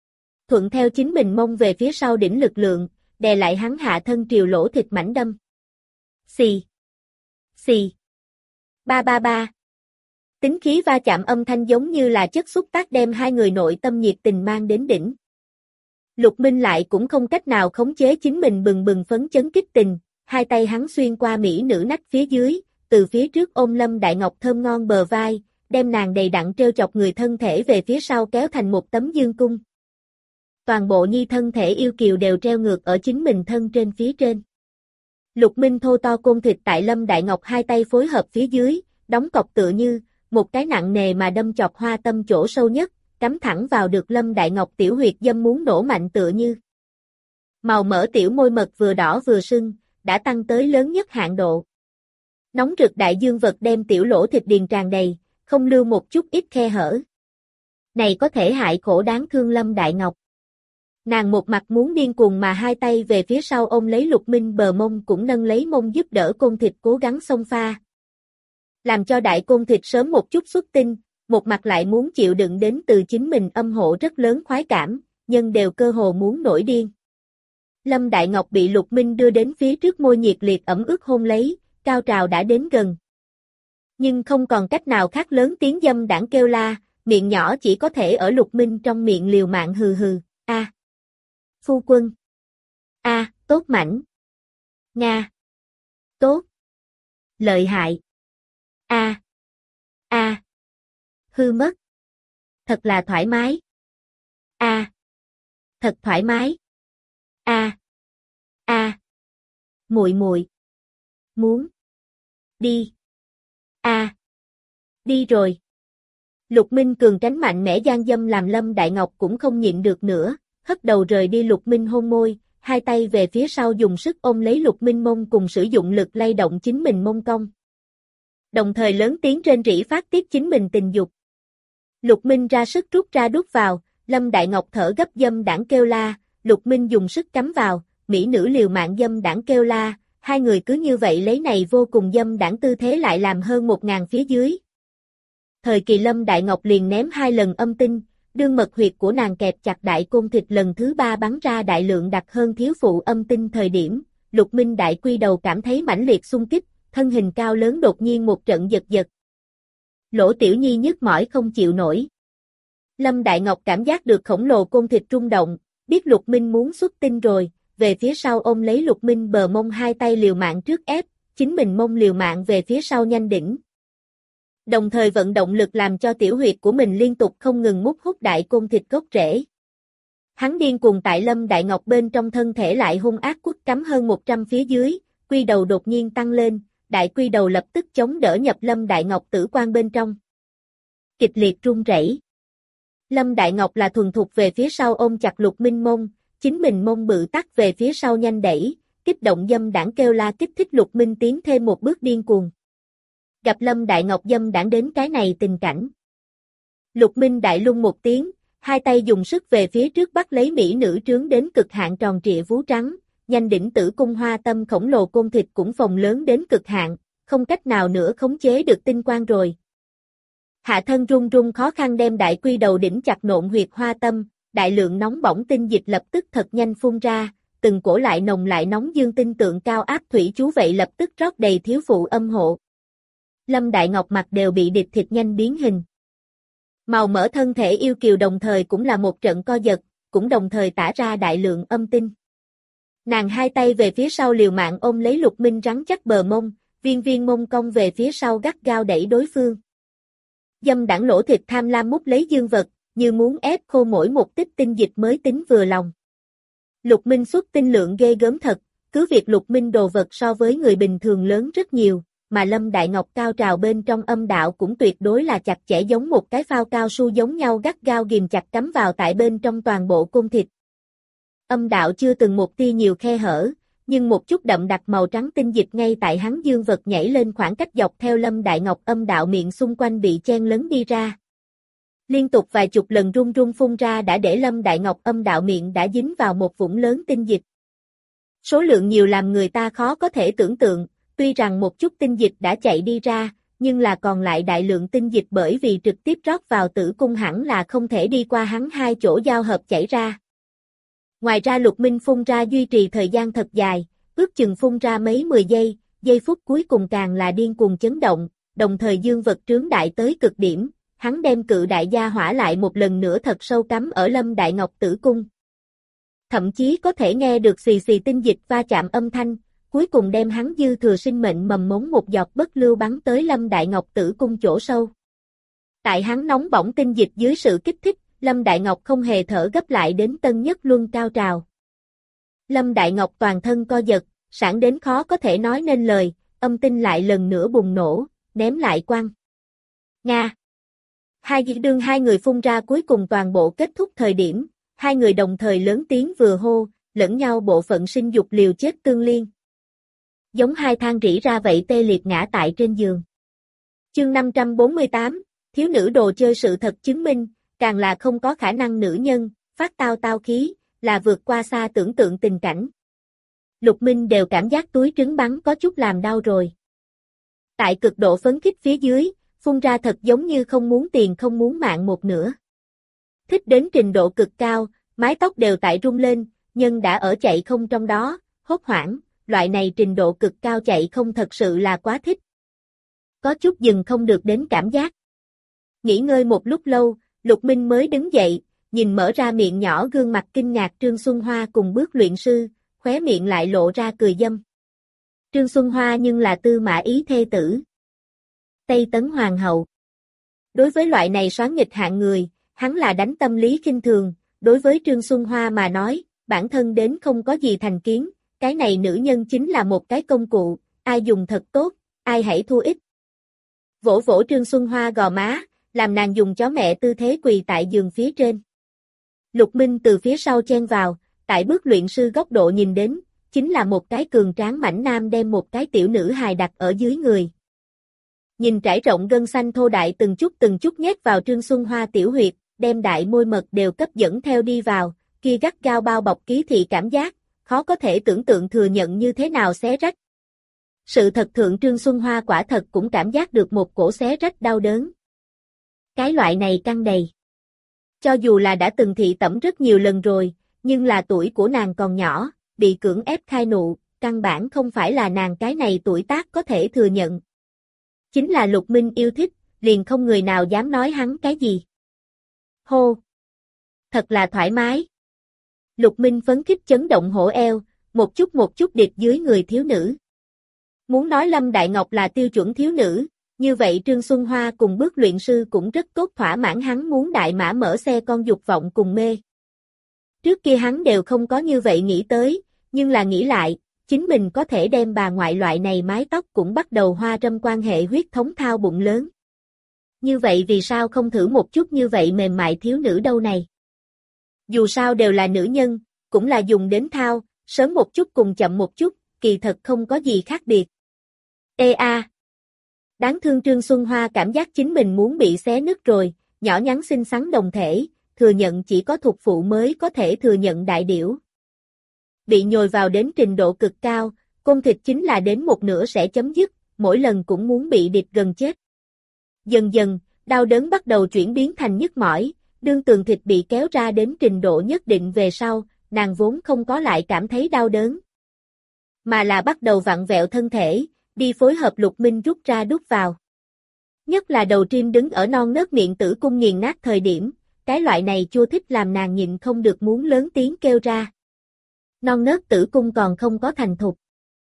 A: Thuận theo chính mình mông về phía sau đỉnh lực lượng, đè lại hắn hạ thân triều lỗ thịt mảnh đâm. Xì. Xì. Ba ba ba. Tính khí va chạm âm thanh giống như là chất xúc tác đem hai người nội tâm nhiệt tình mang đến đỉnh. Lục Minh lại cũng không cách nào khống chế chính mình bừng bừng phấn chấn kích tình, hai tay hắn xuyên qua mỹ nữ nách phía dưới, từ phía trước ôm Lâm Đại Ngọc thơm ngon bờ vai, đem nàng đầy đặn trêu chọc người thân thể về phía sau kéo thành một tấm dương cung. Toàn bộ nhi thân thể yêu kiều đều treo ngược ở chính mình thân trên phía trên. Lục Minh thô to côn thịt tại Lâm Đại Ngọc hai tay phối hợp phía dưới, đóng cọc tựa như, một cái nặng nề mà đâm chọc hoa tâm chỗ sâu nhất, cắm thẳng vào được Lâm Đại Ngọc tiểu huyệt dâm muốn nổ mạnh tựa như. Màu mỡ tiểu môi mật vừa đỏ vừa sưng, đã tăng tới lớn nhất hạn độ. Nóng rực đại dương vật đem tiểu lỗ thịt điền tràn đầy, không lưu một chút ít khe hở. Này có thể hại khổ đáng thương Lâm Đại Ngọc. Nàng một mặt muốn điên cuồng mà hai tay về phía sau ôm lấy Lục Minh bờ mông cũng nâng lấy mông giúp đỡ côn thịt cố gắng xông pha. Làm cho đại côn thịt sớm một chút xuất tinh, một mặt lại muốn chịu đựng đến từ chính mình âm hộ rất lớn khoái cảm, nhưng đều cơ hồ muốn nổi điên. Lâm Đại Ngọc bị Lục Minh đưa đến phía trước môi nhiệt liệt ẩm ướt hôn lấy, cao trào đã đến gần. Nhưng không còn cách nào khác lớn tiếng dâm đãng kêu la, miệng nhỏ chỉ có thể ở Lục Minh trong miệng liều mạng hừ hừ, a. À. Phu quân. A, à, tốt mảnh. Nga. Tốt. Lợi hại. A. À. A. À. Hư mất. Thật là thoải mái. A. À. Thật thoải mái. A. À. A. À. Muội muội. Muốn. Đi. A. À. Đi rồi. Lục Minh Cường tránh mạnh mẽ gian dâm làm Lâm Đại Ngọc cũng không nhịn được nữa, hất đầu rời đi. Lục Minh hôn môi, hai tay về phía sau dùng sức ôm lấy Lục Minh mông cùng sử dụng lực lay động chính mình mông cong. Đồng thời lớn tiếng rên rỉ phát tiết chính mình tình dục. Lục Minh ra sức rút ra đút vào, Lâm Đại Ngọc thở gấp dâm đãng kêu la, Lục Minh dùng sức cắm vào, mỹ nữ liều mạng dâm đãng kêu la, hai người cứ như vậy lấy này vô cùng dâm đãng tư thế lại làm hơn một ngàn phía dưới. Thời kỳ Lâm Đại Ngọc liền ném hai lần âm tinh, đương mật huyệt của nàng kẹp chặt đại côn thịt lần thứ ba bắn ra đại lượng đặc hơn thiếu phụ âm tinh thời điểm, Lục Minh đại quy đầu cảm thấy mãnh liệt xung kích, thân hình cao lớn đột nhiên một trận giật giật. Lỗ Tiểu Nhi nhức mỏi không chịu nổi. Lâm Đại Ngọc cảm giác được khổng lồ côn thịt rung động, biết Lục Minh muốn xuất tinh rồi, về phía sau ôm lấy Lục Minh bờ mông hai tay liều mạng trước ép, chính mình mông liều mạng về phía sau nhanh đỉnh. Đồng thời vận động lực làm cho tiểu huyệt của mình liên tục không ngừng mút hút đại côn thịt gốc rễ. Hắn điên cuồng tại Lâm Đại Ngọc bên trong thân thể lại hung ác quất cắm hơn một trăm phía dưới, quy đầu đột nhiên tăng lên, đại quy đầu lập tức chống đỡ nhập Lâm Đại Ngọc tử quan bên trong. Kịch liệt run rẩy. Lâm Đại Ngọc là thuần thục về phía sau ôm chặt Lục Minh mông, chính mình mông bự tắc về phía sau nhanh đẩy, kích động dâm đãng kêu la kích thích Lục Minh tiến thêm một bước điên cuồng. Gặp Lâm Đại Ngọc dâm đãng đến cái này tình cảnh. Lục Minh đại lung một tiếng, hai tay dùng sức về phía trước bắt lấy mỹ nữ trướng đến cực hạn tròn trịa vú trắng, nhanh đỉnh tử cung hoa tâm khổng lồ côn thịt cũng phồng lớn đến cực hạn, không cách nào nữa khống chế được tinh quang rồi. Hạ thân run run khó khăn đem đại quy đầu đỉnh chặt nộn huyệt hoa tâm, đại lượng nóng bỏng tinh dịch lập tức thật nhanh phun ra, từng cổ lại nồng lại nóng dương tinh tượng cao áp thủy chú vậy lập tức rót đầy thiếu phụ âm hộ. Lâm Đại Ngọc mặt đều bị địch thịt nhanh biến hình. Màu mỡ thân thể yêu kiều đồng thời cũng là một trận co giật, cũng đồng thời tả ra đại lượng âm tinh. Nàng hai tay về phía sau liều mạng ôm lấy Lục Minh rắn chắc bờ mông, viên viên mông cong về phía sau gắt gao đẩy đối phương. Dâm đãng lỗ thịt tham lam mút lấy dương vật, như muốn ép khô mỗi một tích tinh dịch mới tính vừa lòng. Lục Minh xuất tinh lượng ghê gớm thật, cứ việc Lục Minh đồ vật so với người bình thường lớn rất nhiều, mà Lâm Đại Ngọc cao trào bên trong âm đạo cũng tuyệt đối là chặt chẽ giống một cái phao cao su giống nhau gắt gao ghìm chặt cắm vào tại bên trong toàn bộ côn thịt. Âm đạo chưa từng một tia nhiều khe hở, nhưng một chút đậm đặc màu trắng tinh dịch ngay tại hắn dương vật nhảy lên khoảng cách dọc theo Lâm Đại Ngọc âm đạo miệng xung quanh bị chen lấn đi ra. Liên tục vài chục lần run run phun ra đã để Lâm Đại Ngọc âm đạo miệng đã dính vào một vũng lớn tinh dịch. Số lượng nhiều làm người ta khó có thể tưởng tượng, tuy rằng một chút tinh dịch đã chạy đi ra, nhưng là còn lại đại lượng tinh dịch bởi vì trực tiếp rót vào tử cung hẳn là không thể đi qua hắn hai chỗ giao hợp chảy ra. Ngoài ra Lục Minh phun ra duy trì thời gian thật dài, ước chừng phun ra mấy mười giây, giây phút cuối cùng càng là điên cuồng chấn động, đồng thời dương vật trướng đại tới cực điểm, hắn đem cự đại gia hỏa lại một lần nữa thật sâu cắm ở Lâm Đại Ngọc tử cung. Thậm chí có thể nghe được xì xì tinh dịch va chạm âm thanh, cuối cùng đem hắn dư thừa sinh mệnh mầm mống một giọt bất lưu bắn tới Lâm Đại Ngọc tử cung chỗ sâu. Tại hắn nóng bỏng tinh dịch dưới sự kích thích, Lâm Đại Ngọc không hề thở gấp lại đến tân nhất luân cao trào. Lâm Đại Ngọc toàn thân co giật, sảng đến khó có thể nói nên lời, âm tinh lại lần nữa bùng nổ, ném lại quăng. Nga. Hai đương hai người phun ra cuối cùng toàn bộ kết thúc thời điểm, hai người đồng thời lớn tiếng vừa hô, lẫn nhau bộ phận sinh dục liều chết tương liên. Giống hai than rỉ ra vậy tê liệt ngã tại trên giường. Chương năm trăm bốn mươi tám, thiếu nữ đồ chơi sự thật chứng minh, càng là không có khả năng nữ nhân, phát tao tao khí, là vượt qua xa tưởng tượng tình cảnh. Lục Minh đều cảm giác túi trứng bắn có chút làm đau rồi. Tại cực độ phấn khích phía dưới, phun ra thật giống như không muốn tiền không muốn mạng một nửa. Thích đến trình độ cực cao, mái tóc đều tại rung lên, nhưng đã ở chạy không trong đó, hốt hoảng, loại này trình độ cực cao chạy không thật sự là quá thích. Có chút dừng không được đến cảm giác. Nghỉ ngơi một lúc lâu, Lục Minh mới đứng dậy, nhìn mở ra miệng nhỏ gương mặt kinh ngạc Trương Xuân Hoa cùng bước luyện sư, khóe miệng lại lộ ra cười dâm. Trương Xuân Hoa nhưng là Tư Mã Ý thê tử. Tây Tấn Hoàng hậu. Đối với loại này soán nghịch hạng người, hắn là đánh tâm lý khinh thường, đối với Trương Xuân Hoa mà nói, bản thân đến không có gì thành kiến, cái này nữ nhân chính là một cái công cụ, ai dùng thật tốt, ai hãy thua ít. Vỗ vỗ Trương Xuân Hoa gò má, làm nàng dùng chó mẹ tư thế quỳ tại giường phía trên. Lục Minh từ phía sau chen vào, tại bước luyện sư góc độ nhìn đến, chính là một cái cường tráng mảnh nam đem một cái tiểu nữ hài đặt ở dưới người. Nhìn trải rộng gân xanh thô đại từng chút từng chút nhét vào Trương Xuân Hoa tiểu huyệt, đem đại môi mật đều cấp dẫn theo đi vào, kia gắt gao bao bọc ký thị cảm giác, khó có thể tưởng tượng thừa nhận như thế nào xé rách. Sự thật thượng Trương Xuân Hoa quả thật cũng cảm giác được một cổ xé rách đau đớn. Cái loại này căng đầy. Cho dù là đã từng thị tẩm rất nhiều lần rồi, nhưng là tuổi của nàng còn nhỏ, bị cưỡng ép khai nụ, căn bản không phải là nàng cái này tuổi tác có thể thừa nhận. Chính là Lục Minh yêu thích, liền không người nào dám nói hắn cái gì. Hô! Thật là thoải mái. Lục Minh phấn khích chấn động hổ eo, một chút một chút điệp dưới người thiếu nữ. Muốn nói Lâm Đại Ngọc là tiêu chuẩn thiếu nữ, như vậy Trương Xuân Hoa cùng bước luyện sư cũng rất tốt thỏa mãn hắn muốn đại mã mở xe con dục vọng cùng mê. Trước kia hắn đều không có như vậy nghĩ tới, nhưng là nghĩ lại, chính mình có thể đem bà ngoại loại này mái tóc cũng bắt đầu hoa râm quan hệ huyết thống thao bụng lớn. Như vậy vì sao không thử một chút như vậy mềm mại thiếu nữ đâu này? Dù sao đều là nữ nhân, cũng là dùng đến thao, sớm một chút cùng chậm một chút, kỳ thật không có gì khác biệt. Ê a! Đáng thương Trương Xuân Hoa cảm giác chính mình muốn bị xé nứt rồi, nhỏ nhắn xinh xắn đồng thể, thừa nhận chỉ có thuộc phụ mới có thể thừa nhận đại điểu. Bị nhồi vào đến trình độ cực cao, côn thịt chính là đến một nửa sẽ chấm dứt, mỗi lần cũng muốn bị địch gần chết. Dần dần, đau đớn bắt đầu chuyển biến thành nhức mỏi, đương tường thịt bị kéo ra đến trình độ nhất định về sau, nàng vốn không có lại cảm thấy đau đớn. Mà là bắt đầu vặn vẹo thân thể, đi phối hợp Lục Minh rút ra đút vào. Nhất là đầu chim đứng ở non nớt miệng tử cung nghiền nát thời điểm, cái loại này chua thích làm nàng nhịn không được muốn lớn tiếng kêu ra. Non nớt tử cung còn không có thành thục.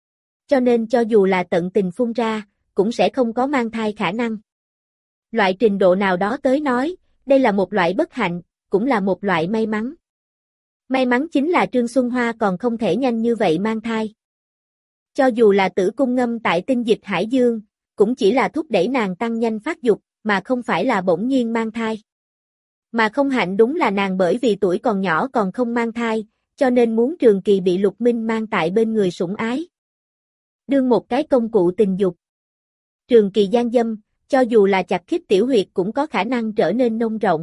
A: Cho nên cho dù là tận tình phun ra, cũng sẽ không có mang thai khả năng. Loại trình độ nào đó tới nói, đây là một loại bất hạnh, cũng là một loại may mắn. May mắn chính là Trương Xuân Hoa còn không thể nhanh như vậy mang thai. Cho dù là tử cung ngâm tại tinh dịch hải dương, cũng chỉ là thúc đẩy nàng tăng nhanh phát dục, mà không phải là bỗng nhiên mang thai. Mà không hạnh đúng là nàng bởi vì tuổi còn nhỏ còn không mang thai, cho nên muốn trường kỳ bị Lục Minh mang tại bên người sủng ái. Đương một cái công cụ tình dục. Trường kỳ gian dâm, cho dù là chặt khít tiểu huyệt cũng có khả năng trở nên nông rộng.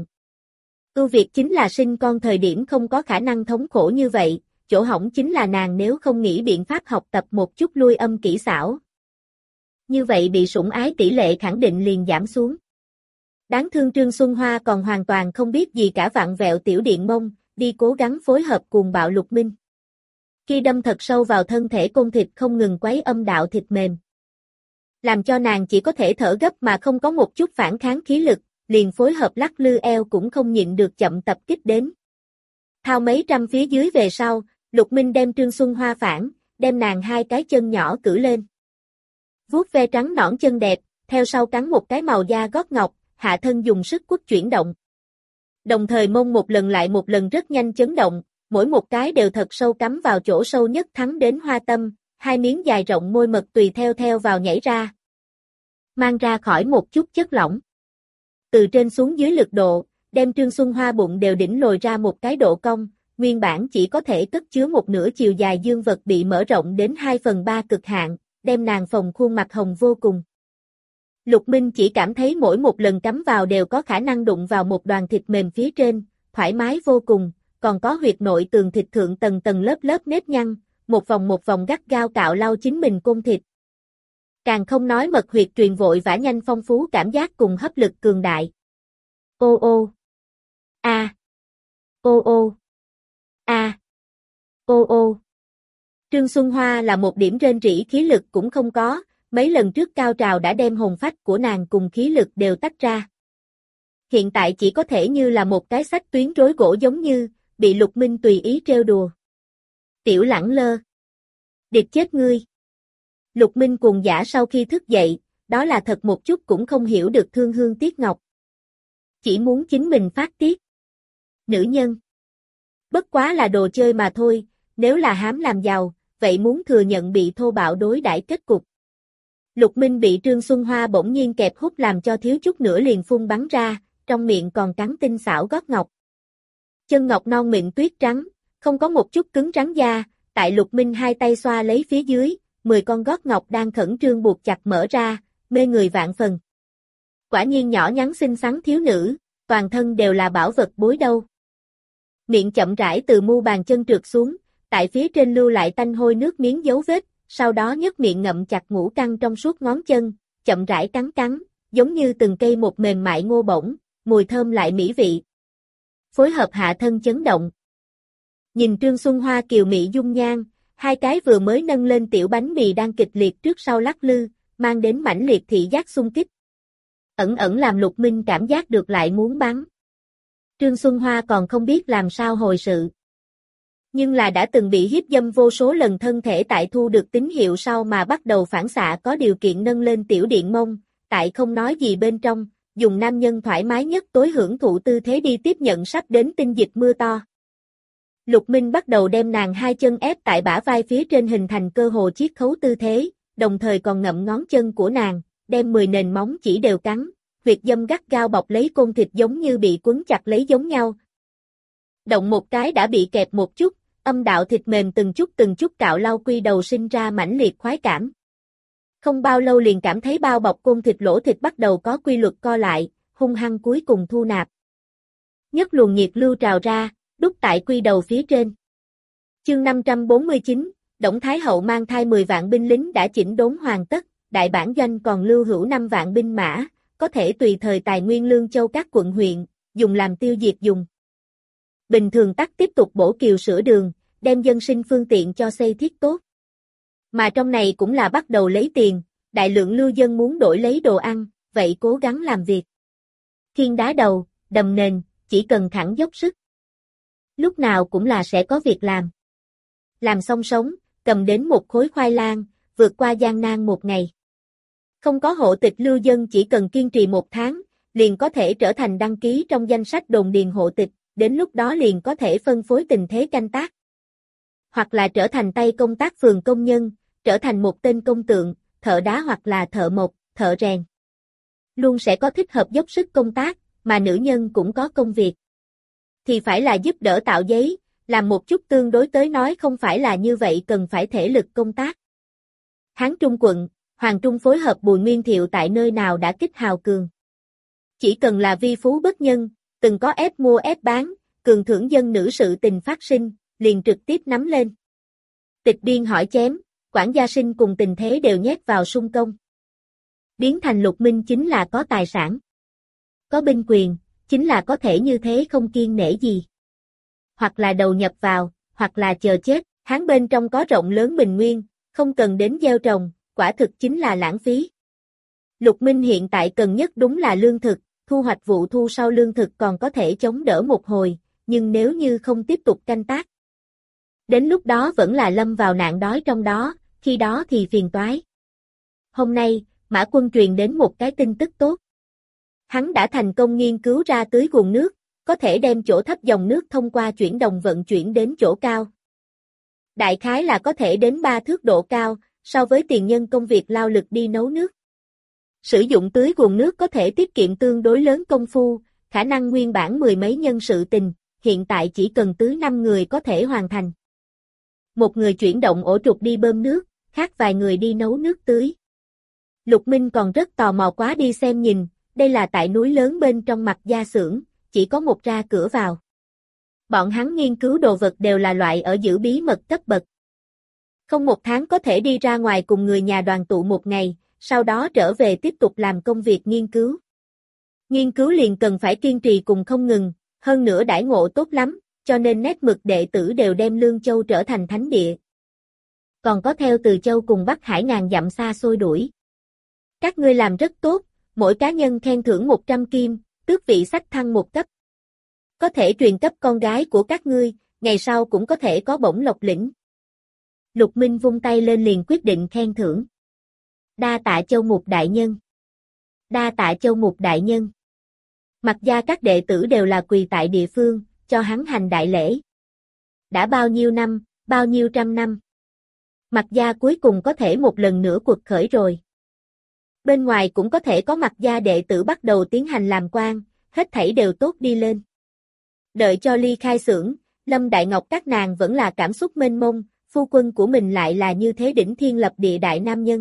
A: Ưu việt chính là sinh con thời điểm không có khả năng thống khổ như vậy, chỗ hỏng chính là nàng nếu không nghĩ biện pháp học tập một chút lui âm kỹ xảo. Như vậy bị sủng ái tỷ lệ khẳng định liền giảm xuống. Đáng thương Trương Xuân Hoa còn hoàn toàn không biết gì cả vặn vẹo tiểu điện mông, đi cố gắng phối hợp cuồng bạo Lục Minh. Khi đâm thật sâu vào thân thể côn thịt không ngừng quấy âm đạo thịt mềm. Làm cho nàng chỉ có thể thở gấp mà không có một chút phản kháng khí lực, liền phối hợp lắc lư eo cũng không nhịn được chậm tập kích đến. Thao mấy trăm phía dưới về sau, Lục Minh đem Trương Xuân Hoa phản, đem nàng hai cái chân nhỏ cử lên. Vuốt ve trắng nõn chân đẹp, theo sau cắn một cái màu da gót ngọc, hạ thân dùng sức quất chuyển động. Đồng thời mông một lần lại một lần rất nhanh chấn động, mỗi một cái đều thật sâu cắm vào chỗ sâu nhất thắng đến hoa tâm, hai miếng dài rộng môi mật tùy theo theo vào nhảy ra. Mang ra khỏi một chút chất lỏng. Từ trên xuống dưới lực độ, đem Trương Xuân Hoa bụng đều đỉnh lồi ra một cái độ cong, nguyên bản chỉ có thể cất chứa một nửa chiều dài dương vật bị mở rộng đến hai phần ba cực hạn, đem nàng phồng khuôn mặt hồng vô cùng. Lục Minh chỉ cảm thấy mỗi một lần cắm vào đều có khả năng đụng vào một đoàn thịt mềm phía trên, thoải mái vô cùng, còn có huyệt nội tường thịt thượng tầng tầng lớp lớp nếp nhăn, một vòng một vòng gắt gao cạo lau chính mình côn thịt. Càng không nói mật huyệt truyền vội vã nhanh phong phú cảm giác cùng hấp lực cường đại. Ô ô. A. Ô ô. A. Ô ô. Trương Xuân Hoa là một điểm rên rỉ khí lực cũng không có, mấy lần trước cao trào đã đem hồn phách của nàng cùng khí lực đều tách ra. Hiện tại chỉ có thể như là một cái sách tuyến rối gỗ giống như, bị Lục Minh tùy ý trêu đùa. Tiểu lẳng lơ. Điệp chết ngươi. Lục Minh cuồng dã sau khi thức dậy, đó là thật một chút cũng không hiểu được thương hương tiếc ngọc. Chỉ muốn chính mình phát tiết. Nữ nhân. Bất quá là đồ chơi mà thôi, nếu là hám làm giàu, vậy muốn thừa nhận bị thô bạo đối đãi kết cục. Lục Minh bị Trương Xuân Hoa bỗng nhiên kẹp hút làm cho thiếu chút nữa liền phun bắn ra, trong miệng còn cắn tinh xảo gót ngọc. Chân ngọc non mịn tuyết trắng, không có một chút cứng rắn da, tại Lục Minh hai tay xoa lấy phía dưới, mười con gót ngọc đang khẩn trương buộc chặt mở ra, mê người vạn phần. Quả nhiên nhỏ nhắn xinh xắn thiếu nữ, toàn thân đều là bảo vật bối đâu. Miệng chậm rãi từ mu bàn chân trượt xuống, tại phía trên lưu lại tanh hôi nước miếng dấu vết, sau đó nhấc miệng ngậm chặt ngũ căng trong suốt ngón chân, chậm rãi cắn cắn, giống như từng cây một mềm mại ngô bổng, mùi thơm lại mỹ vị. Phối hợp hạ thân chấn động. Nhìn Trương Xuân Hoa kiều mị dung nhan, hai cái vừa mới nâng lên tiểu bánh mì đang kịch liệt trước sau lắc lư, mang đến mãnh liệt thị giác xung kích. Ẩn ẩn làm Lục Minh cảm giác được lại muốn bắn. Trương Xuân Hoa còn không biết làm sao hồi sự. Nhưng là đã từng bị hiếp dâm vô số lần thân thể tại thu được tín hiệu sau mà bắt đầu phản xạ có điều kiện nâng lên tiểu điện mông, tại không nói gì bên trong, dùng nam nhân thoải mái nhất tối hưởng thụ tư thế đi tiếp nhận sắp đến tinh dịch mưa to. Lục Minh bắt đầu đem nàng hai chân ép tại bả vai phía trên hình thành cơ hồ chiết khấu tư thế, đồng thời còn ngậm ngón chân của nàng, đem mười nền móng chỉ đều cắn, huyệt dâm gắt gao bọc lấy côn thịt giống như bị quấn chặt lấy giống nhau. Động một cái đã bị kẹp một chút, âm đạo thịt mềm từng chút từng chút cạo lau quy đầu sinh ra mãnh liệt khoái cảm. Không bao lâu liền cảm thấy bao bọc côn thịt lỗ thịt bắt đầu có quy luật co lại, hung hăng cuối cùng thu nạp. Nhất luồng nhiệt lưu trào ra, đúc tại quy đầu phía trên. Chương năm trăm bốn mươi chín, Đổng Thái Hậu mang thai mười vạn binh lính đã chỉnh đốn hoàn tất, đại bản doanh còn lưu hữu năm vạn binh mã, có thể tùy thời tài nguyên lương châu các quận huyện, dùng làm tiêu diệt dùng. Bình thường tắc tiếp tục bổ kiều sửa đường, đem dân sinh phương tiện cho xây thiết tốt. Mà trong này cũng là bắt đầu lấy tiền, đại lượng lưu dân muốn đổi lấy đồ ăn, vậy cố gắng làm việc. Khiên đá đầu, đầm nền, chỉ cần thẳng dốc sức. Lúc nào cũng là sẽ có việc làm. Làm xong sống, cầm đến một khối khoai lang, vượt qua gian nan một ngày. Không có hộ tịch lưu dân chỉ cần kiên trì một tháng, liền có thể trở thành đăng ký trong danh sách đồn điền hộ tịch, đến lúc đó liền có thể phân phối tình thế canh tác. Hoặc là trở thành tay công tác phường công nhân, trở thành một tên công tượng, thợ đá hoặc là thợ mộc, thợ rèn. Luôn sẽ có thích hợp dốc sức công tác, mà nữ nhân cũng có công việc. Thì phải là giúp đỡ tạo giấy, làm một chút tương đối tới nói không phải là như vậy cần phải thể lực công tác. Hán Trung quận, Hoàng Trung phối hợp Bùi Nguyên Thiệu tại nơi nào đã kích hào cường. Chỉ cần là vi phú bất nhân, từng có ép mua ép bán, cường thưởng dân nữ sự tình phát sinh, liền trực tiếp nắm lên. Tịch biên hỏi chém, quản gia sinh cùng tình thế đều nhét vào sung công. Biến thành Lục Minh chính là có tài sản. Có binh quyền, chính là có thể như thế không kiêng nể gì. Hoặc là đầu nhập vào, hoặc là chờ chết, Hán bên trong có rộng lớn bình nguyên, không cần đến gieo trồng, quả thực chính là lãng phí. Lục Minh hiện tại cần nhất đúng là lương thực, thu hoạch vụ thu sau lương thực còn có thể chống đỡ một hồi, nhưng nếu như không tiếp tục canh tác. Đến lúc đó vẫn là lâm vào nạn đói trong đó, khi đó thì phiền toái. Hôm nay, Mã Quân truyền đến một cái tin tức tốt. Hắn đã thành công nghiên cứu ra tưới nguồn nước, có thể đem chỗ thấp dòng nước thông qua chuyển đồng vận chuyển đến chỗ cao. Đại khái là có thể đến ba thước độ cao, so với tiền nhân công việc lao lực đi nấu nước. Sử dụng tưới nguồn nước có thể tiết kiệm tương đối lớn công phu, khả năng nguyên bản mười mấy nhân sự tình, hiện tại chỉ cần tưới năm người có thể hoàn thành. Một người chuyển động ổ trục đi bơm nước, khác vài người đi nấu nước tưới. Lục Minh còn rất tò mò quá đi xem nhìn, đây là tại núi lớn bên trong mặt gia xưởng, chỉ có một ra cửa vào. Bọn hắn nghiên cứu đồ vật đều là loại ở giữ bí mật cấp bậc. Không một tháng có thể đi ra ngoài cùng người nhà đoàn tụ một ngày, sau đó trở về tiếp tục làm công việc nghiên cứu. Nghiên cứu liền cần phải kiên trì cùng không ngừng, hơn nữa đãi ngộ tốt lắm, cho nên nét mực đệ tử đều đem Lương Châu trở thành thánh địa. Còn có theo Từ Châu cùng Bắc Hải ngàn dặm xa xôi đuổi. Các ngươi làm rất tốt, mỗi cá nhân khen thưởng một trăm kim, tước vị sách thăng một cấp. Có thể truyền cấp con gái của các ngươi, ngày sau cũng có thể có bổng lộc lĩnh. Lục Minh vung tay lên liền quyết định khen thưởng. Đa tạ Châu Mục đại nhân. Đa tạ Châu Mục đại nhân. Mặc gia các đệ tử đều là quỳ tại địa phương, cho hắn hành đại lễ. Đã bao nhiêu năm, bao nhiêu trăm năm. Mặc gia cuối cùng có thể một lần nữa quật khởi rồi. Bên ngoài cũng có thể có mặt gia đệ tử bắt đầu tiến hành làm quan, hết thảy đều tốt đi lên. Đợi cho ly khai xưởng, Lâm Đại Ngọc các nàng vẫn là cảm xúc mênh mông, phu quân của mình lại là như thế đỉnh thiên lập địa đại nam nhân.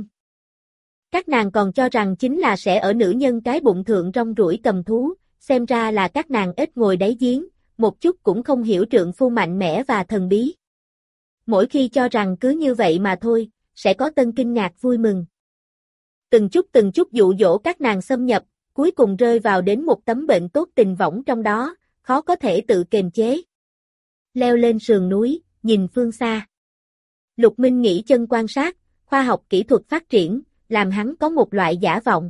A: Các nàng còn cho rằng chính là sẽ ở nữ nhân cái bụng thượng rong ruổi cầm thú, xem ra là các nàng ít ngồi đáy giếng, một chút cũng không hiểu trượng phu mạnh mẽ và thần bí. Mỗi khi cho rằng cứ như vậy mà thôi, sẽ có tân kinh ngạc vui mừng. Từng chút từng chút dụ dỗ các nàng xâm nhập, cuối cùng rơi vào đến một tấm bệnh tốt tình võng trong đó, khó có thể tự kiềm chế. Leo lên sườn núi, nhìn phương xa. Lục Minh nghỉ chân quan sát, khoa học kỹ thuật phát triển, làm hắn có một loại giả vọng.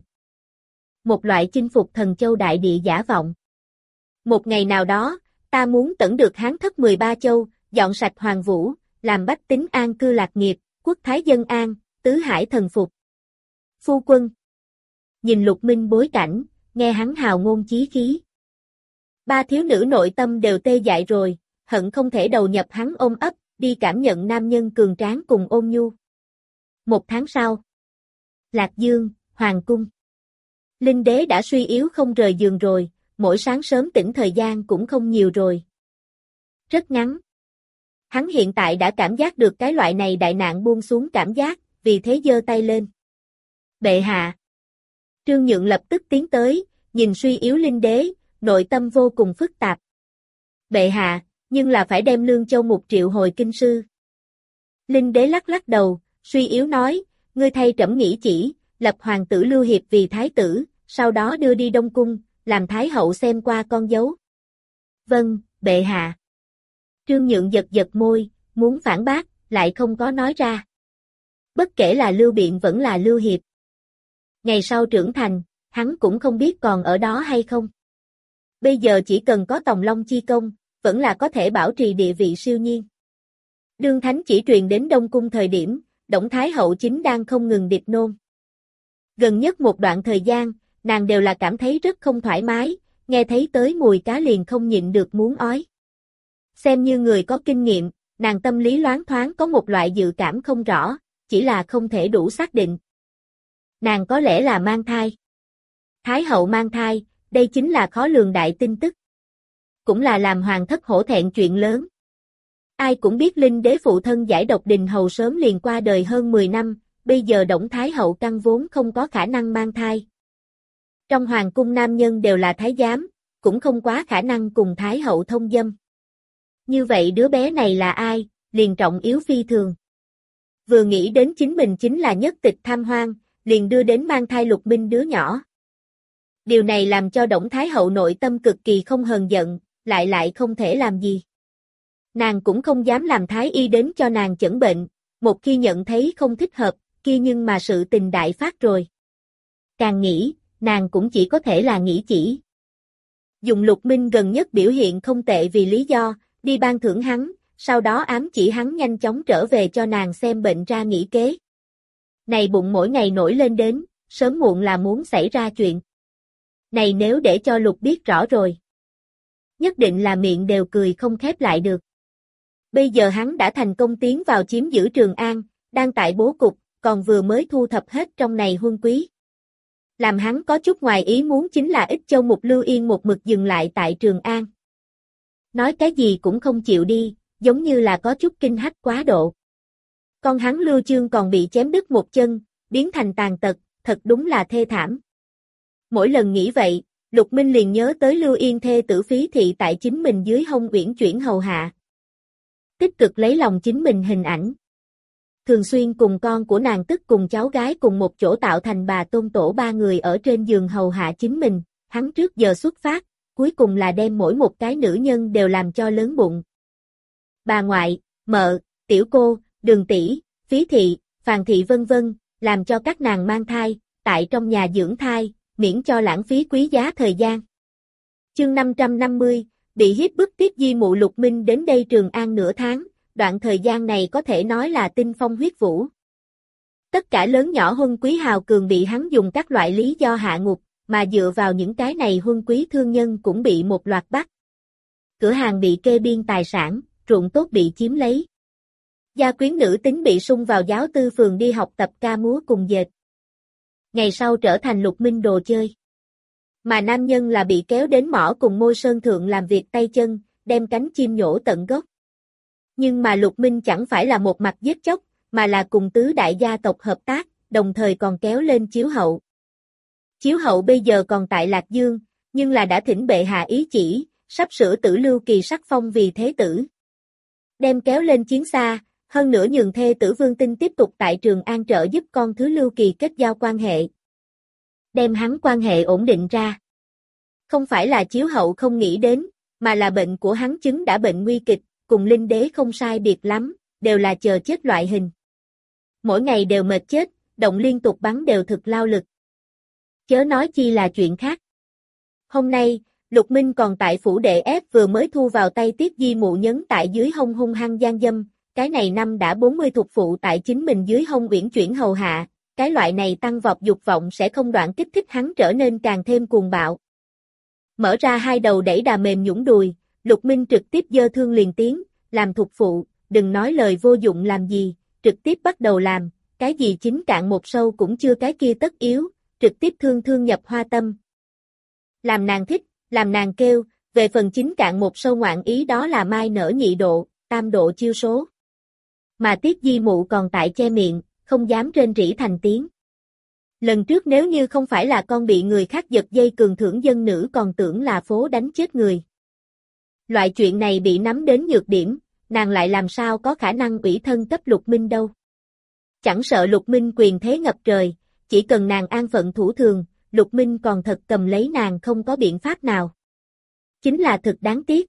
A: Một loại chinh phục thần châu đại địa giả vọng. Một ngày nào đó, ta muốn tẩn được hán thất mười ba châu, dọn sạch hoàng vũ, làm bách tính an cư lạc nghiệp, quốc thái dân an, tứ hải thần phục. Phu quân. Nhìn Lục Minh bối cảnh, nghe hắn hào ngôn chí khí. Ba thiếu nữ nội tâm đều tê dại rồi, hận không thể đầu nhập hắn ôm ấp, đi cảm nhận nam nhân cường tráng cùng ôn nhu. Một tháng sau. Lạc Dương, Hoàng cung. Linh đế đã suy yếu không rời giường rồi, mỗi sáng sớm tỉnh thời gian cũng không nhiều rồi. Rất ngắn. Hắn hiện tại đã cảm giác được cái loại này đại nạn buông xuống cảm giác, vì thế giơ tay lên. Bệ hạ. Trương Nhượng lập tức tiến tới, nhìn suy yếu linh đế, nội tâm vô cùng phức tạp. Bệ hạ, nhưng là phải đem Lương Châu một triệu hồi kinh sư. Linh đế lắc lắc đầu, suy yếu nói, ngươi thay trẫm nghĩ chỉ, lập hoàng tử Lưu Hiệp vì thái tử, sau đó đưa đi Đông Cung, làm thái hậu xem qua con dấu. Vâng, bệ hạ. Trương Nhượng giật giật môi, muốn phản bác, lại không có nói ra. Bất kể là Lưu Biện vẫn là Lưu Hiệp. Ngày sau trưởng thành, hắn cũng không biết còn ở đó hay không. Bây giờ chỉ cần có Tòng Long chi công, vẫn là có thể bảo trì địa vị siêu nhiên. Đương thánh chỉ truyền đến Đông Cung thời điểm, Đổng Thái Hậu chính đang không ngừng địch nôn. Gần nhất một đoạn thời gian, nàng đều là cảm thấy rất không thoải mái, nghe thấy tới mùi cá liền không nhịn được muốn ói. Xem như người có kinh nghiệm, nàng tâm lý loáng thoáng có một loại dự cảm không rõ, chỉ là không thể đủ xác định. Nàng có lẽ là mang thai. Thái hậu mang thai, đây chính là khó lường đại tin tức. Cũng là làm hoàng thất hổ thẹn chuyện lớn. Ai cũng biết Linh đế phụ thân giải độc Đình Hầu sớm liền qua đời hơn mười năm, bây giờ Đổng Thái hậu căn vốn không có khả năng mang thai. Trong hoàng cung nam nhân đều là thái giám, cũng không quá khả năng cùng Thái hậu thông dâm. Như vậy đứa bé này là ai, liền trọng yếu phi thường. Vừa nghĩ đến chính mình chính là nhất tịch tham hoang, liền đưa đến mang thai Lục Minh đứa nhỏ. Điều này làm cho Đổng Thái hậu nội tâm cực kỳ không hờn giận, lại lại không thể làm gì. Nàng cũng không dám làm thái y đến cho nàng chẩn bệnh, một khi nhận thấy không thích hợp, kia nhưng mà sự tình đại phát rồi. Càng nghĩ, nàng cũng chỉ có thể là nghĩ chỉ. Dùng Lục Minh gần nhất biểu hiện không tệ vì lý do, đi ban thưởng hắn, sau đó ám chỉ hắn nhanh chóng trở về cho nàng xem bệnh ra nghĩ kế. Này bụng mỗi ngày nổi lên đến, sớm muộn là muốn xảy ra chuyện. Này nếu để cho Lục biết rõ rồi. Nhất định là miệng đều cười không khép lại được. Bây giờ hắn đã thành công tiến vào chiếm giữ Trường An, đang tại bố cục, còn vừa mới thu thập hết trong này huân quý. Làm hắn có chút ngoài ý muốn chính là Ích Châu Mục Lưu Yên một mực dừng lại tại Trường An. Nói cái gì cũng không chịu đi, giống như là có chút kinh hách quá độ. Con hắn Lưu Chương còn bị chém đứt một chân, biến thành tàn tật, thật đúng là thê thảm. Mỗi lần nghĩ vậy, Lục Minh liền nhớ tới Lưu Yên thê tử Phí Thị tại chính mình dưới hông uyển chuyển hầu hạ. Tích cực lấy lòng chính mình hình ảnh. Thường xuyên cùng con của nàng tức cùng cháu gái cùng một chỗ tạo thành bà tôn tổ ba người ở trên giường hầu hạ chính mình, hắn trước giờ xuất phát, cuối cùng là đem mỗi một cái nữ nhân đều làm cho lớn bụng. Bà ngoại, mợ, tiểu cô, Đường tỷ, Phí Thị, Phàn Thị vân vân, làm cho các nàng mang thai, tại trong nhà dưỡng thai, miễn cho lãng phí quý giá thời gian. Chương năm trăm năm mươi, bị hiếp bức tiếp di mụ Lục Minh đến đây Trường An nửa tháng, đoạn thời gian này có thể nói là tinh phong huyết vũ. Tất cả lớn nhỏ huân quý hào cường bị hắn dùng các loại lý do hạ ngục, mà dựa vào những cái này huân quý thương nhân cũng bị một loạt bắt. Cửa hàng bị kê biên tài sản, ruộng tốt bị chiếm lấy. Gia quyến nữ tính bị sung vào giáo tư phường đi học tập ca múa cùng dệt. ngày sau trở thành Lục Minh đồ chơi. Mà nam nhân là bị kéo đến mỏ cùng Môi Sơn Thượng làm việc tay chân, đem cánh chim nhổ tận gốc. Nhưng mà Lục Minh chẳng phải là một mặt giết chóc, mà là cùng tứ đại gia tộc hợp tác, đồng thời còn kéo lên Chiếu Hậu. Chiếu Hậu bây giờ còn tại Lạc Dương, nhưng là đã thỉnh bệ hạ ý chỉ, sắp sửa Tử Lưu Kỳ sắc phong vì thế tử. Đem kéo lên chiến xa, hơn nữa nhường thê tử Vương Tinh tiếp tục tại Trường An trợ giúp con thứ Lưu Kỳ kết giao quan hệ. Đem hắn quan hệ ổn định ra. Không phải là Chiếu Hậu không nghĩ đến, mà là bệnh của hắn chứng đã bệnh nguy kịch, cùng Linh Đế không sai biệt lắm, đều là chờ chết loại hình. Mỗi ngày đều mệt chết, động liên tục bắn đều thực lao lực. Chớ nói chi là chuyện khác. Hôm nay, Lục Minh còn tại phủ đệ ép vừa mới thu vào tay Tiết Di Mụ nhấn tại dưới hông hung hăng gian dâm, cái này năm đã bốn mươi thuộc phụ tại chính mình dưới hông uyển chuyển hầu hạ, cái loại này tăng vọt dục vọng sẽ không đoạn kích thích hắn trở nên càng thêm cuồng bạo. Mở ra hai đầu đẩy đà mềm nhũng đùi, Lục Minh trực tiếp giơ thương liền tiến, làm thuộc phụ, đừng nói lời vô dụng làm gì, trực tiếp bắt đầu làm, cái gì chính cạn một sâu cũng chưa cái kia tất yếu, trực tiếp thương thương nhập hoa tâm. Làm nàng thích, làm nàng kêu, về phần chính cạn một sâu ngoạn ý đó là mai nở nhị độ, tam độ chiêu số. Mà Tiết Di Mụ còn tại che miệng, không dám rên rỉ thành tiếng. Lần trước nếu như không phải là con bị người khác giật dây cường thưởng dân nữ còn tưởng là phố đánh chết người. Loại chuyện này bị nắm đến nhược điểm, nàng lại làm sao có khả năng ủy thân cấp Lục Minh đâu. Chẳng sợ Lục Minh quyền thế ngập trời, chỉ cần nàng an phận thủ thường, Lục Minh còn thật cầm lấy nàng không có biện pháp nào. Chính là thực đáng tiếc.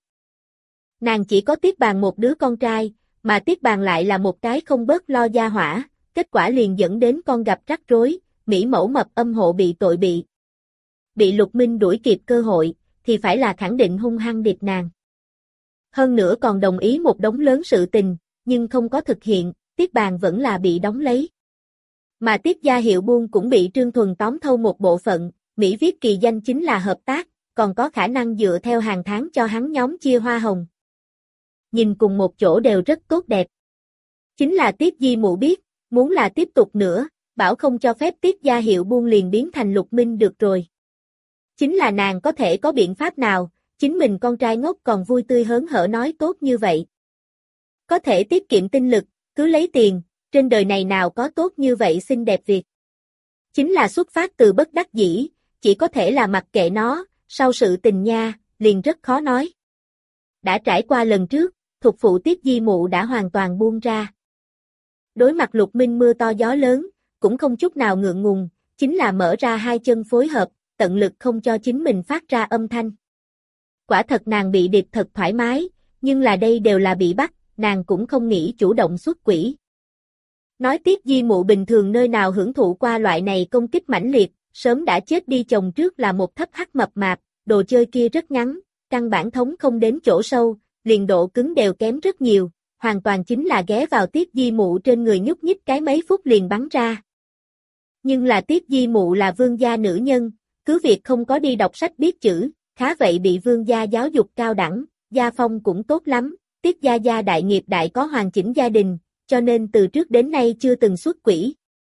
A: Nàng chỉ có Tiết Bàn một đứa con trai, mà Tiết Bàn lại là một cái không bớt lo gia hỏa, kết quả liền dẫn đến con gặp rắc rối, Mỹ mẫu mập âm hộ bị tội bị. Bị Lục Minh đuổi kịp cơ hội, thì phải là khẳng định hung hăng điệp nàng. Hơn nữa còn đồng ý một đống lớn sự tình, nhưng không có thực hiện, Tiết Bàn vẫn là bị đóng lấy. Mà Tiết Gia Hiệu Buôn cũng bị Trương Thuần tóm thâu một bộ phận, Mỹ viết kỳ danh chính là hợp tác, còn có khả năng dựa theo hàng tháng cho hắn nhóm chia hoa hồng. Nhìn cùng một chỗ đều rất tốt đẹp. Chính là Tiết Di Mụ biết, muốn là tiếp tục nữa, bảo không cho phép Tiết Gia Hiệu Buôn liền biến thành Lục Minh được rồi. Chính là nàng có thể có biện pháp nào, chính mình con trai ngốc còn vui tươi hớn hở nói tốt như vậy. Có thể tiết kiệm tinh lực, cứ lấy tiền, trên đời này nào có tốt như vậy xinh đẹp việc. Chính là xuất phát từ bất đắc dĩ, chỉ có thể là mặc kệ nó, sau sự tình nha, liền rất khó nói. Đã trải qua lần trước, thuộc phụ Tiết Di Mụ đã hoàn toàn buông ra. Đối mặt Lục Minh mưa to gió lớn, cũng không chút nào ngượng ngùng, chính là mở ra hai chân phối hợp, tận lực không cho chính mình phát ra âm thanh. Quả thật nàng bị điệp thật thoải mái, nhưng là đây đều là bị bắt, nàng cũng không nghĩ chủ động xuất quỷ. Nói Tiết Di Mụ bình thường nơi nào hưởng thụ qua loại này công kích mãnh liệt, sớm đã chết đi chồng trước là một thấp hắc mập mạp, đồ chơi kia rất ngắn, căn bản thống không đến chỗ sâu, liền độ cứng đều kém rất nhiều, hoàn toàn chính là ghé vào Tiết Di Mụ trên người nhúc nhích cái mấy phút liền bắn ra. Nhưng là Tiết Di Mụ là vương gia nữ nhân, cứ việc không có đi đọc sách biết chữ, khá vậy bị vương gia giáo dục cao đẳng, gia phong cũng tốt lắm, Tiết gia gia đại nghiệp đại có hoàn chỉnh gia đình, cho nên từ trước đến nay chưa từng xuất quỷ.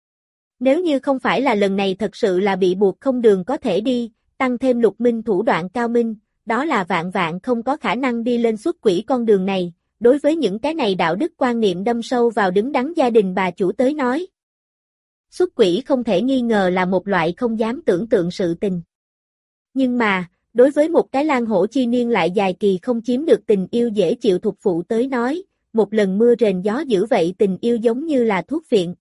A: Nếu như không phải là lần này thật sự là bị buộc không đường có thể đi, tăng thêm Lục Minh thủ đoạn cao minh, đó là vạn vạn không có khả năng đi lên xuất quỷ con đường này, đối với những cái này đạo đức quan niệm đâm sâu vào đứng đắn gia đình bà chủ tới nói. Xuất quỷ không thể nghi ngờ là một loại không dám tưởng tượng sự tình. Nhưng mà, đối với một cái lang hổ chi niên lại dài kỳ không chiếm được tình yêu dễ chịu thuộc phụ tới nói, một lần mưa rền gió dữ vậy tình yêu giống như là thuốc viện.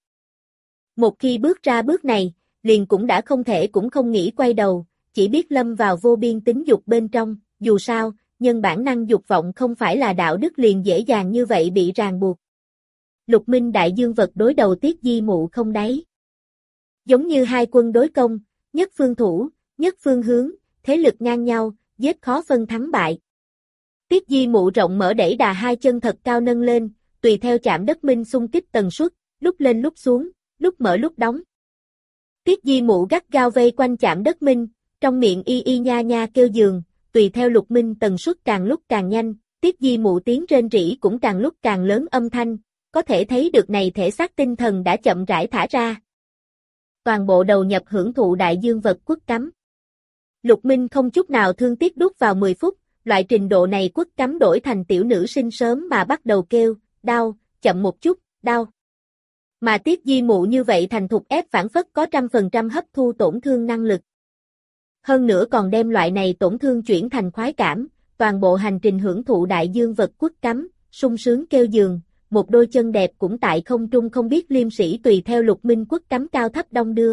A: Một khi bước ra bước này, liền cũng đã không thể cũng không nghĩ quay đầu, chỉ biết lâm vào vô biên tính dục bên trong, dù sao, nhân bản năng dục vọng không phải là đạo đức liền dễ dàng như vậy bị ràng buộc. Lục Minh đại dương vật đối đầu Tiết Di Mụ không đáy. Giống như hai quân đối công, nhất phương thủ, nhất phương hướng, thế lực ngang nhau, giết khó phân thắng bại. Tiết Di Mụ rộng mở đẩy đà hai chân thật cao nâng lên, tùy theo chạm đất minh xung kích tần suất, lúc lên lúc xuống, lúc mở lúc đóng. Tiết Di Mụ gắt gao vây quanh chạm đất minh, trong miệng y y nha nha kêu giường, tùy theo Lục Minh tần suất càng lúc càng nhanh, Tiết Di Mụ tiếng rên rỉ cũng càng lúc càng lớn âm thanh, có thể thấy được này thể xác tinh thần đã chậm rãi thả ra. toàn bộ đầu nhập hưởng thụ đại dương vật quất cắm. Lục Minh không chút nào thương tiếc đút vào mười phút, loại trình độ này quất cắm đổi thành tiểu nữ sinh sớm mà bắt đầu kêu, đau, chậm một chút, đau. Mà Tiết Di Mụ như vậy thành thục ép phản phất có trăm phần trăm hấp thu tổn thương năng lực. Hơn nữa còn đem loại này tổn thương chuyển thành khoái cảm, toàn bộ hành trình hưởng thụ đại dương vật quất cắm, sung sướng kêu giường, một đôi chân đẹp cũng tại không trung không biết liêm sĩ tùy theo Lục Minh quất cắm cao thấp đong đưa.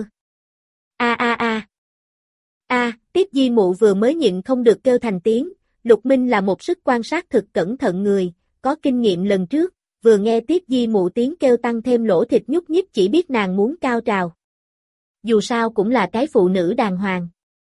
A: A a a. A, Tiết Di Mụ vừa mới nhịn không được kêu thành tiếng, Lục Minh là một sức quan sát thực cẩn thận người, có kinh nghiệm lần trước, vừa nghe Tiết Di Mụ tiếng kêu tăng thêm lỗ thịt nhúc nhích chỉ biết nàng muốn cao trào. Dù sao cũng là cái phụ nữ đàng hoàng.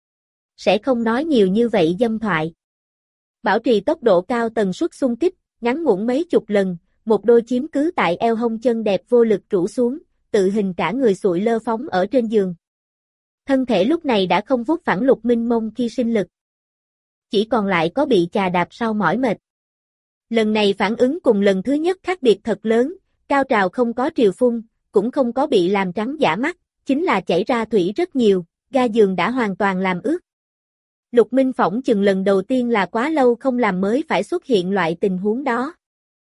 A: Sẽ không nói nhiều như vậy dâm thoại. Bảo trì tốc độ cao tần suất xung kích, ngắn ngủn mấy chục lần, một đôi chiếm cứ tại eo hông chân đẹp vô lực rũ xuống, tự hình cả người sụi lơ phóng ở trên giường. Thân thể lúc này đã không vuốt phẳng Lục Minh mông khi sinh lực. Chỉ còn lại có bị chà đạp sau mỏi mệt. Lần này phản ứng cùng lần thứ nhất khác biệt thật lớn, cao trào không có triều phun, cũng không có bị làm trắng giả mắt, chính là chảy ra thủy rất nhiều, ga giường đã hoàn toàn làm ướt. Lục Minh phỏng chừng lần đầu tiên là quá lâu không làm mới phải xuất hiện loại tình huống đó.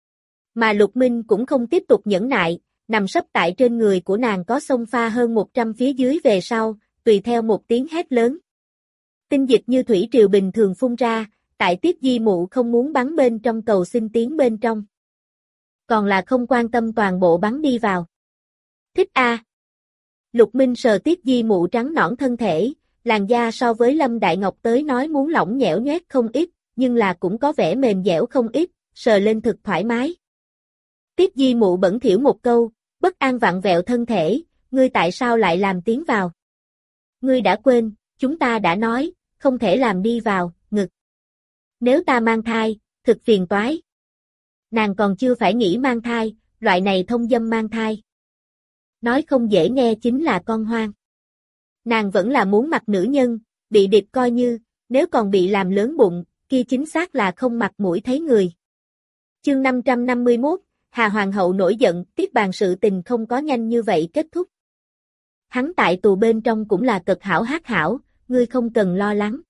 A: Mà Lục Minh cũng không tiếp tục nhẫn nại, nằm sấp tại trên người của nàng có xông pha hơn một trăm phía dưới về sau, tùy theo một tiếng hét lớn. Tinh dịch như thủy triều bình thường phun ra, tại Tiết Di Mụ không muốn bắn bên trong cầu xin tiến bên trong. Còn là không quan tâm toàn bộ bắn đi vào. Thích a. À. Lục Minh sờ Tiết Di Mụ trắng nõn thân thể, làn da so với Lâm Đại Ngọc tới nói muốn lỏng nhẽo nhoét không ít, nhưng là cũng có vẻ mềm dẻo không ít, sờ lên thực thoải mái. Tiết Di Mụ bẩn thỉu một câu, bất an vặn vẹo thân thể, ngươi tại sao lại làm tiến vào? Ngươi đã quên, chúng ta đã nói, không thể làm đi vào, ngực. Nếu ta mang thai, thực phiền toái. Nàng còn chưa phải nghĩ mang thai, loại này thông dâm mang thai. Nói không dễ nghe chính là con hoang. Nàng vẫn là muốn mặt nữ nhân, bị địch coi như, nếu còn bị làm lớn bụng, kia chính xác là không mặt mũi thấy người. Chương năm trăm năm mươi mốt, Hà Hoàng hậu nổi giận, Tiết Bàn sự tình không có nhanh như vậy kết thúc. Hắn tại tù bên trong cũng là cực hảo hát hảo, ngươi không cần lo lắng.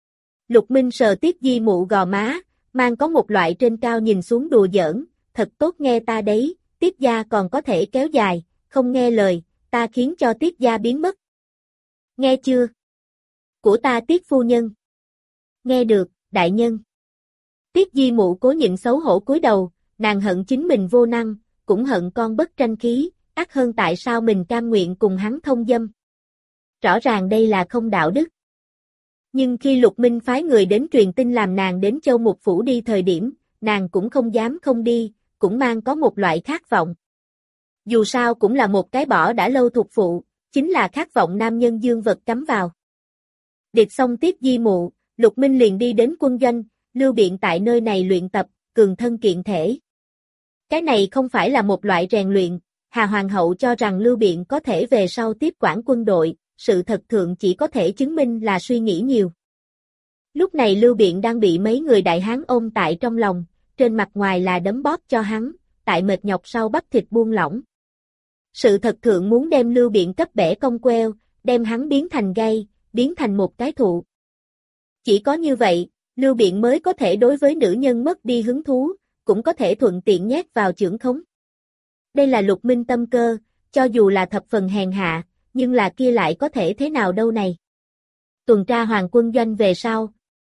A: Lục Minh sờ Tiết Di Mụ gò má, mang có một loại trên cao nhìn xuống đùa giỡn, thật tốt nghe ta đấy, Tiết gia còn có thể kéo dài, không nghe lời, ta khiến cho Tiết gia biến mất. Nghe chưa? Của ta Tiết phu nhân. Nghe được, đại nhân. Tiết Di Mụ cố nhịn xấu hổ cúi đầu, nàng hận chính mình vô năng, cũng hận con bất tranh khí, ác hơn tại sao mình cam nguyện cùng hắn thông dâm. Rõ ràng đây là không đạo đức. Nhưng khi Lục Minh phái người đến truyền tin làm nàng đến Châu Mục Phủ đi thời điểm, nàng cũng không dám không đi, cũng mang có một loại khát vọng. Dù sao cũng là một cái bỏ đã lâu thuộc phụ, chính là khát vọng nam nhân dương vật cắm vào. Điệp xong Tiết Di Mụ, Lục Minh liền đi đến quân doanh, Lưu Biện tại nơi này luyện tập, cường thân kiện thể. Cái này không phải là một loại rèn luyện, Hà Hoàng hậu cho rằng Lưu Biện có thể về sau tiếp quản quân đội, sự thật thượng chỉ có thể chứng minh là suy nghĩ nhiều. Lúc này Lưu Biện đang bị mấy người đại hán ôm tại trong lòng, trên mặt ngoài là đấm bóp cho hắn, tại mệt nhọc sau bắp thịt buông lỏng. Sự thật thượng muốn đem Lưu Biện cấp bẻ cong queo, đem hắn biến thành gay, biến thành một cái thụ. Chỉ có như vậy, Lưu Biện mới có thể đối với nữ nhân mất đi hứng thú, cũng có thể thuận tiện nhét vào chưởng khống. Đây là Lục Minh tâm cơ, cho dù là thập phần hèn hạ, nhưng là kia lại có thể thế nào đâu này. Tuần tra hoàng quân doanh về sau.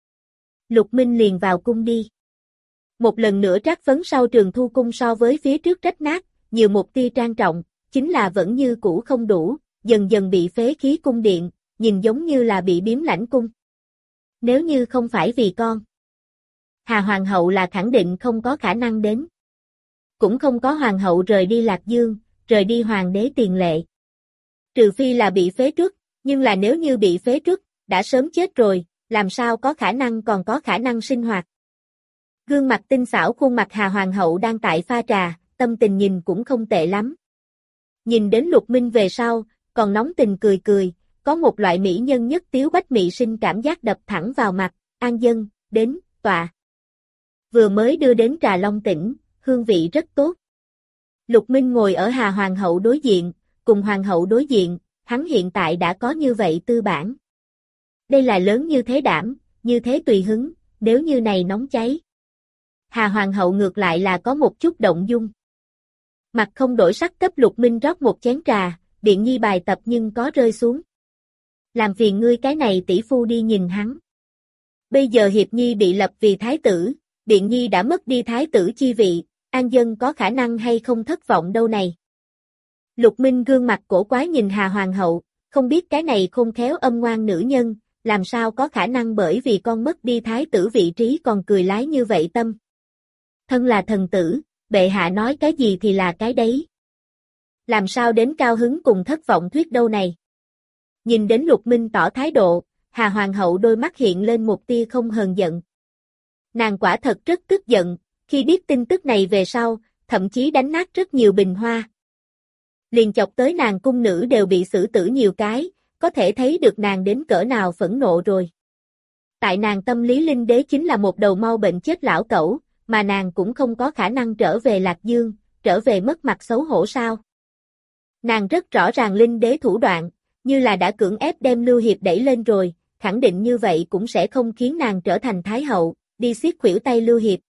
A: Lục Minh liền vào cung đi. Một lần nữa trác phấn sau trường thu cung so với phía trước rách nát, nhiều một tia trang trọng, chính là vẫn như cũ không đủ, dần dần bị phế khí cung điện, nhìn giống như là bị biếm lãnh cung. Nếu như không phải vì con, Hà Hoàng hậu là khẳng định không có khả năng đến. Cũng không có Hoàng hậu rời đi Lạc Dương, rời đi Hoàng đế tiền lệ. Trừ phi là bị phế truất, nhưng là nếu như bị phế truất, đã sớm chết rồi, làm sao có khả năng còn có khả năng sinh hoạt. Gương mặt tinh xảo khuôn mặt Hà Hoàng hậu đang tại pha trà, tâm tình nhìn cũng không tệ lắm. Nhìn đến Lục Minh về sau, còn nóng tình cười cười, có một loại mỹ nhân nhất tiếu bách mỹ sinh cảm giác đập thẳng vào mặt, an dân, đến, tọa. Vừa mới đưa đến trà long tỉnh, hương vị rất tốt. Lục Minh ngồi ở Hà Hoàng hậu đối diện, cùng Hoàng hậu đối diện, hắn hiện tại đã có như vậy tư bản. Đây là lớn như thế đảm, như thế tùy hứng, nếu như này nóng cháy. Hà Hoàng hậu ngược lại là có một chút động dung. Mặt không đổi sắc cấp Lục Minh rót một chén trà, Điện Nhi bài tập nhưng có rơi xuống. Làm phiền ngươi cái này tỷ phu đi nhìn hắn. Bây giờ Hiệp Nhi bị lập vì thái tử, Điện Nhi đã mất đi thái tử chi vị, an dân có khả năng hay không thất vọng đâu này. Lục Minh gương mặt cổ quái nhìn Hà Hoàng hậu, không biết cái này khôn khéo âm ngoan nữ nhân, làm sao có khả năng bởi vì con mất đi thái tử vị trí còn cười lái như vậy tâm. Thân là thần tử, bệ hạ nói cái gì thì là cái đấy. Làm sao đến cao hứng cùng thất vọng thuyết đâu này. Nhìn đến Lục Minh tỏ thái độ, Hà Hoàng hậu đôi mắt hiện lên một tia không hờn giận. Nàng quả thật rất tức giận, khi biết tin tức này về sau, thậm chí đánh nát rất nhiều bình hoa. Liền chọc tới nàng cung nữ đều bị xử tử nhiều cái, có thể thấy được nàng đến cỡ nào phẫn nộ rồi. Tại nàng tâm lý Linh Đế chính là một đầu mau bệnh chết lão cẩu, mà nàng cũng không có khả năng trở về Lạc Dương, trở về mất mặt xấu hổ sao. Nàng rất rõ ràng Linh Đế thủ đoạn, như là đã cưỡng ép đem Lưu Hiệp đẩy lên rồi, khẳng định như vậy cũng sẽ không khiến nàng trở thành Thái hậu, đi siết khuỷu tay Lưu Hiệp.